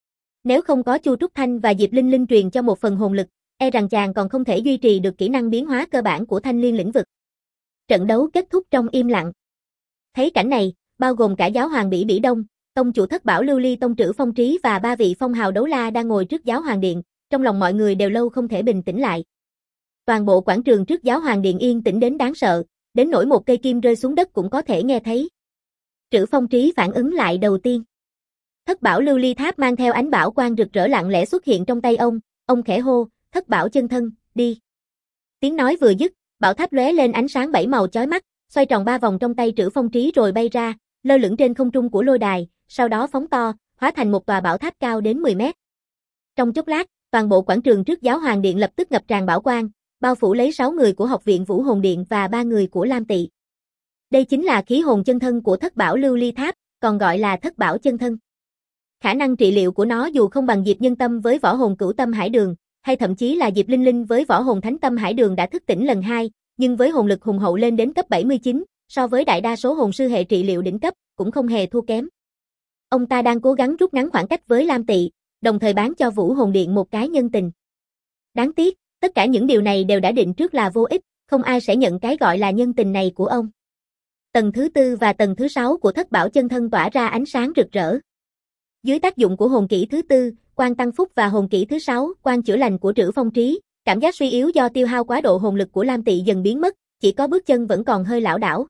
Nếu không có Chu Trúc Thanh và Diệp Linh Linh truyền cho một phần hồn lực, e rằng chàng còn không thể duy trì được kỹ năng biến hóa cơ bản của thanh liên lĩnh vực. Trận đấu kết thúc trong im lặng. Thấy cảnh này, bao gồm cả giáo hoàng Bỉ Đông, tông chủ Thất Bảo Lưu Ly tông trữ Phong Trí và 3 vị phong hào đấu la đang ngồi trước giáo hoàng điện, trong lòng mọi người đều lâu không thể bình tĩnh lại. Toàn bộ quảng trường trước giáo hoàng điện yên tĩnh đến đáng sợ, đến nỗi một cây kim rơi xuống đất cũng có thể nghe thấy. Trữ Phong Trí phản ứng lại đầu tiên. Thất Bảo Lưu Ly Tháp mang theo ánh bảo quang rực rỡ lặng lẽ xuất hiện trong tay ông khẽ hô, Thất Bảo chân thân, đi. Tiếng nói vừa dứt, bảo tháp lóe lên ánh sáng 7 màu chói mắt, xoay tròn 3 vòng trong tay Trữ Phong Trí rồi bay ra, lơ lửng trên không trung của lôi đài, sau đó phóng to, hóa thành một tòa bảo tháp cao đến 10 mét. Trong chốc lát, toàn bộ quảng trường trước giáo hoàng điện lập tức ngập tràn bảo quang, bao phủ lấy 6 người của Học viện Vũ Hồn Điện và 3 người của Lam Tỵ. Đây chính là khí hồn chân thân của Thất Bảo Lưu Ly Tháp, còn gọi là Thất Bảo chân thân. Khả năng trị liệu của nó dù không bằng Diệp Nhân Tâm với võ hồn Cửu Tâm Hải Đường, hay thậm chí là Diệp Linh Linh với võ hồn Thánh Tâm Hải Đường đã thức tỉnh lần 2, nhưng với hồn lực hùng hậu lên đến cấp 79, so với đại đa số hồn sư hệ trị liệu đỉnh cấp, cũng không hề thua kém. Ông ta đang cố gắng rút ngắn khoảng cách với Lam Tỵ, đồng thời bán cho Vũ Hồn Điện một cái nhân tình. Đáng tiếc, tất cả những điều này đều đã định trước là vô ích, không ai sẽ nhận cái gọi là nhân tình này của ông. Tầng thứ 4 và tầng thứ 6 của Thất Bảo chân thân tỏa ra ánh sáng rực rỡ. Dưới tác dụng của hồn kỹ thứ 4, Quan Tăng Phúc và hồn kỹ thứ 6, Quan Chữa Lành của Trữ Phong Trí, cảm giác suy yếu do tiêu hao quá độ hồn lực của Lam Tỵ dần biến mất, chỉ có bước chân vẫn còn hơi lảo đảo.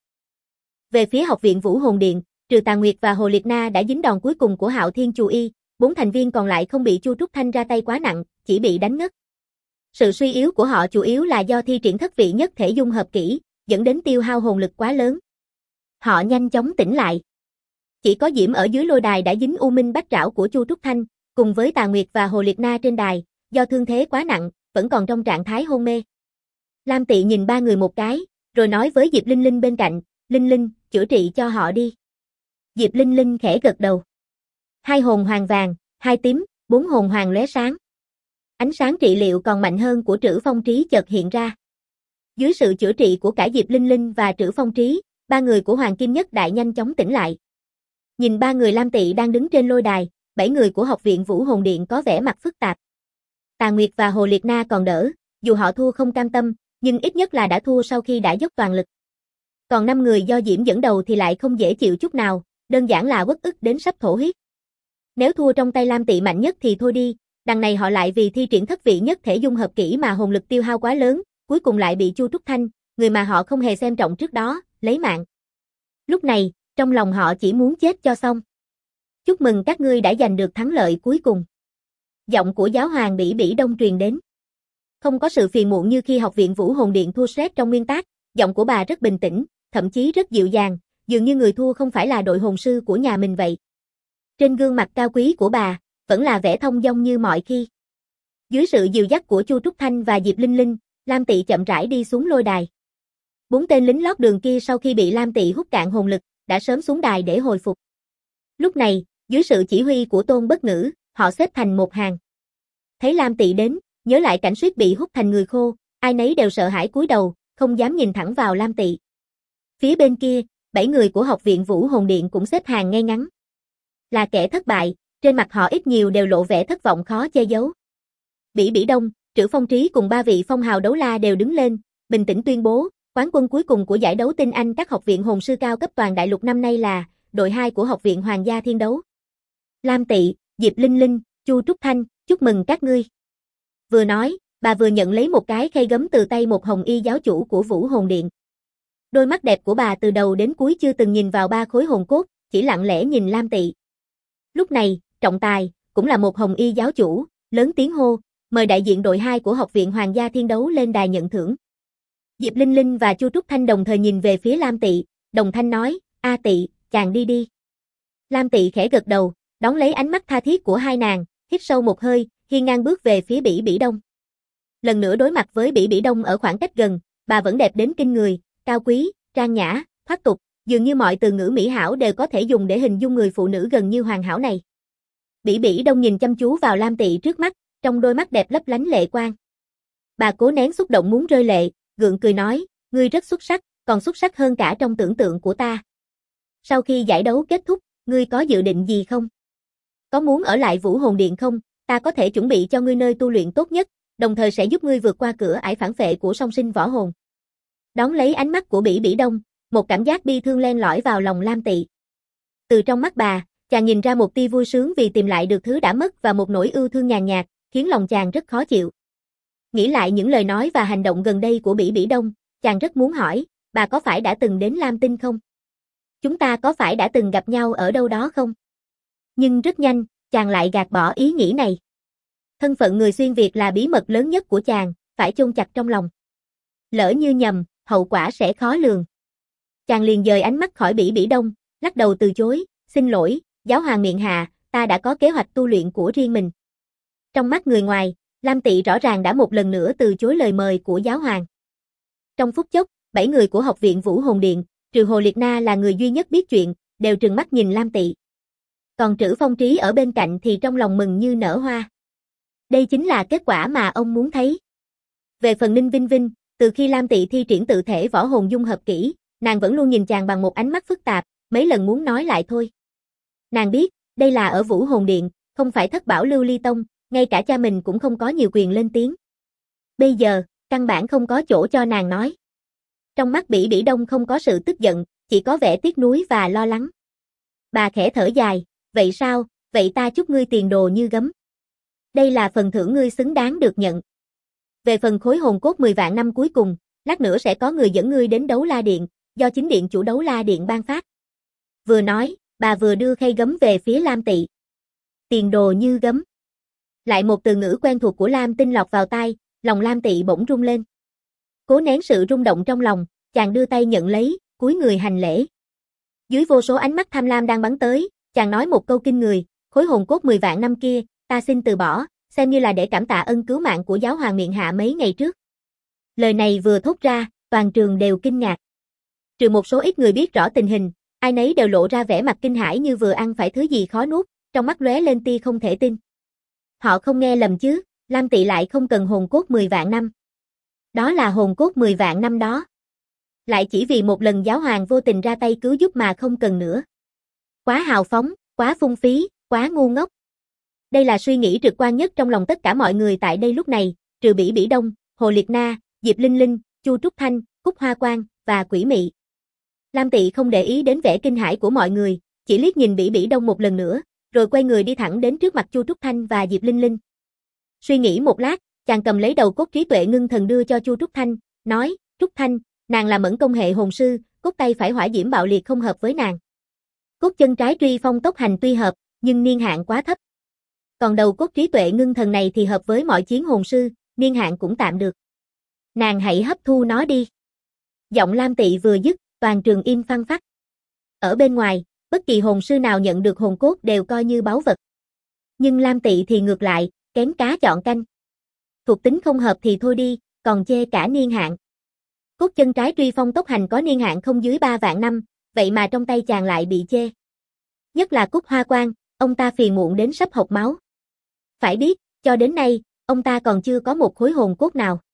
Về phía Học viện Vũ Hồn Điện, trừ Tà Nguyệt và Hồ Liệt Na đã dính đòn cuối cùng của Hạo Thiên Chù Y, 4 thành viên còn lại không bị Chu Trúc Thanh ra tay quá nặng, chỉ bị đánh ngất. Sự suy yếu của họ chủ yếu là do thi triển thất vị nhất thể dung hợp kỹ, dẫn đến tiêu hao hồn lực quá lớn. Họ nhanh chóng tỉnh lại. Chỉ có Diễm ở dưới lôi đài đã dính U Minh Bát Trảo của Chu Trúc Thanh, cùng với Tà Nguyệt và Hồ Liệt Na trên đài, do thương thế quá nặng, vẫn còn trong trạng thái hôn mê. Lam Tỵ nhìn 3 người một cái, rồi nói với Diệp Linh Linh bên cạnh, Linh Linh, chữa trị cho họ đi. Diệp Linh Linh khẽ gật đầu. 2 hồn hoàng vàng, 2 tím, 4 hồn hoàng lóe sáng. Ánh sáng trị liệu còn mạnh hơn của Trữ Phong Trí chợt hiện ra. Dưới sự chữa trị của cả Diệp Linh Linh và Trữ Phong Trí, 3 người của Hoàng Kim Nhất Đại nhanh chóng tỉnh lại. Nhìn 3 người Lam Tỵ đang đứng trên lôi đài, 7 người của Học viện Vũ Hồn Điện có vẻ mặt phức tạp. Tà Nguyệt và Hồ Liệt Na còn đỡ, dù họ thua không cam tâm, nhưng ít nhất là đã thua sau khi đã dốc toàn lực. Còn 5 người do Diễm dẫn đầu thì lại không dễ chịu chút nào, đơn giản là uất ức đến sắp thổ huyết. Nếu thua trong tay Lam Tị mạnh nhất thì thôi đi, đằng này họ lại vì thi triển thất vị nhất thể dung hợp kỹ mà hồn lực tiêu hao quá lớn, cuối cùng lại bị Chu Trúc Thanh, người mà họ không hề xem trọng trước đó, lấy mạng. Lúc này, trong lòng họ chỉ muốn chết cho xong. Chúc mừng các ngươi đã giành được thắng lợi cuối cùng. Giọng của giáo hoàng Bỉ Bỉ Đông truyền đến. Không có sự phiền muộn như khi học viện Vũ Hồn Điện thua xét trong nguyên tắc, giọng của bà rất bình tĩnh, thậm chí rất dịu dàng, dường như người thua không phải là đội hồn sư của nhà mình vậy. Trên gương mặt cao quý của bà, vẫn là vẻ thông dong như mọi khi. Dưới sự dìu dắt của Chu Trúc Thanh và Diệp Linh Linh, Lam Tị chậm rãi đi xuống lôi đài. 4 tên lính lót đường kia sau khi bị Lam Tị hút cạn hồn lực, đã sớm xuống đài để hồi phục. Lúc này, dưới sự chỉ huy của Tôn Bất Ngữ, họ xếp thành một hàng. Thấy Lam Tị đến, nhớ lại cảnh suýt bị hút thành người khô, ai nấy đều sợ hãi cúi đầu, không dám nhìn thẳng vào Lam Tị. Phía bên kia, 7 người của học viện Vũ Hồn Điện cũng xếp hàng ngay ngắn. Là kẻ thất bại, trên mặt họ ít nhiều đều lộ vẻ thất vọng khó che giấu. Bỉ Bỉ Đông, Trữ Phong Trí cùng 3 vị phong hào đấu la đều đứng lên, bình tĩnh tuyên bố, quán quân cuối cùng của giải đấu tinh anh các học viện hồn sư cao cấp toàn đại lục năm nay là đội 2 của học viện Hoàng gia Thiên Đấu. Lam Tị, Diệp Linh Linh, Chu Trúc Thanh, chúc mừng các ngươi. Vừa nói, bà vừa nhận lấy một cái khay gấm từ tay một hồng y giáo chủ của Vũ Hồn Điện. Đôi mắt đẹp của bà từ đầu đến cuối chưa từng nhìn vào 3 khối hồn cốt, chỉ lặng lẽ nhìn Lam Tị. Lúc này, trọng tài, cũng là một hồng y giáo chủ, lớn tiếng hô, mời đại diện đội 2 của học viện Hoàng gia Thiên Đấu lên đài nhận thưởng. Diệp Linh Linh và Chu Trúc Thanh đồng thời nhìn về phía Lam Tị, đồng thanh nói, A Tị, chàng đi đi. Lam Tị khẽ gật đầu, đón lấy ánh mắt tha thiết của hai nàng, hít sâu một hơi, hiên ngang bước về phía Bỉ Bỉ Đông. Lần nữa đối mặt với Bỉ Bỉ Đông ở khoảng cách gần, bà vẫn đẹp đến kinh người, cao quý, trang nhã, thoát tục, dường như mọi từ ngữ mỹ hảo đều có thể dùng để hình dung người phụ nữ gần như hoàn hảo này. Bỉ Bỉ Đông nhìn chăm chú vào Lam Tị trước mắt, trong đôi mắt đẹp lấp lánh lệ quang. Bà cố nén xúc động muốn rơi lệ, gượng cười nói, ngươi rất xuất sắc, còn xuất sắc hơn cả trong tưởng tượng của ta. Sau khi giải đấu kết thúc, ngươi có dự định gì không? Có muốn ở lại Vũ Hồn Điện không? Ta có thể chuẩn bị cho ngươi nơi tu luyện tốt nhất, đồng thời sẽ giúp ngươi vượt qua cửa ải phản phệ của song sinh võ hồn. Đón lấy ánh mắt của Bỉ Bỉ Đông, một cảm giác bi thương len lỏi vào lòng Lam Tị. Từ trong mắt bà, chàng nhìn ra một tia vui sướng vì tìm lại được thứ đã mất và một nỗi ưu thương nhàn nhạt, khiến lòng chàng rất khó chịu. Nghĩ lại những lời nói và hành động gần đây của Bỉ Bỉ Đông, chàng rất muốn hỏi, bà có phải đã từng đến Lam Tinh không? Chúng ta có phải đã từng gặp nhau ở đâu đó không? Nhưng rất nhanh, chàng lại gạt bỏ ý nghĩ này. Thân phận người xuyên Việt là bí mật lớn nhất của chàng, phải chôn chặt trong lòng. Lỡ như nhầm, hậu quả sẽ khó lường. Chàng liền dời ánh mắt khỏi Bỉ Bỉ Đông, lắc đầu từ chối, xin lỗi, giáo hoàng miệng hạ, ta đã có kế hoạch tu luyện của riêng mình. Trong mắt người ngoài, Lam Tị rõ ràng đã một lần nữa từ chối lời mời của giáo hoàng. Trong phút chốc, 7 người của học viện Vũ Hồn Điện, trừ Hồ Liệt Na là người duy nhất biết chuyện, đều trừng mắt nhìn Lam Tị. Còn Trữ Phong Trí ở bên cạnh thì trong lòng mừng như nở hoa. Đây chính là kết quả mà ông muốn thấy. Về phần Ninh Vinh Vinh, từ khi Lam Tị thi triển tự thể võ hồn dung hợp kỹ, nàng vẫn luôn nhìn chàng bằng một ánh mắt phức tạp, mấy lần muốn nói lại thôi. Nàng biết, đây là ở Vũ Hồn Điện, không phải Thất Bảo Lưu Ly Tông, ngay cả cha mình cũng không có nhiều quyền lên tiếng. Bây giờ, căn bản không có chỗ cho nàng nói. Trong mắt Bỉ Bỉ Đông không có sự tức giận, chỉ có vẻ tiếc nuối và lo lắng. Bà khẽ thở dài, vậy sao, vậy ta chúc ngươi tiền đồ như gấm. Đây là phần thưởng ngươi xứng đáng được nhận. Về phần khối hồn cốt 10 vạn năm cuối cùng, lát nữa sẽ có người dẫn ngươi đến Đấu La Điện, do chính điện chủ Đấu La Điện ban phát. Vừa nói, bà vừa đưa khay gấm về phía Lam Tị. Tiền đồ như gấm. Lại một từ ngữ quen thuộc của Lam Tinh lọt vào tai, lòng Lam Tị bỗng rung lên. Cố nén sự rung động trong lòng, chàng đưa tay nhận lấy, cúi người hành lễ. Dưới vô số ánh mắt tham lam đang bắn tới, chàng nói một câu kinh người, khối hồn cốt 10 vạn năm kia, ta xin từ bỏ, xem như là để cảm tạ ân cứu mạng của giáo hoàng miệng hạ mấy ngày trước. Lời này vừa thốt ra, toàn trường đều kinh ngạc. Trừ một số ít người biết rõ tình hình, ai nấy đều lộ ra vẻ mặt kinh hãi như vừa ăn phải thứ gì khó nuốt, trong mắt lóe lên tia không thể tin. Họ không nghe lầm chứ, Lam Tị lại không cần hồn cốt 10 vạn năm. Đó là hồn cốt 10 vạn năm đó. Lại chỉ vì một lần giáo hoàng vô tình ra tay cứu giúp mà không cần nữa. Quá hào phóng, quá phung phí, quá ngu ngốc. Đây là suy nghĩ trực quan nhất trong lòng tất cả mọi người tại đây lúc này, trừ Bỉ Bỉ Đông, Hồ Liệt Na, Diệp Linh Linh, Chu Trúc Thanh, Cúc Hoa Quang và Quỷ Mị. Lam Tị không để ý đến vẻ kinh hãi của mọi người, chỉ liếc nhìn Bỉ Bỉ Đông một lần nữa, rồi quay người đi thẳng đến trước mặt Chu Trúc Thanh và Diệp Linh Linh. Suy nghĩ một lát, chàng cầm lấy đầu cốt trí tuệ ngưng thần đưa cho Chu Trúc Thanh, nói, Trúc Thanh, nàng là mẫn công hệ hồn sư, cốt tay phải hỏa diễm bạo liệt không hợp với nàng. Cốt chân trái truy phong tốc hành tuy hợp, nhưng niên hạn quá thấp. Còn đầu cốt trí tuệ ngưng thần này thì hợp với mọi chiến hồn sư, niên hạn cũng tạm được. Nàng hãy hấp thu nó đi. Giọng Lam Tị vừa dứt, toàn trường im phăng phắc. Ở bên ngoài, bất kỳ hồn sư nào nhận được hồn cốt đều coi như báu vật. Nhưng Lam Tị thì ngược lại, kén cá chọn canh. Thuộc tính không hợp thì thôi đi, còn chê cả niên hạn. Cốt chân trái truy phong tốc hành có niên hạn không dưới 3 vạn năm, vậy mà trong tay chàng lại bị chê. Nhất là Cúc Hoa Quang, ông ta phiền muộn đến sắp hộc máu. Phải biết, cho đến nay, ông ta còn chưa có một khối hồn cốt nào.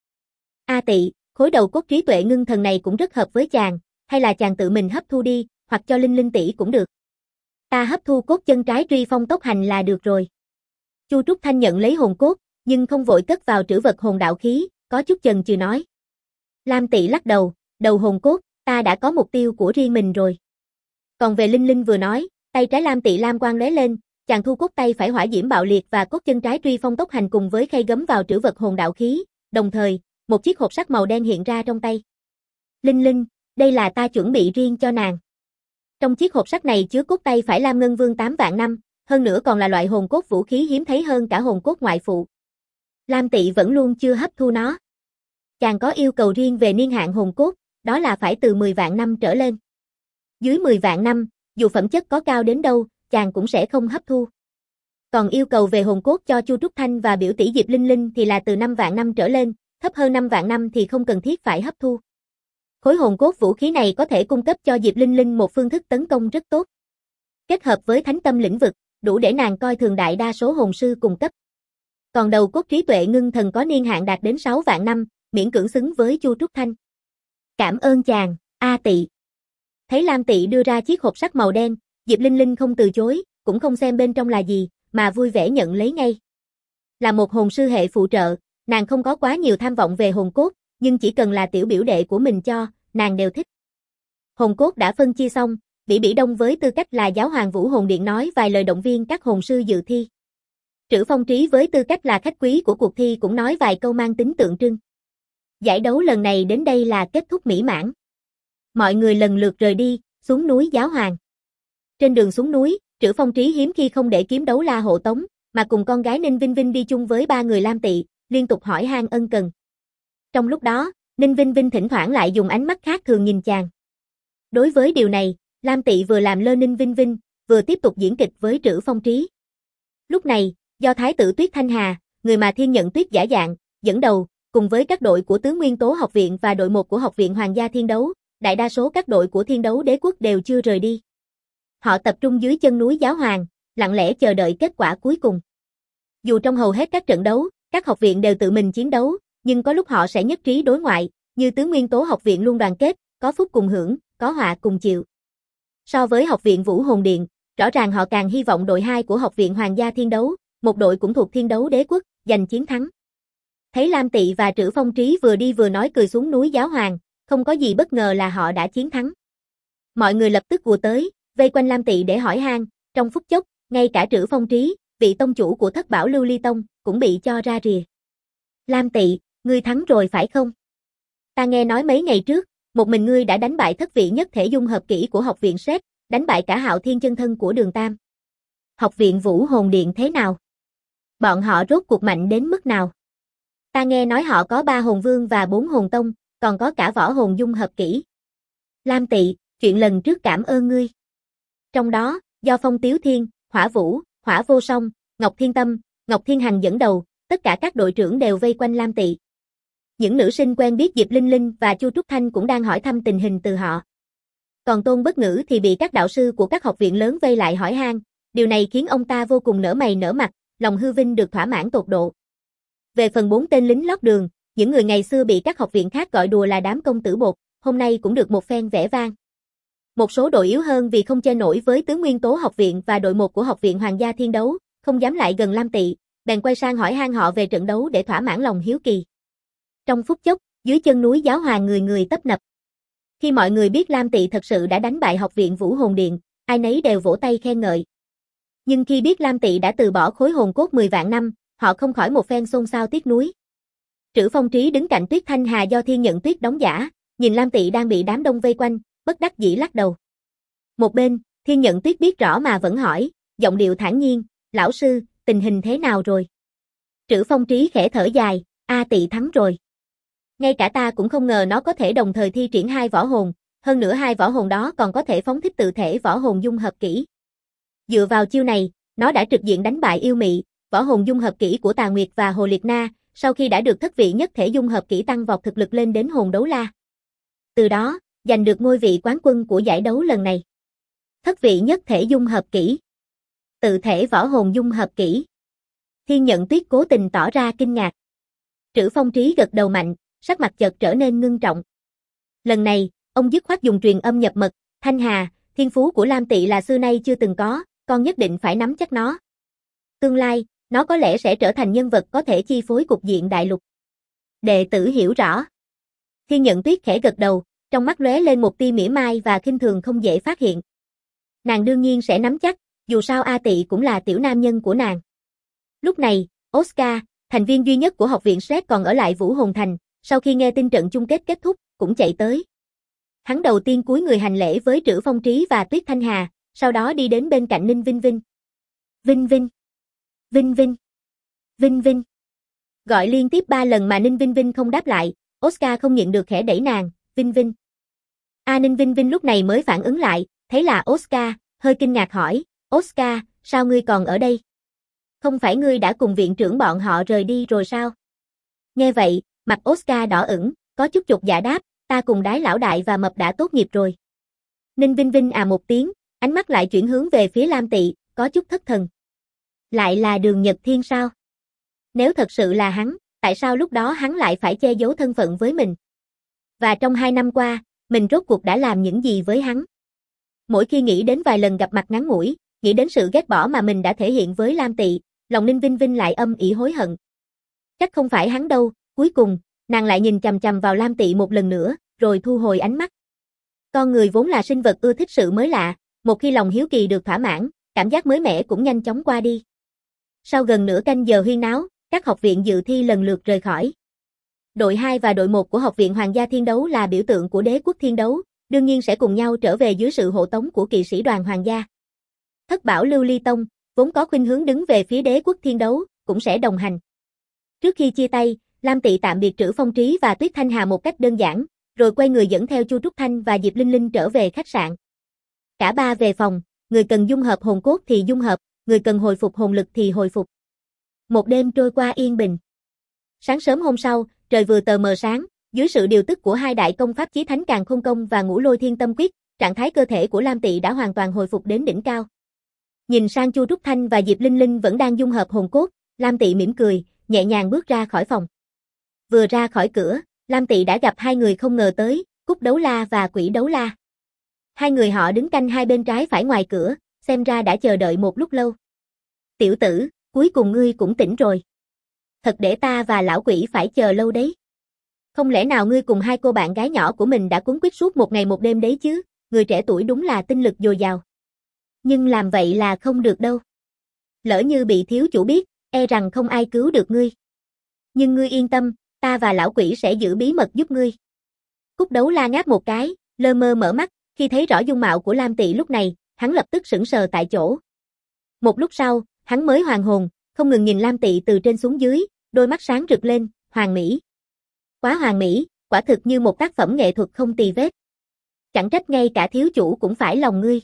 A Tị, khối đầu cốt trí tuệ ngưng thần này cũng rất hợp với chàng, hay là chàng tự mình hấp thu đi, hoặc cho Linh Linh tỷ cũng được. Ta hấp thu cốt chân trái truy phong tốc hành là được rồi. Chu Trúc Thanh nhận lấy hồn cốt, nhưng không vội cất vào trữ vật hồn đạo khí, có chút chần chừ nói. Lam Tị lắc đầu, đầu hồn cốt, ta đã có mục tiêu của riêng mình rồi. Còn về Linh Linh vừa nói, tay trái Lam Tị lam quang lóe lên, chàng thu cốt tay phải hỏa diễm bạo liệt và cốt chân trái truy phong tốc hành cùng với khay gấm vào trữ vật hồn đạo khí, đồng thời, một chiếc hộp sắt màu đen hiện ra trong tay. Linh Linh, đây là ta chuẩn bị riêng cho nàng. Trong chiếc hộp sắt này chứa cốt tay phải Lam Ngân Vương 8 vạn năm, hơn nữa còn là loại hồn cốt vũ khí hiếm thấy hơn cả hồn cốt ngoại phụ. Lam Tị vẫn luôn chưa hấp thu nó. Chàng có yêu cầu riêng về niên hạn hồn cốt, đó là phải từ 10 vạn năm trở lên. Dưới 10 vạn năm, dù phẩm chất có cao đến đâu, chàng cũng sẽ không hấp thu. Còn yêu cầu về hồn cốt cho Chu Trúc Thanh và biểu tỷ Diệp Linh Linh thì là từ 5 vạn năm trở lên, thấp hơn 5 vạn năm thì không cần thiết phải hấp thu. Khối hồn cốt vũ khí này có thể cung cấp cho Diệp Linh Linh một phương thức tấn công rất tốt. Kết hợp với thánh tâm lĩnh vực, đủ để nàng coi thường đại đa số hồn sư cùng cấp. Còn đầu cốt trí tuệ ngưng thần có niên hạn đạt đến 6 vạn năm, miễn cưỡng xứng với Chu Trúc Thanh. Cảm ơn chàng, A Tị. Thấy Lam Tị đưa ra chiếc hộp sắt màu đen, Diệp Linh Linh không từ chối, cũng không xem bên trong là gì, mà vui vẻ nhận lấy ngay. Là một hồn sư hệ phụ trợ, nàng không có quá nhiều tham vọng về hồn cốt, nhưng chỉ cần là tiểu biểu đệ của mình cho, nàng đều thích. Hồn cốt đã phân chia xong, Bỉ Bỉ Đông với tư cách là giáo hoàng Vũ Hồn Điện nói vài lời động viên các hồn sư dự thi. Trữ Phong Trí với tư cách là khách quý của cuộc thi cũng nói vài câu mang tính tượng trưng. Giải đấu lần này đến đây là kết thúc mỹ mãn. Mọi người lần lượt rời đi, xuống núi giáo hoàng. Trên đường xuống núi, Trữ Phong Trí hiếm khi không để kiếm đấu la hộ tống, mà cùng con gái Ninh Vinh Vinh đi chung với ba người Lam Tị, liên tục hỏi han ân cần. Trong lúc đó, Ninh Vinh Vinh thỉnh thoảng lại dùng ánh mắt khác thường nhìn chàng. Đối với điều này, Lam Tị vừa làm lơ Ninh Vinh Vinh, vừa tiếp tục diễn kịch với Trữ Phong Trí. Lúc này, do Thái tử Tuyết Thanh Hà, người mà Thiên Nhận Tuyết giả dạng, dẫn đầu, cùng với các đội của Tứ Nguyên Tố học viện và đội 1 của Học viện Hoàng gia Thiên Đấu, đại đa số các đội của Thiên Đấu Đế quốc đều chưa rời đi. Họ tập trung dưới chân núi Giáo Hoàng, lặng lẽ chờ đợi kết quả cuối cùng. Dù trong hầu hết các trận đấu, các học viện đều tự mình chiến đấu, nhưng có lúc họ sẽ nhất trí đối ngoại, như Tứ Nguyên Tố học viện luôn đoàn kết, có phúc cùng hưởng, có họa cùng chịu. So với Học viện Vũ Hồn Điện, rõ ràng họ càng hy vọng đội 2 của Học viện Hoàng gia Thiên Đấu, một đội cũng thuộc Thiên Đấu Đế quốc, giành chiến thắng. Thấy Lam Tị và Trữ Phong Trí vừa đi vừa nói cười xuống núi Giáo Hoàng, không có gì bất ngờ là họ đã chiến thắng. Mọi người lập tức ùa tới, vây quanh Lam Tị để hỏi han, trong phút chốc, ngay cả Trữ Phong Trí, vị tông chủ của Thất Bảo Lưu Ly Tông, cũng bị cho ra rìa. Lam Tị, ngươi thắng rồi phải không? Ta nghe nói mấy ngày trước, một mình ngươi đã đánh bại thất vị nhất thể dung hợp kỹ của Học viện Sét, đánh bại cả Hạo Thiên chân thân của Đường Tam. Học viện Vũ Hồn Điện thế nào? Bọn họ rốt cuộc mạnh đến mức nào? Ta nghe nói họ có 3 hồn vương và 4 hồn tông, còn có cả võ hồn dung hợp kỹ. Lam Tị, chuyện lần trước cảm ơn ngươi. Trong đó, do Phong Tiếu Thiên, Hỏa Vũ, Hỏa Vô Song, Ngọc Thiên Tâm, Ngọc Thiên Hằng dẫn đầu, tất cả các đội trưởng đều vây quanh Lam Tị. Những nữ sinh quen biết Diệp Linh Linh và Chu Trúc Thanh cũng đang hỏi thăm tình hình từ họ. Còn Tôn Bất Ngữ thì bị các đạo sư của các học viện lớn vây lại hỏi han, điều này khiến ông ta vô cùng nở mày nở mặt, lòng hư vinh được thỏa mãn tột độ. Về phần 4 tên lính lót đường, những người ngày xưa bị các học viện khác gọi đùa là đám công tử bột, hôm nay cũng được một phen vẻ vang. Một số đội yếu hơn vì không chơi nổi với Tứ Nguyên Tố học viện và đội 1 của Học viện Hoàng gia Thiên Đấu, không dám lại gần Lam Tị, bèn quay sang hỏi han họ về trận đấu để thỏa mãn lòng hiếu kỳ. Trong phút chốc, dưới chân núi Giáo Hoàng người người tấp nập. Khi mọi người biết Lam Tị thật sự đã đánh bại học viện Vũ Hồn Điện, ai nấy đều vỗ tay khen ngợi. Nhưng khi biết Lam Tị đã từ bỏ khối hồn cốt 10 vạn năm, họ không khỏi một phen xôn xao tiếc nuối. Trữ Phong Trí đứng cạnh Tuyết Thanh Hà do Thiên Nhận Tuyết đóng giả, nhìn Lam Tị đang bị đám đông vây quanh, bất đắc dĩ lắc đầu. Một bên, Thiên Nhận Tuyết biết rõ mà vẫn hỏi, giọng điệu thản nhiên, lão sư, tình hình thế nào rồi? Trữ Phong Trí khẽ thở dài, Tị thắng rồi. Ngay cả ta cũng không ngờ nó có thể đồng thời thi triển 2 võ hồn, hơn nữa 2 võ hồn đó còn có thể phóng thích tự thể võ hồn dung hợp kỹ. Dựa vào chiêu này, nó đã trực diện đánh bại yêu mị, võ hồn dung hợp kỹ của Tà Nguyệt và Hồ Liệt Na, sau khi đã được thất vị nhất thể dung hợp kỹ tăng vọt thực lực lên đến hồn đấu la. Từ đó, giành được ngôi vị quán quân của giải đấu lần này. Thất vị nhất thể dung hợp kỹ. Tự thể võ hồn dung hợp kỹ. Thiên Nhận Tuyết cố tình tỏ ra kinh ngạc. Trữ Phong Trí gật đầu mạnh, sắc mặt chợt trở nên ngưng trọng. Lần này, ông dứt khoát dùng truyền âm nhập mật, Thanh Hà, thiên phú của Lam Tị là xưa nay chưa từng có, con nhất định phải nắm chắc nó. Tương lai, nó có lẽ sẽ trở thành nhân vật có thể chi phối cục diện đại lục. Đệ tử hiểu rõ. Thiên Nhận Tuyết khẽ gật đầu, trong mắt lóe lên một tia mỉa mai và khinh thường không dễ phát hiện. Nàng đương nhiên sẽ nắm chắc, dù sao Tị cũng là tiểu nam nhân của nàng. Lúc này, Oscar, thành viên duy nhất của học viện Shrek còn ở lại Vũ Hồn Thành, sau khi nghe tin trận chung kết kết thúc, cũng chạy tới. Hắn đầu tiên cúi người hành lễ với Trữ Phong Trí và Tuyết Thanh Hà, sau đó đi đến bên cạnh Ninh Vinh Vinh. Vinh Vinh, Vinh Vinh, Vinh Vinh. Gọi liên tiếp 3 lần mà Ninh Vinh Vinh không đáp lại, Oscar không nhịn được khẽ đẩy nàng, Vinh Vinh. Ninh Vinh Vinh lúc này mới phản ứng lại, thấy là Oscar, hơi kinh ngạc hỏi, Oscar, sao ngươi còn ở đây? Không phải ngươi đã cùng viện trưởng bọn họ rời đi rồi sao? Nghe vậy, mặt Oscar đỏ ửng, có chút chột dạ đáp, ta cùng Đái lão đại và Mập đã tốt nghiệp rồi. Ninh Vinh Vinh một tiếng, ánh mắt lại chuyển hướng về phía Lam Tị, có chút thất thần. Lại là Đường Nhật Thiên sao? Nếu thật sự là hắn, tại sao lúc đó hắn lại phải che giấu thân phận với mình? Và trong 2 năm qua, mình rốt cuộc đã làm những gì với hắn? Mỗi khi nghĩ đến vài lần gặp mặt ngắn ngủi, nghĩ đến sự ghét bỏ mà mình đã thể hiện với Lam Tị, lòng Ninh Vinh Vinh lại âm ỉ hối hận. Chắc không phải hắn đâu, cuối cùng, nàng lại nhìn chằm chằm vào Lam Tị một lần nữa, rồi thu hồi ánh mắt. Con người vốn là sinh vật ưa thích sự mới lạ, một khi lòng hiếu kỳ được thỏa mãn, cảm giác mới mẻ cũng nhanh chóng qua đi. Sau gần nửa canh giờ huyên náo, các học viện dự thi lần lượt rời khỏi. Đội 2 và đội 1 của Học viện Hoàng gia Thiên Đấu là biểu tượng của Đế quốc Thiên Đấu, đương nhiên sẽ cùng nhau trở về dưới sự hộ tống của kỵ sĩ đoàn Hoàng gia. Thất bảo Lưu Ly Tông, vốn có khuynh hướng đứng về phía Đế quốc Thiên Đấu, cũng sẽ đồng hành. Trước khi chia tay, Lam Tị tạm biệt Trữ Phong Trí và Tuyết Thanh Hà một cách đơn giản, rồi quay người dẫn theo Chu Trúc Thanh và Diệp Linh Linh trở về khách sạn. Cả ba về phòng, người cần dung hợp hồn cốt thì dung hợp, người cần hồi phục hồn lực thì hồi phục. Một đêm trôi qua yên bình. Sáng sớm hôm sau, trời vừa tờ mờ sáng, dưới sự điều tức của 2 đại công pháp Chí Thánh Càn Khôn Công và Ngũ Lôi Thiên Tâm Quyết, trạng thái cơ thể của Lam Tị đã hoàn toàn hồi phục đến đỉnh cao. Nhìn sang Chu Trúc Thanh và Diệp Linh Linh vẫn đang dung hợp hồn cốt, Lam Tị mỉm cười, nhẹ nhàng bước ra khỏi phòng. Vừa ra khỏi cửa, Lam Tị đã gặp 2 người không ngờ tới, Cúc Đấu La và Quỷ Đấu La. 2 người họ đứng canh hai bên trái phải ngoài cửa, xem ra đã chờ đợi một lúc lâu. Tiểu tử, cuối cùng ngươi cũng tỉnh rồi. Thật để ta và lão quỷ phải chờ lâu đấy. Không lẽ nào ngươi cùng 2 cô bạn gái nhỏ của mình đã cuốn quýt suốt một ngày một đêm đấy chứ, người trẻ tuổi đúng là tinh lực dồi dào. Nhưng làm vậy là không được đâu. Lỡ như bị thiếu chủ biết, e rằng không ai cứu được ngươi. Nhưng ngươi yên tâm, ta và lão quỷ sẽ giữ bí mật giúp ngươi. Cúc Đấu La ngáp một cái, lơ mơ mở mắt, khi thấy rõ dung mạo của Lam Tị lúc này, hắn lập tức sững sờ tại chỗ. Một lúc sau, hắn mới hoàn hồn, không ngừng nhìn Lam Tị từ trên xuống dưới, đôi mắt sáng rực lên, hoàn mỹ. Quá hoàn mỹ, quả thực như một tác phẩm nghệ thuật không tì vết. Chẳng trách ngay cả thiếu chủ cũng phải lòng ngươi.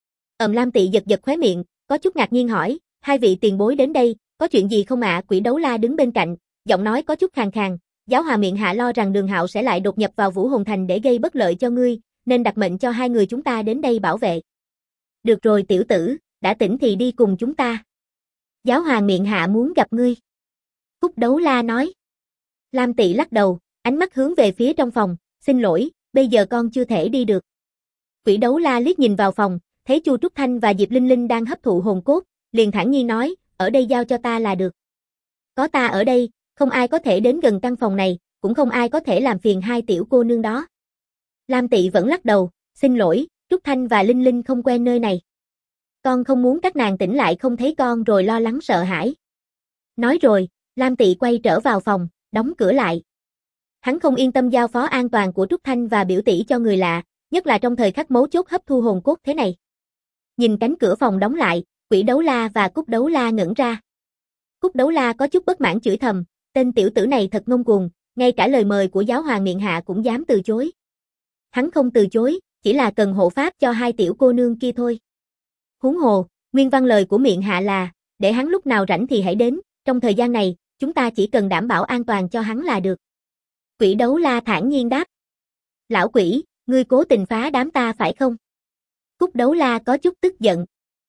Lam Tị giật giật khóe miệng, có chút ngạc nhiên hỏi, 2 vị tiền bối đến đây, có chuyện gì không ạ? Quỷ Đấu La đứng bên cạnh, giọng nói có chút khàn khàn, Giáo Hòa miệng hạ lo rằng Đường Hạo sẽ lại đột nhập vào Vũ Hồn Thành để gây bất lợi cho ngươi, nên đặt mệnh cho 2 người chúng ta đến đây bảo vệ. Được rồi tiểu tử, đã tỉnh thì đi cùng chúng ta. Giáo Hoàng miệng hạ muốn gặp ngươi. Cúc Đấu La nói. Lam Tị lắc đầu, ánh mắt hướng về phía trong phòng, xin lỗi, bây giờ con chưa thể đi được. Quỷ Đấu La liếc nhìn vào phòng, thấy Chu Trúc Thanh và Diệp Linh Linh đang hấp thụ hồn cốt, liền thản nhiên nói, ở đây giao cho ta là được. Có ta ở đây, không ai có thể đến gần căn phòng này, cũng không ai có thể làm phiền hai tiểu cô nương đó. Lam Tị vẫn lắc đầu, xin lỗi, Trúc Thanh và Linh Linh không quen nơi này. Con không muốn các nàng tỉnh lại không thấy con rồi lo lắng sợ hãi. Nói rồi, Lam Tị quay trở vào phòng, đóng cửa lại. Hắn không yên tâm giao phó an toàn của Trúc Thanh và biểu tỷ cho người lạ, nhất là trong thời khắc mấu chốt hấp thu hồn cốt thế này. Nhìn cánh cửa phòng đóng lại, Quỷ Đấu La và Cúc Đấu La ngẩn ra. Cúc Đấu La có chút bất mãn chửi thầm, tên tiểu tử này thật ngông cuồng, ngay cả lời mời của giáo hoàng miện hạ cũng dám từ chối. Hắn không từ chối, chỉ là cần hộ pháp cho hai tiểu cô nương kia thôi. Huống hồ, nguyên văn lời của miện hạ là, để hắn lúc nào rảnh thì hãy đến, trong thời gian này, chúng ta chỉ cần đảm bảo an toàn cho hắn là được. Quỷ Đấu La thản nhiên đáp. Lão quỷ, ngươi cố tình phá đám ta phải không? Cúc Đấu La có chút tức giận.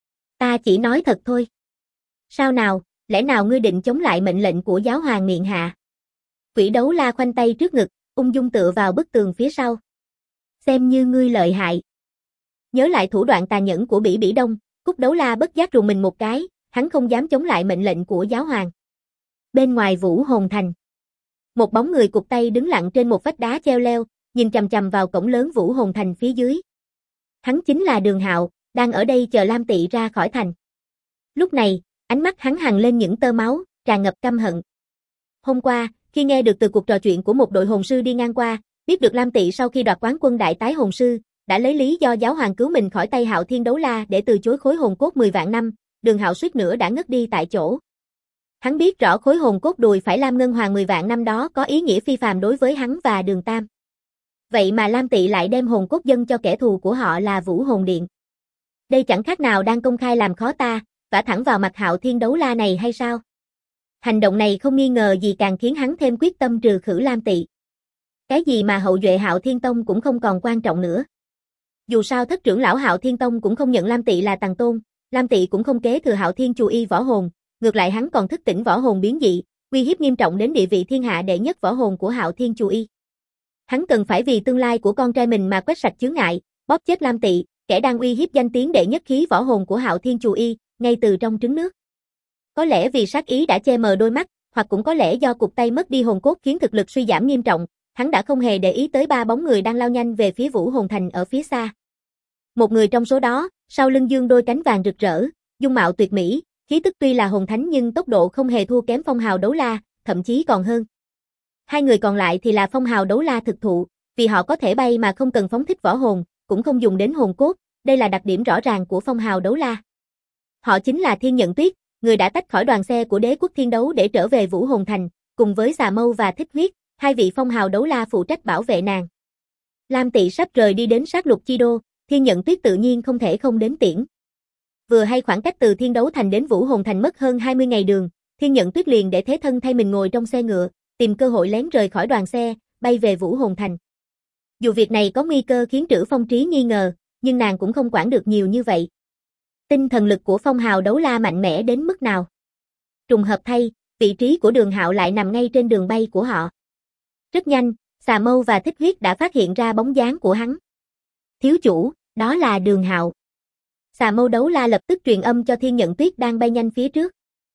Ta chỉ nói thật thôi. Sao nào, lẽ nào ngươi định chống lại mệnh lệnh của giáo hoàng miện hạ? Quỷ Đấu La khoanh tay trước ngực, ung dung tựa vào bức tường phía sau. Xem như ngươi lợi hại. Nhớ lại thủ đoạn tàn nhẫn của Bỉ Bỉ Đông, Cúc Đấu La bất giác rùng mình một cái, hắn không dám chống lại mệnh lệnh của giáo hoàng. Bên ngoài Vũ Hồn Thành, một bóng người cụt tay đứng lặng trên một vách đá treo leo, nhìn chằm chằm vào cổng lớn Vũ Hồn Thành phía dưới. Hắn chính là Đường Hạo, đang ở đây chờ Lam Tị ra khỏi thành. Lúc này, ánh mắt hắn hằn lên những tơ máu, tràn ngập căm hận. Hôm qua, khi nghe được từ cuộc trò chuyện của một đội hồn sư đi ngang qua, biết được Lam Tị sau khi đoạt quán quân đại tái hồn sư, đã lấy lý do giáo hoàng cứu mình khỏi tay Hạo Thiên Đấu La để từ chối khối hồn cốt 10 vạn năm, Đường Hạo suýt nữa đã ngất đi tại chỗ. Hắn biết rõ khối hồn cốt đùi phải Lam Ngân Hoàng 10 vạn năm đó có ý nghĩa phi phàm đối với hắn và Đường Tam. Vậy mà Lam Tị lại đem hồn cốt dâng cho kẻ thù của họ là Vũ Hồn Điện. Đây chẳng khác nào đang công khai làm khó ta, vả thẳng vào mặt Hạo Thiên Đấu La này hay sao? Hành động này không nghi ngờ gì càng khiến hắn thêm quyết tâm trừ khử Lam Tị. Cái gì mà hậu duệ Hạo Thiên Tông cũng không còn quan trọng nữa. Dù sao thất trưởng lão Hạo Thiên Tông cũng không nhận Lam Tị là tàng tôn, Lam Tị cũng không kế thừa Hạo Thiên Chù Y võ hồn, ngược lại hắn còn thức tỉnh võ hồn biến dị, uy hiếp nghiêm trọng đến địa vị thiên hạ đệ nhất võ hồn của Hạo Thiên Chù Y. Hắn cần phải vì tương lai của con trai mình mà quét sạch chướng ngại, bóp chết Lam Tị, kẻ đang uy hiếp danh tiếng đệ nhất khí võ hồn của Hạo Thiên Chù Y, ngay từ trong trứng nước. Có lẽ vì sát ý đã che mờ đôi mắt, hoặc cũng có lẽ do cụt tay mất đi hồn cốt khiến thực lực suy giảm nghiêm trọng, hắn đã không hề để ý tới ba bóng người đang lao nhanh về phía Vũ Hồn Thành ở phía xa. Một người trong số đó, sau lưng dương đôi cánh vàng rực rỡ, dung mạo tuyệt mỹ, khí tức tuy là hồn thánh nhưng tốc độ không hề thua kém Phong Hào Đấu La, thậm chí còn hơn. Hai người còn lại thì là Phong Hào Đấu La thực thụ, vì họ có thể bay mà không cần phóng thích võ hồn, cũng không dùng đến hồn cốt, đây là đặc điểm rõ ràng của Phong Hào Đấu La. Họ chính là Thiên Nhận Tuyết, người đã tách khỏi đoàn xe của Đế quốc Thiên Đấu để trở về Vũ Hồn Thành, cùng với Xà Mâu và Thích Huyết, hai vị Phong Hào Đấu La phụ trách bảo vệ nàng. Lam Tị sắp rời đi đến sát lục chi đô, Thiên Nhận Tuyết tự nhiên không thể không đến tiễn. Vừa hay khoảng cách từ Thiên Đấu Thành đến Vũ Hồn Thành mất hơn 20 ngày đường, Thiên Nhận Tuyết liền để thế thân thay mình ngồi trong xe ngựa, tìm cơ hội lén rời khỏi đoàn xe, bay về Vũ Hồn Thành. Dù việc này có nguy cơ khiến Trữ Phong Trí nghi ngờ, nhưng nàng cũng không quản được nhiều như vậy. Tinh thần lực của Phong Hào Đấu La mạnh mẽ đến mức nào? Trùng hợp thay, vị trí của Đường Hạo lại nằm ngay trên đường bay của họ. Rất nhanh, Xà Mâu và Thích Huyết đã phát hiện ra bóng dáng của hắn. Thiếu chủ, đó là Đường Hạo. Xà Mâu Đấu La lập tức truyền âm cho Thiên Nhận Tuyết đang bay nhanh phía trước.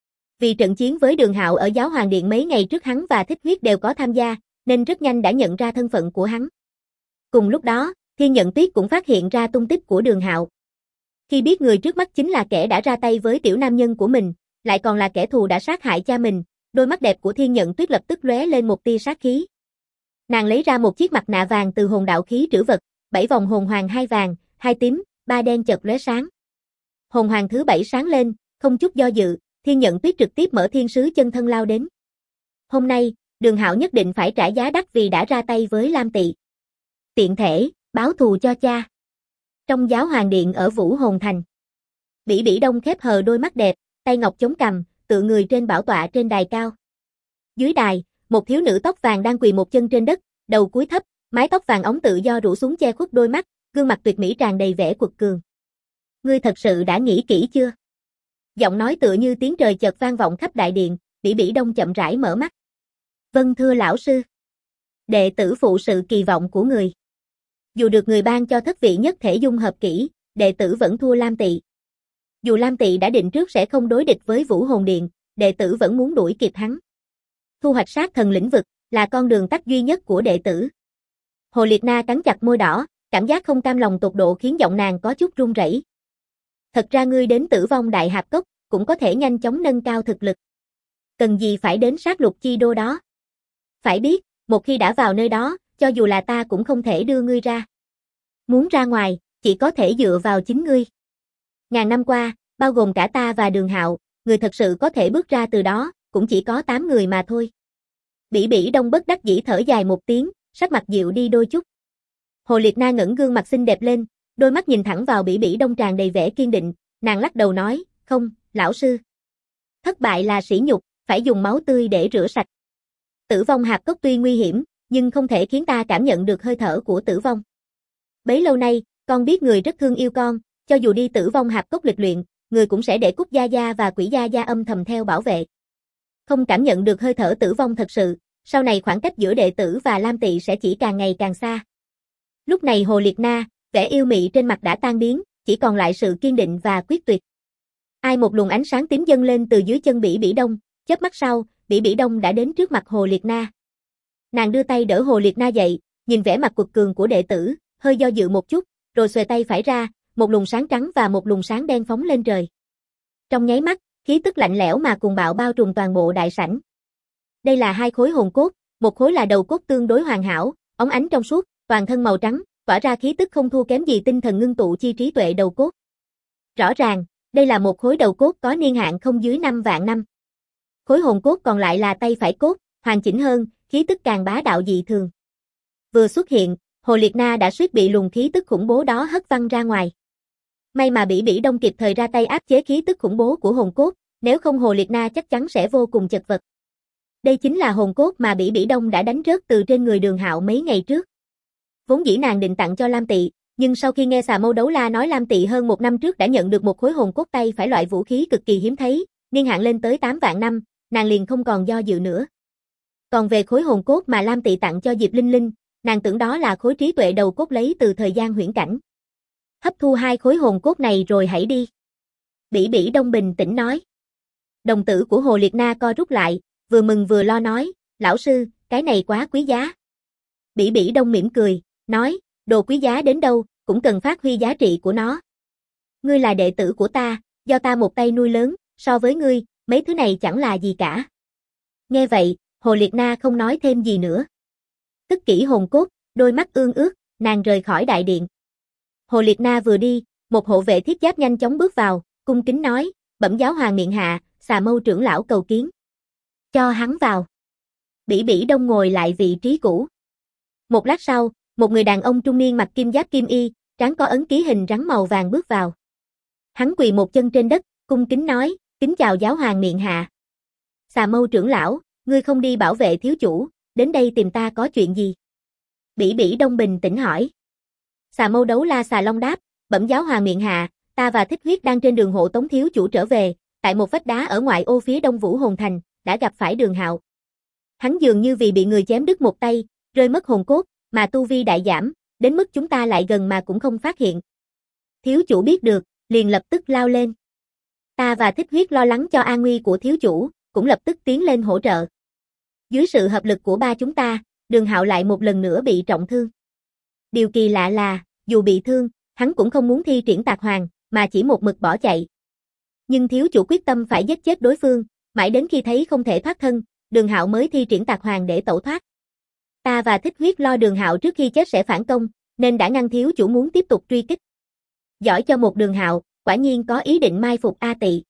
Vì trận chiến với Đường Hạo ở Giáo Hoàng Điện mấy ngày trước hắn và Thích Huyết đều có tham gia, nên rất nhanh đã nhận ra thân phận của hắn. Cùng lúc đó, Thiên Nhận Tuyết cũng phát hiện ra tung tích của Đường Hạo. Khi biết người trước mắt chính là kẻ đã ra tay với tiểu nam nhân của mình, lại còn là kẻ thù đã sát hại cha mình, đôi mắt đẹp của Thiên Nhận Tuyết lập tức lóe lên một tia sát khí. Nàng lấy ra một chiếc mặt nạ vàng từ hồn đạo khí trữ vật, 7 vòng hồn hoàng 2 vàng, 2 tím, 3 đen chợt lóe sáng. Hồn hoàng thứ 7 sáng lên, không chút do dự, Thiên Nhận Tuyết trực tiếp mở thiên sứ chân thân lao đến. Hôm nay, Đường Hạo nhất định phải trả giá đắt vì đã ra tay với Lam Tị. Tiện thể, báo thù cho cha. Trong Giáo Hoàng Điện ở Vũ Hồn Thành, Bỉ Bỉ Đông khép hờ đôi mắt đẹp, tay ngọc chống cằm, tựa người trên bảo tọa trên đài cao. Dưới đài, một thiếu nữ tóc vàng đang quỳ một chân trên đất, đầu cúi thấp, mái tóc vàng óng tự do rủ xuống che khuất đôi mắt, gương mặt tuyệt mỹ tràn đầy vẻ quật cường. Ngươi thật sự đã nghĩ kỹ chưa? Giọng nói tựa như tiếng trời chợt vang vọng khắp đại điện, Bỉ Bỉ Đông chậm rãi mở mắt. Vâng thưa lão sư. Đệ tử phụ sự kỳ vọng của người. Dù được người ban cho thất vị nhất thể dung hợp kỹ, đệ tử vẫn thua Lam Tị. Dù Lam Tị đã định trước sẽ không đối địch với Vũ Hồn Điện, đệ tử vẫn muốn đuổi kịp hắn. Thu hoạch sát thần lĩnh vực, Là con đường tắt duy nhất của đệ tử. Hồ Liệt Na cắn chặt môi đỏ, cảm giác không cam lòng tột độ khiến giọng nàng có chút run rẩy. Thật ra ngươi đến Tử Vong Đại Hạp Cốc, cũng có thể nhanh chóng nâng cao thực lực. Cần gì phải đến sát lục chi đô đó? Phải biết, một khi đã vào nơi đó, cho dù là ta cũng không thể đưa ngươi ra. Muốn ra ngoài, chỉ có thể dựa vào chính ngươi. Ngàn năm qua, bao gồm cả ta và Đường Hạo, người thật sự có thể bước ra từ đó, cũng chỉ có 8 người mà thôi. Bỉ Bỉ Đông bất đắc dĩ thở dài một tiếng, sắc mặt dịu đi đôi chút. Hồ Liệt Na ngẩng gương mặt xinh đẹp lên, đôi mắt nhìn thẳng vào Bỉ Bỉ Đông tràn đầy vẻ kiên định, nàng lắc đầu nói, không, lão sư. Thất bại là sỉ nhục, phải dùng máu tươi để rửa sạch. Tử Vong Hạp Cốc tuy nguy hiểm, nhưng không thể khiến ta cảm nhận được hơi thở của tử vong. Bấy lâu nay, con biết người rất thương yêu con, cho dù đi Tử Vong Hạp Cốc lịch luyện, người cũng sẽ để Cúc Gia Gia và Quỷ Gia Gia âm thầm theo bảo vệ. Không cảm nhận được hơi thở tử vong thật sự, sau này khoảng cách giữa đệ tử và Lam Tỵ sẽ chỉ càng ngày càng xa. Lúc này Hồ Liệt Na, vẻ yêu mị trên mặt đã tan biến, chỉ còn lại sự kiên định và quyết tuyệt. Ai một luồng ánh sáng tím dâng lên từ dưới chân Bỉ Bỉ Đông, chớp mắt sau, Bỉ Bỉ Đông đã đến trước mặt Hồ Liệt Na. Nàng đưa tay đỡ Hồ Liệt Na dậy, nhìn vẻ mặt quật cường của đệ tử, hơi do dự một chút, rồi xuề tay phải ra, một luồng sáng trắng và một luồng sáng đen phóng lên trời. Trong nháy mắt, khí tức lạnh lẽo mà cuồng bạo bao trùm toàn bộ đại sảnh. Đây là hai khối hồn cốt, một khối là đầu cốt tương đối hoàn hảo, óng ánh trong suốt, toàn thân màu trắng, tỏa ra khí tức không thua kém gì tinh thần ngưng tụ chi trí tuệ đầu cốt. Rõ ràng, đây là một khối đầu cốt có niên hạn không dưới 5 vạn năm. Khối hồn cốt còn lại là tay phải cốt, hoàn chỉnh hơn, khí tức càng bá đạo dị thường. Vừa xuất hiện, Hồ Liệt Na đã suýt bị luồng khí tức khủng bố đó hất văng ra ngoài. May mà Bỉ Bỉ Đông kịp thời ra tay áp chế khí tức khủng bố của hồn cốt, nếu không Hồ Liệt Na chắc chắn sẽ vô cùng chật vật. Đây chính là hồn cốt mà Bỉ Bỉ Đông đã đánh rớt từ trên người Đường Hạo mấy ngày trước. Vốn dĩ nàng định tặng cho Lam Tỵ, nhưng sau khi nghe Xà Mâu Đấu La nói Lam Tỵ hơn 1 năm trước đã nhận được một khối hồn cốt tay phải loại vũ khí cực kỳ hiếm thấy, niên hạn lên tới 8 vạn năm, nàng liền không còn do dự nữa. Còn về khối hồn cốt mà Lam Tỵ tặng cho Diệp Linh Linh, nàng tưởng đó là khối trí tuệ đầu cốt lấy từ thời gian huyễn cảnh. Hấp thu hai khối hồn cốt này rồi hãy đi. Bỉ Bỉ Đông bình tĩnh nói. Đồng tử của Hồ Liệt Na co rút lại, vừa mừng vừa lo nói, lão sư, cái này quá quý giá. Bỉ Bỉ Đông mỉm cười, nói, đồ quý giá đến đâu, cũng cần phát huy giá trị của nó. Ngươi là đệ tử của ta, do ta một tay nuôi lớn, so với ngươi, mấy thứ này chẳng là gì cả. Nghe vậy, Hồ Liệt Na không nói thêm gì nữa. Cất kỹ hồn cốt, đôi mắt ương ướt, nàng rời khỏi đại điện. Hồ Liệt Na vừa đi, một hộ vệ thiết giáp nhanh chóng bước vào, cung kính nói, bẩm giáo hoàng miện hạ, Xà Mâu trưởng lão cầu kiến. Cho hắn vào. Bỉ Bỉ Đông ngồi lại vị trí cũ. Một lát sau, một người đàn ông trung niên mặc kim giáp kim y, trán có ấn ký hình rắn màu vàng bước vào. Hắn quỳ một chân trên đất, cung kính nói, kính chào giáo hoàng miện hạ. Xà Mâu trưởng lão, ngươi không đi bảo vệ thiếu chủ, đến đây tìm ta có chuyện gì? Bỉ Bỉ Đông bình tĩnh hỏi. Xà Mâu Đấu La Xà Long đáp, bẩm giáo hoàng miện hạ, ta và Thích Huyết đang trên đường hộ tống thiếu chủ trở về, tại một vách đá ở ngoại ô phía đông Vũ Hồn Thành, đã gặp phải Đường Hạo. Hắn dường như vì bị người chém đứt một tay, rơi mất hồn cốt, mà tu vi đại giảm, đến mức chúng ta lại gần mà cũng không phát hiện. Thiếu chủ biết được, liền lập tức lao lên. Ta và Thích Huyết lo lắng cho an nguy của thiếu chủ, cũng lập tức tiến lên hỗ trợ. Dưới sự hợp lực của ba chúng ta, Đường Hạo lại một lần nữa bị trọng thương. Điều kỳ lạ là, dù bị thương, hắn cũng không muốn thi triển tạc hoàng, mà chỉ một mực bỏ chạy. Nhưng thiếu chủ quyết tâm phải giết chết đối phương, mãi đến khi thấy không thể thoát thân, Đường Hạo mới thi triển tạc hoàng để tẩu thoát. Ta và Thích Huyết lo Đường Hạo trước khi chết sẽ phản công, nên đã ngăn thiếu chủ muốn tiếp tục truy kích. Giỏi cho một Đường Hạo, quả nhiên có ý định mai phục A Tỵ.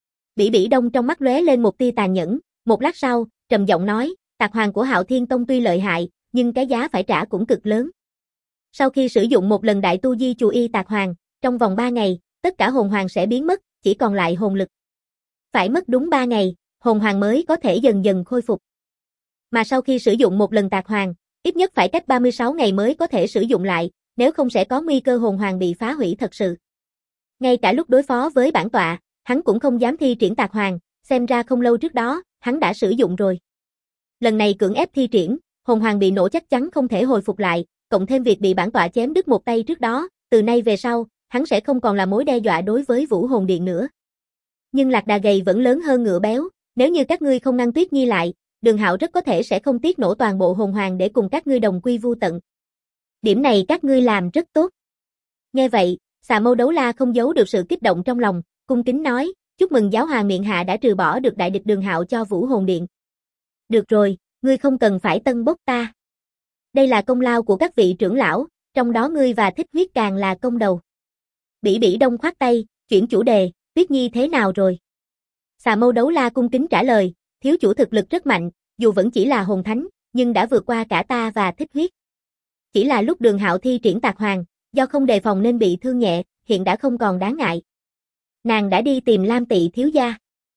Bỉ Bỉ Đông trong mắt lóe lên một tia tàn nhẫn, một lát sau, trầm giọng nói, tạc hoàng của Hạo Thiên Tông tuy lợi hại, nhưng cái giá phải trả cũng cực lớn. Sau khi sử dụng một lần đại tu di chù y tạc hoàng, trong vòng 3 ngày, tất cả hồn hoàng sẽ biến mất, chỉ còn lại hồn lực. Phải mất đúng 3 ngày, hồn hoàng mới có thể dần dần khôi phục. Mà sau khi sử dụng một lần tạc hoàng, ít nhất phải cách 36 ngày mới có thể sử dụng lại, nếu không sẽ có nguy cơ hồn hoàng bị phá hủy thật sự. Ngay cả lúc đối phó với bản tọa, hắn cũng không dám thi triển tạc hoàng, xem ra không lâu trước đó, hắn đã sử dụng rồi. Lần này cưỡng ép thi triển, hồn hoàng bị nổ chắc chắn không thể hồi phục lại, cộng thêm việc bị bản tọa chém đứt một tay trước đó, từ nay về sau, hắn sẽ không còn là mối đe dọa đối với Vũ Hồn Điện nữa. Nhưng lạc đà gầy vẫn lớn hơn ngựa béo, nếu như các ngươi không ngăn Tuyết Nhi lại, Đường Hạo rất có thể sẽ không tiếc nổ toàn bộ hồn hoàng để cùng các ngươi đồng quy vu tận. Điểm này các ngươi làm rất tốt. Nghe vậy, Xà Mâu Đấu La không giấu được sự kích động trong lòng, cung kính nói, chúc mừng giáo hoàng miện hạ đã trừ bỏ được đại địch Đường Hạo cho Vũ Hồn Điện. Được rồi, ngươi không cần phải tân bốc ta. Đây là công lao của các vị trưởng lão, trong đó ngươi và Thích Huyết càng là công đầu. Bỉ Bỉ Đông khoát tay, chuyển chủ đề, Tuyết Nhi thế nào rồi? Xà Mâu Đấu La cung kính trả lời, thiếu chủ thực lực rất mạnh, dù vẫn chỉ là hồn thánh, nhưng đã vượt qua cả ta và Thích Huyết. Chỉ là lúc Đường Hạo thi triển Tạc Hoàng, do không đề phòng nên bị thương nhẹ, hiện đã không còn đáng ngại. Nàng đã đi tìm Lam Tỵ thiếu gia.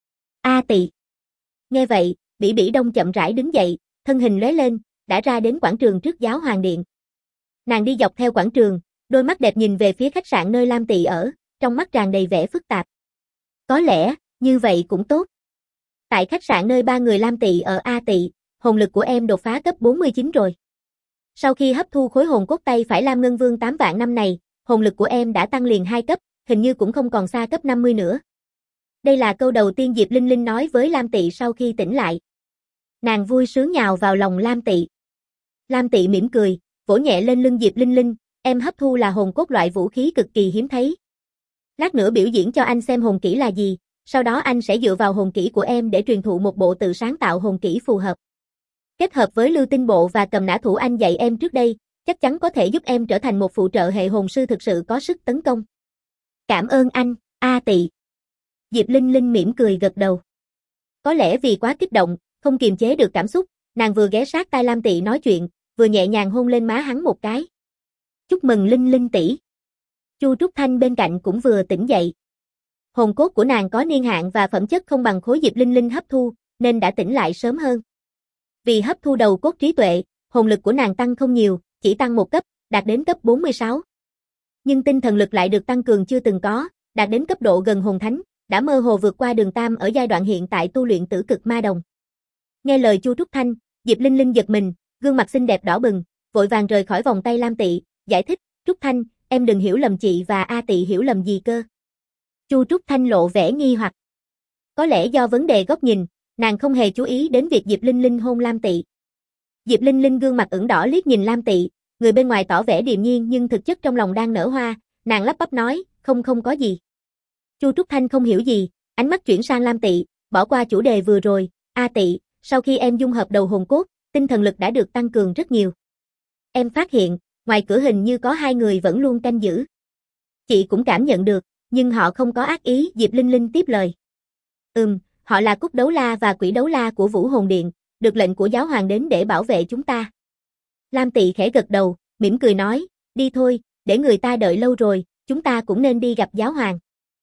A Tỵ. Nghe vậy, Bỉ Bỉ Đông chậm rãi đứng dậy, thân hình lóe lên, đã ra đến quảng trường trước giáo hoàng điện. Nàng đi dọc theo quảng trường, đôi mắt đẹp nhìn về phía khách sạn nơi Lam Tỵ ở, trong mắt tràn đầy vẻ phức tạp. Có lẽ, như vậy cũng tốt. Tại khách sạn nơi ba người Lam Tỵ ở A Tỵ, hồn lực của em đột phá cấp 49 rồi. Sau khi hấp thu khối hồn cốt tay phải Lam Ngân Vương 8 vạn năm này, hồn lực của em đã tăng liền 2 cấp, hình như cũng không còn xa cấp 50 nữa. Đây là câu đầu tiên Diệp Linh Linh nói với Lam Tỵ sau khi tỉnh lại. Nàng vui sướng nhào vào lòng Lam Tỵ. Lam Tỵ mỉm cười, vỗ nhẹ lên lưng Diệp Linh Linh, em hấp thu là hồn cốt loại vũ khí cực kỳ hiếm thấy. Lát nữa biểu diễn cho anh xem hồn kỹ là gì, sau đó anh sẽ dựa vào hồn kỹ của em để truyền thụ một bộ tự sáng tạo hồn kỹ phù hợp. Kết hợp với lưu tinh bộ và cầm nã thủ anh dạy em trước đây, chắc chắn có thể giúp em trở thành một phụ trợ hệ hồn sư thực sự có sức tấn công. Cảm ơn anh, A Tỵ. Diệp Linh Linh mỉm cười gật đầu. Có lẽ vì quá kích động, không kiềm chế được cảm xúc, nàng vừa ghé sát tai Lam Tỵ nói chuyện, vừa nhẹ nhàng hôn lên má hắn một cái. Chúc mừng Linh Linh tỷ. Chu Trúc Thanh bên cạnh cũng vừa tỉnh dậy. Hồn cốt của nàng có niên hạn và phẩm chất không bằng khối Diệp Linh Linh hấp thu, nên đã tỉnh lại sớm hơn. Vì hấp thu đầu cốt trí tuệ, hồn lực của nàng tăng không nhiều, chỉ tăng một cấp, đạt đến cấp 46. Nhưng tinh thần lực lại được tăng cường chưa từng có, đạt đến cấp độ gần hồn thánh, đã mơ hồ vượt qua Đường Tam ở giai đoạn hiện tại tu luyện tử cực ma đồng. Nghe lời Chu Trúc Thanh, Diệp Linh Linh giật mình, gương mặt xinh đẹp đỏ bừng, vội vàng rời khỏi vòng tay Lam Tỵ, giải thích, Trúc Thanh, em đừng hiểu lầm chị và A Tỵ hiểu lầm gì cơ. Chu Trúc Thanh lộ vẻ nghi hoặc. Có lẽ do vấn đề góc nhìn, nàng không hề chú ý đến việc Diệp Linh Linh hôn Lam Tỵ. Diệp Linh Linh gương mặt ửng đỏ liếc nhìn Lam Tỵ, người bên ngoài tỏ vẻ điềm nhiên nhưng thực chất trong lòng đang nở hoa, nàng lắp bắp nói, không có gì. Chu Trúc Thanh không hiểu gì, ánh mắt chuyển sang Lam Tỵ, bỏ qua chủ đề vừa rồi, A Tỵ, sau khi em dung hợp đầu hồn cốt, tinh thần lực đã được tăng cường rất nhiều. Em phát hiện, ngoài cửa hình như có hai người vẫn luôn canh giữ. Chị cũng cảm nhận được, nhưng họ không có ác ý, Diệp Linh Linh tiếp lời. Họ là Cúc Đấu La và Quỷ Đấu La của Vũ Hồn Điện, được lệnh của giáo hoàng đến để bảo vệ chúng ta. Lam Tỵ khẽ gật đầu, mỉm cười nói, đi thôi, để người ta đợi lâu rồi, chúng ta cũng nên đi gặp giáo hoàng.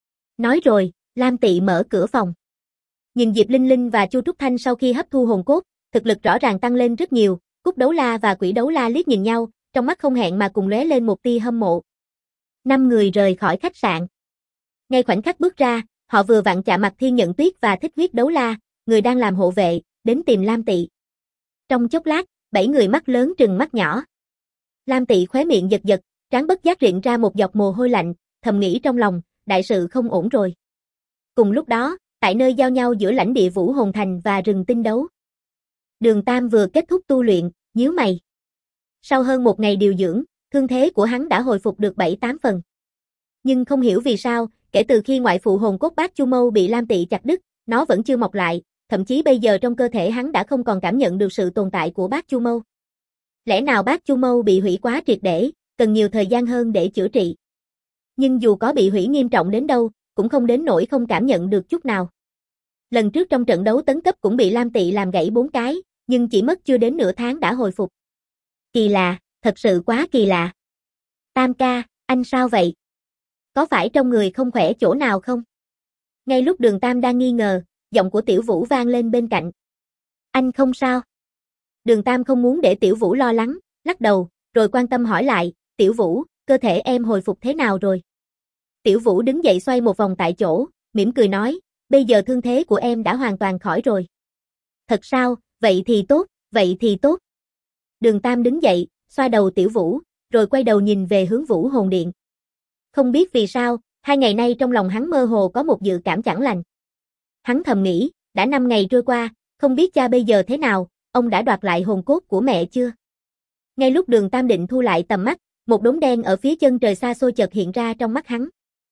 Nói rồi, Lam Tỵ mở cửa phòng. Nhìn Diệp Linh Linh và Chu Trúc Thanh sau khi hấp thu hồn cốt, thực lực rõ ràng tăng lên rất nhiều, Cúc Đấu La và Quỷ Đấu La liếc nhìn nhau, trong mắt không hẹn mà cùng lóe lên một tia hâm mộ. 5 người rời khỏi khách sạn. Ngay khoảnh khắc bước ra, họ vừa vặn chạm mặt Thiên Nhận Tuyết và Thích Huyết Đấu La, người đang làm hộ vệ, đến tìm Lam Tỵ. Trong chốc lát, 7 người mắt lớn trừng mắt nhỏ. Lam Tỵ khóe miệng giật giật, trán bất giác rịn ra một giọt mồ hôi lạnh, thầm nghĩ trong lòng, đại sự không ổn rồi. Cùng lúc đó, tại nơi giao nhau giữa lãnh địa Vũ Hồn Thành và rừng tinh đấu. Đường Tam vừa kết thúc tu luyện, nhíu mày. Sau hơn một ngày điều dưỡng, thương thế của hắn đã hồi phục được 7-8 phần. Nhưng không hiểu vì sao, kể từ khi ngoại phụ hồn cốt Bát Chu Mâu bị Lam Tỵ chặt đứt, nó vẫn chưa mọc lại, thậm chí bây giờ trong cơ thể hắn đã không còn cảm nhận được sự tồn tại của Bát Chu Mâu. Lẽ nào Bát Chu Mâu bị hủy quá triệt để, cần nhiều thời gian hơn để chữa trị. Nhưng dù có bị hủy nghiêm trọng đến đâu, cũng không đến nỗi không cảm nhận được chút nào. Lần trước trong trận đấu tấn cấp cũng bị Lam Tỵ làm gãy 4 cái, nhưng chỉ mất chưa đến nửa tháng đã hồi phục. Kỳ lạ, thật sự quá kỳ lạ. Tam ca, anh sao vậy? Có phải trong người không khỏe chỗ nào không? Ngay lúc Đường Tam đang nghi ngờ, giọng của Tiểu Vũ vang lên bên cạnh. Anh không sao. Đường Tam không muốn để Tiểu Vũ lo lắng, lắc đầu, rồi quan tâm hỏi lại, Tiểu Vũ, cơ thể em hồi phục thế nào rồi? Tiểu Vũ đứng dậy xoay một vòng tại chỗ, mỉm cười nói, bây giờ thương thế của em đã hoàn toàn khỏi rồi. Thật sao, vậy thì tốt, vậy thì tốt. Đường Tam đứng dậy, xoa đầu Tiểu Vũ, rồi quay đầu nhìn về hướng Vũ Hồn Điện. Không biết vì sao, 2 ngày nay trong lòng hắn mơ hồ có một dự cảm chẳng lành. Hắn thầm nghĩ, đã 5 ngày trôi qua, không biết cha bây giờ thế nào, ông đã đoạt lại hồn cốt của mẹ chưa? Ngay lúc Đường Tam định thu lại tầm mắt, một đốm đen ở phía chân trời xa xôi chợt hiện ra trong mắt hắn.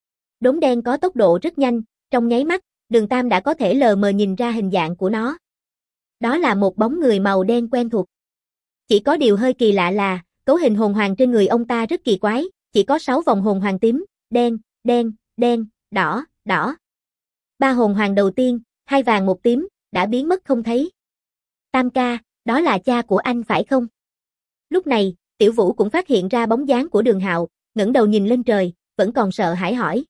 Đốm đen có tốc độ rất nhanh, trong nháy mắt, Đường Tam đã có thể lờ mờ nhìn ra hình dạng của nó. Đó là một bóng người màu đen quen thuộc. Chỉ có điều hơi kỳ lạ là, cấu hình hồn hoàng trên người ông ta rất kỳ quái, chỉ có 6 vòng hồn hoàng tím, đen, đen, đen, đỏ, đỏ. 3 hồn hoàng đầu tiên, 2 vàng 1 tím, đã biến mất không thấy. Tam ca, đó là cha của anh phải không? Lúc này, Tiểu Vũ cũng phát hiện ra bóng dáng của Đường Hạo, ngẩng đầu nhìn lên trời, vẫn còn sợ hãi hỏi.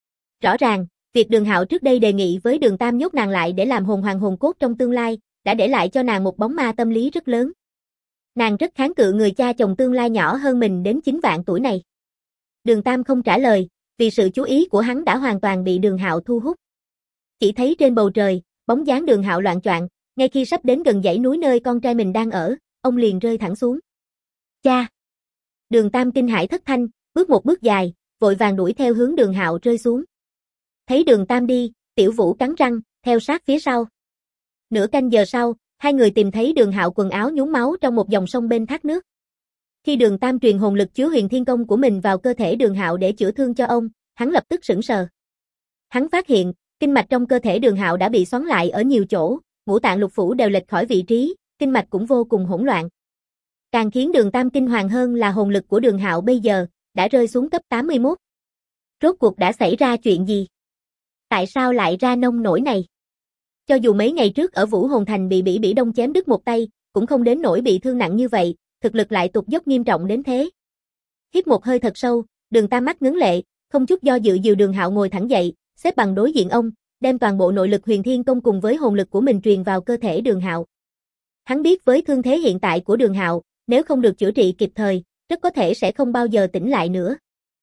Rõ ràng, việc Đường Hạo trước đây đề nghị với Đường Tam nhốt nàng lại để làm hồn hoàng hồn cốt trong tương lai, đã để lại cho nàng một bóng ma tâm lý rất lớn. Nàng rất kháng cự người cha chồng tương lai nhỏ hơn mình đến 9 vạn tuổi này. Đường Tam không trả lời, vì sự chú ý của hắn đã hoàn toàn bị Đường Hạo thu hút. Chỉ thấy trên bầu trời, bóng dáng Đường Hạo loạng choạng, ngay khi sắp đến gần dãy núi nơi con trai mình đang ở, ông liền rơi thẳng xuống. Cha! Đường Tam kinh hãi thất thanh, bước một bước dài, vội vàng đuổi theo hướng Đường Hạo rơi xuống. Thấy Đường Tam đi, Tiểu Vũ cắn răng, theo sát phía sau. Nửa canh giờ sau, hai người tìm thấy Đường Hạo quần áo nhuốm máu trong một dòng sông bên thác nước. Khi Đường Tam truyền hồn lực chứa Huyền Thiên Công của mình vào cơ thể Đường Hạo để chữa thương cho ông, hắn lập tức sững sờ. Hắn phát hiện, kinh mạch trong cơ thể Đường Hạo đã bị xoắn lại ở nhiều chỗ, ngũ tạng lục phủ đều lệch khỏi vị trí, kinh mạch cũng vô cùng hỗn loạn. Càng khiến Đường Tam kinh hoàng hơn là hồn lực của Đường Hạo bây giờ đã rơi xuống cấp 81. Rốt cuộc đã xảy ra chuyện gì? Tại sao lại ra nông nổi này? Cho dù mấy ngày trước ở Vũ Hồn Thành bị Bỉ Bỉ Đông chém đứt một tay, cũng không đến nỗi bị thương nặng như vậy, thực lực lại tụt dốc nghiêm trọng đến thế. Hít một hơi thật sâu, Đường Tam mắt ngấn lệ, không chút do dự dìu Đường Hạo ngồi thẳng dậy, xếp bằng đối diện ông, đem toàn bộ nội lực Huyền Thiên Công cùng với hồn lực của mình truyền vào cơ thể Đường Hạo. Hắn biết với thương thế hiện tại của Đường Hạo, nếu không được chữa trị kịp thời, rất có thể sẽ không bao giờ tỉnh lại nữa.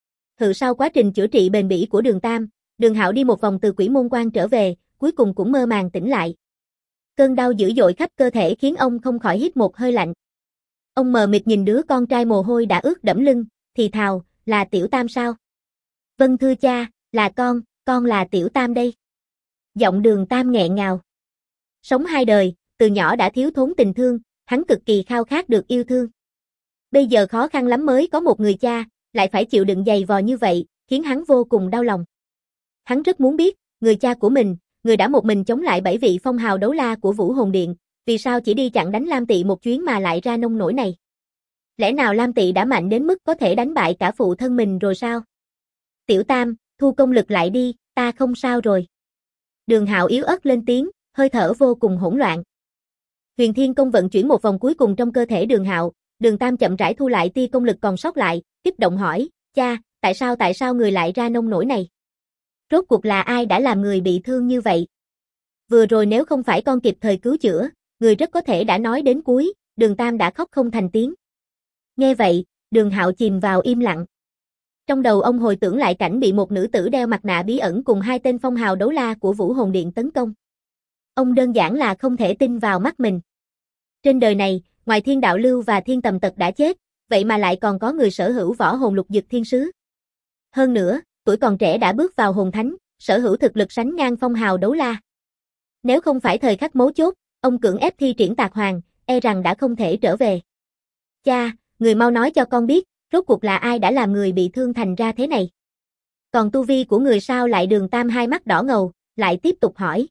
Sau quá trình chữa trị bền bỉ của Đường Tam, Đường Hạo đi một vòng từ Quỷ Môn Quan trở về, cuối cùng cũng mơ màng tỉnh lại. Cơn đau dữ dội khắp cơ thể khiến ông không khỏi hít một hơi lạnh. Ông mờ mịt nhìn đứa con trai mồ hôi đã ướt đẫm lưng, thì thào, là Tiểu Tam sao? Vâng thưa cha, là con là Tiểu Tam đây. Giọng Đường Tam nghẹn ngào. Sống hai đời, từ nhỏ đã thiếu thốn tình thương, hắn cực kỳ khao khát được yêu thương. Bây giờ khó khăn lắm mới có một người cha, lại phải chịu đựng dày vò như vậy, khiến hắn vô cùng đau lòng. Hắn rất muốn biết, người cha của mình, người đã một mình chống lại 7 vị phong hào đấu la của Vũ Hồn Điện, vì sao chỉ đi chặn đánh Lam Tị một chuyến mà lại ra nông nổi này? Lẽ nào Lam Tị đã mạnh đến mức có thể đánh bại cả phụ thân mình rồi sao? Tiểu Tam, thu công lực lại đi, ta không sao rồi. Đường Hạo yếu ớt lên tiếng, hơi thở vô cùng hỗn loạn. Huyền Thiên Công vận chuyển một vòng cuối cùng trong cơ thể Đường Hạo, Đường Tam chậm rãi thu lại tia công lực còn sót lại, kích động hỏi, cha, tại sao người lại ra nông nổi này? Rốt cuộc là ai đã làm người bị thương như vậy? Vừa rồi nếu không phải con kịp thời cứu chữa, người rất có thể đã nói đến cuối, Đường Tam đã khóc không thành tiếng. Nghe vậy, Đường Hạo chìm vào im lặng. Trong đầu ông hồi tưởng lại cảnh bị một nữ tử đeo mặt nạ bí ẩn cùng 2 tên phong hào đấu la của Vũ Hồn Điện tấn công. Ông đơn giản là không thể tin vào mắt mình. Trên đời này, ngoài Thiên Đạo Lưu và Thiên Tầm Tật đã chết, vậy mà lại còn có người sở hữu võ hồn lục dực thiên sứ. Hơn nữa, tuổi còn trẻ đã bước vào hồn thánh, sở hữu thực lực sánh ngang phong hào đấu la. Nếu không phải thời khắc mấu chốt, ông cưỡng ép thi triển Tạc Hoàng, e rằng đã không thể trở về. Cha, người mau nói cho con biết, rốt cuộc là ai đã làm người bị thương thành ra thế này? Còn tu vi của người sao lại? Đường Tam hai mắt đỏ ngầu, lại tiếp tục hỏi.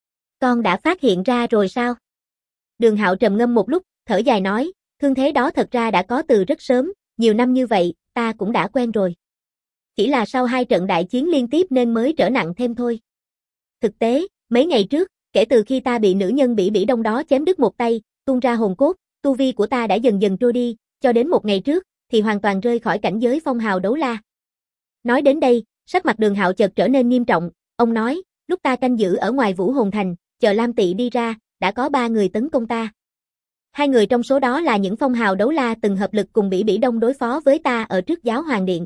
Con đã phát hiện ra rồi sao? Đường Hạo trầm ngâm một lúc, thở dài nói, thương thế đó thật ra đã có từ rất sớm, nhiều năm như vậy, ta cũng đã quen rồi. Chỉ là sau 2 trận đại chiến liên tiếp nên mới trở nặng thêm thôi. Thực tế, mấy ngày trước, kể từ khi ta bị nữ nhân Bỉ Bỉ Đông đó chém đứt một tay, tuôn ra hồn cốt, tu vi của ta đã dần dần trôi đi, cho đến một ngày trước, thì hoàn toàn rơi khỏi cảnh giới phong hào đấu la. Nói đến đây, sắc mặt Đường Hạo chợt trở nên nghiêm trọng, ông nói, lúc ta canh giữ ở ngoài Vũ Hồn Thành, chờ Lam Tị đi ra, đã có 3 người tấn công ta. 2 người trong số đó là những phong hào đấu la từng hợp lực cùng Bỉ Bỉ Đông đối phó với ta ở trước Giáo Hoàng Điện.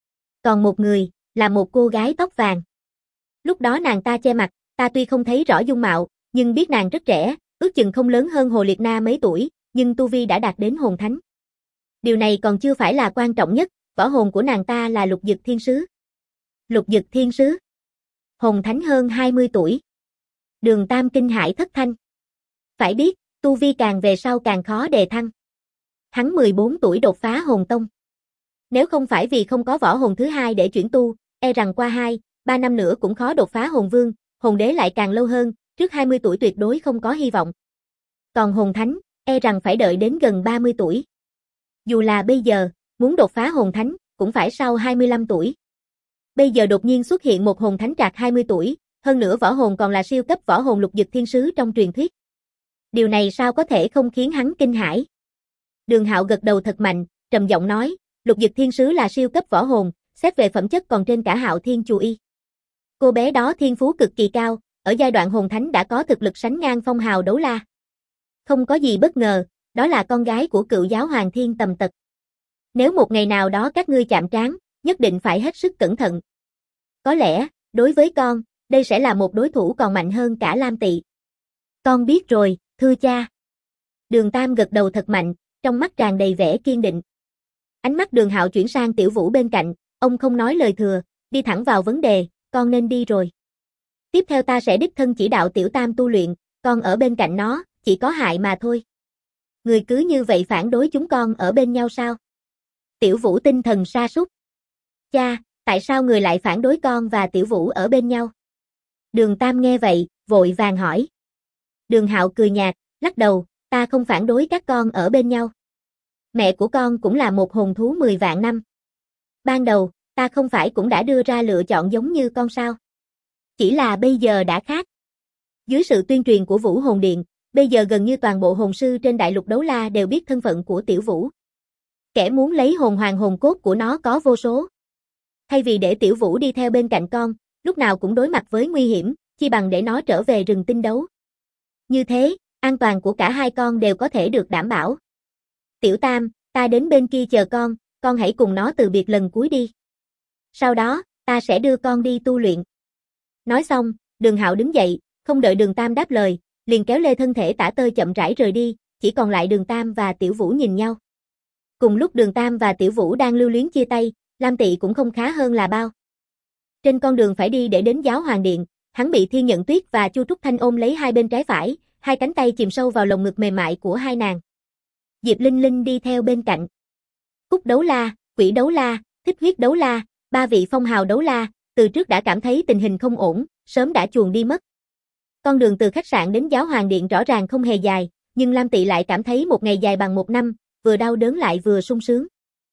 Còn một người, là một cô gái tóc vàng. Lúc đó nàng ta che mặt, ta tuy không thấy rõ dung mạo, nhưng biết nàng rất trẻ, ước chừng không lớn hơn Hồ Liệt Na mấy tuổi, nhưng tu vi đã đạt đến hồn thánh. Điều này còn chưa phải là quan trọng nhất, võ hồn của nàng ta là lục dực thiên sứ. Lục dực thiên sứ? Hồn thánh hơn 20 tuổi. Đường Tam kinh hãi thất thanh. Phải biết, tu vi càng về sau càng khó đề thăng. Hắn 14 tuổi đột phá hồn tông. Nếu không phải vì không có võ hồn thứ hai để chuyển tu, e rằng qua 2-3 năm nữa cũng khó đột phá hồn vương, hồn đế lại càng lâu hơn, trước 20 tuổi tuyệt đối không có hy vọng. Còn hồn thánh, e rằng phải đợi đến gần 30 tuổi. Dù là bây giờ, muốn đột phá hồn thánh, cũng phải sau 25 tuổi. Bây giờ đột nhiên xuất hiện một hồn thánh trạc 20 tuổi, hơn nữa võ hồn còn là siêu cấp võ hồn lục dực thiên sứ trong truyền thuyết. Điều này sao có thể không khiến hắn kinh hãi? Đường Hạo gật đầu thật mạnh, trầm giọng nói, lục dực thiên sứ là siêu cấp võ hồn, xét về phẩm chất còn trên cả Hạo Thiên Chu Y. Cô bé đó thiên phú cực kỳ cao, ở giai đoạn hồn thánh đã có thực lực sánh ngang Phong Hào Đấu La. Không có gì bất ngờ, đó là con gái của cựu giáo hoàng Thiên Tầm Tật. Nếu một ngày nào đó các ngươi chạm trán, nhất định phải hết sức cẩn thận. Có lẽ, đối với con, đây sẽ là một đối thủ còn mạnh hơn cả Lam Tị. Con biết rồi, thưa cha. Đường Tam gật đầu thật mạnh, trong mắt tràn đầy vẻ kiên định. Ánh mắt Đường Hạo chuyển sang Tiểu Vũ bên cạnh, ông không nói lời thừa, đi thẳng vào vấn đề, con nên đi rồi. Tiếp theo ta sẽ đích thân chỉ đạo Tiểu Tam tu luyện, con ở bên cạnh nó, chỉ có hại mà thôi. Người cứ như vậy phản đối chúng con ở bên nhau sao? Tiểu Vũ tinh thần sa sút. Cha, tại sao người lại phản đối con và Tiểu Vũ ở bên nhau? Đường Tam nghe vậy, vội vàng hỏi. Đường Hạo cười nhạt, lắc đầu, ta không phản đối các con ở bên nhau. Mẹ của con cũng là một hồn thú 10 vạn năm. Ban đầu, ta không phải cũng đã đưa ra lựa chọn giống như con sao? Chỉ là bây giờ đã khác. Dưới sự tuyên truyền của Vũ Hồn Điện, bây giờ gần như toàn bộ hồn sư trên đại lục Đấu La đều biết thân phận của Tiểu Vũ. Kẻ muốn lấy hồn hoàng hồn cốt của nó có vô số. Thay vì để Tiểu Vũ đi theo bên cạnh con, lúc nào cũng đối mặt với nguy hiểm, chi bằng để nó trở về rừng tinh đấu. Như thế, an toàn của cả hai con đều có thể được đảm bảo. Tiểu Tam, ta đến bên kia chờ con hãy cùng nó từ biệt lần cuối đi. Sau đó, ta sẽ đưa con đi tu luyện. Nói xong, Đường Hạo đứng dậy, không đợi Đường Tam đáp lời, liền kéo lê thân thể tả tơi chậm rãi rời đi, chỉ còn lại Đường Tam và Tiểu Vũ nhìn nhau. Cùng lúc Đường Tam và Tiểu Vũ đang lưu luyến chia tay, Lam Tị cũng không khá hơn là bao. Trên con đường phải đi để đến Giáo Hoàng Điện, hắn bị Thiên Nhận Tuyết và Chu Trúc Thanh ôm lấy hai bên trái phải, hai cánh tay chìm sâu vào lồng ngực mềm mại của hai nàng. Diệp Linh Linh đi theo bên cạnh. Cúc Đấu La, Quỷ Đấu La, Thích Huyết Đấu La, ba vị Phong Hào Đấu La, từ trước đã cảm thấy tình hình không ổn, sớm đã chuồn đi mất. Con đường từ khách sạn đến Giáo Hoàng Điện rõ ràng không hề dài, nhưng Lam Tị lại cảm thấy một ngày dài bằng một năm, vừa đau đớn lại vừa sung sướng.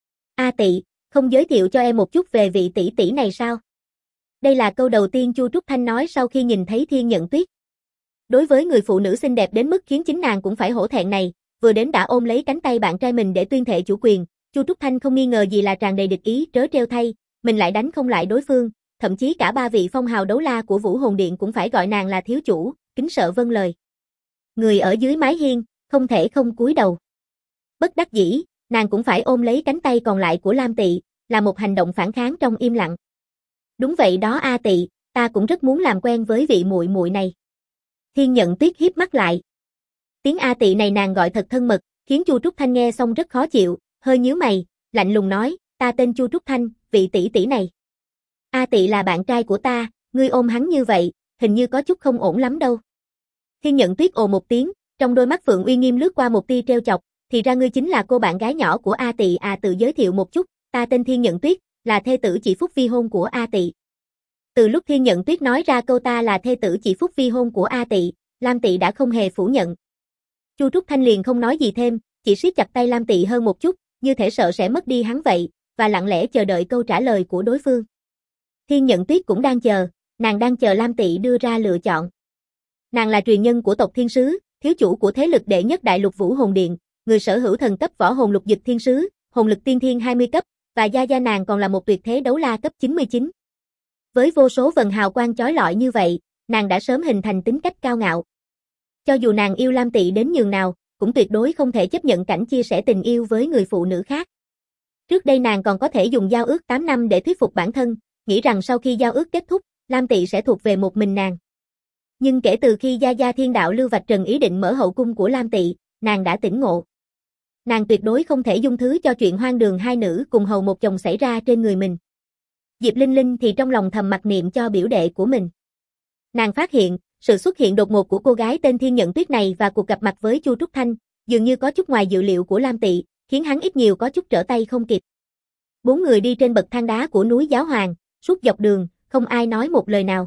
A Tị, không giới thiệu cho em một chút về vị tỷ tỷ này sao? Đây là câu đầu tiên Chu Trúc Thanh nói sau khi nhìn thấy Thiên Nhận Tuyết. Đối với người phụ nữ xinh đẹp đến mức khiến chính nàng cũng phải hổ thẹn này, vừa đến đã ôm lấy cánh tay bạn trai mình để tuyên thệ chủ quyền, Chu Trúc Thanh không nghi ngờ gì là tràn đầy địch ý, trớ trêu thay, mình lại đánh không lại đối phương, thậm chí cả ba vị Phong Hào Đấu La của Vũ Hồn Điện cũng phải gọi nàng là thiếu chủ, kính sợ vâng lời. Người ở dưới mái hiên, không thể không cúi đầu. Bất đắc dĩ, nàng cũng phải ôm lấy cánh tay còn lại của Lam Tị, là một hành động phản kháng trong im lặng. Đúng vậy đó A Tị, ta cũng rất muốn làm quen với vị muội muội này. Thiên Nhận Tuyết híp mắt lại. Tiếng A Tị này nàng gọi thật thân mật, khiến Chu Trúc Thanh nghe xong rất khó chịu, hơi nhíu mày, lạnh lùng nói, ta tên Chu Trúc Thanh, vị tỷ tỷ này. A Tị là bạn trai của ta, ngươi ôm hắn như vậy, hình như có chút không ổn lắm đâu. Thiên Nhận Tuyết ồ một tiếng, trong đôi mắt Phượng uy nghiêm lướt qua một tia trêu chọc, thì ra ngươi chính là cô bạn gái nhỏ của A Tị à, tự giới thiệu một chút, ta tên Thiên Nhận Tuyết, là thê tử chỉ phúc vi hôn của A Tị. Từ lúc Thiên Nhận Tuyết nói ra câu ta là thê tử chỉ phúc vi hôn của A Tị, Lam Tị đã không hề phủ nhận. Chu Trúc Thanh liền không nói gì thêm, chỉ siết chặt tay Lam Tị hơn một chút, như thể sợ sẽ mất đi hắn vậy, và lặng lẽ chờ đợi câu trả lời của đối phương. Thiên Nhận Tuyết cũng đang chờ, nàng đang chờ Lam Tị đưa ra lựa chọn. Nàng là truyền nhân của tộc Thiên Sứ, thiếu chủ của thế lực đệ nhất đại lục Vũ Hồn Điện, người sở hữu thần cấp võ hồn lục dực thiên sứ, hồn lực tiên thiên 20 cấp, và gia nàng còn là một tuyệt thế đấu la cấp 99. Với vô số vần hào quang chói lọi như vậy, nàng đã sớm hình thành tính cách cao ngạo. Cho dù nàng yêu Lam Tị đến nhường nào, cũng tuyệt đối không thể chấp nhận cảnh chia sẻ tình yêu với người phụ nữ khác. Trước đây nàng còn có thể dùng giao ước 8 năm để thuyết phục bản thân, nghĩ rằng sau khi giao ước kết thúc, Lam Tị sẽ thuộc về một mình nàng. Nhưng kể từ khi Gia Thiên Đạo lưu vạch trần ý định mở hậu cung của Lam Tị, nàng đã tỉnh ngộ. Nàng tuyệt đối không thể dung thứ cho chuyện hoang đường hai nữ cùng hầu một chồng xảy ra trên người mình. Diệp Linh Linh thì trong lòng thầm mặc niệm cho biểu đệ của mình. Nàng phát hiện, sự xuất hiện đột ngột của cô gái tên Thiên Nhận Tuyết này và cuộc gặp mặt với Chu Trúc Thanh, dường như có chút ngoài dự liệu của Lam Tị, khiến hắn ít nhiều có chút trở tay không kịp. Bốn người đi trên bậc thang đá của núi Giáo Hoàng, suốt dọc đường, không ai nói một lời nào.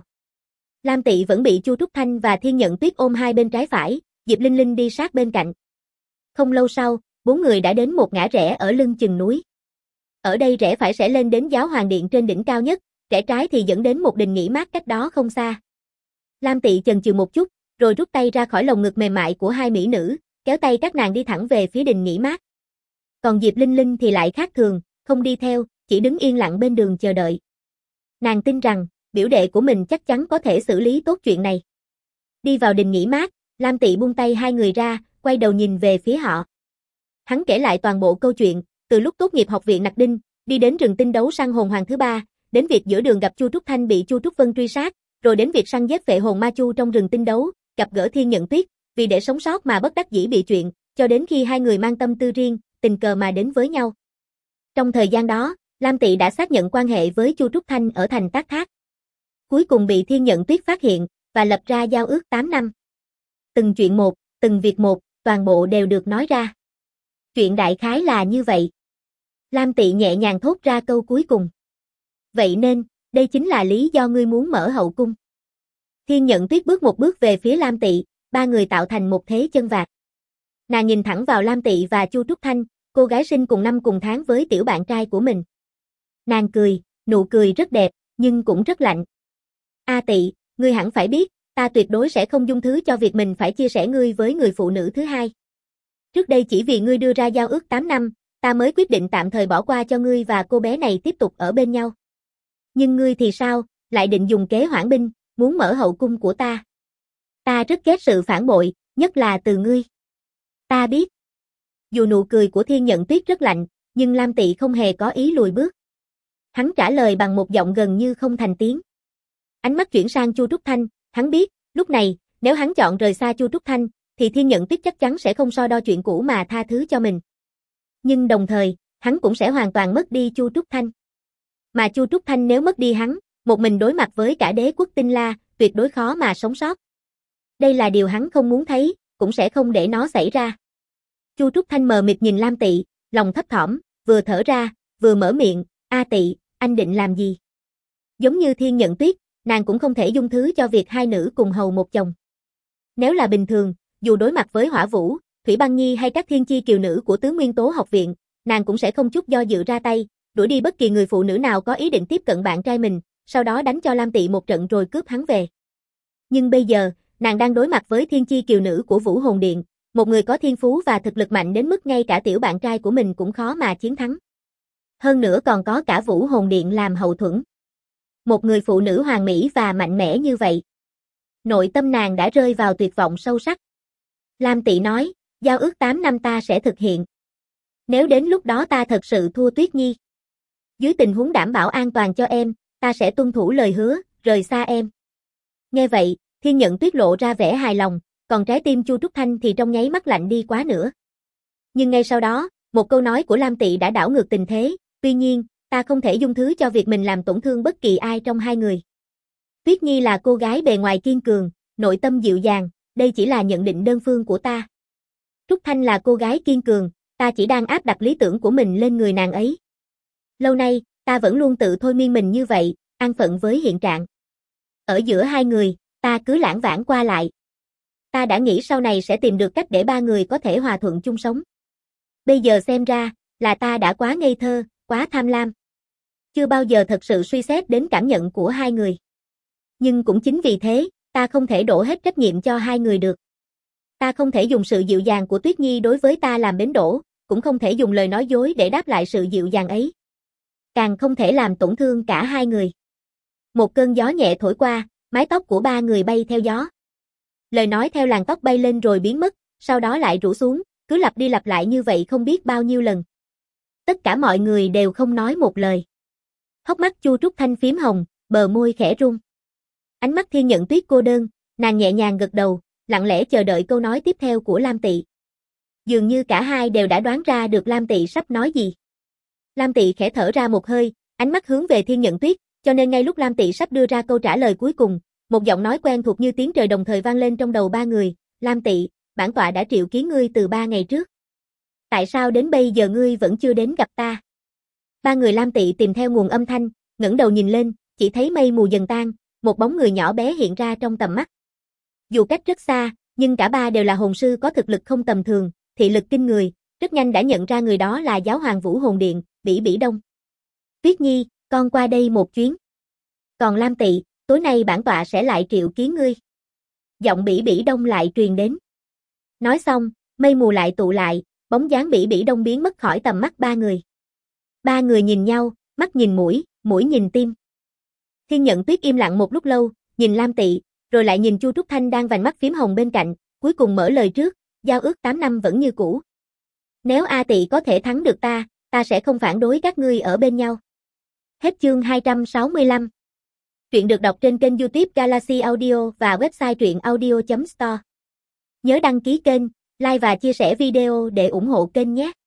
Lam Tị vẫn bị Chu Trúc Thanh và Thiên Nhận Tuyết ôm hai bên trái phải, Diệp Linh Linh đi sát bên cạnh. Không lâu sau, bốn người đã đến một ngã rẽ ở lưng chừng núi. Ở đây rẽ phải sẽ lên đến Giáo Hoàng Điện trên đỉnh cao nhất, rẽ trái thì dẫn đến một đình nghỉ mát cách đó không xa. Lam Tị chần chừ một chút, rồi rút tay ra khỏi lồng ngực mềm mại của hai mỹ nữ, kéo tay các nàng đi thẳng về phía đình nghỉ mát. Còn Diệp Linh Linh thì lại khác thường, không đi theo, chỉ đứng yên lặng bên đường chờ đợi. Nàng tin rằng, biểu đệ của mình chắc chắn có thể xử lý tốt chuyện này. Đi vào đình nghỉ mát, Lam Tị buông tay hai người ra, quay đầu nhìn về phía họ. Hắn kể lại toàn bộ câu chuyện, từ lúc tốt nghiệp học viện Nặc Đinh, đi đến rừng tinh đấu săn hồn hoàng thứ ba, đến việc giữa đường gặp Chu Trúc Thanh bị Chu Trúc Vân truy sát, rồi đến việc săn giết phệ hồn ma chu trong rừng tinh đấu, gặp gỡ Thiên Nhận Tuyết, vì để sống sót mà bất đắc dĩ bị chuyện, cho đến khi hai người mang tâm tư riêng, tình cờ mà đến với nhau. Trong thời gian đó, Lam Tị đã xác nhận quan hệ với Chu Trúc Thanh ở thành Tác Thác. Cuối cùng bị Thiên Nhận Tuyết phát hiện, và lập ra giao ước 8 năm. Từng chuyện một, từng việc một, toàn bộ đều được nói ra. Chuyện đại khái là như vậy. Lam Tị nhẹ nhàng thốt ra câu cuối cùng. Vậy nên, đây chính là lý do ngươi muốn mở hậu cung. Thiên Nhận Tuyết bước một bước về phía Lam Tị, ba người tạo thành một thế chân vạc. Nàng nhìn thẳng vào Lam Tị và Chu Trúc Thanh, cô gái sinh cùng năm cùng tháng với tiểu bạn trai của mình. Nàng cười, nụ cười rất đẹp, nhưng cũng rất lạnh. A Tị, ngươi hẳn phải biết, ta tuyệt đối sẽ không dung thứ cho việc mình phải chia sẻ ngươi với người phụ nữ thứ hai. Trước đây chỉ vì ngươi đưa ra giao ước 8 năm, ta mới quyết định tạm thời bỏ qua cho ngươi và cô bé này tiếp tục ở bên nhau. Nhưng ngươi thì sao, lại định dùng kế hoãn binh, muốn mở hậu cung của ta. Ta rất ghét sự phản bội, nhất là từ ngươi. Ta biết. Dù nụ cười của Thiên Nhận Tuyết rất lạnh, nhưng Lam Tị không hề có ý lùi bước. Hắn trả lời bằng một giọng gần như không thành tiếng. Ánh mắt chuyển sang Chu Trúc Thanh, hắn biết, lúc này, nếu hắn chọn rời xa Chu Trúc Thanh, thì Thiên Nhận Tuyết chắc chắn sẽ không so đo chuyện cũ mà tha thứ cho mình. Nhưng đồng thời, hắn cũng sẽ hoàn toàn mất đi Chu Trúc Thanh. Mà Chu Trúc Thanh nếu mất đi hắn, một mình đối mặt với cả đế quốc Tinh La, tuyệt đối khó mà sống sót. Đây là điều hắn không muốn thấy, cũng sẽ không để nó xảy ra. Chu Trúc Thanh mờ mịt nhìn Lam Tị, lòng thấp thỏm, vừa thở ra, vừa mở miệng, A Tị, anh định làm gì? Giống như Thiên Nhận Tuyết, nàng cũng không thể dung thứ cho việc hai nữ cùng hầu một chồng. Nếu là bình thường, dù đối mặt với Hỏa Vũ, Thủy Băng Nhi hay các thiên chi kiều nữ của tứ nguyên tố học viện, nàng cũng sẽ không chút do dự ra tay, đuổi đi bất kỳ người phụ nữ nào có ý định tiếp cận bạn trai mình, sau đó đánh cho Lam Tị một trận rồi cướp hắn về. Nhưng bây giờ, nàng đang đối mặt với thiên chi kiều nữ của Vũ Hồn Điện, một người có thiên phú và thực lực mạnh đến mức ngay cả tiểu bạn trai của mình cũng khó mà chiến thắng. Hơn nữa còn có cả Vũ Hồn Điện làm hậu thuẫn. Một người phụ nữ hoàn mỹ và mạnh mẽ như vậy. Nội tâm nàng đã rơi vào tuyệt vọng sâu sắc. Lam Tị nói, giao ước 8 năm ta sẽ thực hiện. Nếu đến lúc đó ta thật sự thua Tuyết Nhi. Dưới tình huống đảm bảo an toàn cho em, ta sẽ tuân thủ lời hứa, rời xa em. Nghe vậy, Thiên Nhận Tuyết lộ ra vẻ hài lòng, còn trái tim Chu Trúc Thanh thì trong nháy mắt lạnh đi quá nữa. Nhưng ngay sau đó, một câu nói của Lam Tị đã đảo ngược tình thế, tuy nhiên, ta không thể dung thứ cho việc mình làm tổn thương bất kỳ ai trong hai người. Tuyết Nhi là cô gái bề ngoài kiên cường, nội tâm dịu dàng, đây chỉ là nhận định đơn phương của ta. Trúc Thanh là cô gái kiên cường, ta chỉ đang áp đặt lý tưởng của mình lên người nàng ấy. Lâu nay, ta vẫn luôn tự thôi miên mình như vậy, an phận với hiện trạng. Ở giữa hai người, ta cứ lảng vảng qua lại. Ta đã nghĩ sau này sẽ tìm được cách để ba người có thể hòa thuận chung sống. Bây giờ xem ra, là ta đã quá ngây thơ, quá tham lam. Chưa bao giờ thật sự suy xét đến cảm nhận của hai người. Nhưng cũng chính vì thế, ta không thể đổ hết trách nhiệm cho hai người được. Ta không thể dùng sự dịu dàng của Tuyết Nhi đối với ta làm bến đỗ, cũng không thể dùng lời nói dối để đáp lại sự dịu dàng ấy. Càng không thể làm tổn thương cả hai người. Một cơn gió nhẹ thổi qua, mái tóc của ba người bay theo gió. Lời nói theo làn tóc bay lên rồi biến mất, sau đó lại rủ xuống, cứ lặp đi lặp lại như vậy không biết bao nhiêu lần. Tất cả mọi người đều không nói một lời. Hốc mắt Chu Trúc Thanh phím hồng, bờ môi khẽ run. Ánh mắt Thiên Nhận Tuyết cô đơn, nàng nhẹ nhàng gật đầu, lặng lẽ chờ đợi câu nói tiếp theo của Lam Tị. Dường như cả hai đều đã đoán ra được Lam Tị sắp nói gì. Lam Tị khẽ thở ra một hơi, ánh mắt hướng về Thiên Nhận Tuyết, cho nên ngay lúc Lam Tị sắp đưa ra câu trả lời cuối cùng, Một giọng nói quen thuộc như tiếng trời đồng thời vang lên trong đầu ba người, Lam Tị, bản tọa đã triệu kiến ngươi từ 3 ngày trước. Tại sao đến bây giờ ngươi vẫn chưa đến gặp ta? Ba người Lam Tị tìm theo nguồn âm thanh, ngẩng đầu nhìn lên, chỉ thấy mây mù dần tan, một bóng người nhỏ bé hiện ra trong tầm mắt. Dù cách rất xa, nhưng cả ba đều là hồn sư có thực lực không tầm thường, thị lực kinh người, rất nhanh đã nhận ra người đó là giáo hoàng Vũ Hồn Điện, Bỉ Bỉ Đông. Tuyết Nhi, con qua đây một chuyến. Còn Lam Tị, tối nay bản tọa sẽ lại triệu kiến ngươi. Giọng Bỉ Bỉ Đông lại truyền đến. Nói xong, mây mù lại tụ lại, bóng dáng Bỉ Bỉ Đông biến mất khỏi tầm mắt ba người. Ba người nhìn nhau, mắt nhìn mũi, mũi nhìn tim. Thiên Nhận Tuyết im lặng một lúc lâu, nhìn Lam Tị, rồi lại nhìn Chu Trúc Thanh đang vành mắt phím hồng bên cạnh, cuối cùng mở lời trước, giao ước 8 năm vẫn như cũ. Nếu A Tị có thể thắng được ta sẽ không phản đối các ngươi ở bên nhau. Hết chương 265. Truyện được đọc trên kênh YouTube Galaxy Audio và website truyệnaudio.store. Nhớ đăng ký kênh, like và chia sẻ video để ủng hộ kênh nhé.